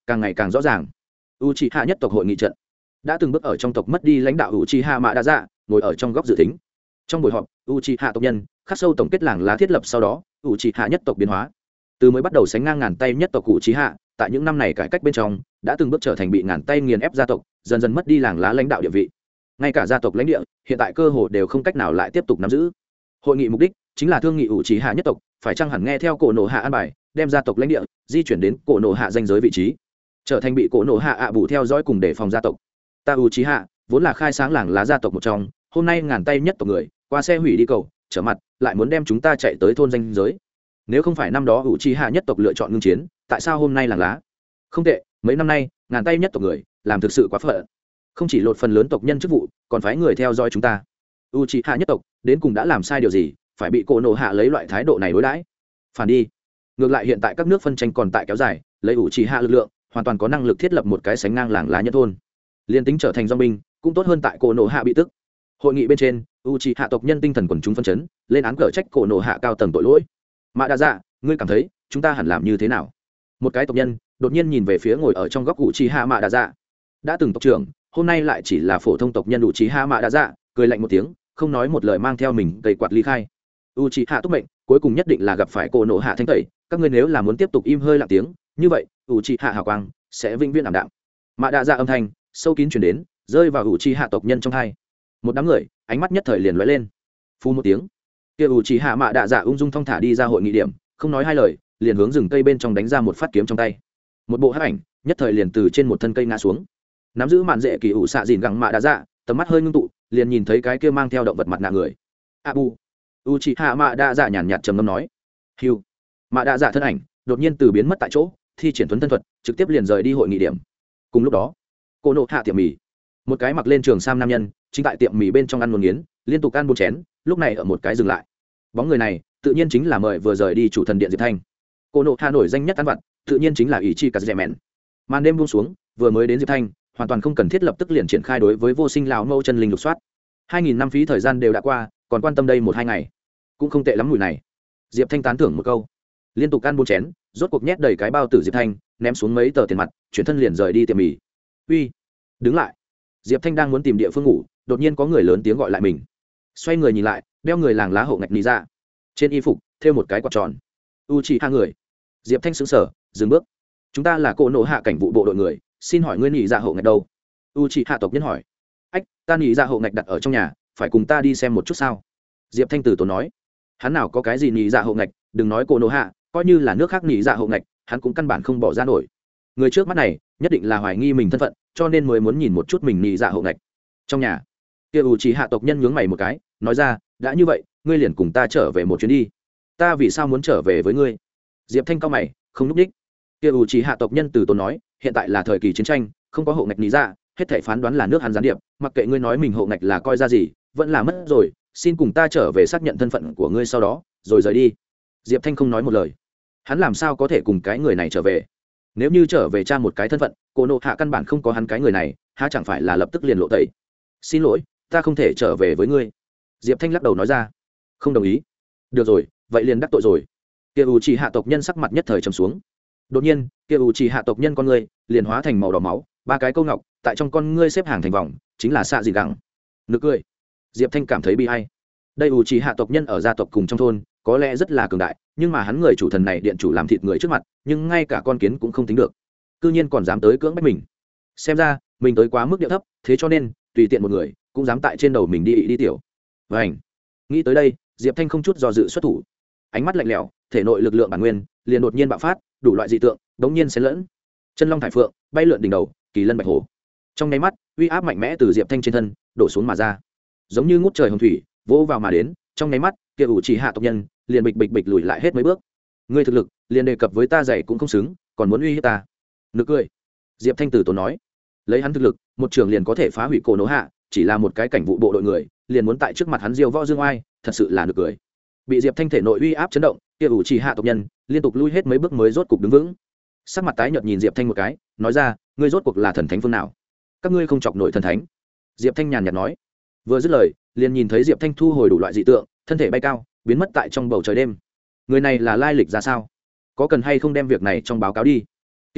càng ngày càng rõ ràng. Uchiha nhất tộc hội nghị trận đã từng bước ở trong tộc mất đi lãnh đạo Uchiha Mạ Đa Dạ ngồi ở trong góc dự tính. Trong buổi họp, Uchiha tộc nhân khắc sâu tổng kết làng lá thiết lập, sau đó Uchiha nhất tộc biến hóa từ mới bắt đầu sánh ngang ngàn tay nhất tộc Uchiha, tại những năm này cải cách bên trong đã từng bước trở thành bị ngàn tay nghiền ép gia tộc, dần dần mất đi làng lá lãnh đạo địa vị. Ngay cả gia tộc lãnh địa hiện tại cơ hồ đều không cách nào lại tiếp tục nắm giữ. Hội nghị mục đích chính là thương nghị Uchiha nhất tộc phải chăng hẳn nghe theo cổ nổ hạ an bài, đem gia tộc lãnh địa di chuyển đến cổ nổ hạ danh giới vị trí, trở thành bị cổ nổ hạ ạ bù theo dõi cùng đề phòng gia tộc. Ta Uchiha vốn là khai sáng làng lá gia tộc một trong, hôm nay ngàn tay nhất tộc người qua xe hủy đi cầu trở mặt, lại muốn đem chúng ta chạy tới thôn danh giới. Nếu không phải năm đó Uchiha nhất tộc lựa chọn ngưng chiến, tại sao hôm nay làng lá? Không tệ, mấy năm nay ngàn tay nhất tộc người làm thực sự quá phận, không chỉ lột phần lớn tộc nhân chức vụ, còn phái người theo dõi chúng ta. Uchiha nhất tộc đến cùng đã làm sai điều gì, phải bị cổ nổ hạ lấy loại thái độ này đối đãi? Phản đi. Ngược lại hiện tại các nước phân tranh còn tại kéo dài, lấy Uchiha lực lượng hoàn toàn có năng lực thiết lập một cái sánh ngang làng lá nhất thôn, liên tính trở thành dòng binh cũng tốt hơn tại cổ nổ hạ bị tức. Hội nghị bên trên, Uchiha tộc nhân tinh thần quần chúng phân chấn, lên án cở trách cổ nổ hạ cao tầng tội lỗi. Mạ Đa Dạ, ngươi cảm thấy chúng ta hẳn làm như thế nào? Một cái tộc nhân đột nhiên nhìn về phía ngồi ở trong góc Uchiha Mạ Đa Dạ, đã từng tộc trưởng, hôm nay lại chỉ là phổ thông tộc nhân Uchiha Mạ Đa Dạ, cười lạnh một tiếng, không nói một lời mang theo mình cây quạt ly khai. Uchiha túc mệnh cuối cùng nhất định là gặp phải cổ nổ hạ thanh tẩy, các ngươi nếu là muốn tiếp tục im hơi lặng tiếng, như vậy Uchiha hào quang sẽ vĩnh viễn ảm đạm. Mạ Đa Dạ âm thanh sâu kín truyền đến, rơi vào Uchiha tộc nhân trong hai. Một đám người ánh mắt nhất thời liền lóe lên. Phu một tiếng, kia Uchiha Mạ Đa Dạ ung dung thong thả đi ra hội nghị điểm, không nói hai lời, liền hướng rừng cây bên trong đánh ra một phát kiếm trong tay. Một bộ hắc ảnh nhất thời liền từ trên một thân cây ngã xuống. Nắm giữ mạn dễ kỳ ủ xạ dìn gẳng Mạ Đa Dạ, tầm mắt hơi ngưng tụ, liền nhìn thấy cái kia mang theo động vật mặt nạ người. Abu. Uchiha Mạ Đa Dạ nhàn nhạt trầm ngâm nói. Hưu. Mạ Đa Dạ thân ảnh đột nhiên từ biến mất tại chỗ, thi triển thuấn thân thuật, trực tiếp liền rời đi hội nghị điểm. Cùng lúc đó, cô nộ hạ tiệm mì, một cái mặc lên trường sam nam nhân chính tại tiệm mì bên trong ăn một nghiến, liên tục ăn bốn chén, lúc này ở một cái dừng lại. Bóng người này tự nhiên chính là mời vừa rời đi chủ thần điện Diệp Thanh. Cô nộ hạ nổi danh nhất ăn vặt tự nhiên chính là ý chi cà dẻ mèn. Màn đêm buông xuống, vừa mới đến Diệp Thanh hoàn toàn không cần thiết lập tức liền triển khai đối với vô sinh lão mâu chân linh lục soát. Hai nghìn năm phí thời gian đều đã qua, còn quan tâm đây một hai ngày cũng không tệ lắm. Mùi này, Diệp Thanh tán thưởng một câu, liên tục ăn bốn chén, rốt cuộc nhét đầy cái bao tử Diệp Thanh, ném xuống mấy tờ tiền mặt, chuyển thân liền rời đi tiệm mì. Uy, đứng lại! Diệp Thanh đang muốn tìm địa phương ngủ, đột nhiên có người lớn tiếng gọi lại mình. Xoay người nhìn lại, đeo người làng lá hộ ngạch ní ra, trên y phục thêu một cái quạt tròn. Uchiha người. Diệp Thanh sững sờ, dừng bước. Chúng ta là cổ nổ hạ cảnh vụ bộ đội người, xin hỏi ngươi nhị dạ hộ ngạch đâu? Uchiha tộc nhân hỏi. Ách, ta nhị dạ hộ ngạch đặt ở trong nhà, phải cùng ta đi xem một chút sao? Diệp Thanh từ tốn nói. Hắn nào có cái gì nhị dạ hộ ngạch, đừng nói cổ nổ hạ, coi như là nước khác nhị dạ hộ ngạch, hắn cũng căn bản không bỏ ra nổi. Người trước mắt này nhất định là hoài nghi mình thân phận, cho nên mới muốn nhìn một chút mình nhị dạ hộ ngạch. Trong nhà, kia Uchiha tộc nhân nhướng mày một cái, nói ra, đã như vậy, ngươi liền cùng ta trở về một chuyến đi. Ta vì sao muốn trở về với ngươi? Diệp Thanh cao mày, không lúc đích. Kia Uchiha tộc nhân từ tốn nói, hiện tại là thời kỳ chiến tranh, không có hộ ngạch nhị dạ, hết thảy phán đoán là nước hắn gián điệp, mặc kệ ngươi nói mình hộ ngạch là coi ra gì, vẫn là mất rồi, xin cùng ta trở về xác nhận thân phận của ngươi sau đó, rồi rời đi. Diệp Thanh không nói một lời. Hắn làm sao có thể cùng cái người này trở về? Nếu như trở về tra một cái thân phận, cô nộ hạ căn bản không có hắn cái người này, há chẳng phải là lập tức liền lộ tẩy? Xin lỗi, ta không thể trở về với ngươi. Diệp Thanh lắc đầu nói ra. Không đồng ý. Được rồi, vậy liền đắc tội rồi. Kia Uchiha tộc nhân sắc mặt nhất thời trầm xuống. Đột nhiên, kia Uchiha tộc nhân con ngươi liền hóa thành màu đỏ máu, ba cái câu ngọc tại trong con ngươi xếp hàng thành vòng, chính là xạ gì gẳng. Nực cười. Diệp Thanh cảm thấy bi ai. Đây Uchiha tộc nhân ở gia tộc cùng trong thôn, có lẽ rất là cường đại, nhưng mà hắn người chủ thần này điện chủ làm thịt người trước mặt, nhưng ngay cả con kiến cũng không tính được, cư nhiên còn dám tới cưỡng bách mình. Xem ra mình tới quá mức địa thấp, thế cho nên tùy tiện một người cũng dám tại trên đầu mình đi đi tiểu. Vảnh. Nghĩ tới đây, Diệp Thanh không chút do dự xuất thủ, ánh mắt lạnh lẽo, thể nội lực lượng bản nguyên liền đột nhiên bạo phát, đủ loại dị tượng đống nhiên xen lẫn, chân long thải phượng bay lượn đỉnh đầu, kỳ lân bạch hổ, trong nháy mắt uy áp mạnh mẽ từ Diệp Thanh trên thân đổ xuống mà ra, giống như ngút trời hồng thủy vỗ vào mà đến. Trong nháy mắt kia Uchiha tộc nhân liền bịch bịch bịch lùi lại hết mấy bước. Ngươi thực lực liền đề cập với ta dạy cũng không xứng, còn muốn uy hiếp ta? Nực cười. Diệp Thanh tử tốn nói, lấy hắn thực lực, một trường liền có thể phá hủy cổ nổ hạ, chỉ là một cái cảnh vụ bộ đội người, liền muốn tại trước mặt hắn diêu võ dương oai, thật sự là nực cười. Bị Diệp Thanh thể nội uy áp chấn động, kia Uchiha tộc nhân liên tục lui hết mấy bước mới rốt cục đứng vững. Sắc mặt tái nhợt nhìn Diệp Thanh một cái, nói ra, ngươi rốt cuộc là thần thánh phương nào? Các ngươi không chọc nổi thần thánh. Diệp Thanh nhàn nhạt nói. Vừa dứt lời, liền nhìn thấy Diệp Thanh thu hồi đủ loại dị tượng, thân thể bay cao, biến mất tại trong bầu trời đêm. Người này là lai lịch ra sao? Có cần hay không đem việc này trong báo cáo đi? Kia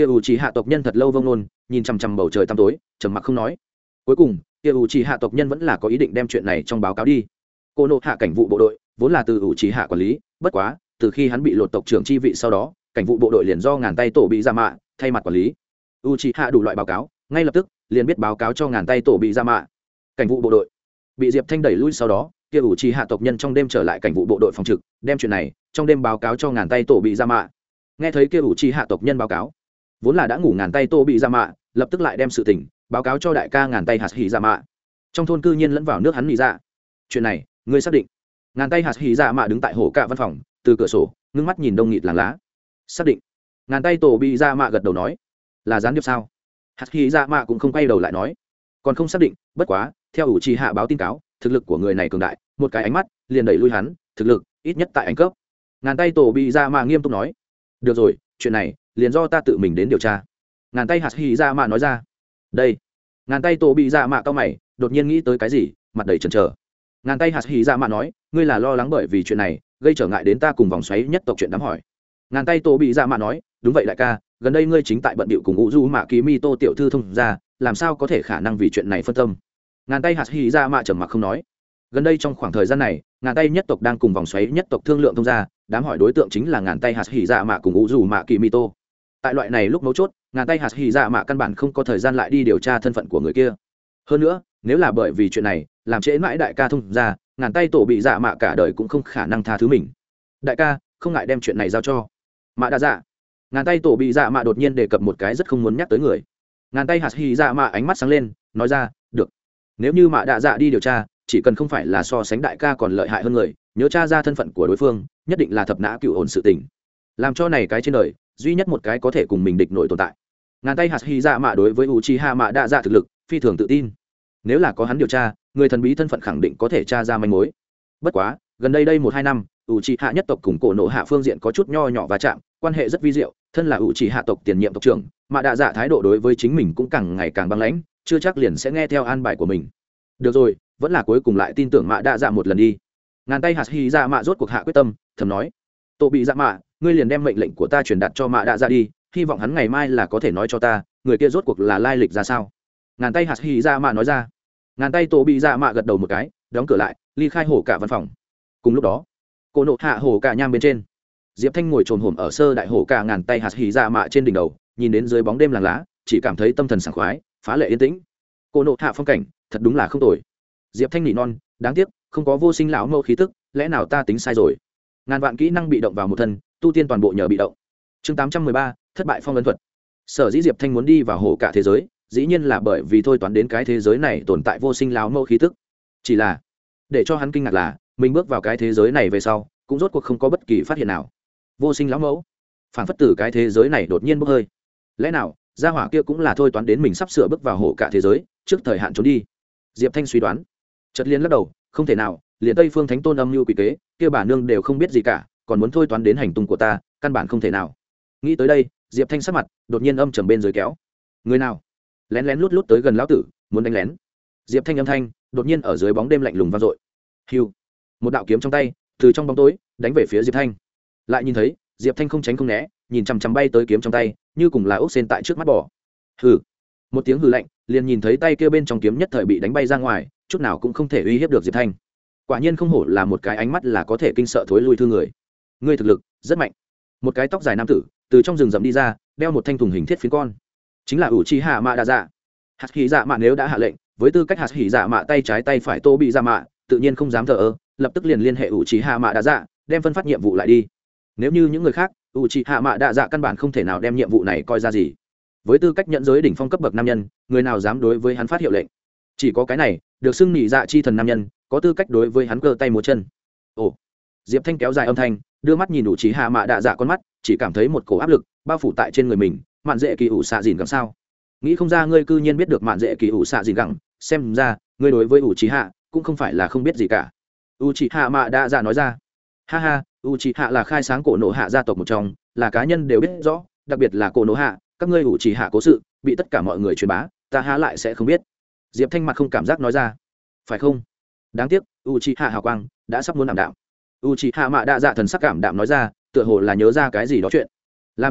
kia ủ trì hạ tộc nhân thật lâu vông nôn nhìn chằm chằm bầu trời tăm tối trầm mặc không nói. Cuối cùng kia ủ trì hạ tộc nhân vẫn là có ý định đem chuyện này trong báo cáo đi. Cô nộ hạ cảnh vụ bộ đội vốn là từ ủ trì hạ quản lý, bất quá từ khi hắn bị lột tộc trưởng chi vị sau đó, cảnh vụ bộ đội liền do ngàn tay tổ bị ra mạ thay mặt quản lý. U trì hạ đủ loại báo cáo ngay lập tức liền biết báo cáo cho ngàn tay tổ bị ra mạ. Cảnh vụ bộ đội bị Diệp Thanh đẩy lui sau đó, kia ủ trì hạ tộc nhân trong đêm trở lại cảnh vụ bộ đội phòng trực, đem chuyện này trong đêm báo cáo cho ngàn tay tổ bị ra mạ. Nghe thấy kia ủ trì hạ tộc nhân báo cáo, vốn là đã ngủ ngàn tay tổ bị ra mạ lập tức lại đem sự tình báo cáo cho đại ca ngàn tay hạt hỉ ra mạ. Trong thôn cư nhiên lẫn vào nước hắn nỉ ra. Chuyện này ngươi xác định? Ngàn tay hạt hỉ ra mạ đứng tại hồ cạ văn phòng, từ cửa sổ ngưng mắt nhìn đông nghịt làng lá. Xác định. Ngàn tay tổ bị ra mạ gật đầu nói. Là gián điệp sao? Hạt hỉ ra mạ cũng không quay đầu lại nói. Còn không xác định, bất quá theo ủ trì hạ báo tin cáo, thực lực của người này cường đại, một cái ánh mắt liền đẩy lui hắn, thực lực ít nhất tại ánh cấp. Ngàn tay tổ bị ra mạ nghiêm túc nói. Được rồi, chuyện này liền do ta tự mình đến điều tra. Ngàn tay hạt hỉ ra mạ nói ra. Đây. Ngàn tay tổ bị ra mạ cao mày, đột nhiên nghĩ tới cái gì, mặt đầy chần chờ. Ngàn tay hạt hỉ ra mạ nói, ngươi là lo lắng bởi vì chuyện này gây trở ngại đến ta cùng vòng xoáy nhất tộc chuyện đám hỏi. Ngàn tay tổ bị ra mạ nói, đúng vậy đại ca, gần đây ngươi chính tại bận bịu cùng ngũ du mạ ký mi tô tiểu thư thông ra, làm sao có thể khả năng vì chuyện này phân tâm. Ngàn tay hạt hỉ ra mạ trầm mặc không nói. Gần đây trong khoảng thời gian này, ngàn tay nhất tộc đang cùng vòng xoáy nhất tộc thương lượng thông ra, đám hỏi đối tượng chính là ngàn tay hạt hỉ dạ mạ cùng ngũ du mạ kỳ mi tô. Tại loại này lúc mấu chốt, ngàn tay hạt hỉ dạ mạ căn bản không có thời gian lại đi điều tra thân phận của người kia. Hơn nữa, nếu là bởi vì chuyện này làm trễ mãi đại ca thông ra, ngàn tay tổ bị dạ mạ cả đời cũng không khả năng tha thứ mình. Đại ca không ngại đem chuyện này giao cho mạ đa dạ. Ngàn tay tổ bị dạ mạ đột nhiên đề cập một cái rất không muốn nhắc tới người. Ngàn tay hạt hỉ dạ mạ ánh mắt sáng lên, nói ra, được. Nếu như mạ đa dạ đi điều tra, chỉ cần không phải là so sánh đại ca còn lợi hại hơn người, nhớ tra ra thân phận của đối phương, nhất định là thập nã cựu ổn sự tình, làm cho này cái trên đời duy nhất một cái có thể cùng mình địch nổi tồn tại. Ngàn tay hạt hỉ dạ mạ đối với Uchiha mạ đa dạ thực lực phi thường tự tin, nếu là có hắn điều tra, người thần bí thân phận khẳng định có thể tra ra manh mối. Bất quá gần đây đây một hai năm, Uchiha nhất tộc cùng cổ nộ hạ phương diện có chút nho nhỏ va chạm, quan hệ rất vi diệu. Thân là Uchiha tộc tiền nhiệm tộc trưởng, mạ đa dạ thái độ đối với chính mình cũng càng ngày càng băng lãnh, chưa chắc liền sẽ nghe theo an bài của mình. Được rồi, vẫn là cuối cùng lại tin tưởng mạ đa dạ một lần đi. Ngàn tay hạt hỉ dạ mạ rốt cuộc hạ quyết tâm, thầm nói, tổ bị dạ mạ, ngươi liền đem mệnh lệnh của ta truyền đạt cho mạ đa dạ đi, hy vọng hắn ngày mai là có thể nói cho ta người kia rốt cuộc là lai lịch ra sao. Ngàn tay hạt hỉ dạ mạ nói ra. Ngàn tay tổ bị dạ mạ gật đầu một cái, đóng cửa lại, ly khai hổ cả văn phòng. Cùng lúc đó, cô nộ hạ hổ cả nham bên trên, Diệp Thanh ngồi trồn hổm ở sơ đại hổ cả ngàn tay hạt hỉ dạ mạ trên đỉnh đầu, nhìn đến dưới bóng đêm làng lá, chỉ cảm thấy tâm thần sảng khoái, phá lệ yên tĩnh. Cô nộ hạ phong cảnh thật đúng là không tồi. Diệp Thanh nỉ non, đáng tiếc không có vô sinh lão mẫu khí tức, lẽ nào ta tính sai rồi. Ngàn vạn kỹ năng bị động vào một thân, tu tiên toàn bộ nhờ bị động. Chương tám trăm mười ba, thất bại phong ấn thuật. Sở dĩ Diệp Thanh muốn đi vào hổ cả thế giới, dĩ nhiên là bởi vì thôi toán đến cái thế giới này tồn tại vô sinh lão mẫu khí tức. Chỉ là để cho hắn kinh ngạc là, mình bước vào cái thế giới này về sau, cũng rốt cuộc không có bất kỳ phát hiện nào. Vô sinh lão mẫu, phản phất tử cái thế giới này đột nhiên bốc hơi. Lẽ nào gia hỏa kia cũng là thôi toán đến mình sắp sửa bước vào hổ cả thế giới, trước thời hạn trốn đi. Diệp Thanh suy đoán. Chợt liên lắc đầu, không thể nào, liền Tây Phương Thánh Tôn âm mưu quỷ kế, kia bà nương đều không biết gì cả, còn muốn thôi toán đến hành tung của ta, căn bản không thể nào. Nghĩ tới đây, Diệp Thanh sắc mặt đột nhiên âm trầm bên dưới kéo. Người nào lén lén lút lút tới gần lão tử, muốn đánh lén. Diệp Thanh âm thanh đột nhiên ở dưới bóng đêm lạnh lùng vang dội. Hưu, một đạo kiếm trong tay từ trong bóng tối đánh về phía Diệp Thanh. Lại nhìn thấy Diệp Thanh không tránh không né, nhìn chằm chằm bay tới kiếm trong tay, như cùng là ốc sên tại trước mắt bỏ. Hừ, một tiếng hừ lạnh, liền nhìn thấy tay kia bên trong kiếm nhất thời bị đánh bay ra ngoài, chút nào cũng không thể uy hiếp được Diệp Thanh. Quả nhiên không hổ là một cái ánh mắt là có thể kinh sợ thối lui thư người. Ngươi thực lực rất mạnh. Một cái tóc dài nam tử từ trong rừng rậm đi ra, đeo một thanh thùng hình thiết phiến con, chính là Uchiha mạ đa dạ. Hạt hỉ dạ mạ nếu đã hạ lệnh, với tư cách hạt hỉ dạ mạ tay trái tay phải tô bị dạ mạ, tự nhiên không dám thờ ơ, lập tức liền liên hệ Uchiha mạ đa dạ, đem phân phát nhiệm vụ lại đi. Nếu như những người khác, Uchiha mạ đa dạ căn bản không thể nào đem nhiệm vụ này coi ra gì. Với tư cách nhận giới đỉnh phong cấp bậc nam nhân, người nào dám đối với hắn phát hiệu lệnh? Chỉ có cái này được xưng nhị dạ chi thần nam nhân có tư cách đối với hắn cơ tay múa chân. Ồ, Diệp Thanh kéo dài âm thanh, đưa mắt nhìn Uchiha mạ đa dạ con mắt, chỉ cảm thấy một cổ áp lực bao phủ tại trên người mình. Mạn dễ kỳ ủ xạ dìn gẳng sao? Nghĩ không ra ngươi cư nhiên biết được mạn dễ kỳ ủ xạ dìn gẳng, xem ra ngươi đối với Uchiha cũng không phải là không biết gì cả. Uchiha mạ đa dạ nói ra. Ha ha, Uchiha là khai sáng cổ nộ hạ gia tộc một trong, là cá nhân đều biết rõ, đặc biệt là cổ nộ hạ, các ngươi Uchiha cố sự bị tất cả mọi người truyền bá, ta há lại sẽ không biết. Diệp Thanh mặt không cảm giác nói ra. Phải không? Đáng tiếc Uchiha hào quang đã sắp muốn ảm đạm. Uchiha mạ đa dạ thần sắc cảm đạm nói ra, tựa hồ là nhớ ra cái gì đó chuyện. Làm sao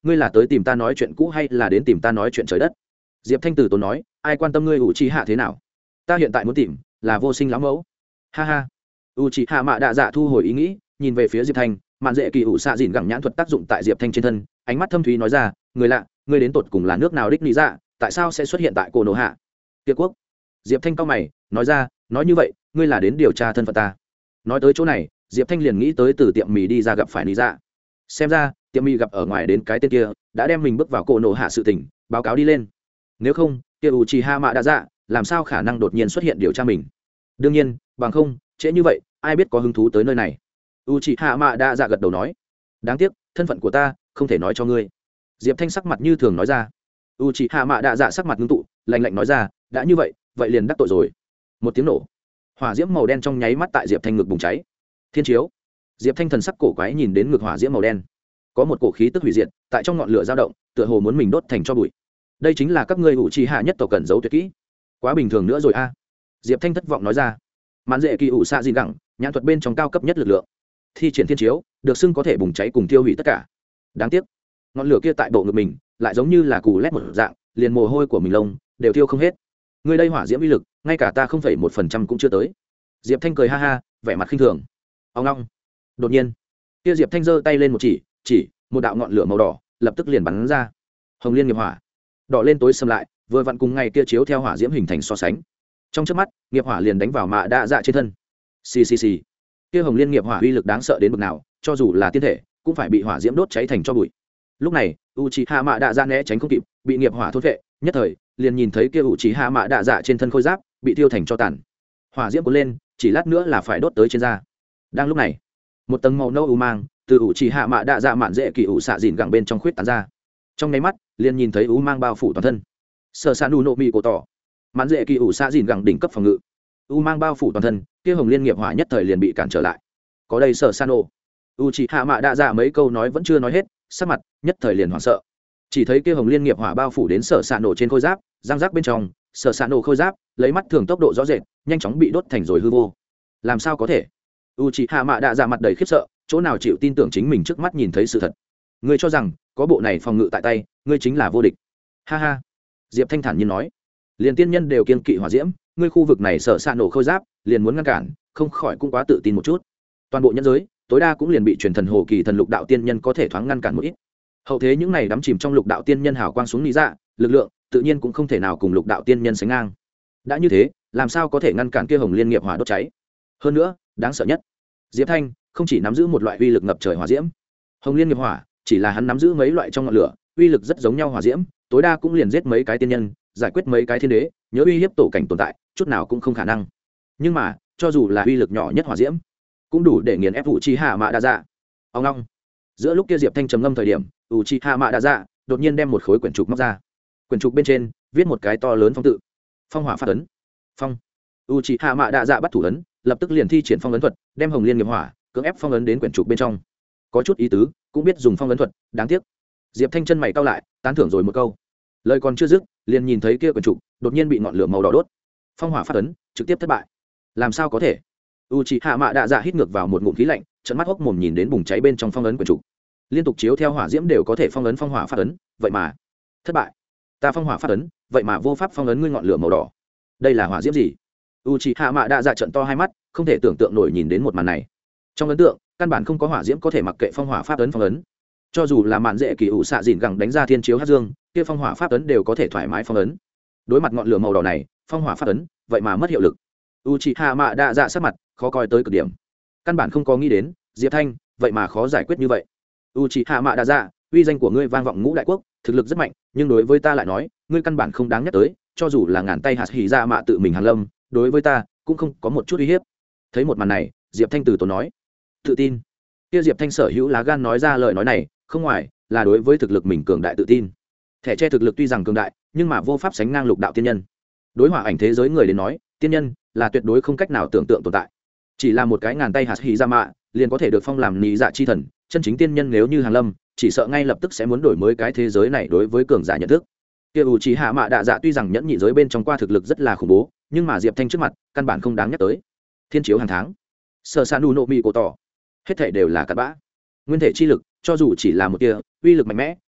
ngươi là tới tìm ta nói chuyện cũ hay là đến tìm ta nói chuyện trời đất? Diệp thanh từ tốn nói, ai quan tâm ngươi ủ trì hạ thế nào, ta hiện tại muốn tìm là vô sinh lão mẫu. Ha ha. U trì hạ mạ đạ dạ thu hồi ý nghĩ, nhìn về phía Diệp thanh. Mạn dễ kỳ ủ xạ dìn gẳng nhãn thuật tác dụng tại Diệp thanh trên thân, ánh mắt thâm thúy nói ra, người lạ, ngươi đến tột cùng là nước nào đích lý dạ, tại sao sẽ xuất hiện tại cổ nổ hạ Kiệt quốc? Diệp thanh cao mày nói ra, nói như vậy ngươi là đến điều tra thân phận ta. Nói tới chỗ này, Diệp thanh liền nghĩ tới từ tiệm mì đi ra gặp phải lý dạ. Xem ra tiệm mì gặp ở ngoài đến cái tên kia đã đem mình bước vào cổ nổ hạ sự tình báo cáo đi lên. Nếu không kia u chi ha mạ đã dạ làm sao khả năng đột nhiên xuất hiện điều tra mình? Đương nhiên bằng không trễ như vậy ai biết có hứng thú tới nơi này. U chi ha mạ đã dạ gật đầu nói, đáng tiếc thân phận của ta không thể nói cho ngươi. Diệp thanh sắc mặt như thường nói ra. U chi ha mạ đã dạ sắc mặt ngưng tụ, lạnh lạnh nói ra, đã như vậy vậy liền đắc tội rồi. Một tiếng nổ, hỏa diễm màu đen trong nháy mắt tại Diệp thanh ngực bùng cháy. Thiên chiếu. Diệp thanh thần sắc cổ quái nhìn đến ngực hỏa diễm màu đen, có một cổ khí tức hủy diệt tại trong ngọn lửa dao động, tựa hồ muốn mình đốt thành cho bụi. Đây chính là các ngươi ủ trì hạ nhất tộc cần giấu tuyệt kỹ, quá bình thường nữa rồi a. Diệp thanh thất vọng nói ra. Mạn dễ kỳ ủ xạ gì gẳng nhãn thuật bên trong cao cấp nhất lực lượng, thi triển thiên chiếu được xưng có thể bùng cháy cùng tiêu hủy tất cả. Đáng tiếc ngọn lửa kia tại bộ ngực mình lại giống như là cù lét một dạng, liền mồ hôi của mình lông đều tiêu không hết. Ngươi đây hỏa diễm uy lực ngay cả ta không phẩy một phần trăm cũng chưa tới. Diệp thanh cười ha ha, vẻ mặt khinh thường. Ông long. Đột nhiên kia Diệp thanh giơ tay lên một chỉ chỉ một đạo ngọn lửa màu đỏ lập tức liền bắn ra. Hồng liên nghiệp hỏa, đỏ lên tối sầm lại, vừa vặn cùng ngày kia chiếu theo hỏa diễm hình thành so sánh. Trong chớp mắt nghiệp hỏa liền đánh vào mạ đa dạ trên thân. Xì xì xì. Kia hồng liên nghiệp hỏa uy lực đáng sợ đến mức nào, cho dù là tiên thể cũng phải bị hỏa diễm đốt cháy thành cho bụi. Lúc này Uchiha mạ đa dạ né tránh không kịp, bị nghiệp hỏa thôn vệ, nhất thời liền nhìn thấy kia Uchiha mạ đa dạ trên thân khôi giáp bị tiêu thành cho tàn. Hỏa diễm cuốn lên, chỉ lát nữa là phải đốt tới trên da. Đang lúc này, một tầng màu nâu u mang từ Uchiha mạ đa dạ mạn dễ kỳ ủ xạ dìn gẳng bên trong khuyết tán ra. Trong nháy mắt liền nhìn thấy u mang bao phủ toàn thân. Sở Sanu nộ mị cổ tỏ, mạn dễ kỳ ủ xạ dìn gẳng đỉnh cấp phòng ngự, u mang bao phủ toàn thân, kia hồng liên nghiệp hỏa nhất thời liền bị cản trở lại. Có đây Sở Sanu. Uchiha mạ đa dạ mấy câu nói vẫn chưa nói hết, sắc mặt nhất thời liền hoảng sợ. Chỉ thấy kia hồng liên nghiệp hỏa bao phủ đến Sở Sanu trên khôi giáp, răng rác bên trong, Sở Sanu khôi giáp lấy mắt thường tốc độ rõ rệt, nhanh chóng bị đốt thành rồi hư vô. Làm sao có thể? Uchiha mạ đa dạ mặt đầy khiếp sợ, chỗ nào chịu tin tưởng chính mình trước mắt nhìn thấy sự thật. Ngươi cho rằng có bộ này phòng ngự tại tay, ngươi chính là vô địch? Ha ha. Diệp thanh thản nhiên nói, liền tiên nhân đều kiêng kỵ hỏa diễm, ngươi khu vực này Sở Sanu khôi giáp liền muốn ngăn cản, không khỏi cũng quá tự tin một chút. Toàn bộ nhân giới tối đa cũng liền bị truyền thần hồ kỳ thần lục đạo tiên nhân có thể thoáng ngăn cản một ít. Hậu thế những này đắm chìm trong lục đạo tiên nhân hào quang xuống lý dạ, lực lượng tự nhiên cũng không thể nào cùng lục đạo tiên nhân sánh ngang. Đã như thế, làm sao có thể ngăn cản kia hồng liên nghiệp hỏa đốt cháy? Hơn nữa, đáng sợ nhất, Diệp thanh không chỉ nắm giữ một loại uy lực ngập trời hỏa diễm, hồng liên nghiệp hỏa chỉ là hắn nắm giữ mấy loại trong ngọn lửa, uy lực rất giống nhau hỏa diễm, tối đa cũng liền giết mấy cái tiên nhân, giải quyết mấy cái thiên đế, nhớ uy hiếp tổ cảnh tồn tại, chút nào cũng không khả năng. Nhưng mà, cho dù là uy lực nhỏ nhất hỏa diễm, cũng đủ để nghiền ép Uchiha mạ đa dạ. Ông long. Giữa lúc kia Diệp thanh trầm ngâm thời điểm, Uchiha mạ đa dạ đột nhiên đem một khối quyển trục móc ra. Quyển trục bên trên viết một cái to lớn phong tự, phong hỏa phát ấn. Phong. Uchiha mạ đa dạ bắt thủ ấn, lập tức liền thi triển phong ấn thuật, đem hồng liên nghiệp hỏa cưỡng ép phong ấn đến quyển trục bên trong. Có chút ý tứ, cũng biết dùng phong ấn thuật, đáng tiếc. Diệp thanh chân mày cau lại, tán thưởng rồi một câu. Lời còn chưa dứt, liền nhìn thấy kia quyển trục đột nhiên bị ngọn lửa màu đỏ đốt. Phong hỏa phát ấn trực tiếp thất bại. Làm sao có thể? Uchiha mạ đa dạ hít ngược vào một ngụm khí lạnh, trợn mắt hốc mồm nhìn đến bùng cháy bên trong phong ấn quyển trục. Liên tục chiếu theo hỏa diễm đều có thể phong ấn phong hỏa phát ấn, vậy mà thất bại. Ta phong hỏa phát ấn, vậy mà vô pháp phong ấn ngươi ngọn lửa màu đỏ. Đây là hỏa diễm gì? Uchiha mạ đa dạ trợn to hai mắt, không thể tưởng tượng nổi nhìn đến một màn này. Trong ấn tượng, căn bản không có hỏa diễm có thể mặc kệ phong hỏa pháp ấn phong ấn. Cho dù là mạn dễ kỳ ủ xạ dìn gẳng đánh ra thiên chiếu hắc dương, kia phong hỏa pháp ấn đều có thể thoải mái phong ấn. Đối mặt ngọn lửa màu đỏ này, phong hỏa pháp ấn vậy mà mất hiệu lực. Uchiha mạ đa dạ sắc mặt khó coi tới cực điểm, căn bản không có nghĩ đến Diệp thanh vậy mà khó giải quyết như vậy. Uchiha mạ đa dạ, uy danh của ngươi vang vọng ngũ đại quốc, thực lực rất mạnh, nhưng đối với ta lại nói, ngươi căn bản không đáng nhắc tới, cho dù là ngàn tay hạt hỉ ra mạ tự mình hàng lâm, đối với ta cũng không có một chút uy hiếp. Thấy một màn này, Diệp thanh từ tốn nói, tự tin. Kia Diệp thanh sở hữu lá gan nói ra lời nói này, không ngoài là đối với thực lực mình cường đại tự tin. Thẻ che thực lực tuy rằng cường đại, nhưng mà vô pháp sánh ngang lục đạo tiên nhân. Đối hỏa ảnh thế giới người đến nói, tiên nhân là tuyệt đối không cách nào tưởng tượng tồn tại. Chỉ là một cái ngàn tay hạt hỉ ra mạ liền có thể được phong làm nị dạ chi thần, chân chính tiên nhân nếu như hàng lâm, chỉ sợ ngay lập tức sẽ muốn đổi mới cái thế giới này đối với cường giả nhận thức. Kia Uchiha mạ đa dạ tuy rằng nhẫn nhị giới bên trong qua thực lực rất là khủng bố, nhưng mà Diệp thanh trước mặt căn bản không đáng nhắc tới. Thiên chiếu hàng tháng, Sở Sanu nộ mị cổ tỏ, hết thảy đều là cặn bã. Nguyên thể chi lực cho dù chỉ là một tia, uy lực mạnh mẽ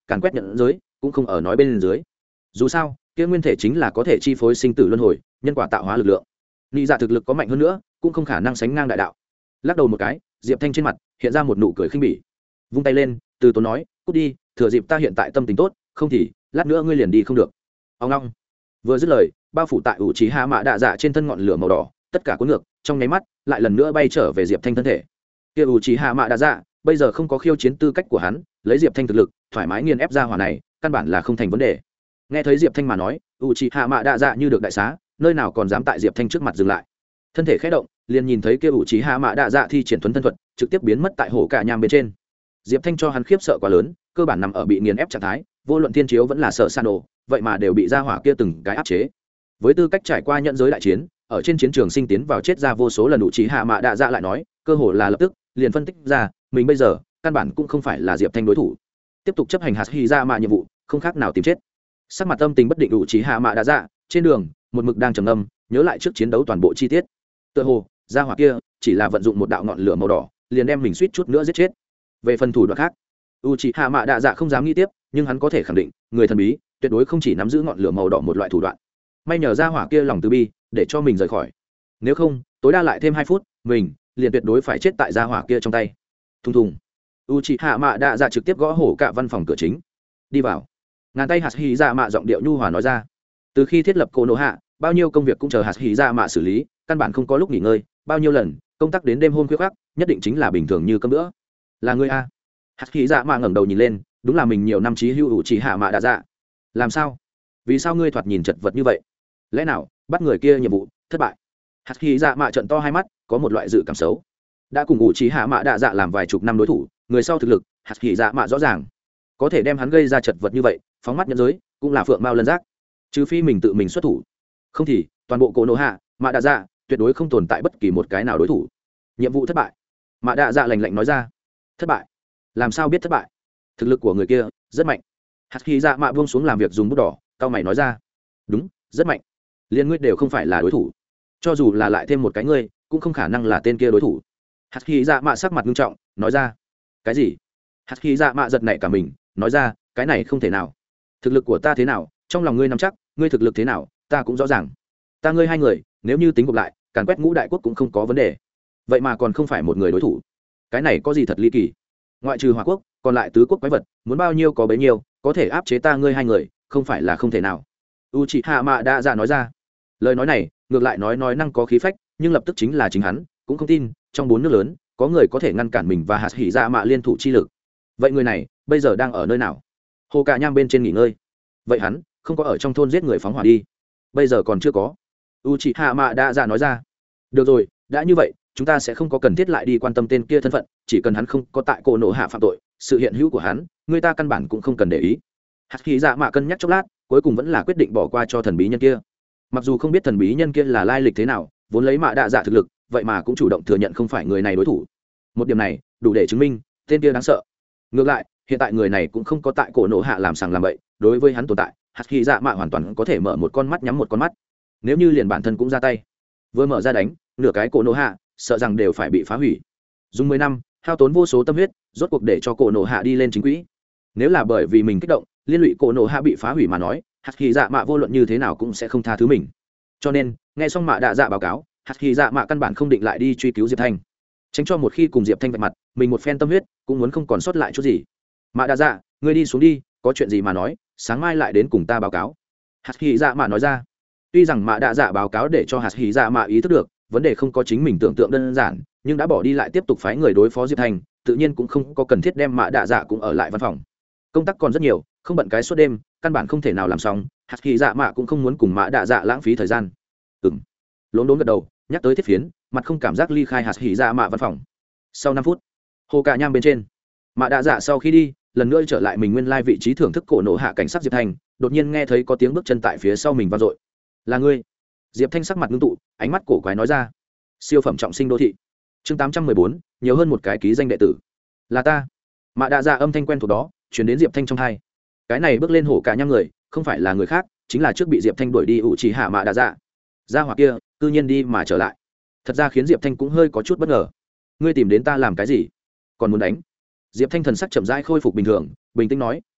càn quét nhận giới cũng không ở nói bên dưới. Dù sao kia nguyên thể chính là có thể chi phối sinh tử luân hồi, nhân quả tạo hóa lực lượng. Nị dạ thực lực có mạnh hơn nữa cũng không khả năng sánh ngang đại đạo. Lắc đầu một cái, Diệp Thanh trên mặt hiện ra một nụ cười khinh bỉ, vung tay lên từ tốn nói, cút đi, thừa dịp ta hiện tại tâm tình tốt, không thì lát nữa ngươi liền đi không được. Ông long vừa dứt lời, bao phủ tại ủ trí hạ mạ đạ dạ trên thân ngọn lửa màu đỏ tất cả cuốn ngược, trong nháy mắt lại lần nữa bay trở về Diệp Thanh thân thể. Kia ủ trí hạ mạ đạ dạ bây giờ không có khiêu chiến tư cách của hắn, lấy Diệp Thanh thực lực thoải mái nghiền ép ra hỏa này căn bản là không thành vấn đề. Nghe thấy Diệp Thanh mà nói, ủ trí hạ mạ đạ dạ như được đại xá, nơi nào còn dám tại Diệp Thanh trước mặt dừng lại, thân thể khẽ động liền nhìn thấy kia ủ trí hạ mạ đạ dạ thi triển thuấn thân thuật trực tiếp biến mất tại hổ cả nham bên trên. Diệp Thanh cho hắn khiếp sợ quá lớn, cơ bản nằm ở bị nghiền ép trạng thái, vô luận thiên chiếu vẫn là sợ san nổ, vậy mà đều bị ra hỏa kia từng cái áp chế. Với tư cách trải qua nhận giới đại chiến, ở trên chiến trường sinh tiến vào chết ra vô số lần, ủ trí hạ mạ đạ dạ lại nói, cơ hồ là lập tức liền phân tích ra mình bây giờ căn bản cũng không phải là Diệp Thanh đối thủ. Tiếp tục chấp hành hạt hy ra mạ nhiệm vụ không khác nào tìm chết. Sắc mặt tâm tình bất định ủ trí hạ mạ đạ dạ trên đường một mực đang trầm ngâm, nhớ lại trước chiến đấu toàn bộ chi tiết. Tựa hồ ra hỏa kia chỉ là vận dụng một đạo ngọn lửa màu đỏ liền đem mình suýt chút nữa giết chết. Về phần thủ đoạn khác, u c h i hạ mạ đạ dạ không dám nghĩ tiếp, nhưng hắn có thể khẳng định người thần bí tuyệt đối không chỉ nắm giữ ngọn lửa màu đỏ một loại thủ đoạn. May nhờ ra hỏa kia lòng từ bi để cho mình rời khỏi, nếu không tối đa lại thêm hai phút mình liền tuyệt đối phải chết tại gia hỏa kia trong tay. Thùng thùng, u c h i hạ mạ đạ dạ trực tiếp gõ hổ cả văn phòng cửa chính. Đi vào. Ngàn tay hạt hì dạ mạ giọng điệu nhu hòa nói ra. Từ khi thiết lập cô nô hạ, bao nhiêu công việc cũng chờ hạt hì dạ mạ xử lý, căn bản không có lúc nghỉ ngơi, bao nhiêu lần công tác đến đêm hôm khuya khoác, nhất định chính là bình thường như cơm nữa. Là ngươi a? Hạt hì dạ mạ ngẩng đầu nhìn lên, đúng là mình nhiều năm chí hữu ủ chỉ hạ mạ đạ dạ. Làm sao? Vì sao ngươi thoạt nhìn chật vật như vậy? Lẽ nào bắt người kia nhiệm vụ thất bại? Hạt hì dạ mạ trợn to hai mắt, có một loại dự cảm xấu. Đã cùng ủ chỉ hạ mạ đạ dạ làm vài chục năm đối thủ, người sau thực lực hạt hì dạ mạ rõ ràng, có thể đem hắn gây ra chật vật như vậy, phóng mắt nhân giới cũng là phượng mao lân giác. Trừ phi mình tự mình xuất thủ, không thì toàn bộ cổ nô hạ mạ đạ dạ tuyệt đối không tồn tại bất kỳ một cái nào đối thủ. Nhiệm vụ thất bại. Mạ đạ dạ lạnh lạnh nói ra. Thất bại? Làm sao biết thất bại? Thực lực của người kia rất mạnh. Hạt khí dạ mạ buông xuống làm việc dùng bút đỏ, cao mày nói ra. Đúng, rất mạnh. Liên ngươi đều không phải là đối thủ, cho dù là lại thêm một cái ngươi cũng không khả năng là tên kia đối thủ. Hạt khí dạ mạ sắc mặt nghiêm trọng nói ra. Cái gì? Hạt khí dạ mạ giật nảy cả mình nói ra, cái này không thể nào. Thực lực của ta thế nào trong lòng ngươi nắm chắc, ngươi thực lực thế nào ta cũng rõ ràng. Ta ngươi hai người nếu như tính gộp lại, càn quét ngũ đại quốc cũng không có vấn đề, vậy mà còn không phải một người đối thủ. Cái này có gì thật ly kỳ? Ngoại trừ Hỏa quốc còn lại tứ quốc quái vật muốn bao nhiêu có bấy nhiêu, có thể áp chế ta ngươi hai người không phải là không thể nào. Uchiha Mạ Đạ Dạ nói ra. Lời nói này ngược lại nói nói năng có khí phách, nhưng lập tức chính là chính hắn cũng không tin trong bốn nước lớn có người có thể ngăn cản mình và hạt hỉ dạ mạ liên thủ chi lực. Vậy người này bây giờ đang ở nơi nào? Hồ Cả Nham bên trên nghỉ ngơi. Vậy hắn không có ở trong thôn giết người phóng hỏa đi? Bây giờ còn chưa có. Uchiha Mạ Đạ Dạ nói ra. Được rồi, đã như vậy chúng ta sẽ không có cần thiết lại đi quan tâm tên kia thân phận, chỉ cần hắn không có tại cổ nổ hạ phạm tội, sự hiện hữu của hắn người ta căn bản cũng không cần để ý. Hạt khí dạ mạ cân nhắc chốc lát, cuối cùng vẫn là quyết định bỏ qua cho thần bí nhân kia. Mặc dù không biết thần bí nhân kia là lai lịch thế nào, vốn lấy Mạ Đạ Dạ thực lực vậy mà cũng chủ động thừa nhận không phải người này đối thủ, một điểm này đủ để chứng minh tên kia đáng sợ. Ngược lại hiện tại người này cũng không có tại cổ nổ hạ làm sàng làm bậy, đối với hắn tồn tại hạt khí dạ mạ hoàn toàn có thể mở một con mắt nhắm một con mắt. Nếu như liền bản thân cũng ra tay, vừa mở ra đánh nửa cái cổ nổ hạ sợ rằng đều phải bị phá hủy. Dùng mười năm hao tốn vô số tâm huyết, rốt cuộc để cho cổ nổ hạ đi lên chính quỹ. Nếu là bởi vì mình kích động liên lụy cổ nổ hạ bị phá hủy mà nói, hạt khí dạ mạ vô luận như thế nào cũng sẽ không tha thứ mình. Cho nên nghe xong Mạ Đạ Dạ báo cáo, hạt khí dạ mạ căn bản không định lại đi truy cứu Diệp Thanh, tránh cho một khi cùng Diệp Thanh vạch mặt, mình một phen tâm huyết cũng muốn không còn sót lại chút gì. Mạ Đạ Dạ, ngươi đi xuống đi, có chuyện gì mà nói, sáng mai lại đến cùng ta báo cáo. Hạt khí dạ mạ nói ra. Tuy rằng Mạ Đạ Dạ báo cáo để cho hạt khí dạ mạ ý thức được vấn đề không có chính mình tưởng tượng đơn giản, nhưng đã bỏ đi lại tiếp tục phái người đối phó Diệp Thanh, tự nhiên cũng không có cần thiết đem Mạ Đạ Dạ cũng ở lại văn phòng. Công tác còn rất nhiều, không bận cái suốt đêm căn bản không thể nào làm xong. Hạt khí dạ mạ cũng không muốn cùng Mạ Đạ Dạ lãng phí thời gian. Ừm. Lốm đốm gật đầu, nhắc tới thiết phiến, mặt không cảm giác ly khai hạt khí dạ mạ văn phòng. Sau năm phút, Hồ Cả Nham bên trên, Mạ Đạ Dạ sau khi đi lần nữa trở lại mình nguyên lai vị trí thưởng thức cổ nổ hạ cảnh sát Diệp Thanh, đột nhiên nghe thấy có tiếng bước chân tại phía sau mình vang dội. Là ngươi? Diệp Thanh sắc mặt ngưng tụ, ánh mắt cổ quái nói ra. Siêu phẩm trọng sinh đô thị chương tám trăm mười bốn, nhiều hơn một cái ký danh đệ tử. Là ta. Mạ Đạ Dạ âm thanh quen thuộc đó chuyển đến Diệp Thanh trong tai. Cái này bước lên Hổ Cả Nham người không phải là người khác, chính là trước bị Diệp Thanh đuổi đi ủ chỉ hạ Mạ Đạ Dạ. Gia hỏa kia cư nhiên đi mà trở lại, thật ra khiến Diệp Thanh cũng hơi có chút bất ngờ. Ngươi tìm đến ta làm cái gì? Còn muốn đánh? Diệp Thanh thần sắc chậm rãi khôi phục bình thường, bình tĩnh nói,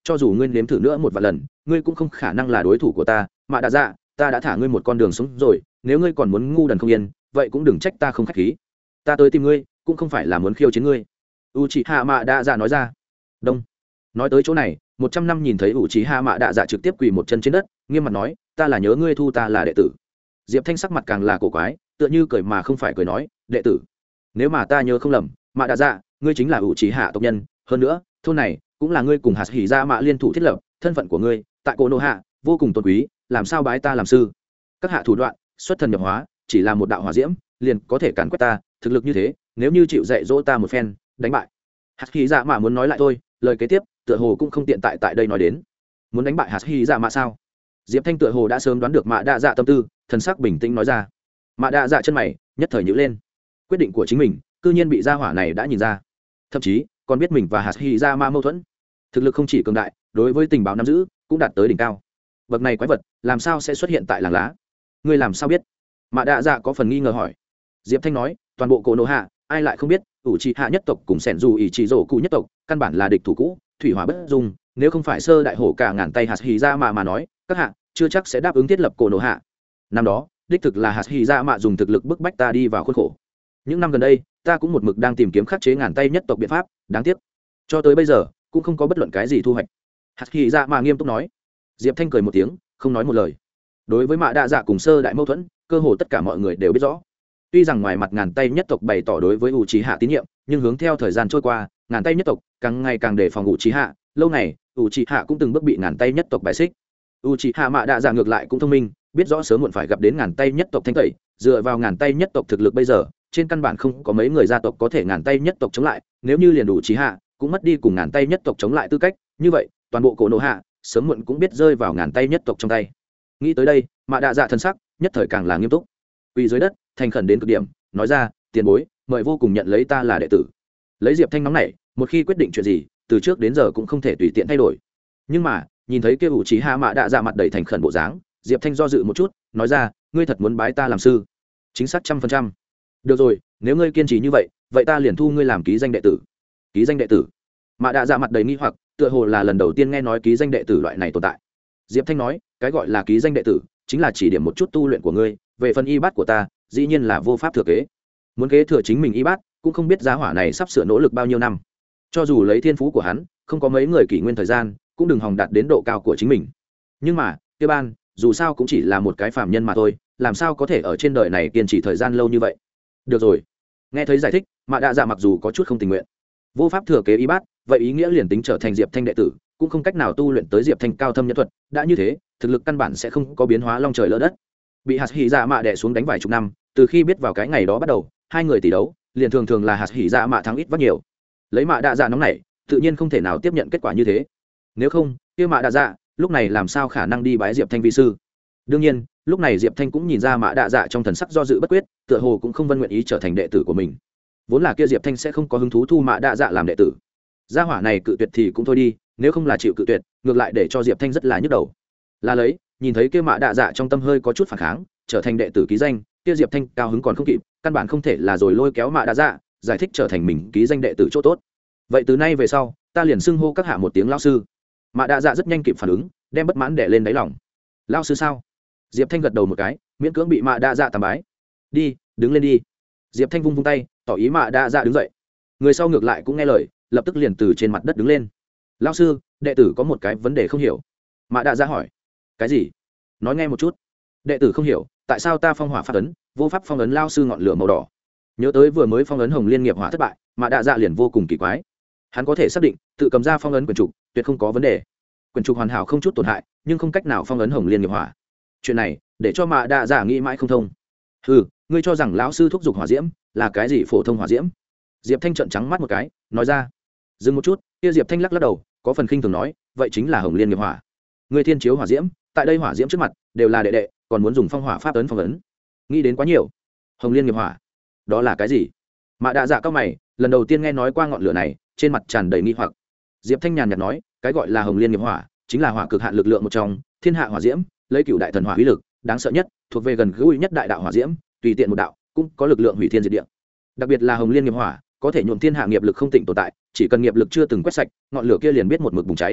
cho dù ngươi nếm thử nữa một vài lần ngươi cũng không khả năng là đối thủ của ta. Mạ đạ dạ, ta đã thả ngươi một con đường sống rồi, nếu ngươi còn muốn ngu đần không yên vậy cũng đừng trách ta không khách khí. Ta tới tìm ngươi cũng không phải là muốn khiêu chiến ngươi. U chị hạ mạ đạ dạ nói ra. Đông. Nói tới chỗ này một trăm năm nhìn thấy u chị hạ mạ đạ dạ trực tiếp quỳ một chân trên đất nghiêm mặt nói, ta là nhớ ngươi thu ta là đệ tử. Diệp Thanh sắc mặt càng là cổ quái, tựa như cười mà không phải cười nói, đệ tử? Nếu mà ta nhớ không lầm, mạ đạ dạ, ngươi chính là u chị hạ tộc nhân, hơn nữa thôn này cũng là ngươi cùng hạt hỉ ra mạ liên thủ thiết lập, thân phận của ngươi tại cổ nô hạ vô cùng tôn quý, làm sao bái ta làm sư? Các hạ thủ đoạn xuất thần nhập hóa, chỉ là một đạo hỏa diễm liền có thể càn quét ta, thực lực như thế nếu như chịu dạy dỗ ta một phen đánh bại. Hạt hỉ ra mạ muốn nói lại thôi, lời kế tiếp tựa hồ cũng không tiện tại tại đây nói đến. Muốn đánh bại hạt hỉ ra mạ sao? Diệp Thanh tựa hồ đã sớm đoán được mạ đạ dạ tâm tư, thần sắc bình tĩnh nói ra. Mạ đạ dạ chân mày nhất thời nhíu lên, quyết định của chính mình cư nhiên bị gia hỏa này đã nhìn ra, thậm chí còn biết mình và hạt hỉ ra mạ mâu thuẫn, thực lực không chỉ cường đại, đối với tình báo nắm giữ cũng đạt tới đỉnh cao. Bậc này quái vật làm sao sẽ xuất hiện tại làng lá? Ngươi làm sao biết? Mạ đạ dạ có phần nghi ngờ hỏi. Diệp Thanh nói, toàn bộ cổ nô hạ ai lại không biết ủ trì hạ nhất tộc cùng sẻn dù ỷ trì rổ cụ nhất tộc căn bản là địch thủ cũ, thủy hỏa bất dung, nếu không phải sơ đại hổ cả ngàn tay hạt hỉ ra mà mà nói các hạ chưa chắc sẽ đáp ứng thiết lập cổ nô hạ. Năm đó đích thực là hạt hỉ ra mạ dùng thực lực bức bách ta đi vào khuôn khổ. Những năm gần đây ta cũng một mực đang tìm kiếm khắc chế ngàn tay nhất tộc biện pháp, đáng tiếc cho tới bây giờ cũng không có bất luận cái gì thu hoạch. Hạt hỉ ra mạ nghiêm túc nói. Diệp Thanh cười một tiếng không nói một lời. Đối với mạ đạ dạ cùng sơ đại mâu thuẫn cơ hồ tất cả mọi người đều biết rõ. Tuy rằng ngoài mặt ngàn tay nhất tộc bày tỏ đối với u trí hạ tín nhiệm, nhưng hướng theo thời gian trôi qua ngàn tay nhất tộc càng ngày càng đề phòng u trí hạ, lâu này u trí hạ cũng từng bước bị ngàn tay nhất tộc bài xích. U trí hạ mạ đạ dạ ngược lại cũng thông minh, biết rõ sớm muộn phải gặp đến ngàn tay nhất tộc thanh tẩy, dựa vào ngàn tay nhất tộc thực lực bây giờ trên căn bản không có mấy người gia tộc có thể ngàn tay nhất tộc chống lại, nếu như liền u trí hạ cũng mất đi cùng ngàn tay nhất tộc chống lại tư cách, như vậy toàn bộ cổ nô hạ sớm muộn cũng biết rơi vào ngàn tay nhất tộc trong tay. Nghĩ tới đây mạ đạ dạ thân sắc nhất thời càng là nghiêm túc, quỳ dưới đất thành khẩn đến cực điểm nói ra, tiền bối mời vô cùng nhận lấy ta là đệ tử. Lấy Diệp Thanh nóng này một khi quyết định chuyện gì từ trước đến giờ cũng không thể tùy tiện thay đổi, nhưng mà nhìn thấy kia ủ trí hạ mạ đạ dạ mặt đầy thành khẩn bộ dáng, Diệp Thanh do dự một chút nói ra, ngươi thật muốn bái ta làm sư? Chính xác trăm phần trăm. Được rồi, nếu ngươi kiên trì như vậy vậy ta liền thu ngươi làm ký danh đệ tử. Ký danh đệ tử? Mạ đạ dạ mặt đầy nghi hoặc, tựa hồ là lần đầu tiên nghe nói ký danh đệ tử loại này tồn tại. Diệp Thanh nói, cái gọi là ký danh đệ tử chính là chỉ điểm một chút tu luyện của ngươi, về phần y bát của ta dĩ nhiên là vô pháp thừa kế. Muốn kế thừa chính mình y bát cũng không biết giá hỏa này sắp sửa nỗ lực bao nhiêu năm, cho dù lấy thiên phú của hắn không có mấy người kỷ nguyên thời gian cũng đừng hòng đạt đến độ cao của chính mình. Nhưng mà kia ban dù sao cũng chỉ là một cái phàm nhân mà thôi, làm sao có thể ở trên đời này kiên trì thời gian lâu như vậy. Được rồi, nghe thấy giải thích mạ đạ dạ mặc dù có chút không tình nguyện, vô pháp thừa kế y bát vậy ý nghĩa liền tính trở thành Diệp Thanh đệ tử cũng không cách nào tu luyện tới Diệp Thanh cao thâm nhân thuật, đã như thế thực lực căn bản sẽ không có biến hóa long trời lỡ đất. Bị hạt hỉ dạ mạ đè xuống đánh vài chục năm, từ khi biết vào cái ngày đó bắt đầu hai người tỷ đấu liền thường thường là hạt hỉ dạ mạ thắng ít vất nhiều. Lấy mạ đạ dạ nóng này tự nhiên không thể nào tiếp nhận kết quả như thế, nếu không kia mạ đạ dạ lúc này làm sao khả năng đi bái Diệp Thanh vi sư. Đương nhiên lúc này Diệp Thanh cũng nhìn ra mạ đạ dạ trong thần sắc do dự bất quyết, tựa hồ cũng không vân nguyện ý trở thành đệ tử của mình. Vốn là kia Diệp Thanh sẽ không có hứng thú thu mạ đạ dạ làm đệ tử, gia hỏa này cự tuyệt thì cũng thôi đi, nếu không là chịu cự tuyệt ngược lại để cho Diệp Thanh rất là nhức đầu. Là lấy nhìn thấy kia mạ đạ dạ trong tâm hơi có chút phản kháng trở thành đệ tử ký danh, kia Diệp Thanh cao hứng còn không kịp, căn bản không thể là rồi lôi kéo mạ đạ dạ giải thích trở thành mình ký danh đệ tử chỗ tốt. Vậy từ nay về sau ta liền xưng hô các hạ một tiếng lao sư. Mạ đạ dạ rất nhanh kịp phản ứng, đem bất mãn đè lên đáy lòng. Lao sư sao? Diệp Thanh gật đầu một cái, miễn cưỡng bị mạ đạ dạ tàm bái. Đi, đứng lên đi. Diệp Thanh vung vung tay tỏ ý mạ đạ dạ đứng dậy. Người sau ngược lại cũng nghe lời, lập tức liền từ trên mặt đất đứng lên. Lao sư, đệ tử có một cái vấn đề không hiểu. Mạ đạ dạ hỏi. Cái gì? Nói nghe một chút. Đệ tử không hiểu tại sao ta phong hỏa phát ấn vô pháp phong ấn lao sư ngọn lửa màu đỏ. Nhớ tới vừa mới phong ấn hồng liên nghiệp hỏa thất bại, mạ đạ dạ liền vô cùng kỳ quái. Hắn có thể xác định tự cầm ra phong ấn quyển trục tuyệt không có vấn đề, quyển trục hoàn hảo không chút tổn hại, nhưng không cách nào phong ấn hồng liên nghiệp hỏa. Chuyện này để cho mạ đạ dạ nghĩ mãi không thông. Ừ, ngươi cho rằng lão sư thúc giục hỏa diễm là cái gì phổ thông hỏa diễm? Diệp Thanh trợn trắng mắt một cái nói ra. Dừng một chút, kia Diệp Thanh lắc lắc đầu có phần khinh thường nói, vậy chính là hồng liên nghiệp hỏa. Ngươi thiên chiếu hỏa diễm, tại đây hỏa diễm trước mặt đều là đệ đệ, còn muốn dùng phong hỏa pháp ấn phong ấn, nghĩ đến quá nhiều. Hồng liên nghiệp hỏa đó là cái gì? Mạ đạ dạ cao mày, lần đầu tiên nghe nói qua ngọn lửa này, trên mặt tràn đầy nghi hoặc. Diệp Thanh nhàn nhạt nói, cái gọi là hồng liên nghiệp hỏa chính là hỏa cực hạn lực lượng một trong thiên hạ hỏa diễm, lấy cửu đại thần hỏa uy lực đáng sợ nhất, thuộc về gần gũi nhất đại đạo hỏa diễm, tùy tiện một đạo cũng có lực lượng hủy thiên diệt địa. Đặc biệt là hồng liên nghiệp hỏa có thể nhuộm thiên hạ nghiệp lực không tịnh tồn tại, chỉ cần nghiệp lực chưa từng quét sạch ngọn lửa kia liền biết một mực bùng cháy.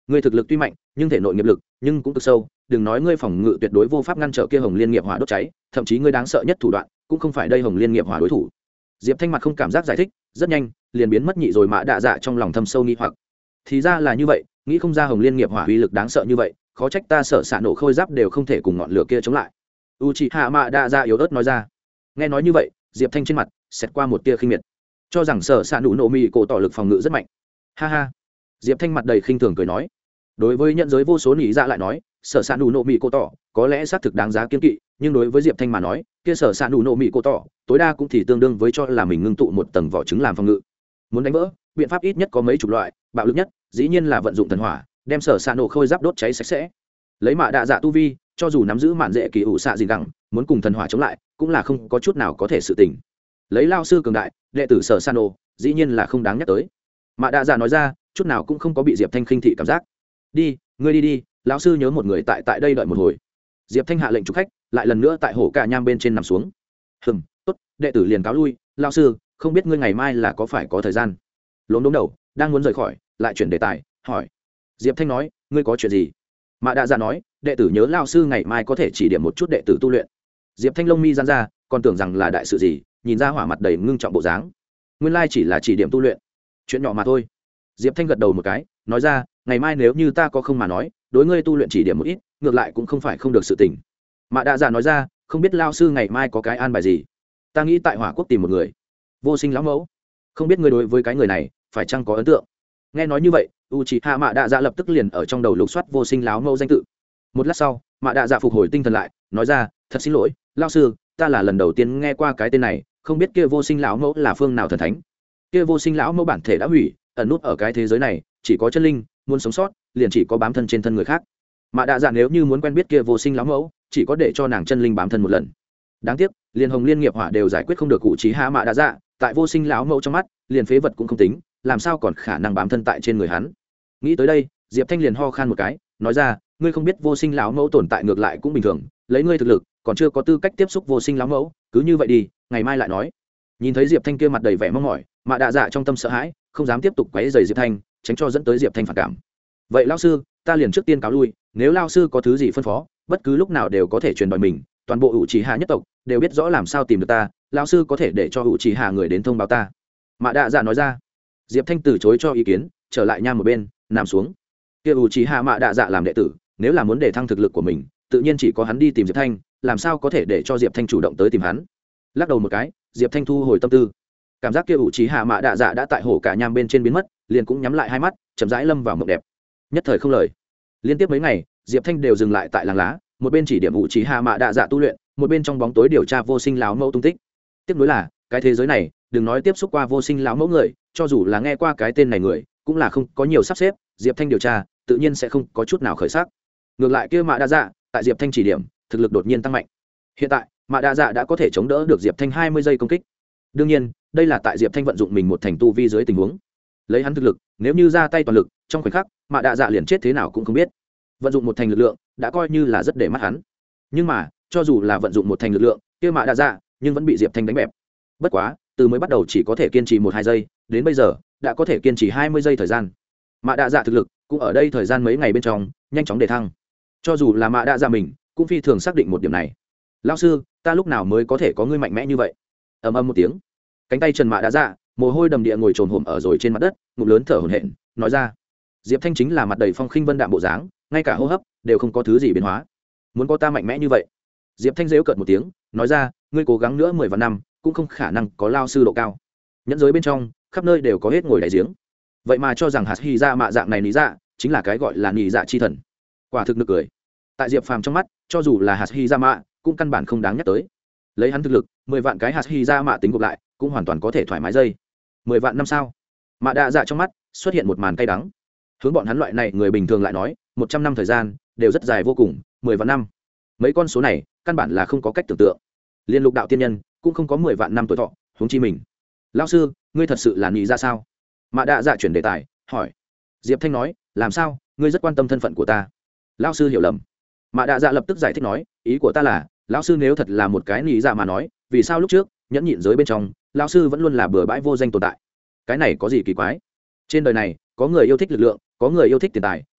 ngươi thực lực tuy mạnh nhưng thể nội nghiệp lực nhưng cũng cực sâu, đừng nói ngươi phòng ngự tuyệt đối vô pháp ngăn trở kia hồng liên nghiệp hỏa đốt cháy, thậm chí ngươi đáng sợ nhất thủ đoạn cũng không phải đây hồng liên nghiệp hỏa đối thủ. Diệp Thanh mặt không cảm giác giải thích, rất nhanh liền biến mất nhị rồi Mã Đa Dạ trong lòng thâm sâu nghi hoặc. Thì ra là như vậy, nghĩ không ra hồng liên nghiệp hỏa uy lực đáng sợ như vậy, khó trách ta sợ xạ nổ khôi giáp đều không thể cùng ngọn lửa kia chống lại. Uchiha Mã Đa Dạ yếu ớt nói ra. Nghe nói như vậy, Diệp Thanh trên mặt xẹt qua một tia khinh miệt, cho rằng sở xạ nổ nổ mì cổ tỏ lực phòng ngự rất mạnh. Ha ha. Diệp Thanh mặt đầy khinh thường cười nói. Đối với nhận giới vô số nỉ dạ lại nói, sở xạ nổ nổ mì cổ tỏ có lẽ xác thực đáng giá kiên kỵ, nhưng đối với Diệp Thanh mà nói, kia sở xạ nổ nổ mì cổ tỏ tối đa cũng thì tương đương với cho là mình ngưng tụ một tầng vỏ trứng làm phòng ngự. Muốn đánh vỡ, biện pháp ít nhất có mấy chục loại, bạo lực nhất dĩ nhiên là vận dụng thần hỏa, đem sở xạ nổ khôi giáp đốt cháy sạch sẽ. Lấy Mã Đa Dạ tu vi, cho dù nắm giữ mạn dễ kỳ ủ xạ gì gẳng, muốn cùng thần hỏa chống lại, cũng là không có chút nào có thể sự tình. Lấy lao sư cường đại, đệ tử sở xạ nổ dĩ nhiên là không đáng nhắc tới. Mã Đa Dạ nói ra, chút nào cũng không có bị Diệp Thanh khinh thị cảm giác. Đi, ngươi đi đi, lão sư nhớ một người tại tại đây đợi một hồi. Diệp Thanh hạ lệnh chúc khách, lại lần nữa tại hổ cả nham bên trên nằm xuống. Hừm, tốt, đệ tử liền cáo lui. Lão sư, không biết ngươi ngày mai là có phải có thời gian? Lốm đốm đầu, đang muốn rời khỏi, lại chuyển đề tài, hỏi. Diệp Thanh nói, ngươi có chuyện gì? Mã Đa Dạ nói, đệ tử nhớ lão sư ngày mai có thể chỉ điểm một chút đệ tử tu luyện. Diệp Thanh lông mi giãn ra, còn tưởng rằng là đại sự gì, nhìn ra hỏa mặt đầy ngưng trọng bộ dáng. Nguyên lai chỉ là chỉ điểm tu luyện, chuyện nhỏ mà thôi. Diệp Thanh gật đầu một cái, nói ra, ngày mai nếu như ta có không mà nói, đối ngươi tu luyện chỉ điểm một ít, ngược lại cũng không phải không được sự tình. Mã Đa Dạ nói ra, không biết lao sư ngày mai có cái an bài gì? Ta nghĩ tại Hỏa Quốc tìm một người, Vô Sinh lão mẫu, không biết ngươi đối với cái người này phải chăng có ấn tượng? Nghe nói như vậy, Uchiha Mã Đa Dạ lập tức liền ở trong đầu lục soát Vô Sinh lão mẫu danh tự. Một lát sau, Mã Đa Dạ phục hồi tinh thần lại, nói ra, thật xin lỗi, lao sư, ta là lần đầu tiên nghe qua cái tên này, không biết kia Vô Sinh lão mẫu là phương nào thần thánh. Kia Vô Sinh lão mẫu bản thể đã hủy, ẩn nút ở cái thế giới này, chỉ có chân linh muốn sống sót liền chỉ có bám thân trên thân người khác. Mã Đa Dạ nếu như muốn quen biết kia Vô Sinh lão mẫu, chỉ có để cho nàng chân linh bám thân một lần. Đáng tiếc, liền hồng liên nghiệp hỏa đều giải quyết không được cụ trí hạ Mã Đa Dạ, tại Vô Sinh lão mẫu trong mắt, liền phế vật cũng không tính, làm sao còn khả năng bám thân tại trên người hắn. Nghĩ tới đây, Diệp Thanh liền ho khan một cái, nói ra, ngươi không biết Vô Sinh lão mẫu tồn tại ngược lại cũng bình thường, lấy ngươi thực lực, còn chưa có tư cách tiếp xúc Vô Sinh lão mẫu, cứ như vậy đi, ngày mai lại nói. Nhìn thấy Diệp Thanh kia mặt đầy vẻ mong mỏi, Mã Đa Dạ trong tâm sợ hãi, không dám tiếp tục quấy rầy Diệp Thanh, tránh cho dẫn tới Diệp Thanh phản cảm. Vậy lão sư, ta liền trước tiên cáo lui, nếu lão sư có thứ gì phân phó, bất cứ lúc nào đều có thể truyền đòi mình, toàn bộ hữu trí hạ nhất tộc đều biết rõ làm sao tìm được ta, lão sư có thể để cho hữu trí hạ người đến thông báo ta. Mã Đa Dạ nói ra. Diệp Thanh từ chối cho ý kiến, trở lại nha một bên, nằm xuống. Kia hữu trí hạ Mã Đa Dạ làm đệ tử, nếu là muốn để thăng thực lực của mình, tự nhiên chỉ có hắn đi tìm Diệp Thanh, làm sao có thể để cho Diệp Thanh chủ động tới tìm hắn. Lắc đầu một cái, Diệp Thanh thu hồi tâm tư, cảm giác kia ủ trí hạ Mã Đa Dạ đã tại hổ cả nham bên trên biến mất, liền cũng nhắm lại hai mắt, chậm rãi lâm vào mộng đẹp. Nhất thời không lời. Liên tiếp mấy ngày, Diệp Thanh đều dừng lại tại làng lá, một bên chỉ điểm ủ trí hạ Mã Đa Dạ tu luyện, một bên trong bóng tối điều tra Vô Sinh lão mẫu tung tích. Tiếp nối là, cái thế giới này, đừng nói tiếp xúc qua Vô Sinh lão mẫu người, cho dù là nghe qua cái tên này người, cũng là không có nhiều sắp xếp, Diệp Thanh điều tra, tự nhiên sẽ không có chút nào khởi sắc. Ngược lại kia Mã Đa Dạ, tại Diệp Thanh chỉ điểm, thực lực đột nhiên tăng mạnh. Hiện tại, Mã Đa Dạ đã có thể chống đỡ được Diệp Thanh hai mươi giây công kích. Đương nhiên, đây là tại Diệp Thanh vận dụng mình một thành tu vi dưới tình huống. Lấy hắn thực lực, nếu như ra tay toàn lực, trong khoảnh khắc, Mã Đa Dạ liền chết thế nào cũng không biết. Vận dụng một thành lực lượng, đã coi như là rất để mắt hắn. Nhưng mà, cho dù là vận dụng một thành lực lượng, kia Mã Đa Dạ, nhưng vẫn bị Diệp Thanh đánh bẹp. Bất quá, từ mới bắt đầu chỉ có thể kiên trì một hai giây, đến bây giờ, đã có thể kiên trì hai mươi giây thời gian. Mã Đa Dạ thực lực, cũng ở đây thời gian mấy ngày bên trong, nhanh chóng đề thăng. Cho dù là Mã Đa Dạ mình, cũng phi thường xác định một điểm này. Lão sư, ta lúc nào mới có thể có ngươi mạnh mẽ như vậy? Ầm ầm một tiếng, cánh tay Trần Mã Đa Dạ, mồ hôi đầm địa ngồi trồn hổm ở rồi trên mặt đất, ngụm lớn thở hổn hển, nói ra. Diệp Thanh chính là mặt đầy phong khinh vân đạm bộ dáng, ngay cả hô hấp đều không có thứ gì biến hóa. Muốn có ta mạnh mẽ như vậy? Diệp Thanh giễu cợt một tiếng, nói ra, ngươi cố gắng nữa mười vạn năm, cũng không khả năng có lao sư độ cao. Nhẫn giới bên trong, khắp nơi đều có hết ngồi đại giếng. Vậy mà cho rằng hạt hy ra mạ dạng này lý dạ, chính là cái gọi là nhị dạ chi thần. Quả thực nực cười. Tại Diệp Phàm trong mắt, cho dù là hạt hy ra mạ, cũng căn bản không đáng nhắc tới. Lấy hắn thực lực, mười vạn cái hạt hy ra mạ tính gộp lại, cũng hoàn toàn có thể thoải mái dây. Mười vạn năm sao? Mạ Đa Dạ trong mắt xuất hiện một màn cay đắng. Hướng bọn hắn loại này người bình thường lại nói, một trăm năm thời gian đều rất dài vô cùng, mười vạn năm. Mấy con số này, căn bản là không có cách tưởng tượng. Liên Lục đạo tiên nhân cũng không có mười vạn năm tuổi thọ, huống chi mình. Lão sư, ngươi thật sự là nghĩ ra sao? Mạ Đa Dạ chuyển đề tài, hỏi. Diệp Thanh nói, làm sao, ngươi rất quan tâm thân phận của ta? Lão sư hiểu lầm. Mạ Đa Dạ lập tức giải thích nói, ý của ta là, lão sư nếu thật là một cái nghĩ ra mà nói, vì sao lúc trước nhẫn nhịn giới bên trong, lão sư vẫn luôn là bừa bãi vô danh tồn tại? Cái này có gì kỳ quái? Trên đời này, có người yêu thích lực lượng, có người yêu thích tiền tài,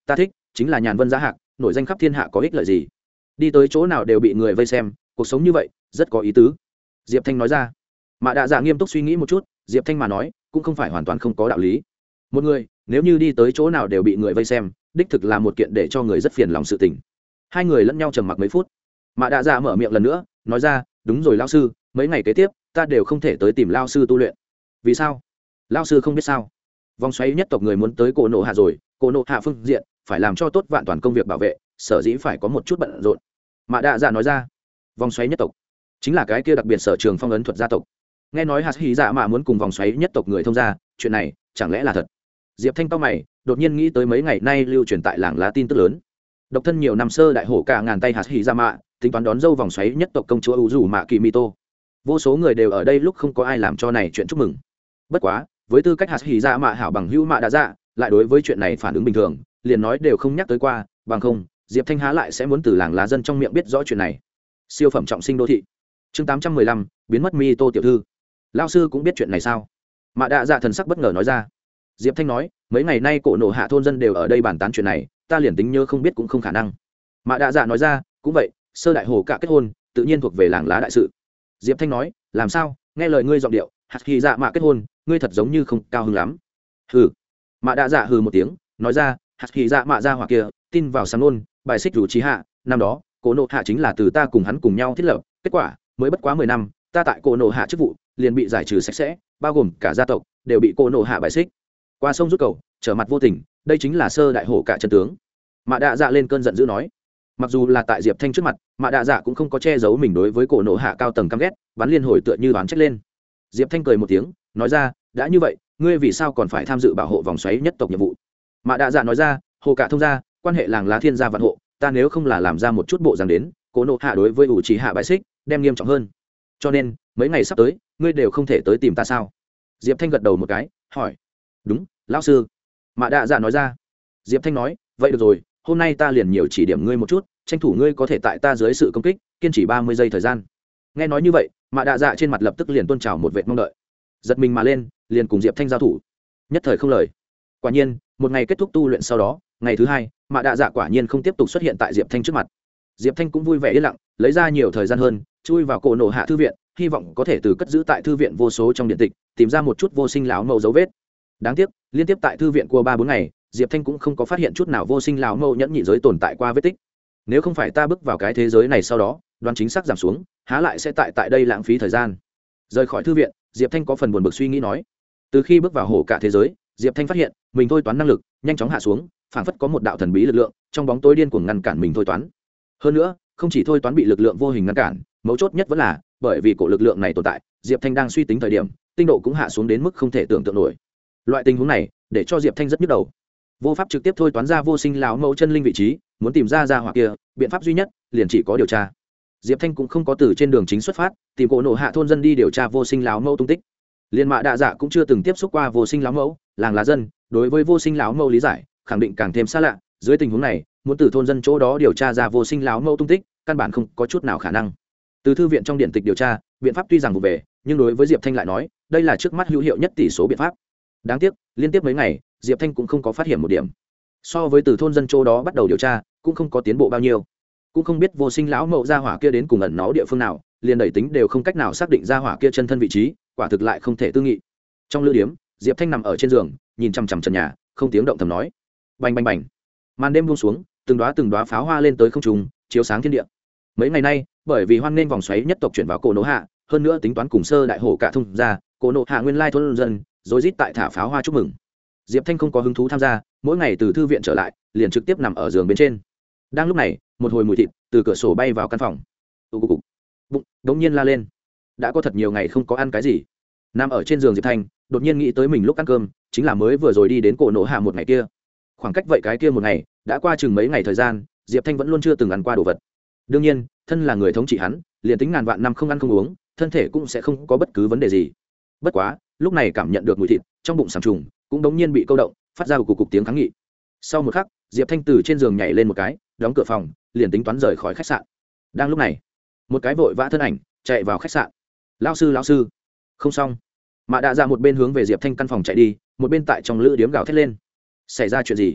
ta thích chính là nhàn vân giá hạc, nổi danh khắp thiên hạ có ích lợi gì, đi tới chỗ nào đều bị người vây xem, cuộc sống như vậy rất có ý tứ. Diệp Thanh nói ra. Mạ Đạ Dạ nghiêm túc suy nghĩ một chút, Diệp Thanh mà nói cũng không phải hoàn toàn không có đạo lý. Một người nếu như đi tới chỗ nào đều bị người vây xem, đích thực là một kiện để cho người rất phiền lòng sự tình. Hai người lẫn nhau trầm mặc mấy phút, Mạ Đạ Dạ mở miệng lần nữa, nói ra, đúng rồi lão sư, mấy ngày kế tiếp ta đều không thể tới tìm lão sư tu luyện. Vì sao? Lão sư không biết sao? Vòng xoáy nhất tộc người muốn tới cổ nộ hạ rồi, cổ nộ hạ phương diện phải làm cho tốt vạn toàn công việc bảo vệ, sở dĩ phải có một chút bận rộn. Mạ Đạ Dạ nói ra. Vòng xoáy nhất tộc chính là cái kia đặc biệt sở trường phong ấn thuật gia tộc. Nghe nói hạt hỉ dạ mạ muốn cùng vòng xoáy nhất tộc người thông gia, chuyện này chẳng lẽ là thật? Diệp Thanh cao mày, đột nhiên nghĩ tới mấy ngày nay lưu truyền tại làng lá tin tức lớn. Độc thân nhiều năm sơ đại hổ cả ngàn tay hạt hỉ dạ mạ tính toán đón dâu vòng xoáy nhất tộc công chúa u dù mạ kỳ mito. Vô số người đều ở đây, lúc không có ai làm cho này chuyện chúc mừng. Bất quá với tư cách hạt hỉ dạ mạ hảo bằng hữu Mạ Đạ Dạ lại đối với chuyện này phản ứng bình thường, liền nói đều không nhắc tới qua, bằng không Diệp Thanh há lại sẽ muốn từ làng lá dân trong miệng biết rõ chuyện này. Siêu phẩm trọng sinh đô thị chương tám trăm mười lăm biến mất mi tô tiểu thư. Lao sư cũng biết chuyện này sao? Mạ Đạ Dạ thần sắc bất ngờ nói ra. Diệp Thanh nói, mấy ngày nay cổ nộ hạ thôn dân đều ở đây bàn tán chuyện này, ta liền tính nhớ không biết cũng không khả năng. Mạ Đạ Dạ nói ra, cũng vậy, sơ đại hồ cả kết hôn tự nhiên thuộc về làng lá đại sự. Diệp Thanh nói, làm sao, nghe lời ngươi giọng điệu, hạt hỉ dạ mạ kết hôn, ngươi thật giống như không cao hứng lắm. Hừ. Mạ Đạ Dạ hừ một tiếng, nói ra, hạt hỉ dạ mạ ra hỏa kia tin vào sáng nôn, bài xích rủ trí hạ, năm đó cổ nộ hạ chính là từ ta cùng hắn cùng nhau thiết lập, kết quả mới bất quá mười năm, ta tại cổ nộ hạ chức vụ liền bị giải trừ sạch sẽ, bao gồm cả gia tộc đều bị cổ nộ hạ bài xích. Qua sông rút cầu, trở mặt vô tình, đây chính là sơ đại hổ cả chân tướng. Mạ Đạ Dạ lên cơn giận dữ nói. Mặc dù là tại Diệp Thanh trước mặt, Mạ Đạ Dạ cũng không có che giấu mình đối với cổ nộ hạ cao tầng căm ghét, bắn liên hồi tựa như đoán trách lên. Diệp Thanh cười một tiếng, nói ra, đã như vậy, ngươi vì sao còn phải tham dự bảo hộ vòng xoáy nhất tộc nhiệm vụ? Mạ Đạ Dạ nói ra, hồ cả thông gia, quan hệ làng lá thiên gia vạn hộ, ta nếu không là làm ra một chút bộ dáng đến, cổ nộ hạ đối với ủ trì hạ bại xích đem nghiêm trọng hơn, cho nên mấy ngày sắp tới ngươi đều không thể tới tìm ta sao? Diệp Thanh gật đầu một cái, hỏi. Đúng, lão sư. Mạ Đạ Dạ nói ra. Diệp Thanh nói, vậy được rồi, hôm nay ta liền nhiều chỉ điểm ngươi một chút, tranh thủ ngươi có thể tại ta dưới sự công kích kiên trì ba mươi giây thời gian. Nghe nói như vậy, Mạ Đạ Dạ trên mặt lập tức liền tôn trào một vệt mong đợi, giật mình mà lên, liền cùng Diệp Thanh giao thủ. Nhất thời không lời. Quả nhiên, một ngày kết thúc tu luyện sau đó, ngày thứ hai, Mạ Đạ Dạ quả nhiên không tiếp tục xuất hiện tại Diệp Thanh trước mặt. Diệp Thanh cũng vui vẻ yên lặng, lấy ra nhiều thời gian hơn, chui vào cổ nộ hạ thư viện, hy vọng có thể từ cất giữ tại thư viện vô số trong điện tịch tìm ra một chút vô sinh lão mẫu dấu vết. Đáng tiếc, liên tiếp tại thư viện qua ba bốn ngày, Diệp Thanh cũng không có phát hiện chút nào vô sinh lão mẫu nhẫn nhị giới tồn tại qua vết tích. Nếu không phải ta bước vào cái thế giới này sau đó, đoán chính xác giảm xuống, há lại sẽ tại tại đây lãng phí thời gian. Rời khỏi thư viện, Diệp Thanh có phần buồn bực suy nghĩ nói, từ khi bước vào hổ cả thế giới, Diệp Thanh phát hiện mình thôi toán năng lực nhanh chóng hạ xuống, phảng phất có một đạo thần bí lực lượng trong bóng tối điên cuồng ngăn cản mình thôi toán. Hơn nữa, không chỉ thôi toán bị lực lượng vô hình ngăn cản, mấu chốt nhất vẫn là bởi vì cổ lực lượng này tồn tại, Diệp Thanh đang suy tính thời điểm, tinh độ cũng hạ xuống đến mức không thể tưởng tượng nổi. Loại tình huống này để cho Diệp Thanh rất nhức đầu, vô pháp trực tiếp thôi toán ra vô sinh lão mẫu chân linh vị trí, muốn tìm ra ra hỏa kia, biện pháp duy nhất liền chỉ có điều tra. Diệp Thanh cũng không có từ trên đường chính xuất phát, tìm cổ nộ hạ thôn dân đi điều tra vô sinh lão mẫu tung tích. Liên Mạ Đạ Dạ cũng chưa từng tiếp xúc qua vô sinh lão mẫu, làng lá dân đối với vô sinh lão mẫu lý giải khẳng định càng thêm xa lạ. Dưới tình huống này, muốn từ thôn dân chỗ đó điều tra ra vô sinh lão mẫu tung tích, căn bản không có chút nào khả năng. Từ thư viện trong điện tịch điều tra, biện pháp tuy rằng vụ về, nhưng đối với Diệp Thanh lại nói, đây là trước mắt hữu hiệu nhất tỷ số biện pháp. Đáng tiếc, liên tiếp mấy ngày, Diệp Thanh cũng không có phát hiện một điểm. So với từ thôn dân chỗ đó bắt đầu điều tra, cũng không có tiến bộ bao nhiêu. Cũng không biết vô sinh lão mẫu gia hỏa kia đến cùng ẩn náu địa phương nào, liền đẩy tính đều không cách nào xác định gia hỏa kia chân thân vị trí, quả thực lại không thể tư nghị. Trong lữ điếm, Diệp Thanh nằm ở trên giường, nhìn chằm chằm trần nhà, không tiếng động thầm nói. Bành bành bành. Màn đêm buông xuống, từng đóa từng đóa pháo hoa lên tới không trung, chiếu sáng thiên địa. Mấy ngày nay, bởi vì hoan nghênh vòng xoáy nhất tộc chuyển vào cổ nộ hạ, hơn nữa tính toán cùng sơ đại hổ cả thông ra, cổ nộ hạ nguyên lai thôn dân, rối rít tại thả pháo hoa chúc mừng. Diệp Thanh không có hứng thú tham gia, mỗi ngày từ thư viện trở lại, liền trực tiếp nằm ở giường bên trên. Đang lúc này, một hồi mùi thịt từ cửa sổ bay vào căn phòng. Tụ cục. Bụng đống nhiên la lên. Đã có thật nhiều ngày không có ăn cái gì. Nằm ở trên giường Diệp Thanh, đột nhiên nghĩ tới mình lúc ăn cơm, chính là mới vừa rồi đi đến cổ nộ hạ một ngày kia. Khoảng cách vậy cái kia một ngày, đã qua chừng mấy ngày thời gian, Diệp Thanh vẫn luôn chưa từng ăn qua đồ vật. Đương nhiên, thân là người thống trị hắn, liền tính ngàn vạn năm không ăn không uống, thân thể cũng sẽ không có bất cứ vấn đề gì. Bất quá, lúc này cảm nhận được mùi thịt, trong bụng sảng trùng, cũng đống nhiên bị câu động, phát ra cục cục tiếng kháng nghị. Sau một khắc, Diệp Thanh từ trên giường nhảy lên một cái, đóng cửa phòng, liền tính toán rời khỏi khách sạn. Đang lúc này, một cái vội vã thân ảnh chạy vào khách sạn. "Lão sư, lão sư." Không xong. Mạ Đạ Dạ một bên hướng về Diệp Thanh căn phòng chạy đi, một bên tại trong lữ điếm gào thét lên. "Xảy ra chuyện gì?"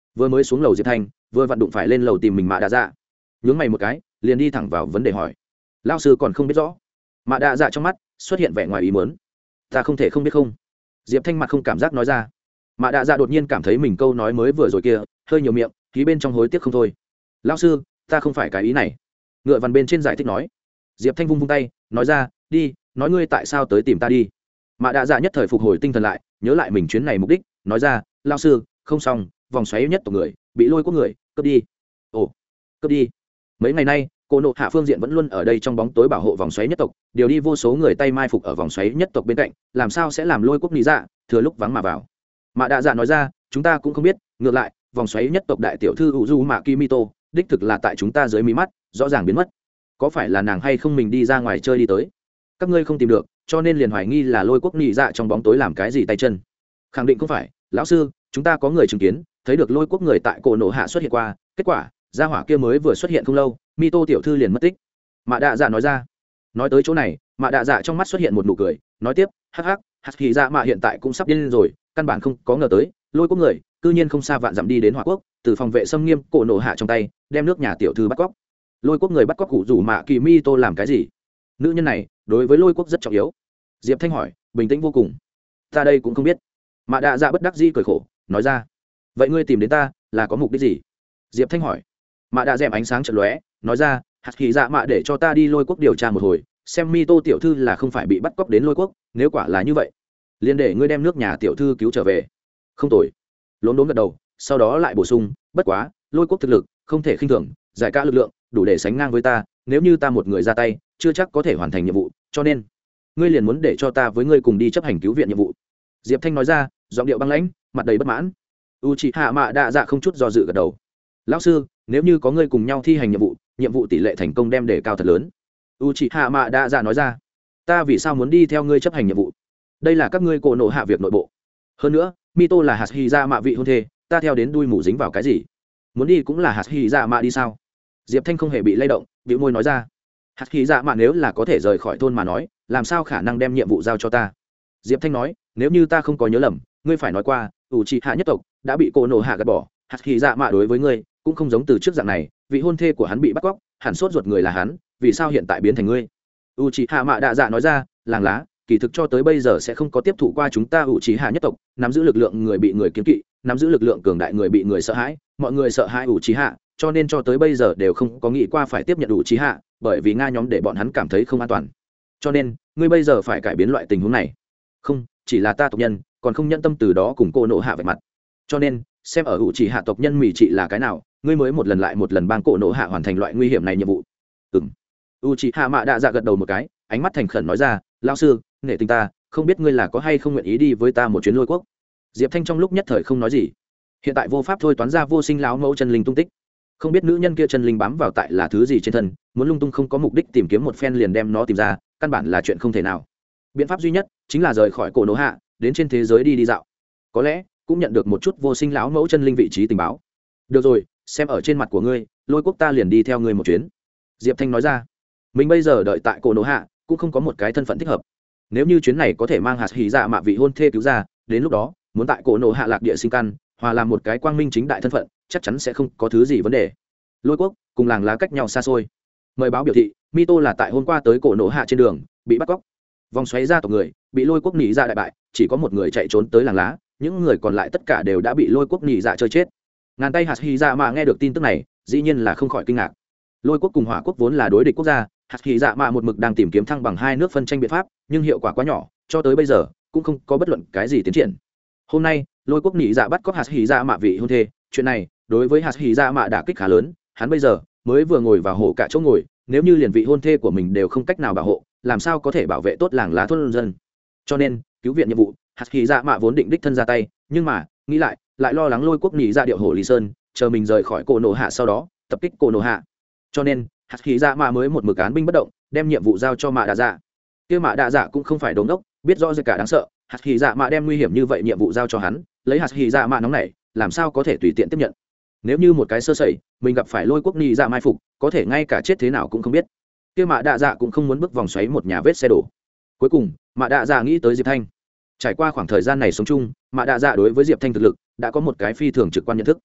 vừa mới xuống lầu diệp thanh vừa vặn đụng phải lên lầu tìm mình mạ đạ dạ nhướng mày một cái liền đi thẳng vào vấn đề hỏi lao sư còn không biết rõ. Mạ đạ dạ trong mắt xuất hiện vẻ ngoài ý muốn. Ta không thể không biết không. Diệp thanh mặt không cảm giác nói ra. Mạ đạ dạ đột nhiên cảm thấy mình câu nói mới vừa rồi kia hơi nhiều miệng khí bên trong hối tiếc không thôi. Lao sư ta không phải cái ý này. Ngựa văn bên trên giải thích nói. Diệp thanh vung vung tay nói ra đi nói ngươi tại sao tới tìm ta đi. Mạ đạ dạ nhất thời phục hồi tinh thần lại nhớ lại mình chuyến này mục đích nói ra lao sư không xong vòng xoáy nhất tộc người bị lôi quốc người cướp đi. Ồ cướp đi. Mấy ngày nay cô nộ hạ phương diện vẫn luôn ở đây trong bóng tối bảo hộ vòng xoáy nhất tộc điều đi vô số người tay mai phục ở vòng xoáy nhất tộc bên cạnh làm sao sẽ làm lôi quốc lý dạ thừa lúc vắng mà vào. Mạ đạ dạ nói ra chúng ta cũng không biết ngược lại vòng xoáy nhất tộc đại tiểu thư Uju Mạ Kimito đích thực là tại chúng ta dưới mí mắt rõ ràng biến mất. Có phải là nàng hay không mình đi ra ngoài chơi đi tới các ngươi không tìm được cho nên liền hoài nghi là lôi quốc lý dạ trong bóng tối làm cái gì tay chân. Khẳng định không phải lão sư chúng ta có người chứng kiến thấy được lôi quốc người tại cổ nộ hạ xuất hiện qua kết quả gia hỏa kia mới vừa xuất hiện không lâu mi tô tiểu thư liền mất tích. Mạ đạ dạ nói ra. Nói tới chỗ này mạ đạ dạ trong mắt xuất hiện một nụ cười nói tiếp hắc hắc hắc kỳ dạ mạ hiện tại cũng sắp điên rồi căn bản không có ngờ tới lôi quốc người cư nhiên không xa vạn dặm đi đến hỏa quốc từ phòng vệ xâm nghiêm cổ nổ hạ trong tay đem nước nhà tiểu thư bắt cóc. Lôi quốc người bắt cóc cụ rủ mạ kỳ mi tô làm cái gì? Nữ nhân này đối với lôi quốc rất trọng yếu. Diệp thanh hỏi bình tĩnh vô cùng. Ta đây cũng không biết. Mạ đạ dạ bất đắc dĩ cười khổ nói ra. Vậy ngươi tìm đến ta là có mục đích gì? Diệp thanh hỏi. Mạ đạ dèm ánh sáng chợt lóe nói ra hạt kỳ dạ mạ để cho ta đi lôi quốc điều tra một hồi xem mi tô tiểu thư là không phải bị bắt cóc đến lôi quốc nếu quả là như vậy liền để ngươi đem nước nhà tiểu thư cứu trở về. Không tồi. Lốm đốm gật đầu sau đó lại bổ sung bất quá lôi quốc thực lực không thể khinh thường giải cả lực lượng đủ để sánh ngang với ta nếu như ta một người ra tay chưa chắc có thể hoàn thành nhiệm vụ cho nên ngươi liền muốn để cho ta với ngươi cùng đi chấp hành cứu viện nhiệm vụ. Diệp thanh nói ra giọng điệu băng lãnh mặt đầy bất mãn. U chị hạ mạ đạ dạ không chút do dự gật đầu. Lão sư nếu như có ngươi cùng nhau thi hành nhiệm vụ nhiệm vụ tỷ lệ thành công đem đề cao thật lớn. U chị hạ mạ đạ dạ nói ra. Ta vì sao muốn đi theo ngươi chấp hành nhiệm vụ? Đây là các ngươi cổ nộ hạ việc nội bộ. Hơn nữa Mito là hạt hy ra mạ vị hôn thê ta theo đến đuôi mù dính vào cái gì? Muốn đi cũng là hạt hy ra mạ đi sao? Diệp thanh không hề bị lay động bĩu môi nói ra. Hạt hy ra mạ nếu là có thể rời khỏi thôn mà nói làm sao khả năng đem nhiệm vụ giao cho ta? Diệp thanh nói nếu như ta không có nhớ lầm ngươi phải nói qua ủ trị hạ nhất tộc đã bị cổ nộ hạ gạt bỏ hạt hy dạ mạ đối với ngươi cũng không giống từ trước dạng này vị hôn thê của hắn bị bắt cóc hẳn sốt ruột người là hắn vì sao hiện tại biến thành ngươi? U trị hạ mạ đạ dạ nói ra làng lá kỳ thực cho tới bây giờ sẽ không có tiếp thụ qua chúng ta ủ trị hạ nhất tộc nắm giữ lực lượng người bị người kiếm kỵ nắm giữ lực lượng cường đại người bị người sợ hãi mọi người sợ hãi ủ trị hạ cho nên cho tới bây giờ đều không có nghĩ qua phải tiếp nhận ủ trị hạ bởi vì nga nhóm để bọn hắn cảm thấy không an toàn cho nên ngươi bây giờ phải cải biến loại tình huống này. Không chỉ là ta tộc nhân còn không nhận tâm từ đó cùng cô nộ hạ vạch mặt cho nên xem ở ủ trị hạ tộc nhân mỹ trị là cái nào ngươi mới một lần lại một lần bang cổ nộ hạ hoàn thành loại nguy hiểm này nhiệm vụ. Ừm. U trị hạ mạ đạ dạ gật đầu một cái ánh mắt thành khẩn nói ra lao sư nghệ tình ta không biết ngươi là có hay không nguyện ý đi với ta một chuyến lôi quốc. Diệp thanh trong lúc nhất thời không nói gì hiện tại vô pháp thôi toán ra vô sinh láo mẫu chân linh tung tích không biết nữ nhân kia chân linh bám vào tại là thứ gì trên thân muốn lung tung không có mục đích tìm kiếm một phen liền đem nó tìm ra căn bản là chuyện không thể nào. Biện pháp duy nhất chính là rời khỏi cổ nộ hạ đến trên thế giới đi đi dạo có lẽ cũng nhận được một chút vô sinh lão mẫu chân linh vị trí tình báo. Được rồi xem ở trên mặt của ngươi lôi quốc ta liền đi theo ngươi một chuyến. Diệp thanh nói ra mình bây giờ đợi tại cổ nộ hạ cũng không có một cái thân phận thích hợp nếu như chuyến này có thể mang hạt hỉ dạ mạ vị hôn thê cứu ra đến lúc đó muốn tại cổ nộ hạ lạc địa sinh căn hòa làm một cái quang minh chính đại thân phận chắc chắn sẽ không có thứ gì vấn đề. Lôi quốc cùng làng lá cách nhau xa xôi mời báo biểu thị Mito là tại hôm qua tới cổ nộ hạ trên đường bị bắt cóc vòng xoáy ra tộc người bị lôi quốc nỉ ra đại bại chỉ có một người chạy trốn tới làng lá những người còn lại tất cả đều đã bị lôi quốc nỉ dạ chơi chết. Ngàn tay hạt hy dạ mạ nghe được tin tức này dĩ nhiên là không khỏi kinh ngạc. Lôi quốc cùng hỏa quốc vốn là đối địch quốc gia hạt hy dạ mạ một mực đang tìm kiếm thăng bằng hai nước phân tranh biện pháp nhưng hiệu quả quá nhỏ cho tới bây giờ cũng không có bất luận cái gì tiến triển. Hôm nay lôi quốc nỉ dạ bắt cóc hạt hy dạ mạ vị hôn thê chuyện này đối với hạt hy dạ mạ đả kích khá lớn hắn bây giờ mới vừa ngồi vào hộ cả chỗ ngồi nếu như liền vị hôn thê của mình đều không cách nào bảo hộ làm sao có thể bảo vệ tốt làng lá thôn dân. Cho nên cứu viện nhiệm vụ hạt hy dạ mạ vốn định đích thân ra tay nhưng mà nghĩ lại lại lo lắng lôi quốc nỉ dạ điệu hồ lý sơn chờ mình rời khỏi cổ nổ hạ sau đó tập kích cổ nổ hạ cho nên hạt hy dạ mạ mới một mực án binh bất động đem nhiệm vụ giao cho mạ đạ dạ. Kia mạ đạ dạ cũng không phải đống đốc biết rõ gì cả đáng sợ hạt hy dạ mạ đem nguy hiểm như vậy nhiệm vụ giao cho hắn lấy hạt hy dạ mạ nóng này làm sao có thể tùy tiện tiếp nhận. Nếu như một cái sơ sẩy mình gặp phải lôi quốc nỉ dạ mai phục có thể ngay cả chết thế nào cũng không biết. Kia mạ đạ dạ cũng không muốn bước vòng xoáy một nhà vết xe đổ. Cuối cùng mạ đạ dạ nghĩ tới Diệp Thanh. Trải qua khoảng thời gian này sống chung mạ đạ dạ đối với Diệp Thanh thực lực đã có một cái phi thường trực quan nhận thức.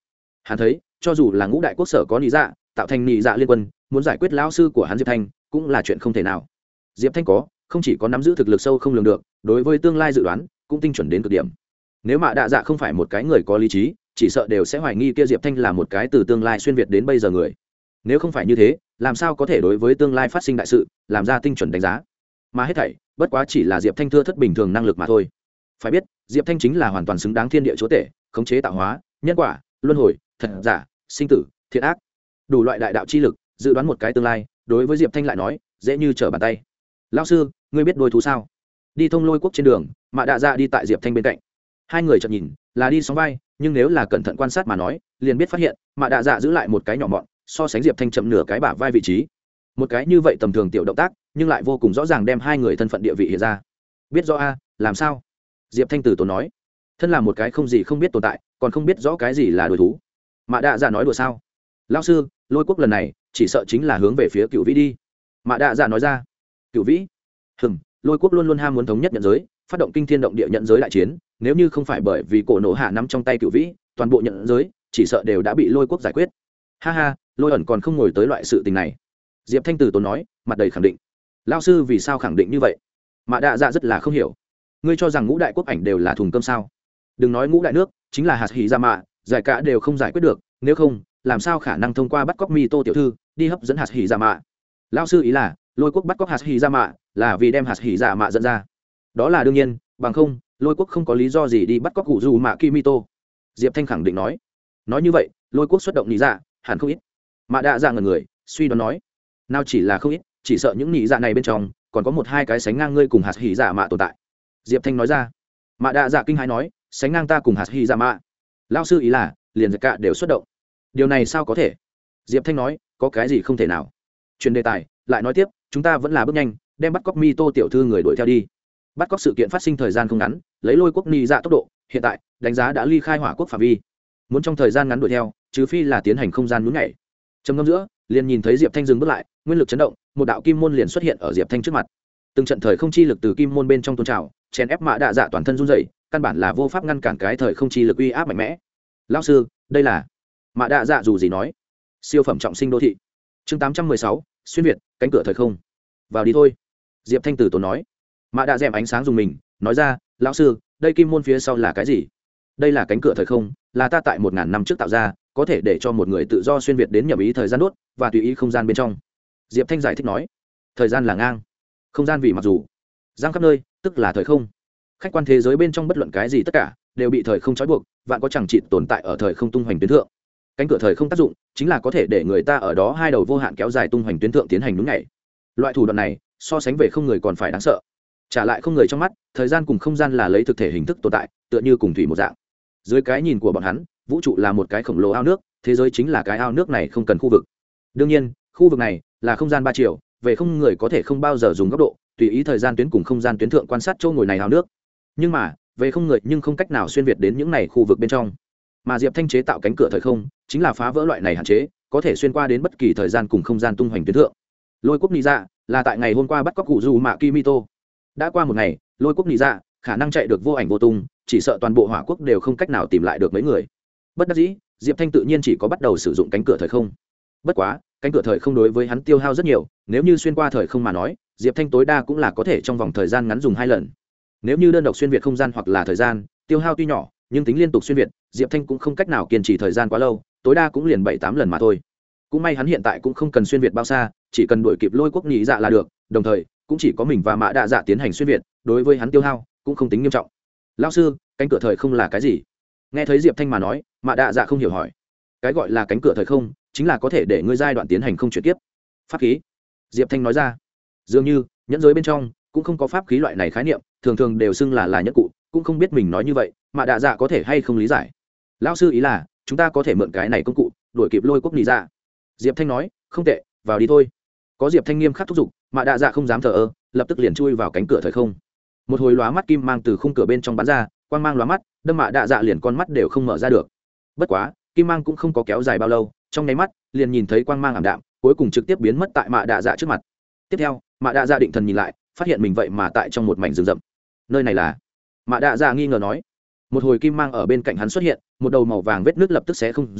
hắn thấy cho dù là ngũ đại quốc sở có lý dạ tạo thành lý dạ liên quân muốn giải quyết lão sư của hắn diệp thanh cũng là chuyện không thể nào. Diệp Thanh có không chỉ có nắm giữ thực lực sâu không lường được, đối với tương lai dự đoán cũng tinh chuẩn đến cực điểm. Nếu mà Đạ Dạ không phải một cái người có lý trí, chỉ sợ đều sẽ hoài nghi kia Diệp Thanh là một cái từ tương lai xuyên việt đến bây giờ người. Nếu không phải như thế, làm sao có thể đối với tương lai phát sinh đại sự làm ra tinh chuẩn đánh giá? Mà hết thảy bất quá chỉ là Diệp Thanh thưa thất bình thường năng lực mà thôi. Phải biết, Diệp Thanh chính là hoàn toàn xứng đáng thiên địa chúa tể, khống chế tạo hóa, nhân quả, luân hồi, thật giả, sinh tử, thiện ác, đủ loại đại đạo chi lực, dự đoán một cái tương lai, đối với Diệp Thanh lại nói, dễ như trở bàn tay. Lão sư, ngươi biết đôi thú sao? Đi thông Lôi quốc trên đường, Mạ Đạ Dạ đi tại Diệp Thanh bên cạnh. Hai người chợt nhìn, là đi sóng vai, nhưng nếu là cẩn thận quan sát mà nói, liền biết phát hiện, Mạ Đạ Dạ giữ lại một cái nhỏ mọn, so sánh Diệp Thanh chậm nửa cái bả vai vị trí. Một cái như vậy tầm thường tiểu động tác, nhưng lại vô cùng rõ ràng đem hai người thân phận địa vị hiện ra. Biết rõ a, làm sao? Diệp Thanh từ tốn nói, thân là một cái không gì không biết tồn tại, còn không biết rõ cái gì là đôi thú. Mạ Đạ Dạ nói đùa sao? Lão sư, Lôi quốc lần này, chỉ sợ chính là hướng về phía Cựu Vĩ đi. Mạ Đạ Dạ nói ra. Cựu Vĩ? Hừm, Lôi quốc luôn luôn ham muốn thống nhất nhận giới, phát động kinh thiên động địa nhận giới đại chiến, nếu như không phải bởi vì cổ nổ hạ nắm trong tay Cựu Vĩ, toàn bộ nhận giới chỉ sợ đều đã bị Lôi quốc giải quyết. Ha ha, Lôi ẩn còn không ngồi tới loại sự tình này. Diệp Thanh từ tốn nói, mặt đầy khẳng định. Lão sư vì sao khẳng định như vậy? Mạ Đạ Dạ rất là không hiểu. Ngươi cho rằng ngũ đại quốc ảnh đều là thùng cơm sao? Đừng nói ngũ đại nước, chính là hạt hỉ ra mạ, giải cả đều không giải quyết được, nếu không, làm sao khả năng thông qua bắt cóc Mi Tô tiểu thư, đi hấp dẫn hạt hỉ ra mạ? Lão sư ý là, Lôi quốc bắt cóc hạt hỉ ra mạ, là vì đem hạt hỉ ra mạ dẫn ra. Đó là đương nhiên, bằng không, Lôi quốc không có lý do gì đi bắt cóc cụ dù mạ Kimito. Diệp Thanh khẳng định nói. Nói như vậy, Lôi quốc xuất động lý dạ, hẳn không ít. Mạ Đạ Dạ ngẩn người, suy đoán nói, nào chỉ là không ít, chỉ sợ những lý dạ này bên trong còn có một hai cái sánh ngang ngươi cùng hạt hỉ dạ mạ tồn tại. Diệp Thanh nói ra. Mạ Đạ Dạ kinh hãi nói, sánh ngang ta cùng hạt hỉ dạ mạ? Lão sư ý là, liền giật cả đều xuất động. Điều này sao có thể? Diệp Thanh nói, có cái gì không thể nào. Chuyển đề tài, lại nói tiếp, chúng ta vẫn là bước nhanh, đem bắt cóc Mi Tô tiểu thư người đuổi theo đi. Bắt cóc sự kiện phát sinh thời gian không ngắn, lấy Lôi quốc ni dạ tốc độ, hiện tại đánh giá đã ly khai Hỏa quốc phạm vi. Muốn trong thời gian ngắn đuổi theo, trừ phi là tiến hành không gian nhún nhảy. Trầm ngâm giữa, liền nhìn thấy Diệp Thanh dừng bước lại, nguyên lực chấn động, một đạo kim môn liền xuất hiện ở Diệp Thanh trước mặt. Từng trận thời không chi lực từ kim môn bên trong tuôn trào, chèn ép Mạ Đạ Dạ toàn thân run rẩy, căn bản là vô pháp ngăn cản cái thời không chi lực uy áp mạnh mẽ. Lão sư, đây là... Mạ Đạ Dạ dù gì nói, siêu phẩm trọng sinh đô thị. Chương tám trăm mười sáu, xuyên việt, cánh cửa thời không. Vào đi thôi. Diệp Thanh Tử tốn nói. Mạ Đạ Dẹm ánh sáng dùng mình, nói ra, lão sư, đây kim môn phía sau là cái gì? Đây là cánh cửa thời không, là ta tại một ngàn năm trước tạo ra, có thể để cho một người tự do xuyên việt đến nhầm ý thời gian đốt và tùy ý không gian bên trong. Diệp Thanh giải thích nói, thời gian là ngang, không gian vì mặc dù giang khắp nơi, tức là thời không. Khách quan thế giới bên trong bất luận cái gì tất cả đều bị thời không trói buộc, vạn có chẳng chỉ tồn tại ở thời không tung hoành tuyến thượng. Cánh cửa thời không tác dụng chính là có thể để người ta ở đó hai đầu vô hạn kéo dài tung hoành tuyến thượng tiến hành đúng ngày. Loại thủ đoạn này so sánh về không người còn phải đáng sợ. Trả lại không người trong mắt, thời gian cùng không gian là lấy thực thể hình thức tồn tại, tựa như cùng thủy một dạng. Dưới cái nhìn của bọn hắn, vũ trụ là một cái khổng lồ ao nước, thế giới chính là cái ao nước này không cần khu vực. Đương nhiên, khu vực này là không gian ba chiều, về không người có thể không bao giờ dùng góc độ tùy ý thời gian tuyến cùng không gian tuyến thượng quan sát chỗ ngồi này ao nước. Nhưng mà, về không người nhưng không cách nào xuyên việt đến những này khu vực bên trong. Mà Diệp Thanh chế tạo cánh cửa thời không, chính là phá vỡ loại này hạn chế, có thể xuyên qua đến bất kỳ thời gian cùng không gian tung hoành tuyến thượng. Lôi quốc Nị Dạ là tại ngày hôm qua bắt cóc cụ dù mạ Kimito. Đã qua một ngày, Lôi quốc Nị Dạ khả năng chạy được vô ảnh vô tung, chỉ sợ toàn bộ Hỏa quốc đều không cách nào tìm lại được mấy người. Bất đắc dĩ, Diệp Thanh tự nhiên chỉ có bắt đầu sử dụng cánh cửa thời không. Bất quá, cánh cửa thời không đối với hắn tiêu hao rất nhiều, nếu như xuyên qua thời không mà nói, Diệp Thanh tối đa cũng là có thể trong vòng thời gian ngắn dùng hai lần. Nếu như đơn độc xuyên việt không gian hoặc là thời gian, tiêu hao tuy nhỏ, nhưng tính liên tục xuyên việt, Diệp Thanh cũng không cách nào kiên trì thời gian quá lâu, tối đa cũng liền bảy tám lần mà thôi. Cũng may hắn hiện tại cũng không cần xuyên việt bao xa, chỉ cần đuổi kịp Lôi quốc Nhị Dạ là được, đồng thời, cũng chỉ có mình và Mã Đạ Dạ tiến hành xuyên việt, đối với hắn tiêu hao cũng không tính nghiêm trọng. Lão sư, cánh cửa thời không là cái gì? Nghe thấy Diệp Thanh mà nói, Mã Đạ Dạ không hiểu hỏi. Cái gọi là cánh cửa thời không, chính là có thể để ngươi giai đoạn tiến hành không chuyển tiếp. Pháp khí. Diệp Thanh nói ra. Dường như, nhẫn giới bên trong cũng không có pháp khí loại này khái niệm, thường thường đều xưng là là nhẫn cụ, cũng không biết mình nói như vậy, Mã Đạ Dạ có thể hay không lý giải. Lão sư ý là, chúng ta có thể mượn cái này công cụ, đuổi kịp Lôi quốc Nhị Dạ. Diệp Thanh nói, không tệ, vào đi thôi. Có Diệp Thanh nghiêm khắc thúc giục, Mã Đạ Dạ không dám thờ ơ, lập tức liền chui vào cánh cửa thời không. Một hồi lóa mắt kim mang từ khung cửa bên trong bắn ra, quang mang lóa mắt, đâm Mã Đạ Dạ liền con mắt đều không mở ra được. Bất quá, kim mang cũng không có kéo dài bao lâu, trong nháy mắt liền nhìn thấy quang mang ảm đạm, cuối cùng trực tiếp biến mất tại Mã Đạ Dạ trước mặt. Tiếp theo, Mã Đạ Dạ định thần nhìn lại, phát hiện mình vậy mà tại trong một mảnh rừng rậm. Nơi này là? Mã Đạ Dạ nghi ngờ nói. Một hồi kim mang ở bên cạnh hắn xuất hiện, một đầu màu vàng vết nước lập tức xé không gian,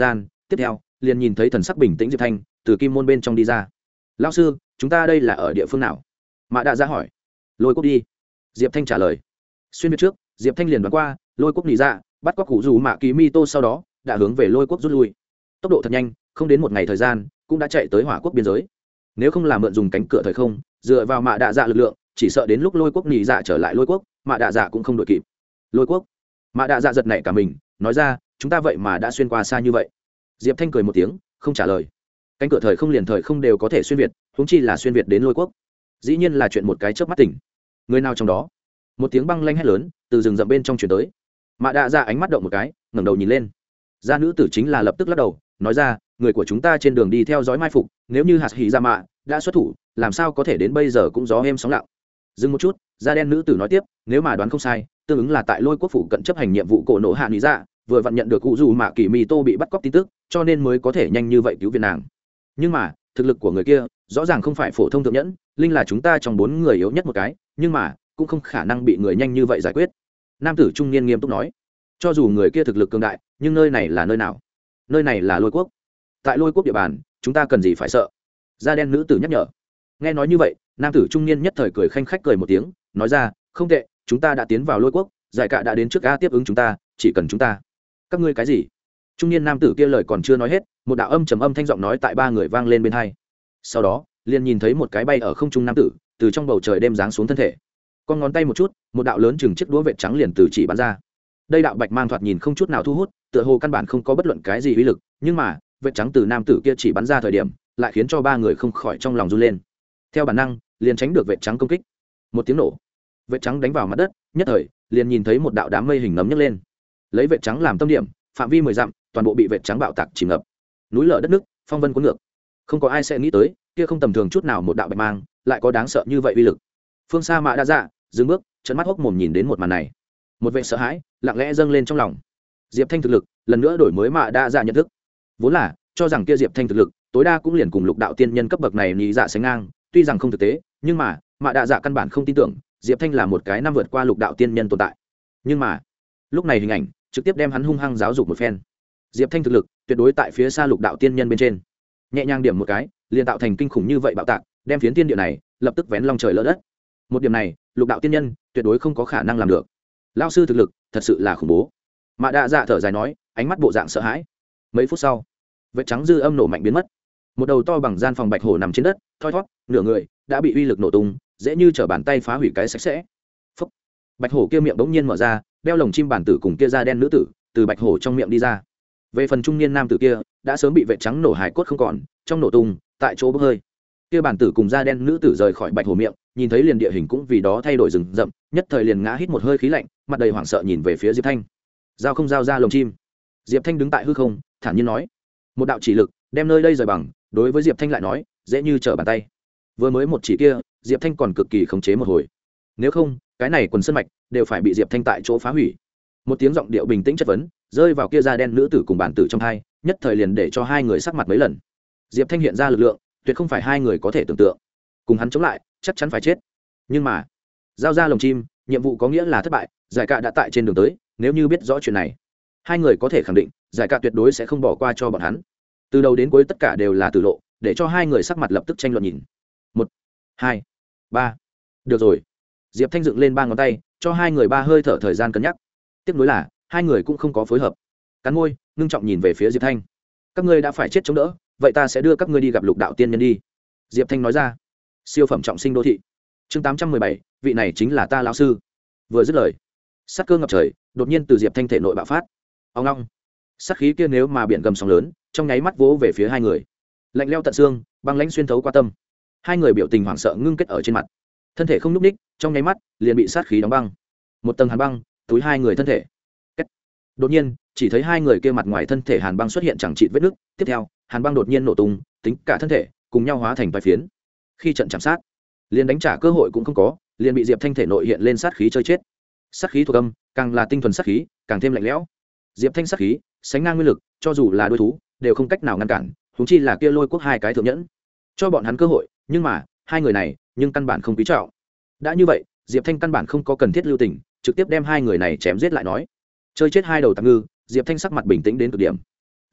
tiếp theo liền nhìn thấy thần sắc bình tĩnh diệp thanh từ kim môn bên trong đi ra. Lão sư, chúng ta đây là ở địa phương nào? Mã Đa Dạ hỏi. Lôi quốc đi. Diệp Thanh trả lời. Xuyên việt trước, Diệp Thanh liền đoán qua lôi quốc nỉ dạ bắt cóc cụ dù mạ kỳ mi tô, sau đó đã hướng về lôi quốc rút lui. Tốc độ thật nhanh, không đến một ngày thời gian cũng đã chạy tới hỏa quốc biên giới. Nếu không làm mượn dùng cánh cửa thời không, dựa vào Mã Đa Dạ lực lượng, chỉ sợ đến lúc lôi quốc nỉ dạ trở lại lôi quốc, Mã Đa Dạ cũng không đội kịp. Lôi quốc. Mã Đa Dạ giật nảy cả mình, nói ra, chúng ta vậy mà đã xuyên qua xa như vậy. Diệp Thanh cười một tiếng, không trả lời. Cánh cửa thời không liền thời không đều có thể xuyên việt, huống chi là xuyên việt đến lôi quốc. Dĩ nhiên là chuyện một cái chớp mắt tỉnh. Người nào trong đó? Một tiếng băng lanh hét lớn từ rừng rậm bên trong truyền tới. Mã Đa Dạ ánh mắt động một cái, ngẩng đầu nhìn lên. Gia nữ tử chính là lập tức lắc đầu, nói ra, người của chúng ta trên đường đi theo dõi mai phục, nếu như hạt hỉ ra mạ đã xuất thủ, làm sao có thể đến bây giờ cũng gió êm sóng lặng. Dừng một chút, da đen nữ tử nói tiếp, nếu mà đoán không sai, tương ứng là tại lôi quốc phủ cận chấp hành nhiệm vụ cổ nổ hạ lý dạ, vừa vặn nhận được cụ dù mạ kỳ mì tô bị bắt cóc tin tức, cho nên mới có thể nhanh như vậy cứu viện nàng. Nhưng mà thực lực của người kia rõ ràng không phải phổ thông thượng nhẫn, linh là chúng ta trong bốn người yếu nhất một cái, nhưng mà cũng không khả năng bị người nhanh như vậy giải quyết. Nam tử trung niên nghiêm túc nói, cho dù người kia thực lực cường đại, nhưng nơi này là nơi nào? Nơi này là lôi quốc. Tại lôi quốc địa bàn, chúng ta cần gì phải sợ? Da đen nữ tử nhắc nhở. Nghe nói như vậy, nam tử trung niên nhất thời cười khanh khách cười một tiếng, nói ra, không tệ, chúng ta đã tiến vào lôi quốc, giải cả đã đến trước a tiếp ứng chúng ta, chỉ cần chúng ta. Các ngươi cái gì? Trung niên nam tử kia lời còn chưa nói hết, một đạo âm trầm âm thanh giọng nói tại ba người vang lên bên tai. Sau đó liền nhìn thấy một cái bay ở không trung nam tử từ trong bầu trời đem giáng xuống thân thể, con ngón tay một chút, một đạo lớn chừng chiếc đũa vệt trắng liền từ chỉ bắn ra. Đây đạo bạch mang thoạt nhìn không chút nào thu hút, tựa hồ căn bản không có bất luận cái gì uy lực, nhưng mà vệt trắng từ nam tử kia chỉ bắn ra thời điểm lại khiến cho ba người không khỏi trong lòng run lên. Theo bản năng liền tránh được vệt trắng công kích. Một tiếng nổ, vệt trắng đánh vào mặt đất, nhất thời liền nhìn thấy một đạo đám mây hình nấm nhấc lên, lấy vệt trắng làm tâm điểm, phạm vi mười dặm toàn bộ bị vệt trắng bạo tạc chìm ngập, núi lở đất nước, phong vân cuốn ngược. Không có ai sẽ nghĩ tới kia không tầm thường chút nào một đạo bạch mang lại có đáng sợ như vậy uy lực. Phương xa Mã Đa Dạ dừng bước, trợn mắt hốc mồm nhìn đến một màn này, một vẻ sợ hãi lặng lẽ dâng lên trong lòng. Diệp Thanh thực lực lần nữa đổi mới Mã Đa Dạ nhận thức, vốn là cho rằng kia Diệp Thanh thực lực tối đa cũng liền cùng lục đạo tiên nhân cấp bậc này nhị dạ sánh ngang, tuy rằng không thực tế, nhưng mà Mã Đa Dạ căn bản không tin tưởng Diệp Thanh là một cái năm vượt qua lục đạo tiên nhân tồn tại. Nhưng mà lúc này hình ảnh trực tiếp đem hắn hung hăng giáo dục một phen. Diệp Thanh thực lực tuyệt đối tại phía xa lục đạo tiên nhân bên trên, nhẹ nhàng điểm một cái liền tạo thành kinh khủng như vậy bạo tạc, đem phiến tiên địa này lập tức vén long trời lỡ đất. Một điểm này lục đạo tiên nhân tuyệt đối không có khả năng làm được. Lão sư thực lực thật sự là khủng bố. Mã Đa Dạ thở dài nói, ánh mắt bộ dạng sợ hãi. Mấy phút sau, vệt trắng dư âm nổ mạnh biến mất, một đầu to bằng gian phòng bạch hổ nằm trên đất, thoi thót nửa người đã bị uy lực nổ tung, dễ như trở bàn tay phá hủy cái sạch sẽ. Phúc. Bạch hổ kia miệng bỗng nhiên mở ra, đeo lồng chim bản tử cùng kia da đen nữ tử từ bạch hổ trong miệng đi ra. Về phần trung niên nam tử kia đã sớm bị vệt trắng nổ hải cốt không còn, trong nổ tung tại chỗ bốc hơi. Kia bản tử cùng da đen nữ tử rời khỏi bạch hổ miệng, nhìn thấy liền địa hình cũng vì đó thay đổi rừng rậm, nhất thời liền ngã hít một hơi khí lạnh, mặt đầy hoảng sợ nhìn về phía Diệp Thanh. Giao không giao ra lồng chim? Diệp Thanh đứng tại hư không, thản nhiên nói. Một đạo chỉ lực đem nơi đây rời bằng, đối với Diệp Thanh lại nói dễ như trở bàn tay. Vừa mới một chỉ kia Diệp Thanh còn cực kỳ khống chế một hồi, nếu không cái này quần sơn mạch đều phải bị Diệp Thanh tại chỗ phá hủy. Một tiếng giọng điệu bình tĩnh chất vấn rơi vào kia da đen nữ tử cùng bản tử trong hai, nhất thời liền để cho hai người sắc mặt mấy lần. Diệp Thanh hiện ra lực lượng tuyệt không phải hai người có thể tưởng tượng, cùng hắn chống lại chắc chắn phải chết. Nhưng mà giao ra lồng chim, nhiệm vụ có nghĩa là thất bại, giải cạ đã tại trên đường tới, nếu như biết rõ chuyện này, hai người có thể khẳng định giải cạ tuyệt đối sẽ không bỏ qua cho bọn hắn. Từ đầu đến cuối tất cả đều là tử lộ, để cho hai người sắc mặt lập tức tranh luận nhìn. Một, hai, ba, được rồi. Diệp Thanh dựng lên ba ngón tay, cho hai người ba hơi thở thời gian cân nhắc. Tiếc nuối là hai người cũng không có phối hợp, cắn môi ngưng trọng nhìn về phía Diệp Thanh. Các ngươi đã phải chết chống đỡ, vậy ta sẽ đưa các ngươi đi gặp lục đạo tiên nhân đi. Diệp Thanh nói ra. Siêu phẩm trọng sinh đô thị chương tám trăm mười bảy, vị này chính là ta lão sư. Vừa dứt lời, sát cơ ngập trời đột nhiên từ Diệp Thanh thể nội bạo phát. Ông long, sát khí kia nếu mà biển gầm sóng lớn, trong nháy mắt vỗ về phía hai người, lạnh leo tận xương, băng lãnh xuyên thấu qua tâm. Hai người biểu tình hoảng sợ ngưng kết ở trên mặt, thân thể không nhúc ních, trong nháy mắt liền bị sát khí đóng băng. Một tầng hàn băng túi hai người thân thể. Kết. Đột nhiên chỉ thấy hai người kia mặt ngoài thân thể hàn băng xuất hiện chẳng chịt vết nứt, tiếp theo hàn băng đột nhiên nổ tung, tính cả thân thể cùng nhau hóa thành vài phiến. Khi trận chạm sát, liền đánh trả cơ hội cũng không có, liền bị Diệp Thanh thể nội hiện lên sát khí chơi chết. Sát khí thuộc âm, càng là tinh thuần sát khí, càng thêm lạnh lẽo. Diệp Thanh sát khí sánh ngang nguyên lực, cho dù là đối thú đều không cách nào ngăn cản, huống chi là kia lôi quốc hai cái thượng nhẫn. Cho bọn hắn cơ hội, nhưng mà hai người này nhưng căn bản không quý trọng. Đã như vậy, Diệp Thanh căn bản không có cần thiết lưu tình, trực tiếp đem hai người này chém giết lại nói. Chơi chết hai đầu tạm ngư, Diệp Thanh sắc mặt bình tĩnh đến cực điểm.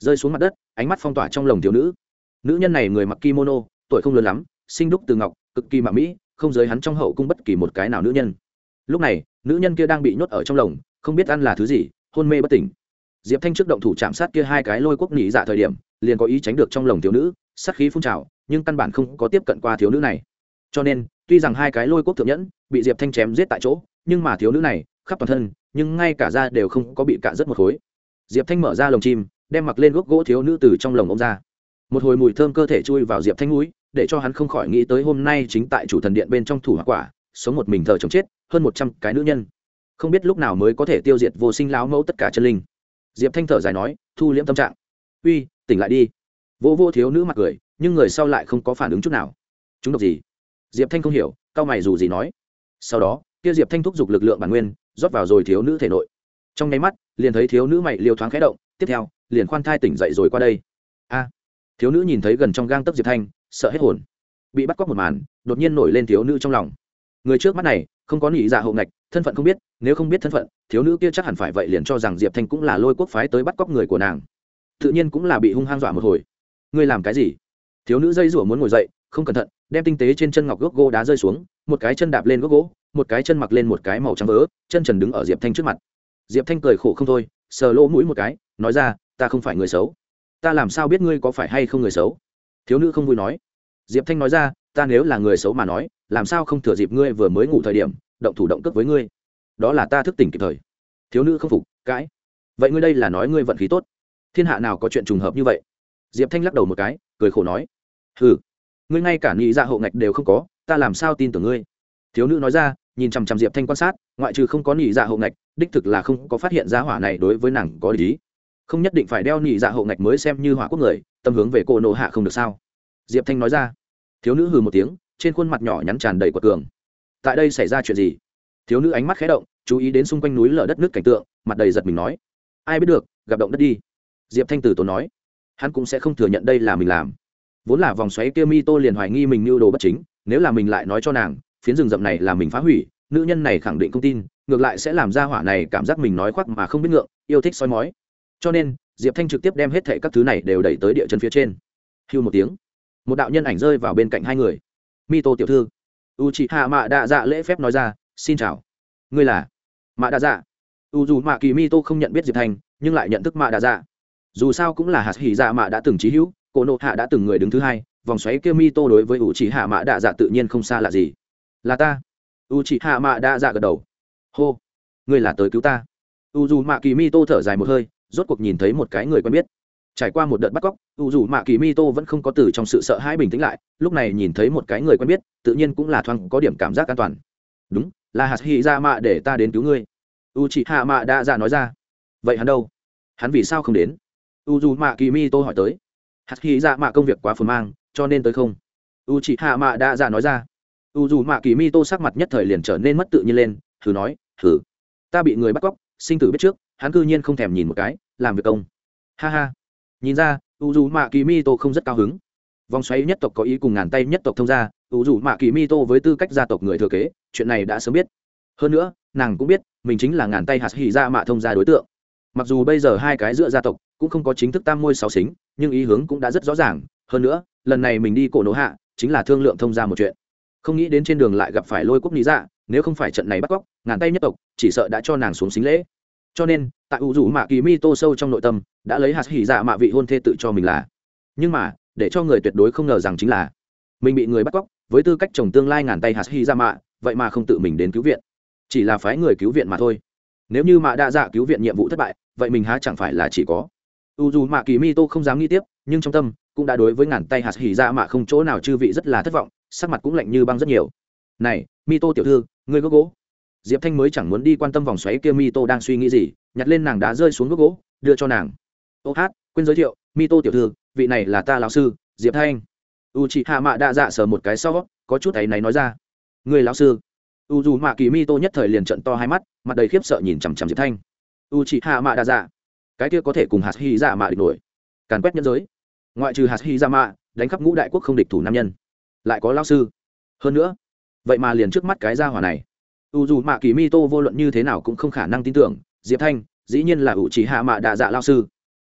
rơi xuống mặt đất, ánh mắt phong tỏa trong lồng thiếu nữ. Nữ nhân này người mặc kimono, tuổi không lớn lắm, sinh đúc từ ngọc, cực kỳ mạ mỹ, không giới hắn trong hậu cung bất kỳ một cái nào nữ nhân. Lúc này, nữ nhân kia đang bị nhốt ở trong lồng, không biết ăn là thứ gì, hôn mê bất tỉnh. Diệp Thanh trước động thủ chạm sát kia hai cái lôi quốc nỉ dạ thời điểm, liền có ý tránh được trong lồng thiếu nữ, sát khí phun trào, nhưng căn bản không có tiếp cận qua thiếu nữ này. Cho nên, tuy rằng hai cái lôi quốc thượng nhẫn bị Diệp Thanh chém giết tại chỗ, nhưng mà thiếu nữ này khắp toàn thân, nhưng ngay cả da đều không có bị cạn rất một khối. Diệp Thanh mở ra lồng chim, đem mặc lên gốc gỗ thiếu nữ từ trong lồng ôm ra. Một hồi mùi thơm cơ thể chui vào Diệp Thanh mũi, để cho hắn không khỏi nghĩ tới hôm nay chính tại chủ thần điện bên trong thủ hỏa quả, sống một mình thờ chồng chết, hơn một trăm cái nữ nhân, không biết lúc nào mới có thể tiêu diệt vô sinh láo mẫu tất cả chân linh. Diệp Thanh thở dài nói, thu liễm tâm trạng. Uy, tỉnh lại đi. Vô vô thiếu nữ mặt cười, nhưng người sau lại không có phản ứng chút nào. Chúng độc gì? Diệp Thanh không hiểu, cao mày dù gì nói. Sau đó, kia Diệp Thanh thúc giục lực lượng bản nguyên, rót vào rồi thiếu nữ thể nội. Trong nháy mắt, liền thấy thiếu nữ mày liều thoáng khẽ động, tiếp theo, liền khoan thai tỉnh dậy rồi qua đây. A! Thiếu nữ nhìn thấy gần trong gang tấc Diệp Thanh, sợ hết hồn. Bị bắt cóc một màn, đột nhiên nổi lên thiếu nữ trong lòng. Người trước mắt này, không có nhị dạ hậu ngạch, thân phận không biết, nếu không biết thân phận, thiếu nữ kia chắc hẳn phải vậy liền cho rằng Diệp Thanh cũng là lôi quốc phái tới bắt cóc người của nàng. Tự nhiên cũng là bị hung hăng dọa một hồi. Ngươi làm cái gì? Thiếu nữ dây rủa muốn ngồi dậy, không cẩn thận, đem tinh tế trên chân ngọc gốc gỗ đá rơi xuống, một cái chân đạp lên gốc gỗ, một cái chân mặc lên một cái màu trắng vớ, chân trần đứng ở Diệp Thanh trước mặt. Diệp Thanh cười khổ không thôi, sờ lỗ mũi một cái, nói ra, ta không phải người xấu. Ta làm sao biết ngươi có phải hay không người xấu? Thiếu nữ không vui nói. Diệp Thanh nói ra, ta nếu là người xấu mà nói, làm sao không thừa dịp ngươi vừa mới ngủ thời điểm, động thủ động cước với ngươi? Đó là ta thức tỉnh kịp thời. Thiếu nữ không phục, cãi. Vậy ngươi đây là nói ngươi vận khí tốt? Thiên hạ nào có chuyện trùng hợp như vậy? Diệp Thanh lắc đầu một cái, cười khổ nói, hừ, ngươi ngay cả nhị dạ hậu ngạch đều không có, ta làm sao tin tưởng ngươi? Thiếu nữ nói ra, nhìn chằm chằm Diệp Thanh quan sát, ngoại trừ không có nhị dạ hậu ngạch, đích thực là không có phát hiện ra hỏa này đối với nàng có lý. Không nhất định phải đeo nhị dạ hậu ngạch mới xem như hỏa quốc người, tâm hướng về cô nộ hạ không được sao? Diệp Thanh nói ra. Thiếu nữ hừ một tiếng, trên khuôn mặt nhỏ nhắn tràn đầy quật cường. Tại đây xảy ra chuyện gì? Thiếu nữ ánh mắt khẽ động, chú ý đến xung quanh núi lở đất nước cảnh tượng, mặt đầy giật mình nói, ai biết được, gặp động đất đi. Diệp Thanh từ tốn nói, hắn cũng sẽ không thừa nhận đây là mình làm. Vốn là vòng xoáy kia mi tô liền hoài nghi mình mưu đồ bất chính, nếu là mình lại nói cho nàng phiến rừng rậm này là mình phá hủy, nữ nhân này khẳng định không tin, ngược lại sẽ làm ra hỏa này cảm giác mình nói khoác mà không biết ngượng, yêu thích soi mói. Cho nên Diệp Thanh trực tiếp đem hết thảy các thứ này đều đẩy tới địa chân phía trên. Hưu một tiếng, một đạo nhân ảnh rơi vào bên cạnh hai người. Mi tô tiểu thư. Uchiha Mạ Đa Dạ lễ phép nói ra, xin chào. Ngươi là? Mạ Đa Dạ. U dù Mạ Kỳ Mi tô không nhận biết Diệp Thanh, nhưng lại nhận thức Mạ Đa Dạ. Dù sao cũng là hạt hỉ dạ mạ đã từng chí hữu, cổ nộ hạ đã từng người đứng thứ hai, vòng xoáy kia mi tô đối với u chỉ hạ mạ đa dạ tự nhiên không xa lạ gì. Là ta. U chỉ hạ mạ đa dạ gật đầu. Hô, ngươi là tới cứu ta? U dù mạ kỳ mi tô thở dài một hơi, rốt cuộc nhìn thấy một cái người quen biết. Trải qua một đợt bắt cóc, u dù mạ kỳ mi tô vẫn không có từ trong sự sợ hãi bình tĩnh lại, lúc này nhìn thấy một cái người quen biết, tự nhiên cũng là thoáng có điểm cảm giác an toàn. Đúng, là hạt hỉ dạ mạ để ta đến cứu ngươi. U chỉ hạ mạ đa dạ nói ra. Vậy hắn đâu? Hắn vì sao không đến? U dù mạ kỳ mi tô hỏi tới. Hạt hỉ dạ mạ công việc quá phồn mang, cho nên tới không? U chỉ hạ mạ đa dạ nói ra. U dù mạ kỳ mi tô sắc mặt nhất thời liền trở nên mất tự nhiên lên, thử nói, thử, ta bị người bắt cóc, sinh tử biết trước, hắn cư nhiên không thèm nhìn một cái, làm việc công. Ha ha. Nhìn ra, u dù mạ kỳ mi tô không rất cao hứng. Vòng xoáy nhất tộc có ý cùng ngàn tay nhất tộc thông gia, u dù mạ kỳ mi tô với tư cách gia tộc người thừa kế, chuyện này đã sớm biết. Hơn nữa, nàng cũng biết mình chính là ngàn tay hạt hỉ dạ mạ thông gia đối tượng. Mặc dù bây giờ hai cái giữa gia tộc cũng không có chính thức tam môi sáu xính, nhưng ý hướng cũng đã rất rõ ràng. Hơn nữa, lần này mình đi cổ nổ hạ chính là thương lượng thông gia một chuyện. Không nghĩ đến trên đường lại gặp phải lôi quốc lý dạ, nếu không phải trận này bắt cóc, ngàn tay nhất tộc chỉ sợ đã cho nàng xuống xính lễ. Cho nên tại u rủ mạ kỳ mi tô sâu trong nội tâm đã lấy hạt hỉ dạ mạ vị hôn thê tự cho mình là. Nhưng mà để cho người tuyệt đối không ngờ rằng chính là mình bị người bắt cóc, với tư cách chồng tương lai ngàn tay hạt hỉ dạ mạ, vậy mà không tự mình đến cứu viện, chỉ là phái người cứu viện mà thôi. Nếu như mạ đa dạ cứu viện nhiệm vụ thất bại, vậy mình há chẳng phải là chỉ có. U dù mạ kỳ mi tô không dám nghĩ tiếp, nhưng trong tâm cũng đã đối với ngàn tay hạt hỉ dạ mạ không chỗ nào chư vị rất là thất vọng, sắc mặt cũng lạnh như băng rất nhiều. Này mi tô tiểu thư, ngươi gốc gỗ. Diệp Thanh mới chẳng muốn đi quan tâm vòng xoáy kia mi tô đang suy nghĩ gì, nhặt lên nàng đá rơi xuống gốc gỗ đưa cho nàng. Ô hát, quên giới thiệu, mi tô tiểu thư, vị này là ta lão sư Diệp Thanh. U chị hạ mạ đa dạ sờ một cái sau, có chút ấy náy nói ra, người lão sư. U dù mạ kỳ mi tô nhất thời liền trận to hai mắt, mặt đầy khiếp sợ nhìn chằm chằm Diệp Thanh. U chị hạ mạ đa dạ, cái kia có thể cùng hạt hy dạ mạ địch nổi, càn quét nhân giới, ngoại trừ hạt hy dạ mạ đánh khắp ngũ đại quốc không địch thủ nam nhân, lại có lão sư. Hơn nữa vậy mà liền trước mắt cái gia hỏa này. U dù mạ kỳ mi tô vô luận như thế nào cũng không khả năng tin tưởng Diệp Thanh dĩ nhiên là u chị hạ mạ đa dạ lão sư.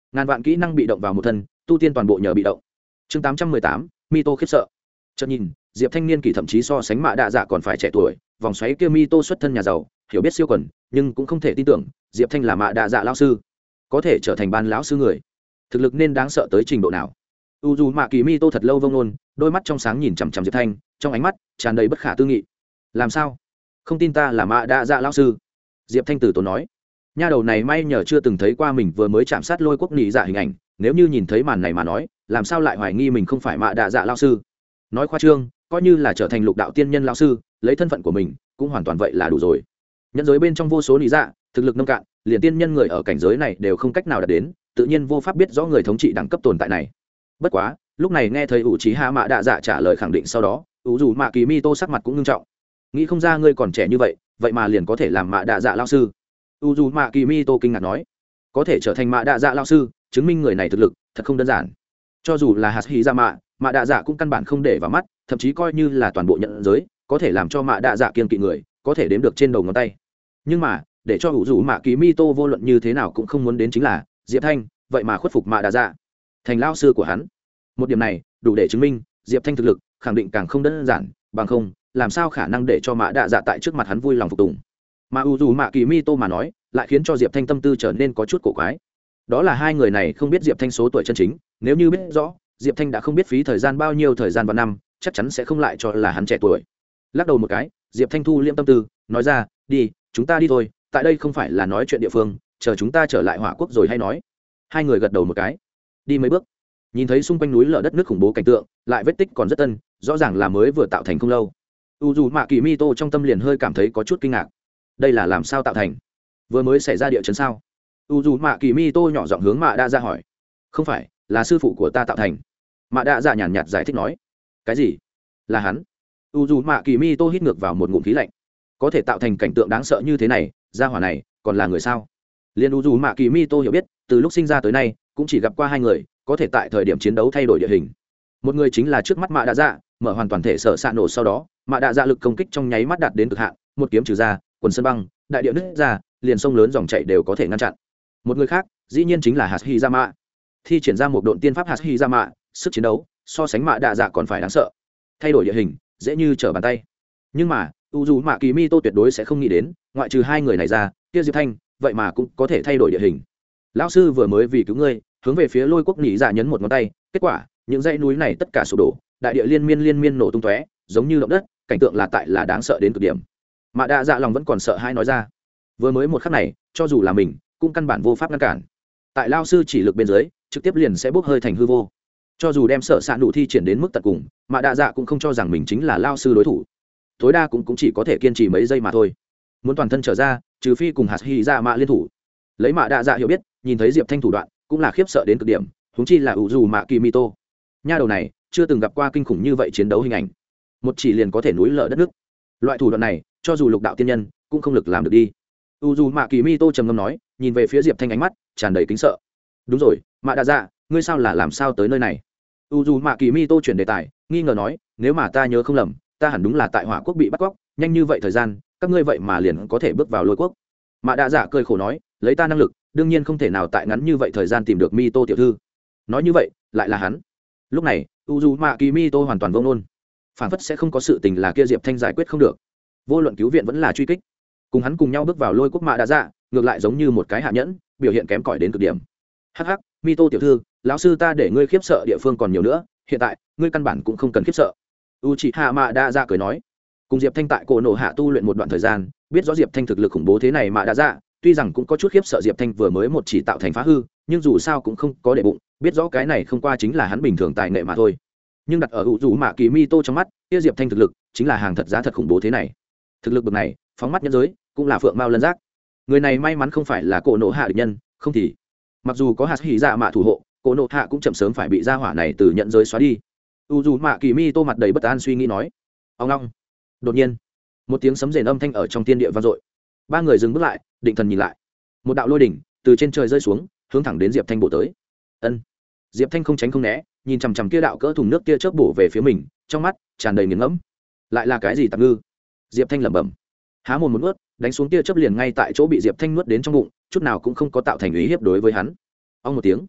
ngàn vạn kỹ năng bị động vào một thân, tu tiên toàn bộ nhờ bị động. Chương tám trăm mười tám, Mito khiếp sợ. Chợt nhìn, Diệp Thanh niên kỳ thậm chí so sánh Mạ Đạ Dạ còn phải trẻ tuổi, vòng xoáy kia Mito xuất thân nhà giàu, hiểu biết siêu quần, nhưng cũng không thể tin tưởng, Diệp Thanh là Mạ Đạ Dạ lão sư, có thể trở thành ban lão sư người, thực lực nên đáng sợ tới trình độ nào. U dù Mạ Kỳ Mito thật lâu vông nôn, đôi mắt trong sáng nhìn chằm chằm Diệp Thanh, trong ánh mắt tràn đầy bất khả tư nghị. Làm sao? Không tin ta là Mạ Đạ Dạ lão sư? Diệp Thanh từ tốn nói. Nha đầu này may nhờ chưa từng thấy qua mình vừa mới chạm sát Lôi Quốc nị dạ hình ảnh, nếu như nhìn thấy màn này mà nói, làm sao lại hoài nghi mình không phải Mạ Đạ Dạ lão sư? Nói khoa trương, coi như là trở thành lục đạo tiên nhân lão sư, lấy thân phận của mình cũng hoàn toàn vậy là đủ rồi. Nhân giới bên trong vô số nị dạ, thực lực nông cạn, liền tiên nhân người ở cảnh giới này đều không cách nào đạt đến, tự nhiên vô pháp biết rõ người thống trị đẳng cấp tồn tại này. Bất quá, lúc này nghe thấy Uchiha Mạ Đạ Dạ trả lời khẳng định sau đó, U dù Mạ Kỳ Mito sắc mặt cũng nghiêm trọng. Nghĩ không ra ngươi còn trẻ như vậy, vậy mà liền có thể làm Mạ Đạ Dạ lão sư. U dù Mạ Kỳ Mito kinh ngạc nói, có thể trở thành Mạ Đạ Dạ lão sư, chứng minh người này thực lực thật không đơn giản. Cho dù là Hashirama, Mạ Đạ Dạ cũng căn bản không để vào mắt, thậm chí coi như là toàn bộ nhận giới, có thể làm cho Mạ Đạ Dạ kiêng kỵ người, có thể đếm được trên đầu ngón tay. Nhưng mà, để cho U dù Mạ Kỳ Mito vô luận như thế nào cũng không muốn đến chính là Diệp Thanh, vậy mà khuất phục Mạ Đạ Dạ, thành lão sư của hắn. Một điểm này, đủ để chứng minh Diệp Thanh thực lực khẳng định càng không đơn giản, bằng không, làm sao khả năng để cho Mạ Đạ Dạ tại trước mặt hắn vui lòng phục tùng. Mà U dù Mạ Kỳ Mito mà nói, lại khiến cho Diệp Thanh tâm tư trở nên có chút cổ quái. Đó là hai người này không biết Diệp Thanh số tuổi chân chính, nếu như biết rõ, Diệp Thanh đã không biết phí thời gian bao nhiêu thời gian và năm, chắc chắn sẽ không lại cho là hắn trẻ tuổi. Lắc đầu một cái, Diệp Thanh thu liễm tâm tư, nói ra, đi, chúng ta đi thôi, tại đây không phải là nói chuyện địa phương, chờ chúng ta trở lại Hỏa Quốc rồi hay nói. Hai người gật đầu một cái, đi mấy bước, nhìn thấy xung quanh núi lở đất nước khủng bố cảnh tượng, lại vết tích còn rất tân, rõ ràng là mới vừa tạo thành không lâu. U dù Mạ Kỳ Mito trong tâm liền hơi cảm thấy có chút kinh ngạc. Đây là làm sao tạo thành? Vừa mới xảy ra địa chấn sao? U dù Mạ Kỳ Mito nhỏ giọng hướng Mạ Đạ Dạ hỏi. Không phải, là sư phụ của ta tạo thành. Mạ Đạ Dạ nhàn nhạt giải thích nói. Cái gì? Là hắn? U dù Mạ Kỳ Mito hít ngược vào một ngụm khí lạnh. Có thể tạo thành cảnh tượng đáng sợ như thế này, gia hỏa này còn là người sao? Liên U dù Mạ Kỳ Mito hiểu biết, từ lúc sinh ra tới nay cũng chỉ gặp qua hai người có thể tại thời điểm chiến đấu thay đổi địa hình. Một người chính là trước mắt Mạ Đạ Dạ, mở hoàn toàn thể sở xạ nổ sau đó, Mạ Đạ Dạ lực công kích trong nháy mắt đạt đến cực hạn, một kiếm trừ ra, quần sơn băng, đại địa nứt ra, liền sông lớn dòng chảy đều có thể ngăn chặn. Một người khác, dĩ nhiên chính là Hashirama, thi triển ra một độn tiên pháp Hashirama, sức chiến đấu so sánh Mạ Đạ Dạ còn phải đáng sợ, thay đổi địa hình dễ như trở bàn tay. Nhưng mà U dù Mạ Kỳ Mito tuyệt đối sẽ không nghĩ đến, ngoại trừ hai người này ra, kia Diệp Thanh vậy mà cũng có thể thay đổi địa hình. Lão sư vừa mới vì cứu ngươi, hướng về phía Lôi Quốc nỉ dạ nhấn một ngón tay, kết quả những dãy núi này tất cả sụp đổ, đại địa liên miên liên miên nổ tung tóe, giống như động đất, cảnh tượng là tại là đáng sợ đến cực điểm. Mạ Đạ Dạ lòng vẫn còn sợ hãi nói ra, vừa mới một khắc này, cho dù là mình cũng căn bản vô pháp ngăn cản, tại lao sư chỉ lực bên dưới trực tiếp liền sẽ bốc hơi thành hư vô. Cho dù đem sợ xạ nụ thi triển đến mức tận cùng, Mạ Đạ Dạ cũng không cho rằng mình chính là lao sư đối thủ, tối đa cũng, cũng chỉ có thể kiên trì mấy giây mà thôi. Muốn toàn thân trở ra, trừ phi cùng hạt hy ra Mạ liên thủ. Lấy Mạ Đạ Dạ hiểu biết, nhìn thấy Diệp Thanh thủ đoạn cũng là khiếp sợ đến cực điểm, huống chi là U dù Mạ Kỳ Mito, nha đầu này chưa từng gặp qua kinh khủng như vậy chiến đấu hình ảnh, một chỉ liền có thể núi lở đất nước. Loại thủ đoạn này cho dù lục đạo tiên nhân cũng không lực làm được đi. U dù Mạ Kỳ Mito trầm ngâm nói, nhìn về phía Diệp Thanh ánh mắt tràn đầy kính sợ. Đúng rồi, Mạ Đạ Dạ, ngươi sao là làm sao tới nơi này? U dù Mạ Kỳ Mito chuyển đề tài, nghi ngờ nói, nếu mà ta nhớ không lầm, ta hẳn đúng là tại Hỏa Quốc bị bắt cóc, nhanh như vậy thời gian, các ngươi vậy mà liền có thể bước vào Lôi Quốc. Mạ Đạ Dạ cười khổ nói, lấy ta năng lực, đương nhiên không thể nào tại ngắn như vậy thời gian tìm được Mito tiểu thư. Nói như vậy, lại là hắn. Lúc này, U dù Mạ Kỳ Mito hoàn toàn vô ngôn, phản phất sẽ không có sự tình là kia Diệp Thanh giải quyết không được, vô luận cứu viện vẫn là truy kích, cùng hắn cùng nhau bước vào Lôi Quốc. Mạ Đạ Dạ ngược lại giống như một cái hạ nhẫn, biểu hiện kém cỏi đến cực điểm. Hắc hắc, Mito tiểu thư, lão sư ta để ngươi khiếp sợ địa phương còn nhiều nữa, hiện tại ngươi căn bản cũng không cần khiếp sợ. Uchiha Mạ Đạ Dạ cười nói, cùng Diệp Thanh tại cổ nổ hạ tu luyện một đoạn thời gian, biết rõ Diệp Thanh thực lực khủng bố thế này. Mạ Đạ Dạ tuy rằng cũng có chút khiếp sợ Diệp Thanh vừa mới một chỉ tạo thành phá hư, nhưng dù sao cũng không có để bụng, biết rõ cái này không qua chính là hắn bình thường tài nghệ mà thôi. Nhưng đặt ở U dù Mạ Kỳ Mito trong mắt, kia Diệp Thanh thực lực chính là hàng thật giá thật khủng bố thế này. Thực lực bậc này, phóng mắt nhân giới, cũng là phượng mao lân giác. Người này may mắn không phải là cổ nổ hạ địch nhân, không thì mặc dù có hạt hỉ dạ mạ thủ hộ, cổ nổ hạ cũng chậm sớm phải bị gia hỏa này từ nhận giới xóa đi. U dù Mạ Kỳ Mito mặt đầy bất an suy nghĩ nói. Ông long. Đột nhiên, một tiếng sấm rền âm thanh ở trong thiên địa vang dội. Ba người dừng bước lại, định thần nhìn lại. Một đạo lôi đỉnh từ trên trời rơi xuống, hướng thẳng đến Diệp Thanh bổ tới. Ân. Diệp Thanh không tránh không né, nhìn chằm chằm kia đạo cỡ thùng nước kia chớp bổ về phía mình, trong mắt tràn đầy nghiền ngẫm. Lại là cái gì tạp ngư? Diệp Thanh lẩm bẩm. Há mồm một nuốt, đánh xuống tia chớp liền ngay tại chỗ bị Diệp Thanh nuốt đến trong bụng, chút nào cũng không có tạo thành ý hiếp đối với hắn. Ông một tiếng,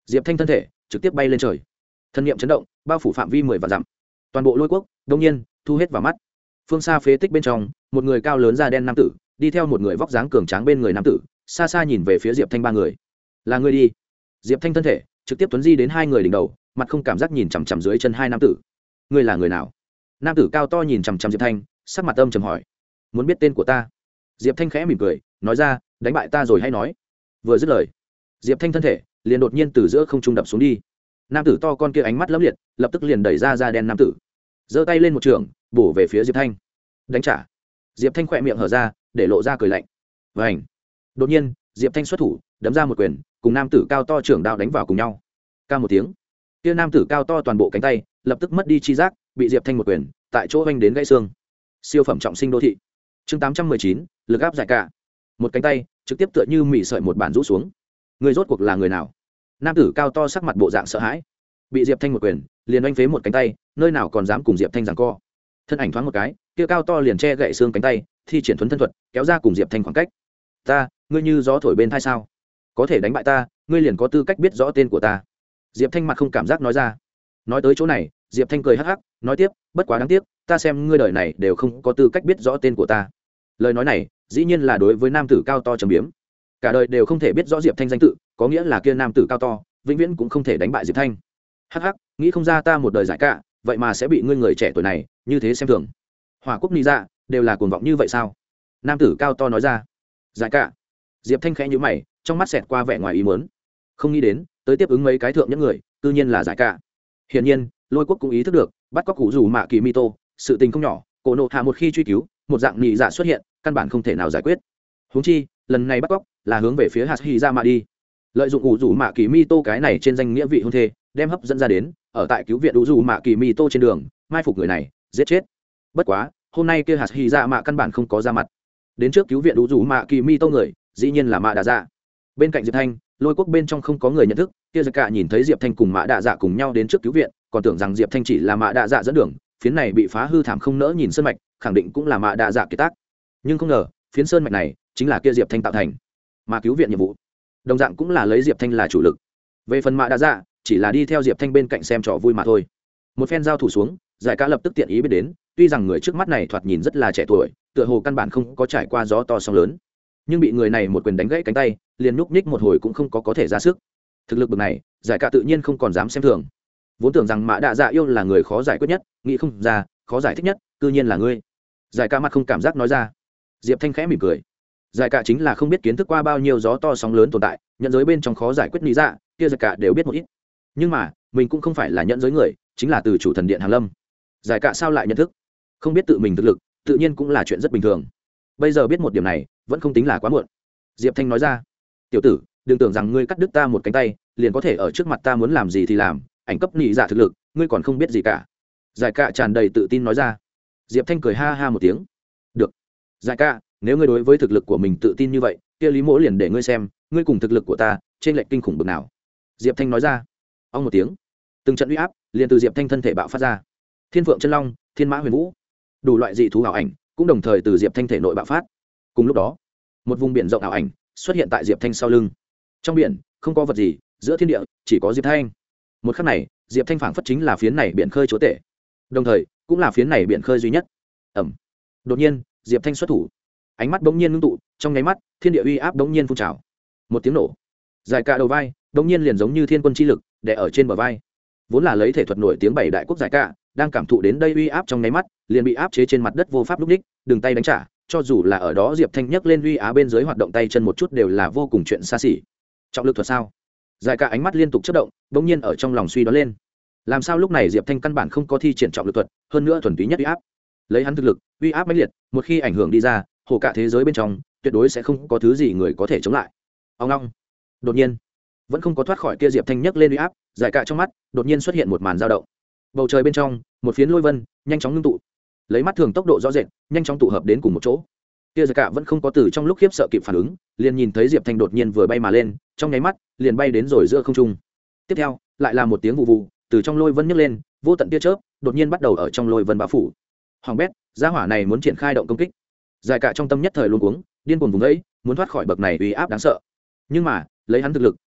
diệp thanh thân thể trực tiếp bay lên trời, thân nhiệm chấn động bao phủ phạm vi mười vạn dặm, toàn bộ lôi quốc đông nhiên thu hết vào mắt. Phương xa phế tích bên trong, một người cao lớn da đen nam tử đi theo một người vóc dáng cường tráng bên người nam tử, xa xa nhìn về phía diệp thanh ba người. Là người đi. Diệp thanh thân thể trực tiếp tuấn di đến hai người đỉnh đầu, mặt không cảm giác nhìn chằm chằm dưới chân hai nam tử. Ngươi là người nào? Nam tử cao to nhìn chằm chằm diệp thanh, sắc mặt âm trầm hỏi. Muốn biết tên của ta? Diệp thanh khẽ mỉm cười nói ra, đánh bại ta rồi hay nói. Vừa dứt lời, diệp thanh thân thể liền đột nhiên từ giữa không trung đập xuống đi. Nam tử to con kia ánh mắt lấp liệt, lập tức liền đẩy ra da đen nam tử, giơ tay lên một trường bổ về phía diệp thanh. Đánh trả. Diệp thanh khỏe miệng hở ra để lộ ra cười lạnh. Vảnh. Đột nhiên diệp thanh xuất thủ đấm ra một quyền, cùng nam tử cao to trưởng đao đánh vào cùng nhau. Ca một tiếng, kia nam tử cao to toàn bộ cánh tay lập tức mất đi chi giác, bị diệp thanh một quyền tại chỗ vanh đến gãy xương. Siêu phẩm trọng sinh đô thị. Chương tám trăm mười chín, lực áp giải cả. Một cánh tay trực tiếp tựa như mị sợi một bản rũ xuống. Người rốt cuộc là người nào? Nam tử cao to sắc mặt bộ dạng sợ hãi, bị diệp thanh một quyền liền oanh phế một cánh tay, nơi nào còn dám cùng diệp thanh giằng co. Thân ảnh thoáng một cái, kia cao to liền che gãy xương cánh tay, thi triển thuấn thân thuật kéo ra cùng diệp thanh khoảng cách. Ta, ngươi như gió thổi bên thai sao? Có thể đánh bại ta, ngươi liền có tư cách biết rõ tên của ta. Diệp thanh mặt không cảm giác nói ra. Nói tới chỗ này, diệp thanh cười hắc hắc nói tiếp, bất quá đáng tiếc, ta xem ngươi đời này đều không có tư cách biết rõ tên của ta. Lời nói này dĩ nhiên là đối với nam tử cao to trầm biếm, cả đời đều không thể biết rõ diệp thanh danh tự, có nghĩa là kia nam tử cao to vĩnh viễn cũng không thể đánh bại diệp thanh. Hắc hắc, nghĩ không ra ta một đời giải cả, vậy mà sẽ bị ngươi người trẻ tuổi này như thế xem thường. Hỏa quốc ni dạ đều là cuồng vọng như vậy sao? Nam tử cao to nói ra. Giải cả. Diệp thanh khẽ nhíu mày, trong mắt xẹt qua vẻ ngoài ý muốn, không nghĩ đến tới tiếp ứng mấy cái thượng những người tự nhiên là giải cả. Hiển nhiên lôi quốc cũng ý thức được bắt cóc cụ rủ mạ kỳ mito sự tình không nhỏ, cổ nộ hạ một khi truy cứu một dạng nhị dạ xuất hiện căn bản không thể nào giải quyết. Huống chi lần này bắt cóc là hướng về phía hạt hy ra mạ đi, lợi dụng cụ rủ mạ kỳ mito cái này trên danh nghĩa vị hôn thê đem hấp dẫn ra đến, ở tại cứu viện cụ rủ mạ kỳ mito trên đường mai phục người này giết chết. Bất quá hôm nay kia hạt hy ra mạ căn bản không có ra mặt, đến trước cứu viện cụ rủ mạ kỳ mito người dĩ nhiên là mạ đà dạ. Bên cạnh diệp thanh, lôi quốc bên trong không có người nhận thức, kia giặc cả nhìn thấy diệp thanh cùng mạ đạ dạ cùng nhau đến trước cứu viện, còn tưởng rằng diệp thanh chỉ là mạ đạ dạ dẫn đường, phiến này bị phá hư thảm không nỡ nhìn sơn mạch, khẳng định cũng là mạ đạ dạ kiệt tác. Nhưng không ngờ phiến sơn mạch này chính là kia diệp thanh tạo thành, mà cứu viện nhiệm vụ đồng dạng cũng là lấy diệp thanh là chủ lực. Về phần mạ đạ dạ chỉ là đi theo diệp thanh bên cạnh xem trò vui mà thôi. Một phen giao thủ xuống, giải cả lập tức tiện ý biết đến, tuy rằng người trước mắt này thoạt nhìn rất là trẻ tuổi, tựa hồ căn bản không có trải qua gió to sóng lớn, nhưng bị người này một quyền đánh gãy cánh tay, liền núp ních một hồi cũng không có có thể ra sức. Thực lực bậc này giải cả tự nhiên không còn dám xem thường, vốn tưởng rằng mã đạ dạ yêu là người khó giải quyết nhất, nghĩ không ra khó giải thích nhất tự nhiên là ngươi. Giải cả mặt không cảm giác nói ra. Diệp thanh khẽ mỉm cười, giải cả chính là không biết kiến thức qua bao nhiêu gió to sóng lớn tồn tại, nhận giới bên trong khó giải quyết lý dạ kia giải cả đều biết một ít, nhưng mà mình cũng không phải là nhận giới người, chính là từ chủ thần điện Hàn Lâm. Giải cả sao lại nhận thức, không biết tự mình thực lực tự nhiên cũng là chuyện rất bình thường, bây giờ biết một điểm này vẫn không tính là quá muộn. Diệp thanh nói ra, tiểu tử đừng tưởng rằng ngươi cắt đứt ta một cánh tay liền có thể ở trước mặt ta muốn làm gì thì làm, ảnh cấp nhị dạ thực lực ngươi còn không biết gì cả. Giải cả tràn đầy tự tin nói ra. Diệp thanh cười ha ha một tiếng, được giải cả, nếu ngươi đối với thực lực của mình tự tin như vậy, kia lý mỗ liền để ngươi xem ngươi cùng thực lực của ta trên lệch kinh khủng bực nào. Diệp thanh nói ra. Ông một tiếng, từng trận uy áp liền từ Diệp thanh thân thể bạo phát ra, thiên phượng chân long, thiên mã huyền vũ, đủ loại dị thú ảo ảnh cũng đồng thời từ Diệp thanh thể nội bạo phát. Cùng lúc đó một vùng biển rộng ảo ảnh xuất hiện tại Diệp thanh sau lưng, trong biển không có vật gì, giữa thiên địa chỉ có Diệp thanh. Một khắc này Diệp thanh phảng phất chính là phiến này biển khơi chúa tể, đồng thời cũng là phiến này biển khơi duy nhất. Ẩm. Đột nhiên Diệp thanh xuất thủ, ánh mắt bỗng nhiên ngưng tụ, trong nháy mắt thiên địa uy áp bỗng nhiên phun trào, một tiếng nổ, dài cả đầu vai bỗng nhiên liền giống như thiên quân chi lực đè ở trên bờ vai. Vốn là lấy thể thuật nổi tiếng bảy đại quốc dài cả, đang cảm thụ đến đây uy áp trong nháy mắt liền bị áp chế trên mặt đất vô pháp lúc ních, đừng tay đánh trả, cho dù là ở đó Diệp thanh nhấc lên uy á bên dưới hoạt động tay chân một chút đều là vô cùng chuyện xa xỉ. Trọng lực thuật sao? Dài cả ánh mắt liên tục chớp động, bỗng nhiên ở trong lòng suy đoán lên, làm sao lúc này Diệp thanh căn bản không có thi triển trọng lực thuật, hơn nữa thuần túy nhất uy áp, lấy hắn thực lực uy áp mãnh liệt, một khi ảnh hưởng đi ra hồ cả thế giới bên trong tuyệt đối sẽ không có thứ gì người có thể chống lại. Ông long. Đột nhiên vẫn không có thoát khỏi kia Diệp thanh nhấc lên uy áp, dài cả trong mắt đột nhiên xuất hiện một màn dao động, bầu trời bên trong một phiến lôi vân nhanh chóng ngưng tụ, lấy mắt thường tốc độ rõ rệt nhanh chóng tụ hợp đến cùng một chỗ. Kia dài cả vẫn không có từ trong lúc khiếp sợ kịp phản ứng, liền nhìn thấy Diệp thanh đột nhiên vừa bay mà lên, trong nháy mắt liền bay đến rồi giữa không trung. Tiếp theo lại là một tiếng vụ vụ từ trong lôi vân nhấc lên, vô tận tia chớp đột nhiên bắt đầu ở trong lôi vân bao phủ. Hoàng bét, gia hỏa này muốn triển khai động công kích. Dài cả trong tâm nhất thời luống cuống, điên cuồng vùng ấy muốn thoát khỏi bậc này uy áp đáng sợ, nhưng mà lấy hắn thực lực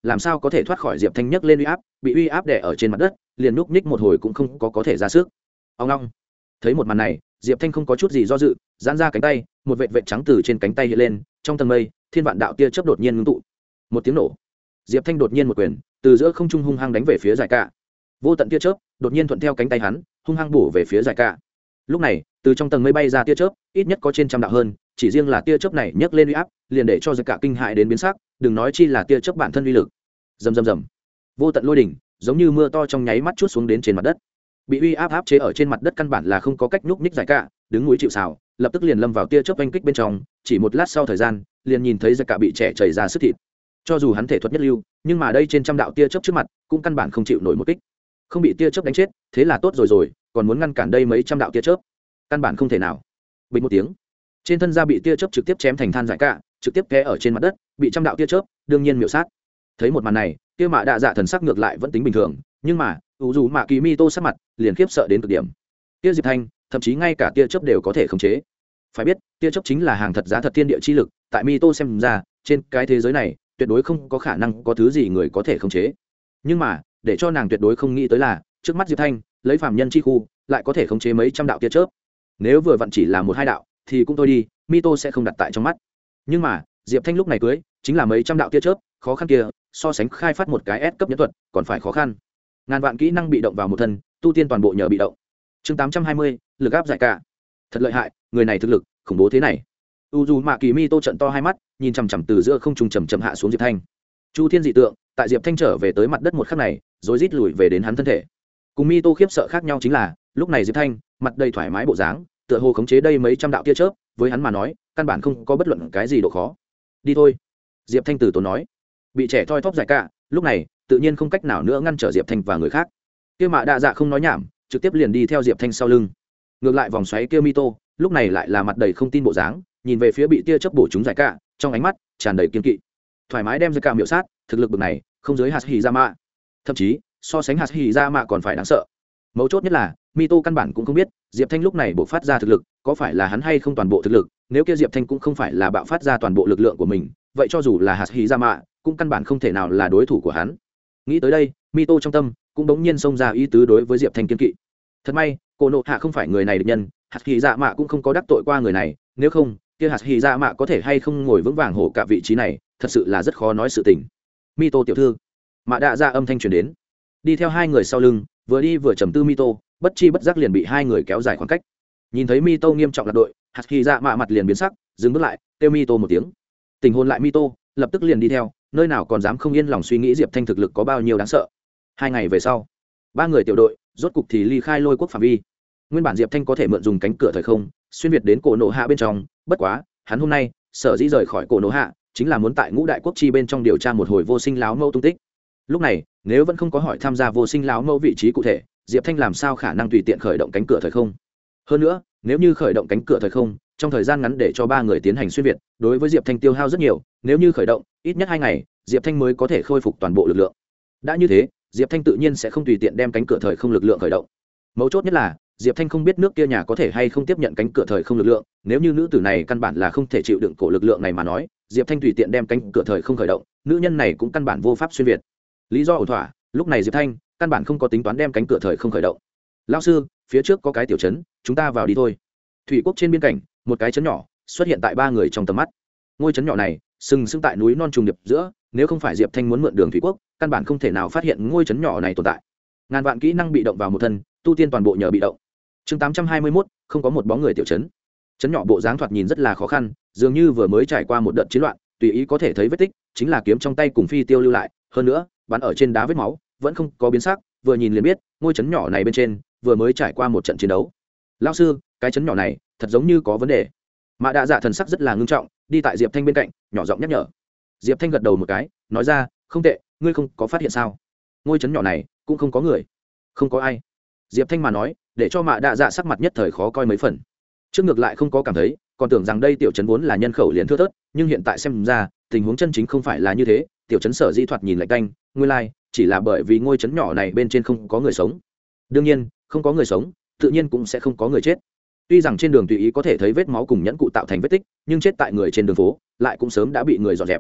làm sao có thể thoát khỏi diệp thanh nhấc lên uy áp, bị uy áp đè ở trên mặt đất, liền núp ních một hồi cũng không có có thể ra sức. Ông long, thấy một màn này, diệp thanh không có chút gì do dự, giãn ra cánh tay, một vệt vệt trắng từ trên cánh tay hiện lên, trong tầng mây thiên vạn đạo tia chớp đột nhiên ngưng tụ, một tiếng nổ, diệp thanh đột nhiên một quyền từ giữa không trung hung hăng đánh về phía giải cả. Vô tận tia chớp đột nhiên thuận theo cánh tay hắn hung hăng bổ về phía giải cả. Lúc này từ trong tầng mây bay ra tia chớp ít nhất có trên trăm đạo hơn, chỉ riêng là tia chớp này nhấc lên uy áp liền để cho giải cả kinh hại đến biến sắc, đừng nói chi là tia chớp bản thân uy lực. Rầm rầm rầm, vô tận lôi đỉnh giống như mưa to trong nháy mắt chút xuống đến trên mặt đất. Bị uy áp áp chế ở trên mặt đất căn bản là không có cách nhúc nhích giải cả, đứng núi chịu sào, lập tức liền lâm vào tia chớp oanh kích bên trong, chỉ một lát sau thời gian liền nhìn thấy giải cả bị trẻ chảy ra sức thịt. Cho dù hắn thể thuật nhất lưu, nhưng mà đây trên trăm đạo tia chớp trước mặt cũng căn bản không chịu nổi một kích. Không bị tia chớp đánh chết thế là tốt rồi rồi, còn muốn ngăn cản đây mấy trăm đạo tia chớp căn bản không thể nào. Bình một tiếng, trên thân da bị tia chớp trực tiếp chém thành than giải cả, trực tiếp té ở trên mặt đất, bị trăm đạo tia chớp đương nhiên miểu sát. Thấy một màn này, kia mạ đạ dạ thần sắc ngược lại vẫn tính bình thường, nhưng mà u dù mạ kỳ mi tô sắc mặt liền khiếp sợ đến cực điểm. Tia diệp thanh thậm chí ngay cả tia chớp đều có thể khống chế. Phải biết tia chớp chính là hàng thật giá thật thiên địa chi lực, tại mi tô xem ra trên cái thế giới này tuyệt đối không có khả năng có thứ gì người có thể khống chế. Nhưng mà để cho nàng tuyệt đối không nghĩ tới là trước mắt diệp thanh lấy phàm nhân chi khu lại có thể khống chế mấy trăm đạo tia chớp. Nếu vừa vặn chỉ là một hai đạo thì cũng thôi đi, mi tô sẽ không đặt tại trong mắt. Nhưng mà diệp thanh lúc này cưới chính là mấy trăm đạo tia chớp, khó khăn kia so sánh khai phát một cái S cấp nhẫn thuật còn phải khó khăn. Ngàn vạn kỹ năng bị động vào một thân, tu tiên toàn bộ nhờ bị động. Chương tám trăm hai mươi, lực áp giải cả. Thật lợi hại, người này thực lực khủng bố thế này. U dù mạ kỳ mi tô trận to hai mắt, nhìn chằm chằm từ giữa không trung chầm chậm hạ xuống diệp thanh. Chu thiên dị tượng tại diệp thanh trở về tới mặt đất một khắc này rồi rít lùi về đến hắn thân thể. Cùng mi tô khiếp sợ khác nhau chính là lúc này diệp thanh mặt đầy thoải mái bộ dáng, tựa hồ khống chế đây mấy trăm đạo tia chớp với hắn mà nói căn bản không có bất luận cái gì độ khó. Đi thôi, diệp thanh từ tốn nói. Bị trẻ thoi thóp giải cả lúc này tự nhiên không cách nào nữa ngăn trở diệp thanh và người khác. Kia mạ đạ dạ không nói nhảm, trực tiếp liền đi theo diệp thanh sau lưng. Ngược lại vòng xoáy kia mi tô lúc này lại là mặt đầy không tin bộ dáng, nhìn về phía bị tia chớp bổ trúng giải cả, trong ánh mắt tràn đầy kiên kỵ. Thoải mái đem giải cả miểu sát, thực lực bậc này không giới hạt hỉ ra mạ, thậm chí so sánh hạt hỉ ra mạ còn phải đáng sợ. Mấu chốt nhất là mi tô căn bản cũng không biết diệp thanh lúc này bộc phát ra thực lực có phải là hắn hay không toàn bộ thực lực. Nếu kia diệp thanh cũng không phải là bạo phát ra toàn bộ lực lượng của mình, vậy cho dù là hạt hỉ ra mạ cũng căn bản không thể nào là đối thủ của hắn. Nghĩ tới đây, mi tô trong tâm cũng bỗng nhiên xông ra ý tứ đối với diệp thanh kiên kỵ. Thật may cô nộ hạ không phải người này địch nhân, hạt hỉ dạ mạ cũng không có đắc tội qua người này, nếu không kia hạt hỉ dạ mạ có thể hay không ngồi vững vàng hổ cả vị trí này thật sự là rất khó nói sự tình. Mi tô tiểu thư, mạ đạ ra âm thanh truyền đến. Đi theo hai người sau lưng vừa đi vừa trầm tư mi tô bất chi bất giác liền bị hai người kéo dài khoảng cách. Nhìn thấy mi tô nghiêm trọng lạc đội, hạt hỉ dạ mạ mặt liền biến sắc, dừng bước lại kêu mi tô một tiếng. Tình hồn lại mi tô lập tức liền đi theo, nơi nào còn dám không yên lòng suy nghĩ diệp thanh thực lực có bao nhiêu đáng sợ. Hai ngày về sau, ba người tiểu đội rốt cục thì ly khai lôi quốc phạm vi. Nguyên bản diệp thanh có thể mượn dùng cánh cửa thời không xuyên việt đến cổ nộ hạ bên trong, bất quá hắn hôm nay sở dĩ rời khỏi cổ nộ hạ chính là muốn tại ngũ đại quốc chi bên trong điều tra một hồi vô sinh láo mẫu tung tích. Lúc này nếu vẫn không có hỏi tham gia vô sinh láo mẫu vị trí cụ thể, diệp thanh làm sao khả năng tùy tiện khởi động cánh cửa thời không. Hơn nữa nếu như khởi động cánh cửa thời không trong thời gian ngắn để cho ba người tiến hành xuyên việt, đối với diệp thanh tiêu hao rất nhiều. Nếu như khởi động ít nhất hai ngày, diệp thanh mới có thể khôi phục toàn bộ lực lượng. Đã như thế, diệp thanh tự nhiên sẽ không tùy tiện đem cánh cửa thời không lực lượng khởi động. Mấu chốt nhất là diệp thanh không biết nước kia nhà có thể hay không tiếp nhận cánh cửa thời không lực lượng. Nếu như nữ tử này căn bản là không thể chịu đựng cổ lực lượng này mà nói, diệp thanh tùy tiện đem cánh cửa thời không khởi động, nữ nhân này cũng căn bản vô pháp xuyên việt. Lý do ổn thỏa, lúc này diệp thanh căn bản không có tính toán đem cánh cửa thời không khởi động. Lão sư, phía trước có cái tiểu trấn, chúng ta vào đi thôi. Thủy quốc trên biên cảnh, một cái trấn nhỏ xuất hiện tại ba người trong tầm mắt. Ngôi trấn nhỏ này sừng sững tại núi non trùng điệp giữa, nếu không phải diệp thanh muốn mượn đường thủy quốc căn bản không thể nào phát hiện ngôi trấn nhỏ này tồn tại. Ngàn vạn kỹ năng bị động vào một thân, tu tiên toàn bộ nhờ bị động. Chương tám trăm hai mươi mốt, không có một bóng người tiểu trấn. Trấn nhỏ bộ dáng thoạt nhìn rất là khó khăn, dường như vừa mới trải qua một đợt chiến loạn, tùy ý có thể thấy vết tích chính là kiếm trong tay cùng phi tiêu lưu lại, hơn nữa bắn ở trên đá vết máu vẫn không có biến sắc, vừa nhìn liền biết ngôi trấn nhỏ này bên trên vừa mới trải qua một trận chiến đấu. Lão sư, cái trấn nhỏ này thật giống như có vấn đề. Mạ đạ dạ thần sắc rất là ngưng trọng, đi tại diệp thanh bên cạnh nhỏ giọng nhắc nhở. Diệp thanh gật đầu một cái, nói ra, không tệ, ngươi không có phát hiện sao? Ngôi trấn nhỏ này cũng không có người. Không có ai. Diệp thanh mà nói để cho mạ đạ dạ sắc mặt nhất thời khó coi mấy phần. Trước ngược lại không có cảm thấy, còn tưởng rằng đây tiểu trấn vốn là nhân khẩu liền thưa thớt, nhưng hiện tại xem ra tình huống chân chính không phải là như thế. Tiểu trấn sở di thoạt nhìn lạnh tanh, nguyên lai chỉ là bởi vì ngôi trấn nhỏ này bên trên không có người sống. Đương nhiên không có người sống tự nhiên cũng sẽ không có người chết. Tuy rằng trên đường tùy ý có thể thấy vết máu cùng nhẫn cụ tạo thành vết tích, nhưng chết tại người trên đường phố lại cũng sớm đã bị người dọn dẹp.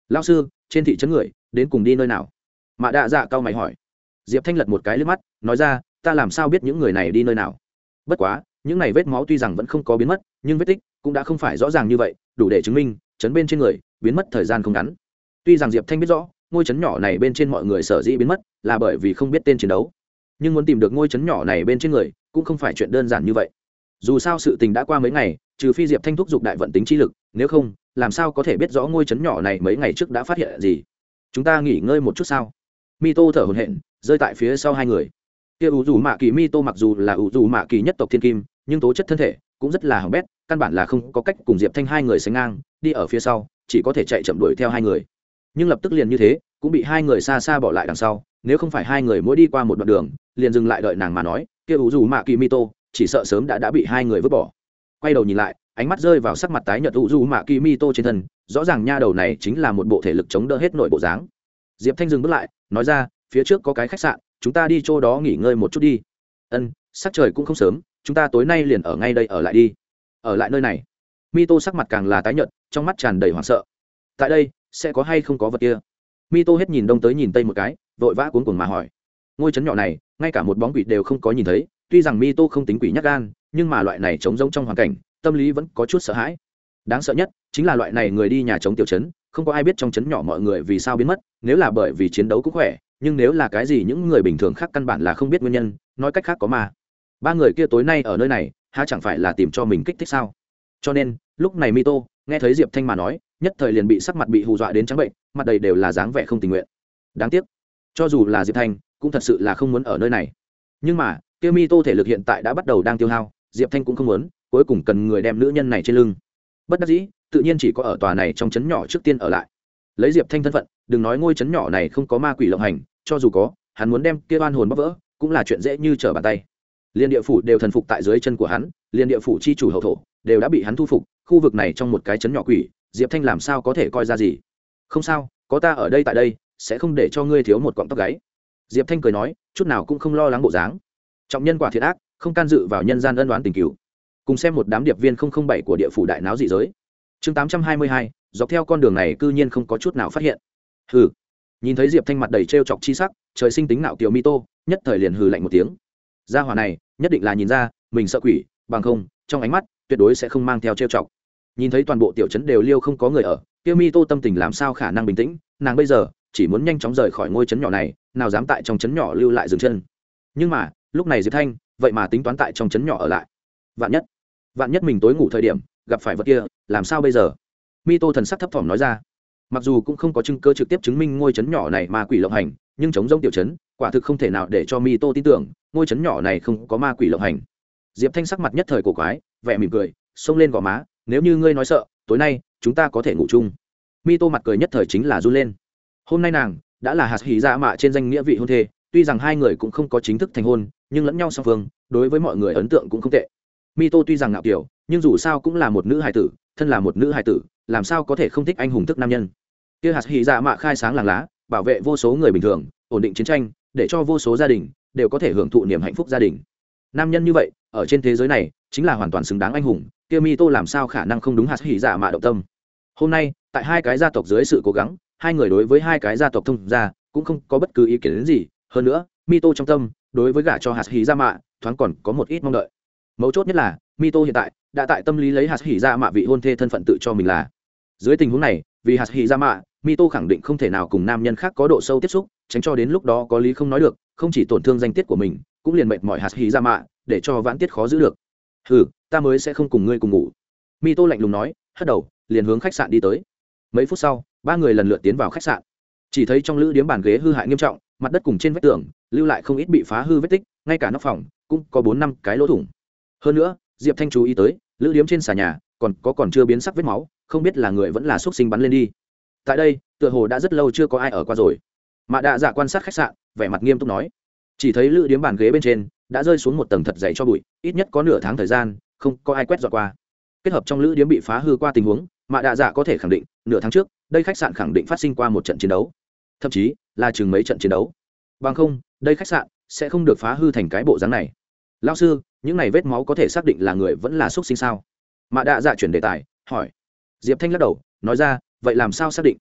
Lão sư, trên thị trấn người đến cùng đi nơi nào? Mạ đạ dạ cao mày hỏi. Diệp Thanh lật một cái liếc mắt, nói ra, ta làm sao biết những người này đi nơi nào? Bất quá, những này vết máu tuy rằng vẫn không có biến mất, nhưng vết tích cũng đã không phải rõ ràng như vậy, đủ để chứng minh trấn bên trên người biến mất thời gian không ngắn. Tuy rằng Diệp Thanh biết rõ, ngôi trấn nhỏ này bên trên mọi người sở dĩ biến mất là bởi vì không biết tên chiến đấu, nhưng muốn tìm được ngôi trấn nhỏ này bên trên người cũng không phải chuyện đơn giản như vậy. Dù sao sự tình đã qua mấy ngày, trừ phi Diệp Thanh thúc giục đại vận tính chi lực, nếu không, làm sao có thể biết rõ ngôi trấn nhỏ này mấy ngày trước đã phát hiện gì? Chúng ta nghỉ ngơi một chút sao? Mito thở hổn hển, rơi tại phía sau hai người. Kia ủ dù mạ kỳ Mito mặc dù là ủ dù mạ kỳ nhất tộc thiên kim, nhưng tố chất thân thể cũng rất là hỏng bét, căn bản là không có cách cùng Diệp Thanh hai người sánh ngang, đi ở phía sau, chỉ có thể chạy chậm đuổi theo hai người. Nhưng lập tức liền như thế, cũng bị hai người xa xa bỏ lại đằng sau, nếu không phải hai người mỗi đi qua một đoạn đường, liền dừng lại đợi nàng mà nói, kia ủ dù mạ kỳ Mito chỉ sợ sớm đã đã bị hai người vứt bỏ. Quay đầu nhìn lại, ánh mắt rơi vào sắc mặt tái nhợt ủ dù mạ kỳ Mito trên thân, rõ ràng nha đầu này chính là một bộ thể lực chống đỡ hết nội bộ dáng. Diệp Thanh dừng bước lại, nói ra, phía trước có cái khách sạn, chúng ta đi chỗ đó nghỉ ngơi một chút đi. Ân, sắc trời cũng không sớm, chúng ta tối nay liền ở ngay đây ở lại đi. Ở lại nơi này? Mito sắc mặt càng là tái nhợt, trong mắt tràn đầy hoảng sợ. Tại đây sẽ có hay không có vật kia? Mito hết nhìn đông tới nhìn tây một cái, vội vã cuống cuồng mà hỏi. Ngôi trấn nhỏ này, ngay cả một bóng quỷ đều không có nhìn thấy, tuy rằng Mito không tính quỷ nhát gan, nhưng mà loại này trống rỗng trong hoàn cảnh, tâm lý vẫn có chút sợ hãi. Đáng sợ nhất chính là loại này người đi nhà trống tiểu trấn, không có ai biết trong trấn nhỏ mọi người vì sao biến mất, nếu là bởi vì chiến đấu cũng khỏe, nhưng nếu là cái gì những người bình thường khác căn bản là không biết nguyên nhân, nói cách khác có mà. Ba người kia tối nay ở nơi này, há chẳng phải là tìm cho mình kích thích sao? Cho nên, lúc này Mito nghe thấy Diệp Thanh mà nói, nhất thời liền bị sắc mặt bị hù dọa đến trắng bệnh, mặt đầy đều là dáng vẻ không tình nguyện. Đáng tiếc, cho dù là Diệp Thanh, cũng thật sự là không muốn ở nơi này. Nhưng mà, kia Mito thể lực hiện tại đã bắt đầu đang tiêu hao, Diệp Thanh cũng không muốn, cuối cùng cần người đem nữ nhân này trên lưng. Bất đắc dĩ, tự nhiên chỉ có ở tòa này trong trấn nhỏ trước tiên ở lại. Lấy Diệp Thanh thân phận, đừng nói ngôi trấn nhỏ này không có ma quỷ lộng hành, cho dù có, hắn muốn đem kia oan hồn bóc vỡ, cũng là chuyện dễ như trở bàn tay. Liên địa phủ đều thần phục tại dưới chân của hắn, liên địa phủ chi chủ hậu thổ đều đã bị hắn thu phục, khu vực này trong một cái trấn nhỏ quỷ, Diệp Thanh làm sao có thể coi ra gì? Không sao, có ta ở đây tại đây, sẽ không để cho ngươi thiếu một cọng tóc gáy. Diệp Thanh cười nói, chút nào cũng không lo lắng bộ dáng. Trọng nhân quả thiện ác, không can dự vào nhân gian ân oán tình cửu. Cùng xem một đám điệp viên không không bảy của địa phủ đại náo dị giới. Chương tám trăm hai mươi hai, dọc theo con đường này cư nhiên không có chút nào phát hiện. Hừ. Nhìn thấy Diệp Thanh mặt đầy trêu chọc chi sắc, trời sinh tính nạo kiều Mito, nhất thời liền hừ lạnh một tiếng. Gia hỏa này, nhất định là nhìn ra, mình sợ quỷ, bằng không, trong ánh mắt tuyệt đối sẽ không mang theo trêu chọc. Nhìn thấy toàn bộ tiểu trấn đều liêu không có người ở, kia Mito tâm tình làm sao khả năng bình tĩnh, nàng bây giờ chỉ muốn nhanh chóng rời khỏi ngôi trấn nhỏ này, nào dám tại trong trấn nhỏ lưu lại dừng chân. Nhưng mà, lúc này Diệp Thanh, vậy mà tính toán tại trong trấn nhỏ ở lại. Vạn nhất, vạn nhất mình tối ngủ thời điểm gặp phải vật kia, làm sao bây giờ? Mito thần sắc thấp thỏm nói ra. Mặc dù cũng không có chứng cơ trực tiếp chứng minh ngôi trấn nhỏ này ma quỷ lộng hành, nhưng chống rông tiểu trấn, quả thực không thể nào để cho Mito tin tưởng, ngôi trấn nhỏ này không có ma quỷ lộng hành. Diệp Thanh sắc mặt nhất thời cổ quái, vẻ mỉm cười, xông lên gò má, nếu như ngươi nói sợ, tối nay chúng ta có thể ngủ chung. Mito mặt cười nhất thời chính là run lên. Hôm nay nàng đã là hạt hỉ dạ mạ trên danh nghĩa vị hôn thê, tuy rằng hai người cũng không có chính thức thành hôn, nhưng lẫn nhau song phương, đối với mọi người ấn tượng cũng không tệ. Mito tuy rằng ngạo kiều, nhưng dù sao cũng là một nữ hài tử, thân là một nữ hài tử, làm sao có thể không thích anh hùng thức nam nhân? Kia hạt hỉ dạ mạ khai sáng làng lá, bảo vệ vô số người bình thường, ổn định chiến tranh, để cho vô số gia đình đều có thể hưởng thụ niềm hạnh phúc gia đình. Nam nhân như vậy, ở trên thế giới này, chính là hoàn toàn xứng đáng anh hùng, kia Mito làm sao khả năng không đúng hạt hỉ dạ mạ động tâm. Hôm nay, tại hai cái gia tộc dưới sự cố gắng, hai người đối với hai cái gia tộc thông gia cũng không có bất cứ ý kiến gì, hơn nữa, Mito trong tâm, đối với gả cho hạt hỉ dạ mạ, thoáng còn có một ít mong đợi. Mấu chốt nhất là, Mito hiện tại đã tại tâm lý lấy hạt hỉ dạ mạ vị hôn thê thân phận tự cho mình là. Dưới tình huống này, vì hạt hỉ dạ mạ, Mito khẳng định không thể nào cùng nam nhân khác có độ sâu tiếp xúc, tránh cho đến lúc đó có lý không nói được, không chỉ tổn thương danh tiết của mình, cũng liền mệt mỏi hạt hỉ dạ mạ, để cho vãn tiết khó giữ được. Hừ, ta mới sẽ không cùng ngươi cùng ngủ. Mito lạnh lùng nói, hất đầu, liền hướng khách sạn đi tới. Mấy phút sau, ba người lần lượt tiến vào khách sạn. Chỉ thấy trong lữ điếm bàn ghế hư hại nghiêm trọng, mặt đất cùng trên vách tường lưu lại không ít bị phá hư vết tích, ngay cả nóc phòng cũng có bốn năm cái lỗ thủng. Hơn nữa, Diệp Thanh chú ý tới, lữ điếm trên xà nhà còn có còn chưa biến sắc vết máu, không biết là người vẫn là xúc sinh bắn lên đi. Tại đây, tựa hồ đã rất lâu chưa có ai ở qua rồi. Mạ Đạ Dạ quan sát khách sạn, vẻ mặt nghiêm túc nói, chỉ thấy lữ điếm bàn ghế bên trên đã rơi xuống một tầng thật dày cho bụi, ít nhất có nửa tháng thời gian không có ai quét dọn qua. Kết hợp trong lữ điếm bị phá hư qua tình huống, Mạ Đạ Dạ có thể khẳng định, nửa tháng trước, đây khách sạn khẳng định phát sinh qua một trận chiến đấu, thậm chí là chừng mấy trận chiến đấu. Bằng không, đây khách sạn sẽ không được phá hư thành cái bộ dáng này. Lão sư, những này vết máu có thể xác định là người vẫn là xúc sinh sao? Mạ Đạ Dạ chuyển đề tài, hỏi. Diệp Thanh lắc đầu, nói ra, vậy làm sao xác định?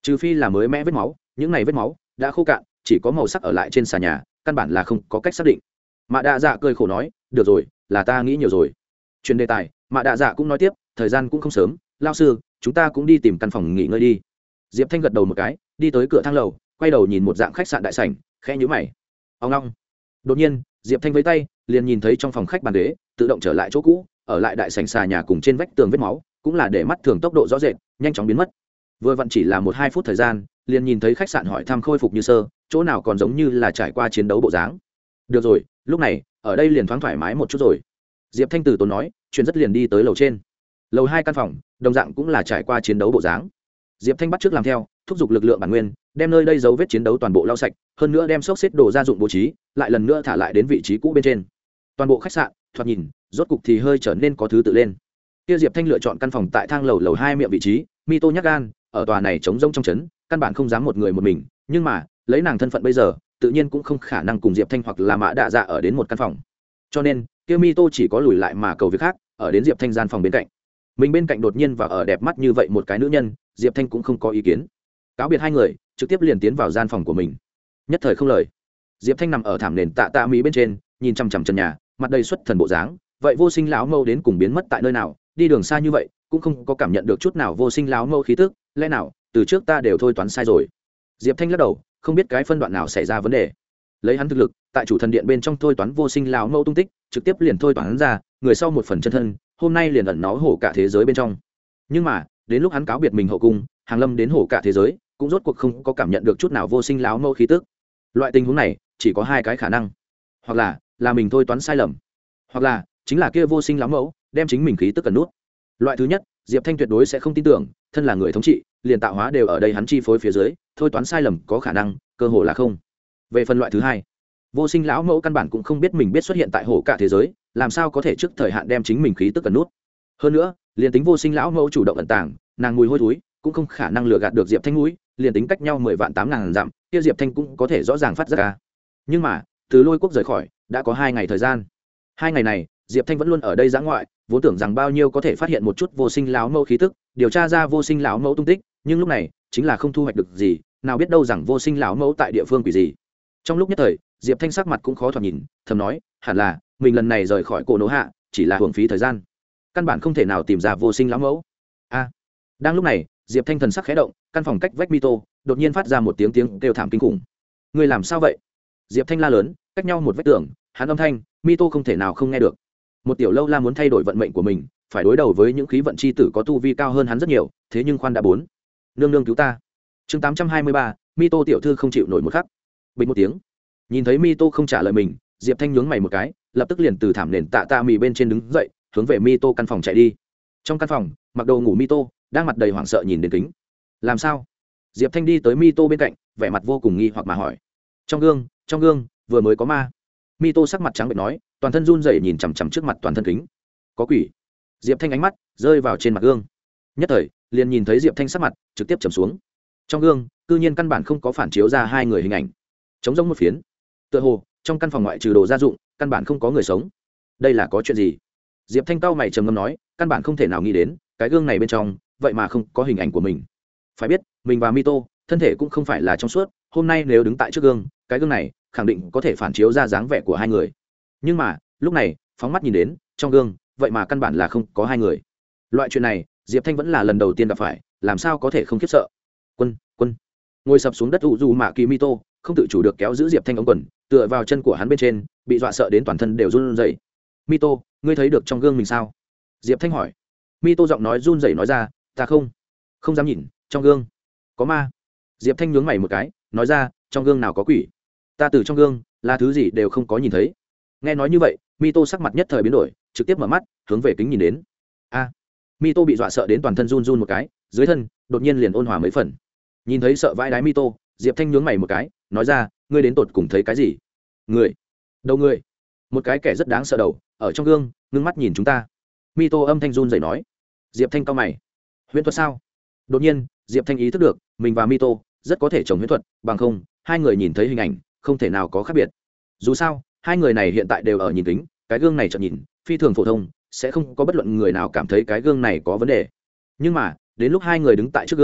trừ phi là mới mẽ vết máu, những này vết máu đã khô cạn, chỉ có màu sắc ở lại trên xà nhà, căn bản là không có cách xác định. Mạ Đa Dạ cười khổ nói, được rồi, là ta nghĩ nhiều rồi. Chuyển đề tài, Mạ Đa Dạ cũng nói tiếp, thời gian cũng không sớm, lao sư, chúng ta cũng đi tìm căn phòng nghỉ ngơi đi. Diệp Thanh gật đầu một cái, đi tới cửa thang lầu, quay đầu nhìn một dạng khách sạn đại sảnh, khẽ nhíu mày. Ông long. Đột nhiên, Diệp Thanh với tay, liền nhìn thấy trong phòng khách bàn ghế tự động trở lại chỗ cũ, ở lại đại sảnh xà nhà cùng trên vách tường vết máu, cũng là để mắt thường tốc độ rõ rệt, nhanh chóng biến mất. Vừa vặn chỉ là một hai phút thời gian, liền nhìn thấy khách sạn hỏi thăm khôi phục như sơ, chỗ nào còn giống như là trải qua chiến đấu bộ dáng. Được rồi, lúc này, ở đây liền thoáng thoải mái một chút rồi. Diệp Thanh từ tốn nói, chuyện rất liền đi tới lầu trên. Lầu hai căn phòng, đồng dạng cũng là trải qua chiến đấu bộ dáng. Diệp Thanh bắt trước làm theo, thúc giục lực lượng bản nguyên, đem nơi đây dấu vết chiến đấu toàn bộ lau sạch, hơn nữa đem xốc xếp đồ gia dụng bố trí, lại lần nữa thả lại đến vị trí cũ bên trên. Toàn bộ khách sạn, thoạt nhìn, rốt cục thì hơi trở nên có thứ tự lên. Kia Diệp Thanh lựa chọn căn phòng tại thang lầu lầu hai miệng vị trí, Mito nhắc gan, ở tòa này trống rỗng trong trấn, căn bản không dám một người một mình, nhưng mà, lấy nàng thân phận bây giờ, tự nhiên cũng không khả năng cùng Diệp Thanh hoặc là Mã Đạ Dạ ở đến một căn phòng. Cho nên, kia Mito chỉ có lùi lại mà cầu việc khác, ở đến Diệp Thanh gian phòng bên cạnh. Mình bên cạnh đột nhiên và ở đẹp mắt như vậy một cái nữ nhân, Diệp Thanh cũng không có ý kiến. Cáo biệt hai người, trực tiếp liền tiến vào gian phòng của mình. Nhất thời không lời. Diệp Thanh nằm ở thảm nền tạ tạ mỹ bên trên, nhìn chằm chằm trần nhà, mặt đầy xuất thần bộ dáng. Vậy Vô Sinh lão mâu đến cùng biến mất tại nơi nào? Đi đường xa như vậy, cũng không có cảm nhận được chút nào Vô Sinh lão mâu khí tức, lẽ nào từ trước ta đều thôi toán sai rồi? Diệp Thanh lắc đầu, không biết cái phân đoạn nào xảy ra vấn đề. Lấy hắn thực lực, tại chủ thần điện bên trong thôi toán Vô Sinh lão mâu tung tích, trực tiếp liền thôi toán ra, người sau một phần chân thân, hôm nay liền ẩn nó hổ cả thế giới bên trong. Nhưng mà, đến lúc hắn cáo biệt mình hậu cung, hàng lâm đến hổ cả thế giới, cũng rốt cuộc không có cảm nhận được chút nào Vô Sinh lão mâu khí tức. Loại tình huống này, chỉ có hai cái khả năng, hoặc là là mình thôi toán sai lầm, hoặc là chính là kia Vô Sinh lão mẫu đem chính mình khí tức cần nút. Loại thứ nhất, Diệp Thanh tuyệt đối sẽ không tin tưởng, thân là người thống trị, liền tạo hóa đều ở đây hắn chi phối phía dưới, thôi toán sai lầm có khả năng, cơ hồ là không. Về phần loại thứ hai, Vô Sinh lão mẫu căn bản cũng không biết mình biết xuất hiện tại hổ cả thế giới, làm sao có thể trước thời hạn đem chính mình khí tức cần nút. Hơn nữa, liền tính Vô Sinh lão mẫu chủ động ẩn tàng, nàng mùi hôi thối cũng không khả năng lừa gạt được Diệp Thanh mũi, liền tính cách nhau mười vạn tám ngàn dặm, kia Diệp Thanh cũng có thể rõ ràng phát giác ra. Nhưng mà, từ Lôi Quốc rời khỏi, đã có hai ngày thời gian. Hai ngày này, Diệp Thanh vẫn luôn ở đây giã ngoại, vốn tưởng rằng bao nhiêu có thể phát hiện một chút Vô Sinh lão mẫu khí tức, điều tra ra Vô Sinh lão mẫu tung tích, nhưng lúc này, chính là không thu hoạch được gì, nào biết đâu rằng Vô Sinh lão mẫu tại địa phương quỷ gì. Trong lúc nhất thời, Diệp Thanh sắc mặt cũng khó thoạt nhìn, thầm nói, hẳn là mình lần này rời khỏi Cổ Nỗ Hạ, chỉ là hưởng phí thời gian, căn bản không thể nào tìm ra Vô Sinh lão mẫu. A. Đang lúc này, Diệp Thanh thần sắc khẽ động, căn phòng cách vách Mito đột nhiên phát ra một tiếng tiếng kêu thảm kinh khủng. Ngươi làm sao vậy? Diệp Thanh la lớn, cách nhau một vách tường, hắn âm thanh, Mito không thể nào không nghe được. Một tiểu lâu la muốn thay đổi vận mệnh của mình, phải đối đầu với những khí vận chi tử có tu vi cao hơn hắn rất nhiều, thế nhưng khoan đã bốn. Nương nương cứu ta. Chương tám trăm hai mươi ba, Mito tiểu thư không chịu nổi một khắc. Bình một tiếng. Nhìn thấy Mito không trả lời mình, Diệp Thanh nhướng mày một cái, lập tức liền từ thảm nền tạ tạ mì bên trên đứng dậy, hướng về Mito căn phòng chạy đi. Trong căn phòng, mặc đồ ngủ Mito đang mặt đầy hoảng sợ nhìn đến kính. Làm sao? Diệp Thanh đi tới Mito bên cạnh, vẻ mặt vô cùng nghi hoặc mà hỏi. Trong gương, trong gương, vừa mới có ma. Mito sắc mặt trắng bệch nói, toàn thân run rẩy nhìn chằm chằm trước mặt toàn thân kính. Có quỷ. Diệp Thanh ánh mắt rơi vào trên mặt gương. Nhất thời, liền nhìn thấy Diệp Thanh sắc mặt trực tiếp trầm xuống. Trong gương, cư nhiên căn bản không có phản chiếu ra hai người hình ảnh. Trống rỗng một phiến. Tựa hồ, trong căn phòng ngoại trừ đồ gia dụng, căn bản không có người sống. Đây là có chuyện gì? Diệp Thanh cau mày trầm ngâm nói, căn bản không thể nào nghĩ đến, cái gương này bên trong, vậy mà không có hình ảnh của mình. Phải biết, mình và Mito, thân thể cũng không phải là trong suốt, hôm nay nếu đứng tại trước gương, cái gương này khẳng định có thể phản chiếu ra dáng vẻ của hai người. Nhưng mà, lúc này, phóng mắt nhìn đến, trong gương, vậy mà căn bản là không có hai người. Loại chuyện này, Diệp Thanh vẫn là lần đầu tiên gặp phải, làm sao có thể không khiếp sợ. Quân, quân. Ngồi sập xuống đất ủ dù mạ kỳ Mito, không tự chủ được kéo giữ Diệp Thanh ống quần, tựa vào chân của hắn bên trên, bị dọa sợ đến toàn thân đều run rẩy. Mito, ngươi thấy được trong gương mình sao? Diệp Thanh hỏi. Mito giọng nói run rẩy nói ra, ta không, không dám nhìn, trong gương có ma. Diệp Thanh nhướng mày một cái, nói ra, trong gương nào có quỷ? Ta từ trong gương là thứ gì đều không có nhìn thấy. Nghe nói như vậy, Mito sắc mặt nhất thời biến đổi, trực tiếp mở mắt, hướng về kính nhìn đến. A. À, Mito bị dọa sợ đến toàn thân run run một cái, dưới thân đột nhiên liền ôn hòa mấy phần. Nhìn thấy sợ vãi đái Mito, Diệp Thanh nhướng mày một cái, nói ra, ngươi đến tột cùng thấy cái gì? Người. Đầu người. Một cái kẻ rất đáng sợ đầu, ở trong gương, ngưng mắt nhìn chúng ta. Mito âm thanh run rẩy nói. Diệp Thanh cau mày. Huyễn thuật sao? Đột nhiên, Diệp Thanh ý thức được, mình và Mito rất có thể trồng huyễn thuật, bằng không, hai người nhìn thấy hình ảnh, không thể nào có khác biệt. Dù sao, hai người này hiện tại đều ở nhìn kính, cái gương này chợt nhìn, phi thường phổ thông, sẽ không có bất luận người nào cảm thấy cái gương này có vấn đề. Nhưng mà, đến lúc hai người đứng tại trước gương,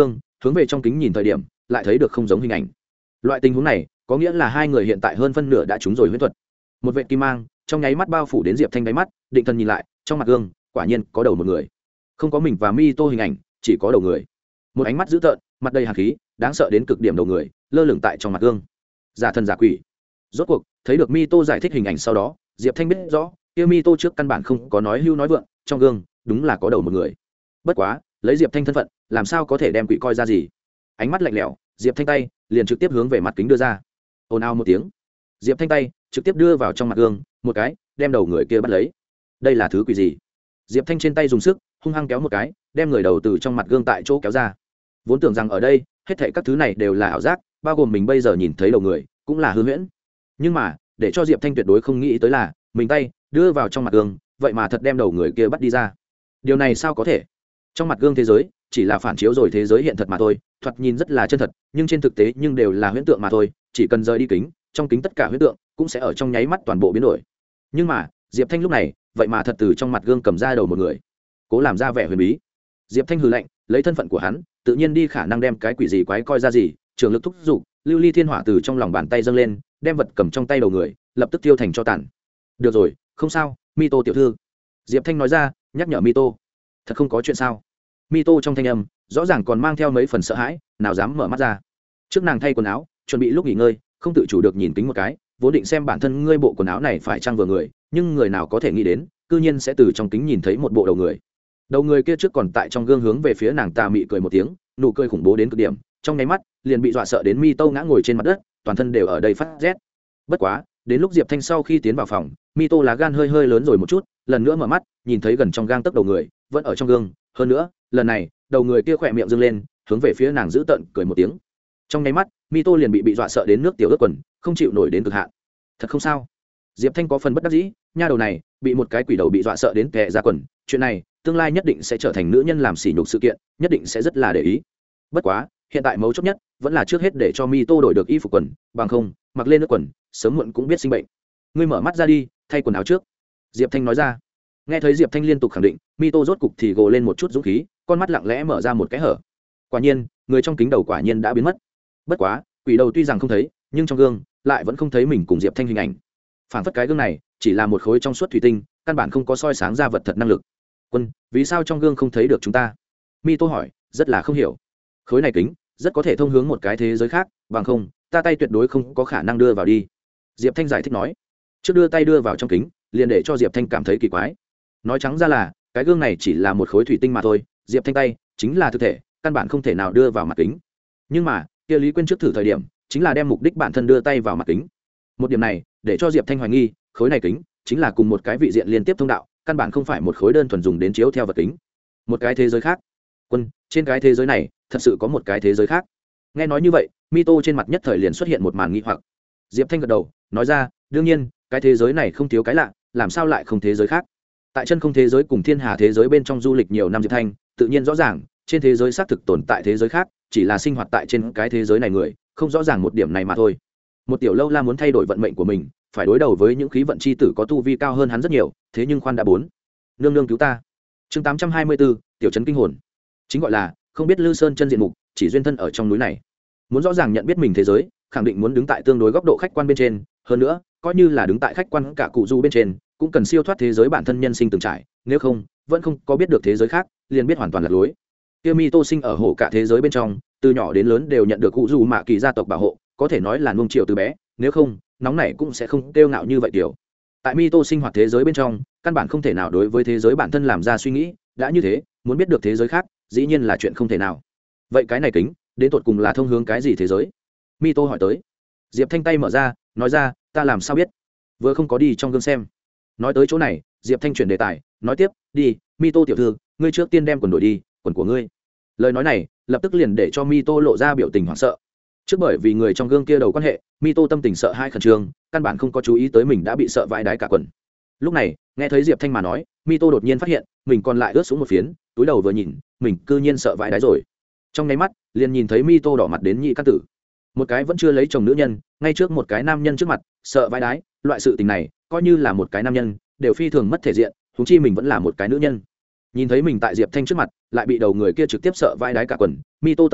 hướng về trong kính nhìn thời điểm lại thấy được không giống hình ảnh. Loại tình huống này có nghĩa là hai người hiện tại hơn phân nửa đã trúng rồi huyễn thuật. Một vệt kim mang trong nháy mắt bao phủ đến Diệp Thanh đáy mắt, định thần nhìn lại, trong mặt gương quả nhiên có đầu một người, không có mình và mi tô hình ảnh, chỉ có đầu người. Một ánh mắt dữ tợn, mặt đầy hàn khí, đáng sợ đến cực điểm đầu người lơ lửng tại trong mặt gương. Giả thần giả quỷ. Rốt cuộc thấy được mi tô giải thích hình ảnh sau đó, Diệp Thanh biết rõ kia mi tô trước căn bản không có nói hưu nói vượng, trong gương đúng là có đầu một người. Bất quá lấy Diệp Thanh thân phận làm sao có thể đem quỷ coi ra gì. Ánh mắt lạnh lẽo, Diệp Thanh tay liền trực tiếp hướng về mặt kính đưa ra. Ồn ào một tiếng, Diệp Thanh tay trực tiếp đưa vào trong mặt gương, một cái đem đầu người kia bắt lấy. Đây là thứ quỷ gì? Diệp Thanh trên tay dùng sức hung hăng kéo một cái, đem người đầu từ trong mặt gương tại chỗ kéo ra. Vốn tưởng rằng ở đây hết thảy các thứ này đều là ảo giác, bao gồm mình bây giờ nhìn thấy đầu người cũng là hư huyễn. Nhưng mà để cho Diệp Thanh tuyệt đối không nghĩ tới là mình tay đưa vào trong mặt gương, vậy mà thật đem đầu người kia bắt đi ra. Điều này sao có thể? Trong mặt gương thế giới chỉ là phản chiếu rồi thế giới hiện thật mà thôi, thoạt nhìn rất là chân thật, nhưng trên thực tế nhưng đều là huyễn tượng mà thôi, chỉ cần rời đi kính, trong kính tất cả huyễn tượng cũng sẽ ở trong nháy mắt toàn bộ biến đổi. Nhưng mà Diệp Thanh lúc này vậy mà thật từ trong mặt gương cầm ra đầu một người, cố làm ra vẻ huyền bí. Diệp Thanh hừ lạnh, lấy thân phận của hắn tự nhiên đi khả năng đem cái quỷ gì quái coi ra gì, trường lực thúc giục, lưu ly thiên hỏa từ trong lòng bàn tay dâng lên, đem vật cầm trong tay đầu người lập tức tiêu thành cho tàn. Được rồi, không sao, Mito tiểu thư, Diệp Thanh nói ra, nhắc nhở Mito. Thật không có chuyện sao? Mito trong thanh âm rõ ràng còn mang theo mấy phần sợ hãi, nào dám mở mắt ra. Trước nàng thay quần áo chuẩn bị lúc nghỉ ngơi, không tự chủ được nhìn kính một cái, vốn định xem bản thân ngươi bộ quần áo này phải trang vừa người, nhưng người nào có thể nghĩ đến cư nhiên sẽ từ trong kính nhìn thấy một bộ đầu người. Đầu người kia trước còn tại trong gương hướng về phía nàng tà mị cười một tiếng, nụ cười khủng bố đến cực điểm, trong nháy mắt liền bị dọa sợ đến Mito ngã ngồi trên mặt đất, toàn thân đều ở đây phát rét. Bất quá đến lúc Diệp Thanh sau khi tiến vào phòng, Mito lá gan hơi hơi lớn rồi một chút, lần nữa mở mắt nhìn thấy gần trong gang tấc đầu người vẫn ở trong gương, hơn nữa lần này đầu người kia khỏe miệng dâng lên, hướng về phía nàng giữ tợn cười một tiếng. Trong nháy mắt Mito liền bị bị dọa sợ đến nước tiểu ướt quần, không chịu nổi đến cực hạn. Thật không sao? Diệp Thanh có phần bất đắc dĩ, nha đầu này bị một cái quỷ đầu bị dọa sợ đến tè ra quần, chuyện này tương lai nhất định sẽ trở thành nữ nhân làm sỉ nhục sự kiện, nhất định sẽ rất là để ý. Bất quá hiện tại mấu chốt nhất vẫn là trước hết để cho Mito đổi được y phục quần, bằng không mặc lên nước quần sớm muộn cũng biết sinh bệnh. Ngươi mở mắt ra đi, thay quần áo trước, Diệp Thanh nói ra. Nghe thấy Diệp Thanh liên tục khẳng định, Mito rốt cục thì gồ lên một chút dũng khí, con mắt lặng lẽ mở ra một cái hở. Quả nhiên người trong kính đầu quả nhiên đã biến mất. Bất quá quỷ đầu tuy rằng không thấy, nhưng trong gương lại vẫn không thấy mình cùng Diệp Thanh hình ảnh. Phản phất cái gương này chỉ là một khối trong suốt thủy tinh, căn bản không có soi sáng ra vật thật năng lực. Quân, vì sao trong gương không thấy được chúng ta? Mito hỏi, rất là không hiểu. Khối này kính rất có thể thông hướng một cái thế giới khác, bằng không ta tay tuyệt đối không có khả năng đưa vào đi. Diệp Thanh giải thích nói. Trước đưa tay đưa vào trong kính liền để cho Diệp Thanh cảm thấy kỳ quái. Nói trắng ra là cái gương này chỉ là một khối thủy tinh mà thôi, Diệp Thanh tay chính là thực thể, căn bản không thể nào đưa vào mặt kính. Nhưng mà kia Lý Quyên trước thử thời điểm chính là đem mục đích bản thân đưa tay vào mặt kính. Một điểm này để cho Diệp Thanh hoài nghi khối này kính chính là cùng một cái vị diện liên tiếp thông đạo, căn bản không phải một khối đơn thuần dùng đến chiếu theo vật kính. Một cái thế giới khác. Quân, trên cái thế giới này thật sự có một cái thế giới khác. Nghe nói như vậy, Mito trên mặt nhất thời liền xuất hiện một màn nghi hoặc. Diệp Thanh gật đầu nói ra, đương nhiên cái thế giới này không thiếu cái lạ, làm sao lại không thế giới khác? Tại chân không thế giới cùng thiên hà thế giới bên trong du lịch nhiều năm, Diệp Thanh tự nhiên rõ ràng trên thế giới xác thực tồn tại thế giới khác, chỉ là sinh hoạt tại trên cái thế giới này người không rõ ràng một điểm này mà thôi. Một tiểu lâu la muốn thay đổi vận mệnh của mình, phải đối đầu với những khí vận chi tử có tu vi cao hơn hắn rất nhiều, thế nhưng khoan đã bốn. Nương nương cứu ta. Chương tám trăm hai mươi bốn, tiểu trấn kinh hồn. Chính gọi là không biết Lư Sơn chân diện mục, chỉ duyên thân ở trong núi này. Muốn rõ ràng nhận biết mình thế giới, khẳng định muốn đứng tại tương đối góc độ khách quan bên trên, hơn nữa coi như là đứng tại khách quan cả cụ du bên trên, cũng cần siêu thoát thế giới bản thân nhân sinh từng trải, nếu không vẫn không có biết được thế giới khác, liền biết hoàn toàn là lối. Kia Mito sinh ở hổ cả thế giới bên trong, từ nhỏ đến lớn đều nhận được cụ du mạ kỳ gia tộc bảo hộ, có thể nói là nuông chiều từ bé, nếu không nóng này cũng sẽ không kêu ngạo như vậy tiểu. Tại Mito sinh hoạt thế giới bên trong, căn bản không thể nào đối với thế giới bản thân làm ra suy nghĩ, đã như thế muốn biết được thế giới khác dĩ nhiên là chuyện không thể nào. Vậy cái này kính đến tột cùng là thông hướng cái gì thế giới? Mito hỏi tới. Diệp Thanh tay mở ra nói ra, ta làm sao biết, vừa không có đi trong gương xem. Nói tới chỗ này, Diệp Thanh chuyển đề tài nói tiếp, đi Mito tiểu thư, ngươi trước tiên đem quần đổi đi, quần của ngươi. Lời nói này lập tức liền để cho Mito lộ ra biểu tình hoảng sợ. Trước bởi vì người trong gương kia đầu quan hệ, Mito tâm tình sợ hai khẩn trương, căn bản không có chú ý tới mình đã bị sợ vãi đái cả quần. Lúc này nghe thấy Diệp Thanh mà nói, Mito đột nhiên phát hiện mình còn lại ướt xuống một phiến, túi đầu vừa nhìn mình cư nhiên sợ vãi đái rồi. Trong nháy mắt liền nhìn thấy Mito đỏ mặt đến nhị căn tử, một cái vẫn chưa lấy chồng nữ nhân ngay trước một cái nam nhân trước mặt sợ vãi đái, loại sự tình này coi như là một cái nam nhân đều phi thường mất thể diện, huống chi mình vẫn là một cái nữ nhân. Nhìn thấy mình tại Diệp Thanh trước mặt lại bị đầu người kia trực tiếp sợ vãi đái cả quần, Mito tâm tình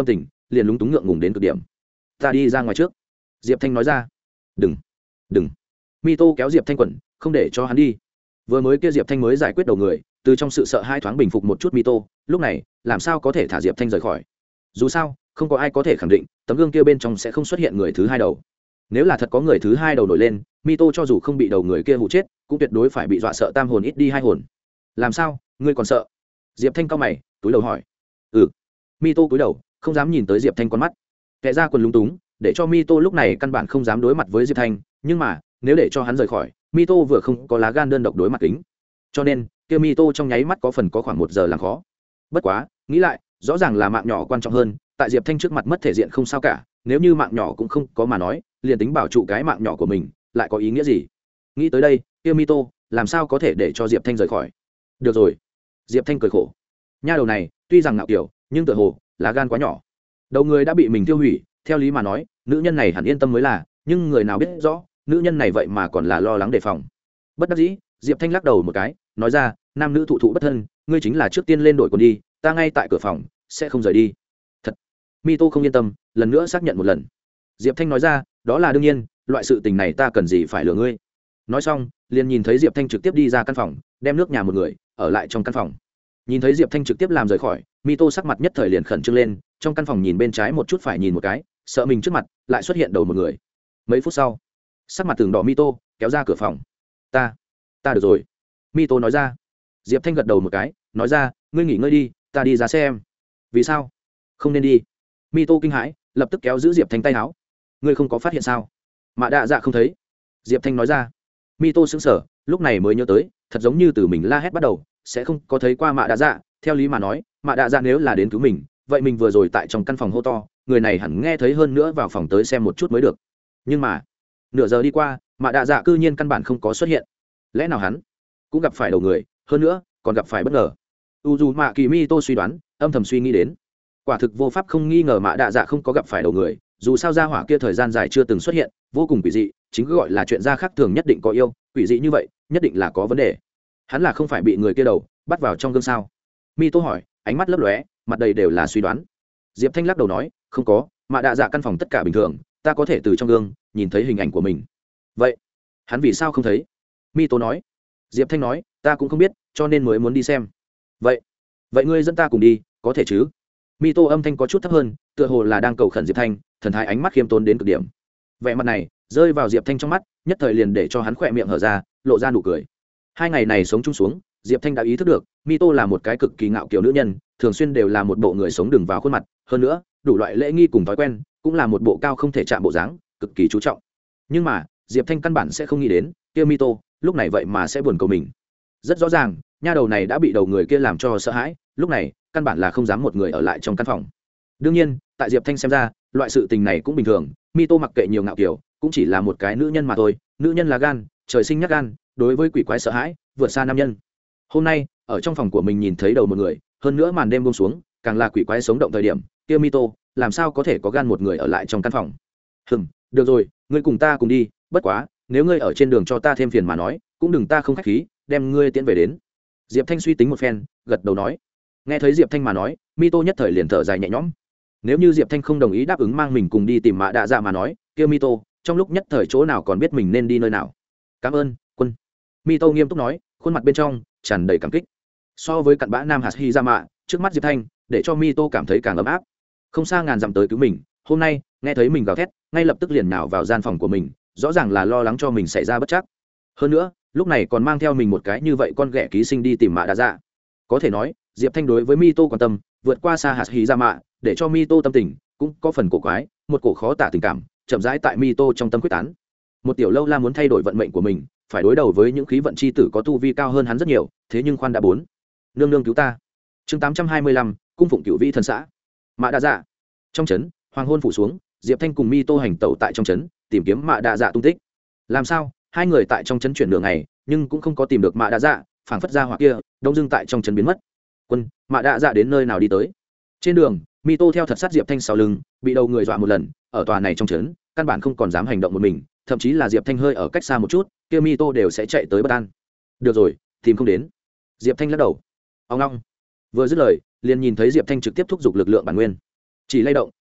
liền lúng túng ngượng ngùng đến cực điểm. Ta đi ra ngoài trước, Diệp Thanh nói ra. Đừng, đừng. Mito kéo Diệp Thanh quần, không để cho hắn đi. Vừa mới kia Diệp Thanh mới giải quyết đầu người, từ trong sự sợ hai thoáng bình phục một chút Mito, lúc này làm sao có thể thả Diệp Thanh rời khỏi. Dù sao không có ai có thể khẳng định tấm gương kia bên trong sẽ không xuất hiện người thứ hai đầu. Nếu là thật có người thứ hai đầu nổi lên, Mito cho dù không bị đầu người kia hụ chết cũng tuyệt đối phải bị dọa sợ tam hồn ít đi hai hồn. Làm sao ngươi còn sợ? Diệp Thanh cao mày túi đầu hỏi. Ừ. Mito cúi đầu không dám nhìn tới Diệp Thanh con mắt, kẻ ra quần lúng túng để cho Mito lúc này căn bản không dám đối mặt với Diệp Thanh. Nhưng mà nếu để cho hắn rời khỏi, Mito vừa không có lá gan đơn độc đối mặt kính, cho nên kia Mito trong nháy mắt có phần có khoảng một giờ làm khó. Bất quá nghĩ lại, rõ ràng là mạng nhỏ quan trọng hơn, tại Diệp Thanh trước mặt mất thể diện không sao cả, nếu như mạng nhỏ cũng không có mà nói, liền tính bảo trụ cái mạng nhỏ của mình lại có ý nghĩa gì? Nghĩ tới đây, kia Mito làm sao có thể để cho Diệp Thanh rời khỏi? Được rồi. Diệp Thanh cười khổ. Nha đầu này tuy rằng ngạo kiểu, nhưng tựa hồ là gan quá nhỏ. Đầu người đã bị mình tiêu hủy, theo lý mà nói nữ nhân này hẳn yên tâm mới là, nhưng người nào biết rõ nữ nhân này vậy mà còn là lo lắng đề phòng. Bất đắc dĩ, Diệp Thanh lắc đầu một cái, nói ra, nam nữ thụ thụ bất thân, ngươi chính là trước tiên lên đội quần đi, ta ngay tại cửa phòng sẽ không rời đi. Thật? Mito không yên tâm, lần nữa xác nhận một lần. Diệp Thanh nói ra, đó là đương nhiên, loại sự tình này ta cần gì phải lừa ngươi. Nói xong liền nhìn thấy Diệp Thanh trực tiếp đi ra căn phòng, đem nước nhà một người ở lại trong căn phòng. Nhìn thấy Diệp Thanh trực tiếp làm rời khỏi, Mito sắc mặt nhất thời liền khẩn trương lên, trong căn phòng nhìn bên trái một chút phải nhìn một cái, sợ mình trước mặt lại xuất hiện đầu một người. Mấy phút sau, sắc mặt tường đỏ Mito kéo ra cửa phòng. ta ta được rồi, Mito nói ra. Diệp Thanh gật đầu một cái, nói ra, ngươi nghỉ ngơi đi, ta đi ra xem. Vì sao không nên đi? Mito kinh hãi, lập tức kéo giữ Diệp Thanh tay áo. Ngươi không có phát hiện sao? Mạ Đạ Dạ không thấy. Diệp Thanh nói ra. Mito sững sờ, lúc này mới nhớ tới, thật giống như từ mình la hét bắt đầu sẽ không có thấy qua Mạ Đạ Dạ. Theo lý mà nói, Mạ Đạ Dạ nếu là đến cứu mình, vậy mình vừa rồi tại trong căn phòng hô to, người này hẳn nghe thấy hơn nữa vào phòng tới xem một chút mới được. Nhưng mà nửa giờ đi qua, Mạ Đạ Dạ cư nhiên căn bản không có xuất hiện. Lẽ nào hắn cũng gặp phải đầu người, hơn nữa còn gặp phải bất ngờ? Uzumaki Mito suy đoán, âm thầm suy nghĩ đến. Quả thực vô pháp không nghi ngờ Mạ Đạ Dạ không có gặp phải đầu người, dù sao gia hỏa kia thời gian dài chưa từng xuất hiện, vô cùng quỷ dị, chính cứ gọi là chuyện gia khác thường nhất định có yêu, quỷ dị như vậy nhất định là có vấn đề. Hắn là không phải bị người kia đầu bắt vào trong gương sao? Mito hỏi, ánh mắt lấp lóe, mặt đầy đều là suy đoán. Diệp Thanh lắc đầu nói, không có, Mạ Đạ Dạ căn phòng tất cả bình thường, ta có thể từ trong gương nhìn thấy hình ảnh của mình. Vậy hắn vì sao không thấy? Mito nói. Diệp Thanh nói, ta cũng không biết, cho nên mới muốn đi xem. Vậy vậy ngươi dẫn ta cùng đi có thể chứ? Mito âm thanh có chút thấp hơn, tựa hồ là đang cầu khẩn Diệp Thanh, thần thái ánh mắt khiêm tốn đến cực điểm. Vẻ mặt này rơi vào Diệp Thanh trong mắt, nhất thời liền để cho hắn khỏe miệng hở ra, lộ ra nụ cười. Hai ngày này sống chung xuống, Diệp Thanh đã ý thức được, Mito là một cái cực kỳ ngạo kiều nữ nhân, thường xuyên đều là một bộ người sống đường vào khuôn mặt, hơn nữa đủ loại lễ nghi cùng thói quen, cũng là một bộ cao không thể chạm bộ dáng, cực kỳ chú trọng. Nhưng mà Diệp Thanh căn bản sẽ không nghĩ đến, kia Mito lúc này vậy mà sẽ buồn cầu mình. Rất rõ ràng, nha đầu này đã bị đầu người kia làm cho sợ hãi, lúc này căn bản là không dám một người ở lại trong căn phòng. Đương nhiên tại Diệp Thanh xem ra, loại sự tình này cũng bình thường, Mito mặc kệ nhiều ngạo kiểu, cũng chỉ là một cái nữ nhân mà thôi, nữ nhân là gan, trời sinh nhát gan, đối với quỷ quái sợ hãi vượt xa nam nhân. Hôm nay ở trong phòng của mình nhìn thấy đầu một người, hơn nữa màn đêm buông xuống, càng là quỷ quái sống động thời điểm, kia Mito làm sao có thể có gan một người ở lại trong căn phòng? Hừm, được rồi, ngươi cùng ta cùng đi, bất quá nếu ngươi ở trên đường cho ta thêm phiền mà nói, cũng đừng ta không khách khí, đem ngươi tiễn về đến. Diệp Thanh suy tính một phen, gật đầu nói. Nghe thấy Diệp Thanh mà nói, Mito nhất thời liền thở dài nhẹ nhõm. Nếu như Diệp Thanh không đồng ý đáp ứng mang mình cùng đi tìm Mạ Đạ Dạ mà nói, kia Mito trong lúc nhất thời chỗ nào còn biết mình nên đi nơi nào. Cảm ơn quân. Mito nghiêm túc nói, khuôn mặt bên trong tràn đầy cảm kích. So với cặn bã nam hạt hy ra mạ, trước mắt Diệp Thanh để cho Mito cảm thấy càng ấm áp. Không xa ngàn dặm tới cứu mình, hôm nay nghe thấy mình gào thét, ngay lập tức liền nhào vào gian phòng của mình, rõ ràng là lo lắng cho mình xảy ra bất trắc. Hơn nữa lúc này còn mang theo mình một cái như vậy con ghẻ ký sinh đi tìm Mạ Đạ Dạ. Có thể nói Diệp Thanh đối với Mito quan tâm vượt qua xa hạt hí ra mạ, để cho Mito tâm tình cũng có phần cổ quái, một cổ khó tả tình cảm chậm rãi tại Mito trong tâm quyết tán. Một tiểu lâu la muốn thay đổi vận mệnh của mình, phải đối đầu với những khí vận chi tử có tu vi cao hơn hắn rất nhiều, thế nhưng khoan đã bốn. Nương nương cứu ta. Chương tám trăm hai mươi lăm, cung phụng cửu vĩ thần xã. Mạ Đạ Dạ. Trong trấn, hoàng hôn phủ xuống, Diệp Thanh cùng Mito hành tẩu tại trong trấn, tìm kiếm Mạ Đạ Dạ tung tích. Làm sao? Hai người tại trong trấn chuyển đường này, nhưng cũng không có tìm được Mạ Đạ Dạ, phảng phất ra hỏa kia đông dưng tại trong trấn biến mất. Quân, Mạ Đạ Dạ đến nơi nào đi tới? Trên đường, Mito theo thật sát Diệp Thanh sau lưng, bị đầu người dọa một lần, ở tòa này trong trấn, căn bản không còn dám hành động một mình, thậm chí là Diệp Thanh hơi ở cách xa một chút, kia Mito đều sẽ chạy tới bất an. Được rồi, tìm không đến. Diệp Thanh lắc đầu. Ông long. Vừa dứt lời, liền nhìn thấy Diệp Thanh trực tiếp thúc giục lực lượng bản nguyên, chỉ lay động,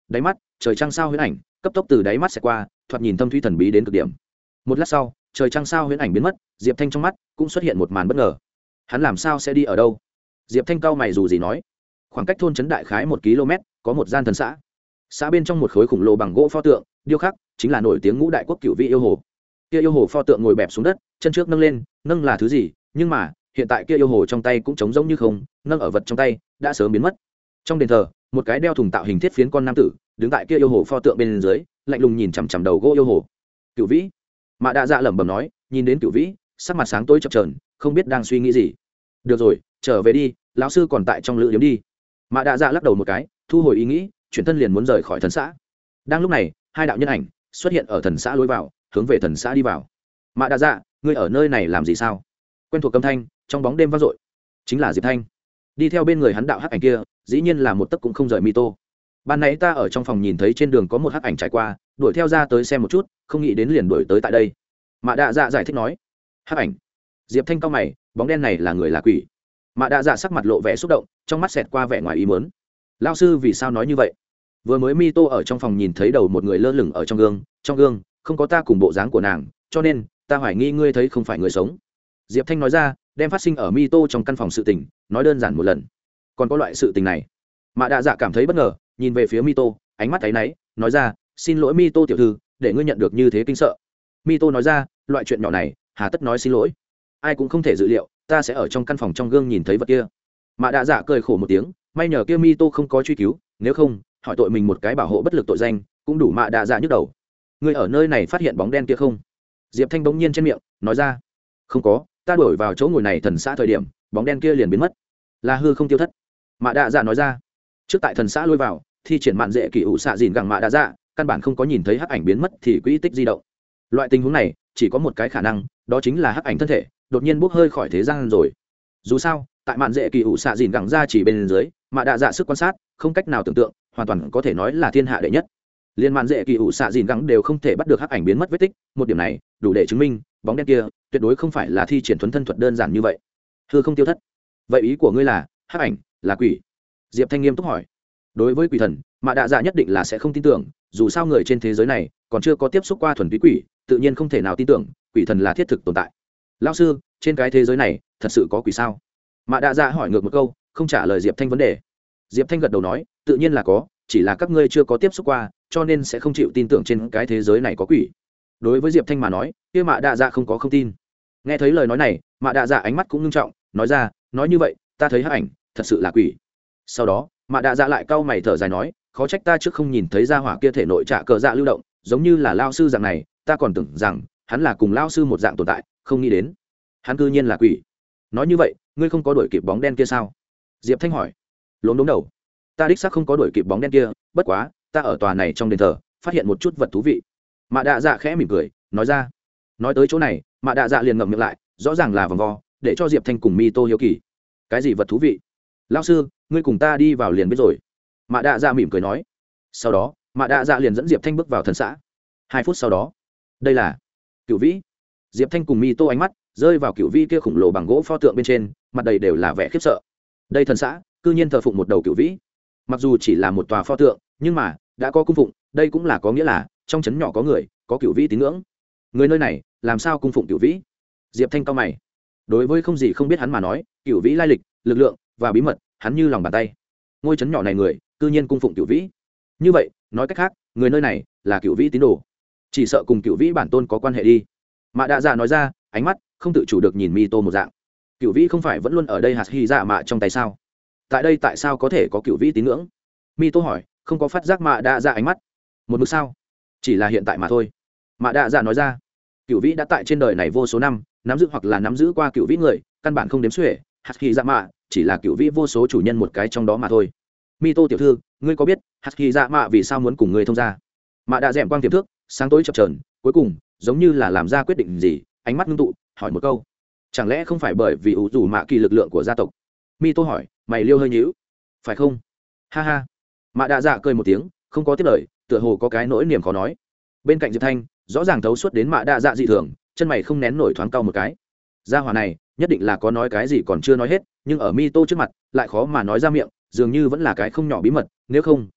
đáy mắt trời trăng sao huyễn ảnh cấp tốc từ đáy mắt sẽ qua, thoạt nhìn thâm thúy thần bí đến cực điểm. Một lát sau, trời trăng sao huyễn ảnh biến mất, Diệp Thanh trong mắt cũng xuất hiện một màn bất ngờ. Hắn làm sao sẽ đi ở đâu? Diệp Thanh cao mày dù gì nói, khoảng cách thôn trấn đại khái một km, có một gian thần xã. Xã bên trong một khối khủng lồ bằng gỗ pho tượng, điêu khắc chính là nổi tiếng ngũ đại quốc cửu vị yêu hồ. Kia yêu hồ pho tượng ngồi bẹp xuống đất, chân trước nâng lên, nâng là thứ gì? Nhưng mà, hiện tại kia yêu hồ trong tay cũng trống rỗng như không, nâng ở vật trong tay đã sớm biến mất. Trong đền thờ, một cái đeo thùng tạo hình thiết phiến con nam tử, đứng tại kia yêu hồ pho tượng bên dưới, lạnh lùng nhìn chằm chằm đầu gỗ yêu hồ. Cửu vĩ, Mã Đa Dạ lẩm bẩm nói, nhìn đến Cửu vĩ, sắc mặt sáng tối chập chờn, không biết đang suy nghĩ gì. Được rồi, trở về đi, lão sư còn tại trong lữ điếm đi. Mã Đa Dạ lắc đầu một cái, thu hồi ý nghĩ, chuyển thân liền muốn rời khỏi thần xã. Đang lúc này, hai đạo nhân ảnh xuất hiện ở thần xã lối vào, hướng về thần xã đi vào. Mã Đa Dạ, ngươi ở nơi này làm gì sao? Quen thuộc âm thanh trong bóng đêm vang dội, chính là Diệp Thanh. Đi theo bên người hắn đạo hắc ảnh kia, dĩ nhiên là một tấc cũng không rời mi tô. Ban nãy ta ở trong phòng nhìn thấy trên đường có một hắc ảnh trải qua, đuổi theo ra tới xem một chút, không nghĩ đến liền đuổi tới tại đây. Mã Đa Dạ giải thích nói. Hắc ảnh? Diệp Thanh cau mày, bóng đen này là người là quỷ? Mã Đa Dạ sắc mặt lộ vẻ xúc động, trong mắt xẹt qua vẻ ngoài ý muốn. Lão sư vì sao nói như vậy? Vừa mới mi tô ở trong phòng nhìn thấy đầu một người lơ lửng ở trong gương, trong gương không có ta cùng bộ dáng của nàng, cho nên ta hoài nghi ngươi thấy không phải người sống. Diệp Thanh nói ra, đem phát sinh ở mi tô trong căn phòng sự tình nói đơn giản một lần. Còn có loại sự tình này? Mã Đa Dạ cảm thấy bất ngờ, nhìn về phía mi tô, ánh mắt thấy náy, nói ra, xin lỗi mi tô tiểu thư, để ngươi nhận được như thế kinh sợ. Mi tô nói ra, loại chuyện nhỏ này hà tất nói xin lỗi, ai cũng không thể dự liệu ta sẽ ở trong căn phòng trong gương nhìn thấy vật kia. Mã Đa Dạ cười khổ một tiếng, may nhờ kia mi tô không có truy cứu, nếu không hỏi tội mình một cái bảo hộ bất lực tội danh cũng đủ. Mã Đa Dạ nhức đầu. Ngươi ở nơi này phát hiện bóng đen kia không? Diệp Thanh bỗng nhiên trên miệng nói ra, không có, ta đổi vào chỗ ngồi này thần xã thời điểm bóng đen kia liền biến mất, là hư không tiêu thất. Mã Đa Dạ nói ra, trước tại thần xã lôi vào thi triển mạn dễ kỳ ủ xạ dìn gẳng Mã Đa Dạ căn bản không có nhìn thấy hắc ảnh biến mất thì quỹ tích di động. Loại tình huống này chỉ có một cái khả năng, đó chính là hắc ảnh thân thể đột nhiên bốc hơi khỏi thế gian rồi. Dù sao tại mạn dễ kỳ ủ xạ dìn gẳng ra chỉ bên dưới, Mã Đa Dạ sức quan sát không cách nào tưởng tượng, hoàn toàn có thể nói là thiên hạ đệ nhất. Liên mạn dễ kỳ ủ xạ dìn gẳng đều không thể bắt được hắc ảnh biến mất vết tích, một điểm này đủ để chứng minh bóng đen kia tuyệt đối không phải là thi triển thuấn thân thuật đơn giản như vậy. Hư không tiêu thất, vậy ý của ngươi là hắc ảnh là quỷ? Diệp Thanh nghiêm túc hỏi. Đối với quỷ thần, Mã Đa Dạ nhất định là sẽ không tin tưởng, dù sao người trên thế giới này còn chưa có tiếp xúc qua thuần túy quỷ, tự nhiên không thể nào tin tưởng quỷ thần là thiết thực tồn tại. Lão sư, trên cái thế giới này thật sự có quỷ sao? Mã Đa Dạ hỏi ngược một câu, không trả lời Diệp Thanh vấn đề. Diệp Thanh gật đầu nói, tự nhiên là có, chỉ là các ngươi chưa có tiếp xúc qua, cho nên sẽ không chịu tin tưởng trên cái thế giới này có quỷ. Đối với Diệp Thanh mà nói, kia Mã Đa Dạ không có không tin. Nghe thấy lời nói này, Mã Đa Dạ ánh mắt cũng nghiêm trọng, nói ra, nói như vậy ta thấy hắc ảnh thật sự là quỷ. Sau đó Mã Đa Dạ lại cau mày thở dài nói, khó trách ta trước không nhìn thấy ra hỏa kia thể nội trả cờ dạ lưu động, giống như là lao sư dạng này, ta còn tưởng rằng hắn là cùng lao sư một dạng tồn tại, không nghĩ đến hắn cư nhiên là quỷ. Nói như vậy ngươi không có đuổi kịp bóng đen kia sao? Diệp Thanh hỏi. Lốm đốm đầu, ta đích xác không có đuổi kịp bóng đen kia, bất quá ta ở tòa này trong đền thờ phát hiện một chút vật thú vị. Mã Đa Dạ khẽ mỉm cười nói ra. Nói tới chỗ này, Mã Đa Dạ liền ngậm miệng lại, rõ ràng là vòng vo để cho Diệp Thanh cùng mi tô hiếu kỳ. Cái gì vật thú vị? Lao sư, ngươi cùng ta đi vào liền biết rồi. Mã Đa Dạ mỉm cười nói. Sau đó Mã Đa Dạ liền dẫn Diệp Thanh bước vào thần xã. Hai phút sau đó, đây là Cửu vĩ. Diệp Thanh cùng mi tô ánh mắt rơi vào Cửu vĩ kia khủng lồ bằng gỗ pho tượng bên trên, mặt đầy đều là vẻ khiếp sợ. Đây thần xã cư nhiên thờ phụng một đầu Cửu vĩ. Mặc dù chỉ là một tòa pho tượng, nhưng mà đã có cung phụng, đây cũng là có nghĩa là trong trấn nhỏ có người có Cửu vĩ tín ngưỡng. Người nơi này làm sao cung phụng Cửu vĩ? Diệp Thanh cao mày. Đối với không gì không biết hắn mà nói, Cửu vĩ lai lịch, lực lượng và bí mật hắn như lòng bàn tay. Ngôi trấn nhỏ này người cư nhiên cung phụng Cửu vĩ, như vậy nói cách khác người nơi này là Cửu vĩ tín đồ, chỉ sợ cùng Cửu vĩ bản tôn có quan hệ đi. Mã Đa Dạ nói ra, ánh mắt không tự chủ được nhìn mi tô một dạng. Cửu vĩ không phải vẫn luôn ở đây hạt hy dạ mạ trong tay sao? Tại đây tại sao có thể có Cửu vĩ tín ngưỡng? Mi tô hỏi, không có phát giác Mã Đa Dạ ánh mắt. Một mực sao? Chỉ là hiện tại mà thôi. Mã Đa Dạ nói ra. Cửu vĩ đã tại trên đời này vô số năm, nắm giữ hoặc là nắm giữ qua Cửu vĩ người căn bản không đếm xuể, hạt hy dạ mạ chỉ là Cửu vĩ vô số chủ nhân một cái trong đó mà thôi. Mi tô tiểu thư, ngươi có biết hạt hy dạ mạ vì sao muốn cùng ngươi thông gia? Mã Đa dẻm quang tiềm thước, sáng tối chập chờn, cuối cùng giống như là làm ra quyết định gì, ánh mắt ngưng tụ, hỏi một câu, chẳng lẽ không phải bởi vì ủ rủ mạ kỳ lực lượng của gia tộc? Mi tô hỏi, mày liêu hơi nhíu, phải không? Ha ha. Mã Đa dạ cười một tiếng, không có tiếp lời, tựa hồ có cái nỗi niềm khó nói. Bên cạnh Diệp Thanh rõ ràng thấu suốt đến Mã Đa dạ dị thường, chân mày không nén nổi thoáng cau một cái. Gia hỏa này nhất định là có nói cái gì còn chưa nói hết, nhưng ở mi tô trước mặt lại khó mà nói ra miệng, dường như vẫn là cái không nhỏ bí mật, nếu không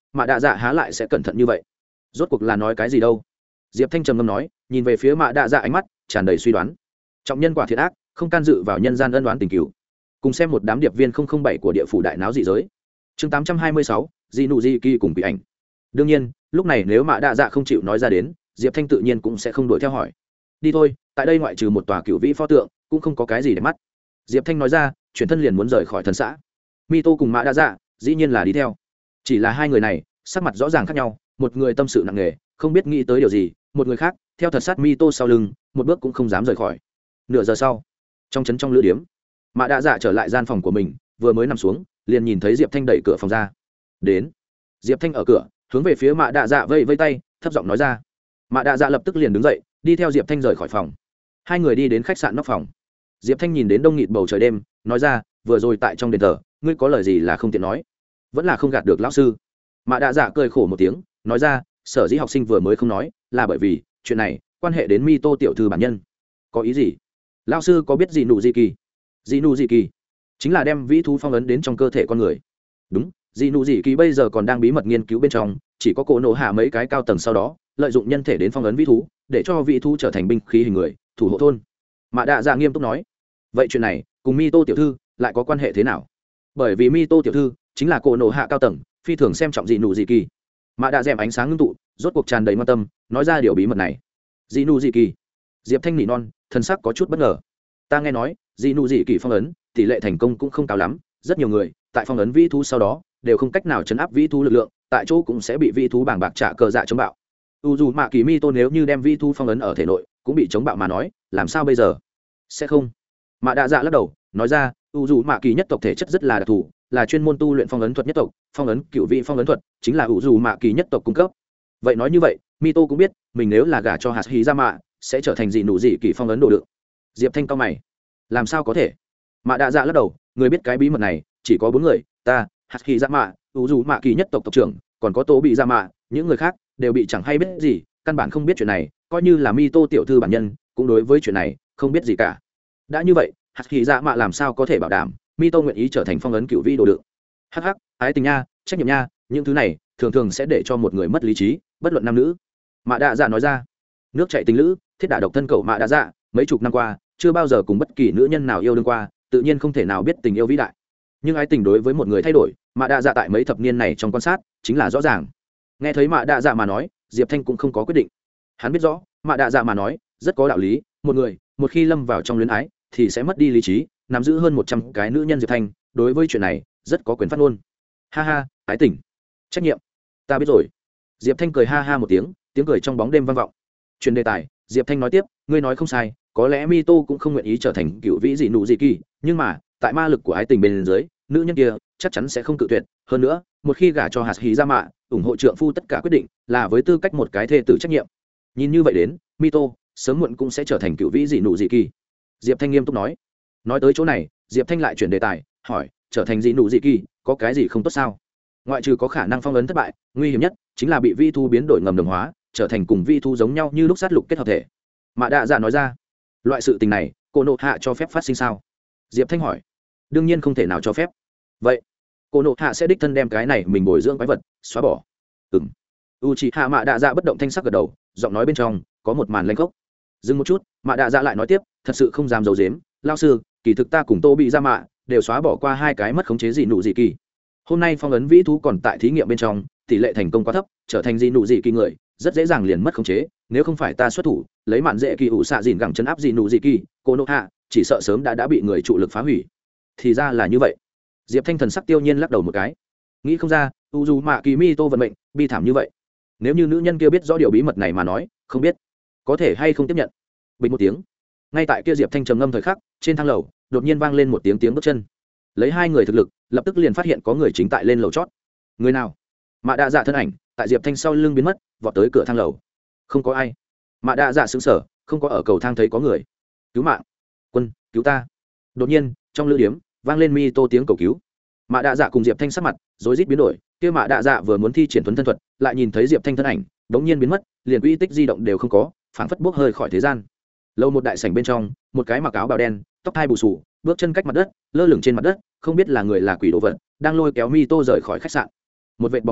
mạ đạ dạ há lại sẽ cẩn thận như vậy. Rốt cuộc là nói cái gì đâu? Diệp Thanh trầm ngâm nói, nhìn về phía mạ đạ dạ, ánh mắt tràn đầy suy đoán. Trọng nhân quả thiện ác, không can dự vào nhân gian ân đoán tình cửu. Cùng xem một đám điệp viên không không bảy của địa phủ đại náo dị giới. Chương tám trăm hai mươi sáu, Dị nụ dị kỳ cùng bị ảnh. Đương nhiên, lúc này nếu mạ đạ dạ không chịu nói ra đến, Diệp Thanh tự nhiên cũng sẽ không đuổi theo hỏi. Đi thôi, tại đây ngoại trừ một tòa cửu vĩ pho tượng, cũng không có cái gì để mắt. Diệp Thanh nói ra, chuyển thân liền muốn rời khỏi thần xã. Mito cùng mạ đạ dạ dĩ nhiên là đi theo. Chỉ là hai người này sắc mặt rõ ràng khác nhau, một người tâm sự nặng nề không biết nghĩ tới điều gì, một người khác theo thật sát Mito sau lưng, một bước cũng không dám rời khỏi. Nửa giờ sau, trong trấn trong lữ điếm, mạ đạ dạ trở lại gian phòng của mình, vừa mới nằm xuống liền nhìn thấy Diệp Thanh đẩy cửa phòng ra. Đến. Diệp Thanh ở cửa hướng về phía mạ đạ dạ vây vây tay, thấp giọng nói ra. Mạ đạ dạ lập tức liền đứng dậy đi theo Diệp Thanh rời khỏi phòng. Hai người đi đến khách sạn nóc phòng. Diệp Thanh nhìn đến đông nghịt bầu trời đêm, nói ra, vừa rồi tại trong đền thờ ngươi có lời gì là không tiện nói, vẫn là không gạt được lão sư. Mạ đạ dạ cười khổ một tiếng, nói ra, sở dĩ học sinh vừa mới không nói là bởi vì chuyện này quan hệ đến Mito tiểu thư bản nhân. Có ý gì? Lão sư có biết gì nụ gì kỳ? Dị nụ dị kỳ chính là đem vĩ thú phong ấn đến trong cơ thể con người. Đúng, dị nụ dị kỳ bây giờ còn đang bí mật nghiên cứu bên trong, chỉ có cổ nổ hạ mấy cái cao tầng sau đó lợi dụng nhân thể đến phong ấn vĩ thú, để cho vĩ thú trở thành binh khí hình người, thủ hộ thôn. Mạ đạ dạ nghiêm túc nói. Vậy chuyện này cùng Mito tiểu thư lại có quan hệ thế nào? Bởi vì Mito tiểu thư chính là cổ nổ hạ cao tầng, phi thường xem trọng dị nụ dị kỳ. Mạ đạ dèm ánh sáng ngưng tụ, rốt cuộc tràn đầy quan tâm, nói ra điều bí mật này. Dị nụ dị kỳ. Diệp Thanh nỉ non, thân sắc có chút bất ngờ. Ta nghe nói dị nụ dị kỳ phong ấn tỷ lệ thành công cũng không cao lắm, rất nhiều người tại phong ấn vĩ thú sau đó đều không cách nào chấn áp vĩ thú lực lượng, tại chỗ cũng sẽ bị vĩ thú bàng bạc trả cờ dạ chống bạo. U dù mạ kỳ Mito nếu như đem vĩ thú phong ấn ở thể nội cũng bị chống bạo mà nói, làm sao bây giờ? Sẽ không. Mạ đạ dạ lắc đầu, nói ra, u dù mạ kỳ nhất tộc thể chất rất là đặc thù, là chuyên môn tu luyện phong ấn thuật nhất tộc, phong ấn cựu vị phong ấn thuật chính là u dù mạ kỳ nhất tộc cung cấp. Vậy nói như vậy, Mito cũng biết mình nếu là gả cho hạt hí ra mạ sẽ trở thành dị nụ dị kỳ phong ấn đồ đựng. Diệp Thanh cao mày, làm sao có thể? Mạ đạ dạ lắc đầu, người biết cái bí mật này chỉ có bốn người, ta, hạt hí ra mạ, u dù mạ kỳ nhất tộc tộc trưởng, còn có tố bị ra mạ, những người khác đều bị chẳng hay biết gì, căn bản không biết chuyện này, coi như là Mito tiểu thư bản nhân cũng đối với chuyện này không biết gì cả. Đã như vậy, hạt hí ra mạ làm sao có thể bảo đảm Mito nguyện ý trở thành phong ấn cựu vị đồ đựng? Hắc hắc, ái tình nha, trách nhiệm nha, những thứ này thường thường sẽ để cho một người mất lý trí, bất luận nam nữ. Mạ đạ dạ nói ra. Nước chảy tình lữ, thiết đả độc thân cậu Mạ đạ dạ mấy chục năm qua chưa bao giờ cùng bất kỳ nữ nhân nào yêu đương qua, tự nhiên không thể nào biết tình yêu vĩ đại. Nhưng ái tình đối với một người thay đổi, Mạ đạ dạ tại mấy thập niên này trong quan sát chính là rõ ràng. Nghe thấy Mạ đạ dạ mà nói, Diệp Thanh cũng không có quyết định. Hắn biết rõ Mạ đạ dạ mà nói rất có đạo lý, một người một khi lâm vào trong luyến ái thì sẽ mất đi lý trí, nắm giữ hơn một trăm cái nữ nhân. Diệp Thanh đối với chuyện này rất có quyền phát ngôn. Ha ha, ái tình, trách nhiệm, ta biết rồi. Diệp Thanh cười ha ha một tiếng, tiếng cười trong bóng đêm vang vọng. Chuyển đề tài, Diệp Thanh nói tiếp, ngươi nói không sai, có lẽ Mito cũng không nguyện ý trở thành cựu vĩ dị nụ dị kỳ, nhưng mà tại ma lực của ái tình bên dưới, nữ nhân kia chắc chắn sẽ không cự tuyệt. Hơn nữa, một khi gả cho hạt hí ra mạ, ủng hộ trượng phu tất cả quyết định, là với tư cách một cái thê tử trách nhiệm. Nhìn như vậy đến, Mito sớm muộn cũng sẽ trở thành cựu vĩ dị nụ dị kỳ. Diệp Thanh nghiêm túc nói. Nói tới chỗ này, Diệp Thanh lại chuyển đề tài, hỏi, trở thành dị nụ dị kỳ có cái gì không tốt sao? Ngoại trừ có khả năng phong ấn thất bại, nguy hiểm nhất chính là bị vi thu biến đổi ngầm đồng hóa, trở thành cùng vi thu giống nhau như lúc sát lục kết hợp thể. Mạ đạ dạ nói ra. Loại sự tình này cô nộ hạ cho phép phát sinh sao? Diệp Thanh hỏi. Đương nhiên không thể nào cho phép. Vậy cô nộ hạ sẽ đích thân đem cái này mình bồi dưỡng quái vật xóa bỏ? Ừm. Uchiha Mạ đạ dạ bất động thanh sắc gật đầu, giọng nói bên trong có một màn lanh khốc. Dừng một chút, Mạ đạ dạ lại nói tiếp, thật sự không dám giấu giếm, lao sư, kỳ thực ta cùng Tô bị ra mạ đều xóa bỏ qua hai cái mất khống chế dị nụ dị kỳ. Hôm nay phong ấn vĩ thú còn tại thí nghiệm bên trong, tỷ lệ thành công quá thấp, trở thành dị nụ dị kỳ người rất dễ dàng liền mất khống chế. Nếu không phải ta xuất thủ lấy mạn dễ kỳ ủ xạ dìn gẳng chấn áp dị nụ dị kỳ, cô nộ hạ chỉ sợ sớm đã đã bị người trụ lực phá hủy. Thì ra là như vậy. Diệp Thanh thần sắc tiêu nhiên lắc đầu một cái, nghĩ không ra u dù mạ kỳ mi tô vận mệnh bi thảm như vậy. Nếu như nữ nhân kia biết rõ điều bí mật này mà nói, không biết có thể hay không tiếp nhận. Bình một tiếng, ngay tại kia Diệp Thanh trầm ngâm thời khắc, trên thang lầu đột nhiên vang lên một tiếng tiếng bước chân. Lấy hai người thực lực, lập tức liền phát hiện có người chính tại lên lầu chót. Người nào? Mạ đạ dạ thân ảnh tại Diệp Thanh sau lưng biến mất, vọt tới cửa thang lầu. Không có ai. Mạ đạ dạ sững sờ, không có ở cầu thang thấy có người. Cứu mạng! Quân, cứu ta! Đột nhiên, trong lữ điếm vang lên mi tô tiếng cầu cứu. Mạ đạ dạ cùng Diệp Thanh sắc mặt rối rít biến đổi, kia Mạ đạ dạ vừa muốn thi triển thuần thân thuật, lại nhìn thấy Diệp Thanh thân ảnh đống nhiên biến mất, liền uy tích di động đều không có, phảng phất bốc hơi khỏi thế gian. Lâu một đại sảnh bên trong, một cái mặc áo bào đen, tóc hai bù xù, bước chân cách mặt đất, lơ lửng trên mặt đất, không biết là người là quỷ đồ vật, đang lôi kéo mi tô rời khỏi khách sạn. Một vệt bóng đen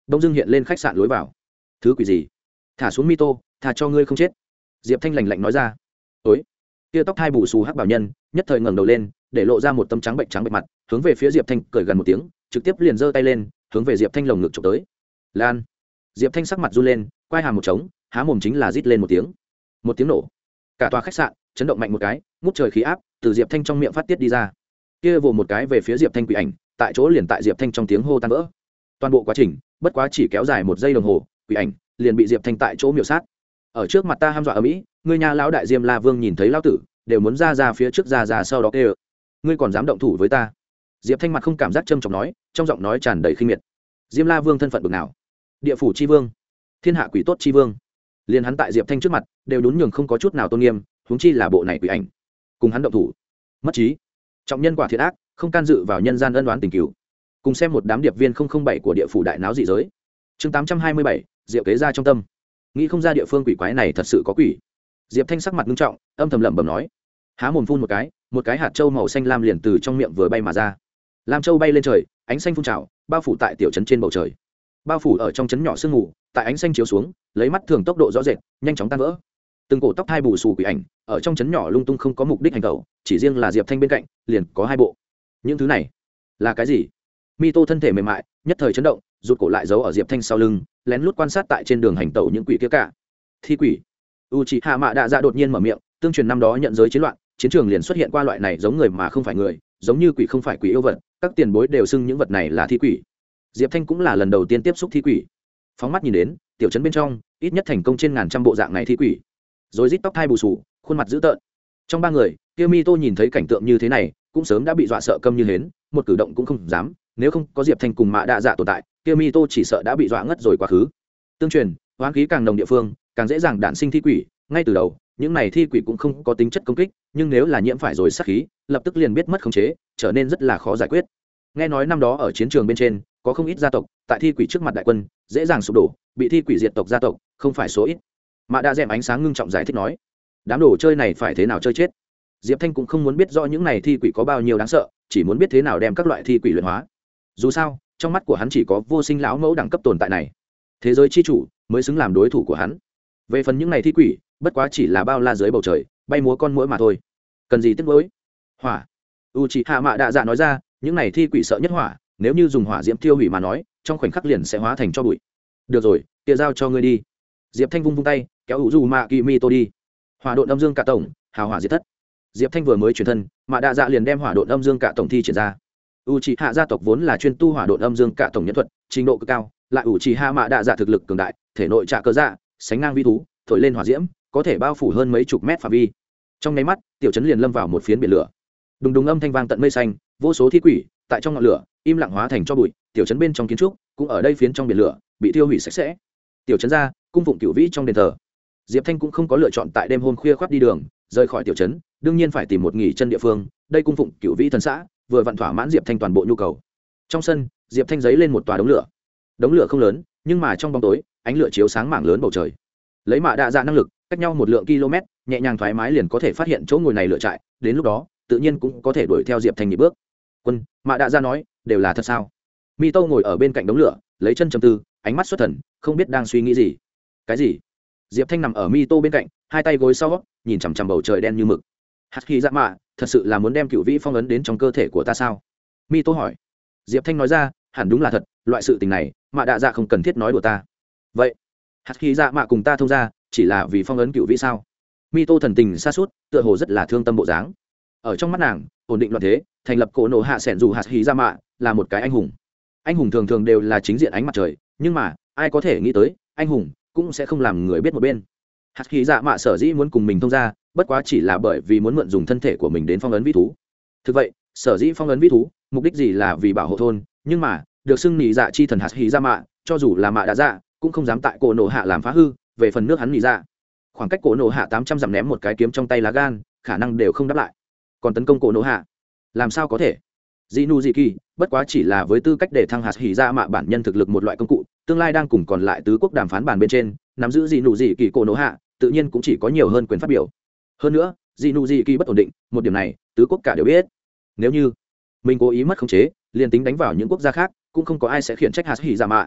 đông dưng hiện lên khách sạn lối vào. Thứ quỷ gì? Thả xuống mi tô, thả cho ngươi không chết. Diệp Thanh lạnh lạnh nói ra. Ối, kia tóc hai bù xù hắc bảo nhân nhất thời ngẩng đầu lên, để lộ ra một tấm trắng bệnh trắng bệnh mặt, hướng về phía Diệp Thanh cười gần một tiếng, trực tiếp liền giơ tay lên, hướng về Diệp Thanh lồng ngực chụp tới. Lan. Diệp Thanh sắc mặt run lên, quay hàm một trống, há mồm chính là rít lên một tiếng. Một tiếng nổ, cả tòa khách sạn chấn động mạnh một cái, ngút trời khí áp từ Diệp Thanh trong miệng phát tiết đi ra. Kia vồ một cái về phía Diệp Thanh quỷ ảnh, tại chỗ liền tại Diệp Thanh trong tiếng hô tan vỡ. Toàn bộ quá trình bất quá chỉ kéo dài một giây đồng hồ, quỷ ảnh liền bị Diệp Thanh tại chỗ miểu sát. Ở trước mặt ta ham dọa ở mỹ, ngươi nhà lão đại Diêm La Vương nhìn thấy lão tử, đều muốn ra ra phía trước ra ra sau đó kêu, ngươi còn dám động thủ với ta? Diệp Thanh mặt không cảm giác trâm trọng nói, trong giọng nói tràn đầy khinh miệt. Diêm La Vương thân phận bực nào? Địa phủ chi vương, thiên hạ quỷ tốt chi vương. Liền hắn tại Diệp Thanh trước mặt đều nhún nhường không có chút nào tôn nghiêm, huống chi là bộ này quỷ ảnh. Cùng hắn động thủ, mất trí. Trọng nhân quả thiện ác, không can dự vào nhân gian ân oán tình cửu. Cùng xem một đám điệp viên không không bảy của địa phủ đại náo dị giới. Chương tám trăm hai mươi bảy, Diệu kế ra trong tâm. Nghĩ không ra địa phương quỷ quái này thật sự có quỷ. Diệp Thanh sắc mặt nghiêm trọng, âm thầm lẩm bẩm nói. Há mồm phun một cái, một cái hạt châu màu xanh lam liền từ trong miệng vừa bay mà ra. Lam châu bay lên trời, ánh xanh phun trào, bao phủ tại tiểu trấn trên bầu trời. Bao phủ ở trong trấn nhỏ sương mù, tại ánh xanh chiếu xuống, lấy mắt thường tốc độ rõ rệt, nhanh chóng tan vỡ. Từng cổ tóc hai bù xù quỷ ảnh, ở trong trấn nhỏ lung tung không có mục đích hành động, chỉ riêng là Diệp Thanh bên cạnh, liền có hai bộ. Những thứ này là cái gì? Mi Tô thân thể mềm mại, nhất thời chấn động, rụt cổ lại giấu ở Diệp Thanh sau lưng, lén lút quan sát tại trên đường hành tẩu những quỷ kia cả. Thi quỷ. Uchiha Mạ Đa Dạ đột nhiên mở miệng, tương truyền năm đó nhận giới chiến loạn, chiến trường liền xuất hiện qua loại này giống người mà không phải người, giống như quỷ không phải quỷ yêu vật, các tiền bối đều xưng những vật này là thi quỷ. Diệp Thanh cũng là lần đầu tiên tiếp xúc thi quỷ. Phóng mắt nhìn đến, tiểu trấn bên trong, ít nhất thành công trên ngàn trăm bộ dạng này thi quỷ. Rồi rít tóc hai bù xù, khuôn mặt dữ tợn. Trong ba người, kia Mi Tô nhìn thấy cảnh tượng như thế này, cũng sớm đã bị dọa sợ câm như hến, một cử động cũng không dám, nếu không có Diệp Thanh cùng Mạ Đa Dạ tồn tại, kia Mi Tô chỉ sợ đã bị dọa ngất rồi quá khứ. Tương truyền, hoán khí càng nồng địa phương, càng dễ dàng đản sinh thi quỷ, ngay từ đầu, những này thi quỷ cũng không có tính chất công kích, nhưng nếu là nhiễm phải rồi sát khí, lập tức liền biết mất khống chế, trở nên rất là khó giải quyết. Nghe nói năm đó ở chiến trường bên trên, có không ít gia tộc, tại thi quỷ trước mặt đại quân, dễ dàng sụp đổ, bị thi quỷ diệt tộc gia tộc, không phải số ít. Mạ Đa Dẹm ánh sáng ngưng trọng giải thích nói, đám đồ chơi này phải thế nào chơi chết? Diệp Thanh cũng không muốn biết rõ những này thi quỷ có bao nhiêu đáng sợ, chỉ muốn biết thế nào đem các loại thi quỷ luyện hóa. Dù sao, trong mắt của hắn chỉ có vô sinh lão mẫu đẳng cấp tồn tại này, thế giới chi chủ mới xứng làm đối thủ của hắn. Về phần những này thi quỷ, bất quá chỉ là bao la dưới bầu trời, bay múa con muỗi mà thôi. Cần gì tiếc nuối? Hỏa. Uchiha Mạ Đa Dạ nói ra, những này thi quỷ sợ nhất hỏa, nếu như dùng hỏa diễm tiêu hủy mà nói, trong khoảnh khắc liền sẽ hóa thành tro bụi. Được rồi, kia giao cho ngươi đi. Diệp Thanh vung vung tay, kéo Uzumaki Mito đi. Hỏa độn âm dương cả tổng, hào hỏa diệt thất. Diệp Thanh vừa mới chuyển thân, Mạ Đa Dạ liền đem hỏa độn âm dương cả tổng thi triển ra. Uchiha gia tộc vốn là chuyên tu hỏa độn âm dương cả tổng nhân thuật, trình độ cực cao, lại Uchiha Mạ Đa Dạ thực lực cường đại, thể nội trạ cơ dạ, sánh ngang vi thú, thổi lên hỏa diễm, có thể bao phủ hơn mấy chục mét phạm vi. Trong nháy mắt, tiểu trấn liền lâm vào một phiến biển lửa. Đùng đùng âm thanh vang tận mây xanh, vô số thi quỷ tại trong ngọn lửa im lặng hóa thành cho bụi, tiểu trấn bên trong kiến trúc cũng ở đây phiến trong biển lửa bị tiêu hủy sạch sẽ. Tiểu trấn ra, cung phụng cửu vĩ trong đền thờ. Diệp Thanh cũng không có lựa chọn tại đêm hôm khuya khoắt đi đường, rời khỏi tiểu trấn, đương nhiên phải tìm một nghỉ chân địa phương, đây cung phụng cửu vĩ thần xã, vừa vặn thỏa mãn Diệp Thanh toàn bộ nhu cầu. Trong sân, Diệp Thanh giấy lên một tòa đống lửa. Đống lửa không lớn, nhưng mà trong bóng tối, ánh lửa chiếu sáng mảng lớn bầu trời. Lấy Mạ Đa Dạ năng lực, cách nhau một lượng km, nhẹ nhàng thoải mái liền có thể phát hiện chỗ ngồi này lửa trại, đến lúc đó, tự nhiên cũng có thể đuổi theo Diệp Thanh nhịp bước. Quân, Mạ Đa Dạ nói, đều là thật sao? Mi Tô ngồi ở bên cạnh đống lửa, lấy chân trầm tư, ánh mắt xuất thần, không biết đang suy nghĩ gì. Cái gì? Diệp Thanh nằm ở Mi Tô bên cạnh, hai tay gối sau, nhìn chằm chằm bầu trời đen như mực. Hắc khí dạ mạ, thật sự là muốn đem cựu vĩ phong ấn đến trong cơ thể của ta sao? Mi Tô hỏi. Diệp Thanh nói ra, hẳn đúng là thật, loại sự tình này, Mạ Đa Dạ không cần thiết nói đùa ta. Vậy, Hắc khí dạ mạ cùng ta thông ra, chỉ là vì phong ấn cựu vĩ sao? Mi Tô thần tình xa suốt, tựa hồ rất là thương tâm bộ dáng. Ở trong mắt nàng, ổn định loạn thế, thành lập cổ nổ hạ sẻn dù hạt hí ra mạ là một cái anh hùng. Anh hùng thường thường đều là chính diện ánh mặt trời, nhưng mà ai có thể nghĩ tới anh hùng cũng sẽ không làm người biết một bên. Hạt hí dạ mạ sở dĩ muốn cùng mình thông ra, bất quá chỉ là bởi vì muốn mượn dùng thân thể của mình đến phong ấn vĩ thú. Thực vậy, sở dĩ phong ấn vĩ thú, mục đích gì là vì bảo hộ thôn, nhưng mà được xưng nhị dạ chi thần hạt hí dạ mạ, cho dù là Mạ Đa Dạ cũng không dám tại cổ nổ hạ làm phá hư. Về phần nước hắn nhị dạ, khoảng cách cổ nổ hạ tám trăm dặm ném một cái kiếm trong tay lá gan, khả năng đều không đáp lại, còn tấn công cổ nổ hạ làm sao có thể? Dị nụ dị kỳ bất quá chỉ là với tư cách để thăng hạt hỉ ra mạ bản nhân thực lực một loại công cụ, tương lai đang cùng còn lại tứ quốc đàm phán bàn bên trên, nắm giữ dị nụ dị kỳ cổ nổ hạ tự nhiên cũng chỉ có nhiều hơn quyền phát biểu. Hơn nữa dị nụ dị kỳ bất ổn định, một điểm này tứ quốc cả đều biết. Nếu như mình cố ý mất khống chế, liền tính đánh vào những quốc gia khác cũng không có ai sẽ khiển trách hạt hỉ ra mạ.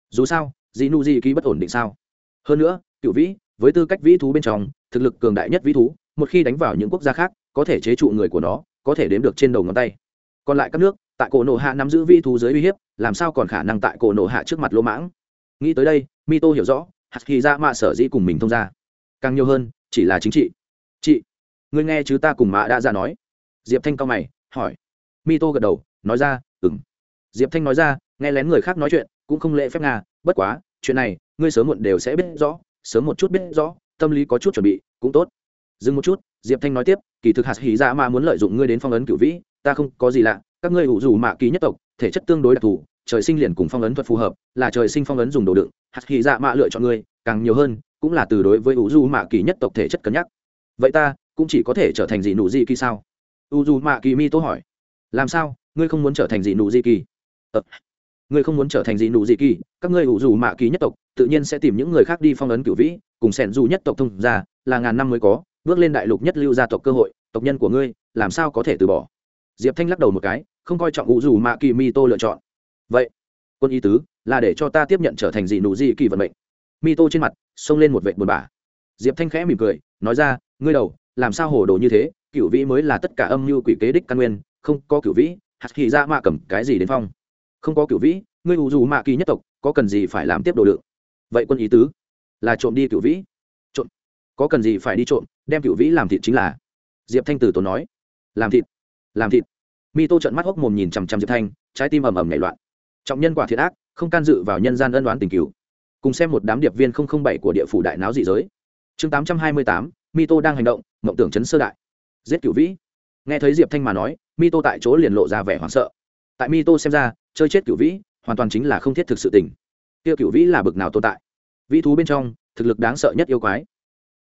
dù sao dị nụ dị kỳ bất ổn định sao. Hơn nữa cựu vĩ với tư cách vĩ thú bên trong thực lực cường đại nhất vĩ thú, một khi đánh vào những quốc gia khác có thể chế trụ người của nó có thể đếm được trên đầu ngón tay. Còn lại các nước tại cổ nổ hạ nắm giữ vĩ thú dưới uy hiếp, làm sao còn khả năng tại cổ nổ hạ trước mặt lỗ mãng. Nghĩ tới đây Mito hiểu rõ hạt hy ra mạ sở dĩ cùng mình thông ra càng nhiều hơn chỉ là chính trị. Chị ngươi nghe chứ ta cùng mạ đã ra nói. Diệp Thanh cao mày hỏi. Mito gật đầu nói ra ừng. Diệp Thanh nói ra nghe lén người khác nói chuyện cũng không lễ phép nga, bất quá chuyện này ngươi sớm muộn đều sẽ biết rõ, sớm một chút biết rõ tâm lý có chút chuẩn bị cũng tốt. Dừng một chút Diệp Thanh nói tiếp, kỳ thực hạt hỉ dạ mạ muốn lợi dụng ngươi đến phong ấn cửu vĩ ta không có gì lạ, các ngươi ủ dù mạ kỳ nhất tộc thể chất tương đối đặc thù, trời sinh liền cùng phong ấn thuật phù hợp, là trời sinh phong ấn dùng đồ đựng, hạt hỉ dạ mạ lựa chọn ngươi càng nhiều hơn cũng là từ đối với ủ dù mạ kỳ nhất tộc thể chất cân nhắc. Vậy ta cũng chỉ có thể trở thành gì nụ gì kỳ sao? U dù mạ kỳ mi tố hỏi. Làm sao ngươi không muốn trở thành gì nụ gì kỳ? ờ. Ngươi không muốn trở thành gì nụ gì kỳ, các ngươi ủ dù mạ kỳ nhất tộc tự nhiên sẽ tìm những người khác đi phong ấn cửu vĩ, cùng sẻn dù nhất tộc thông ra là ngàn năm mới có bước lên đại lục nhất lưu gia tộc cơ hội, tộc nhân của ngươi làm sao có thể từ bỏ. Diệp Thanh lắc đầu một cái không coi trọng ủ dù mạ kỳ mi tô lựa chọn. Vậy quân ý tứ là để cho ta tiếp nhận trở thành gì nụ gì kỳ vận mệnh. Mi tô trên mặt xông lên một vệt buồn bã. Diệp Thanh khẽ mỉm cười nói ra ngươi đầu làm sao hồ đồ như thế, cửu vĩ mới là tất cả âm mưu quỷ kế đích căn nguyên, không có cửu vĩ hạt hỉ dạ mạ cầm cái gì đến phong. Không có cửu vĩ ngươi ủ dù mạ kỳ nhất tộc có cần gì phải làm tiếp đồ đựng. Vậy quân ý tứ là trộm đi cửu vĩ? Trộm có cần gì phải đi trộm, đem cửu vĩ làm thịt chính là. Diệp Thanh từ tốn nói. Làm thịt làm thịt. Mi tô trợn mắt hốc mồm nhìn chằm chằm Diệp Thanh, trái tim ầm ầm nhảy loạn. Trọng nhân quả thiệt ác không can dự vào nhân gian ân đoán tình cửu. Cùng xem một đám điệp viên không không bảy của địa phủ đại náo dị giới. Chương tám trăm hai mươi tám, Mi tô đang hành động, mộng tưởng chấn sơ đại. Giết cửu vĩ. Nghe thấy Diệp Thanh mà nói, Mi tô tại chỗ liền lộ ra vẻ hoảng sợ. Tại Mi tô xem ra chơi chết cửu vĩ hoàn toàn chính là không thiết thực sự tình. Kia cửu vĩ là bực nào tồn tại? Vĩ thú bên trong thực lực đáng sợ nhất yêu quái,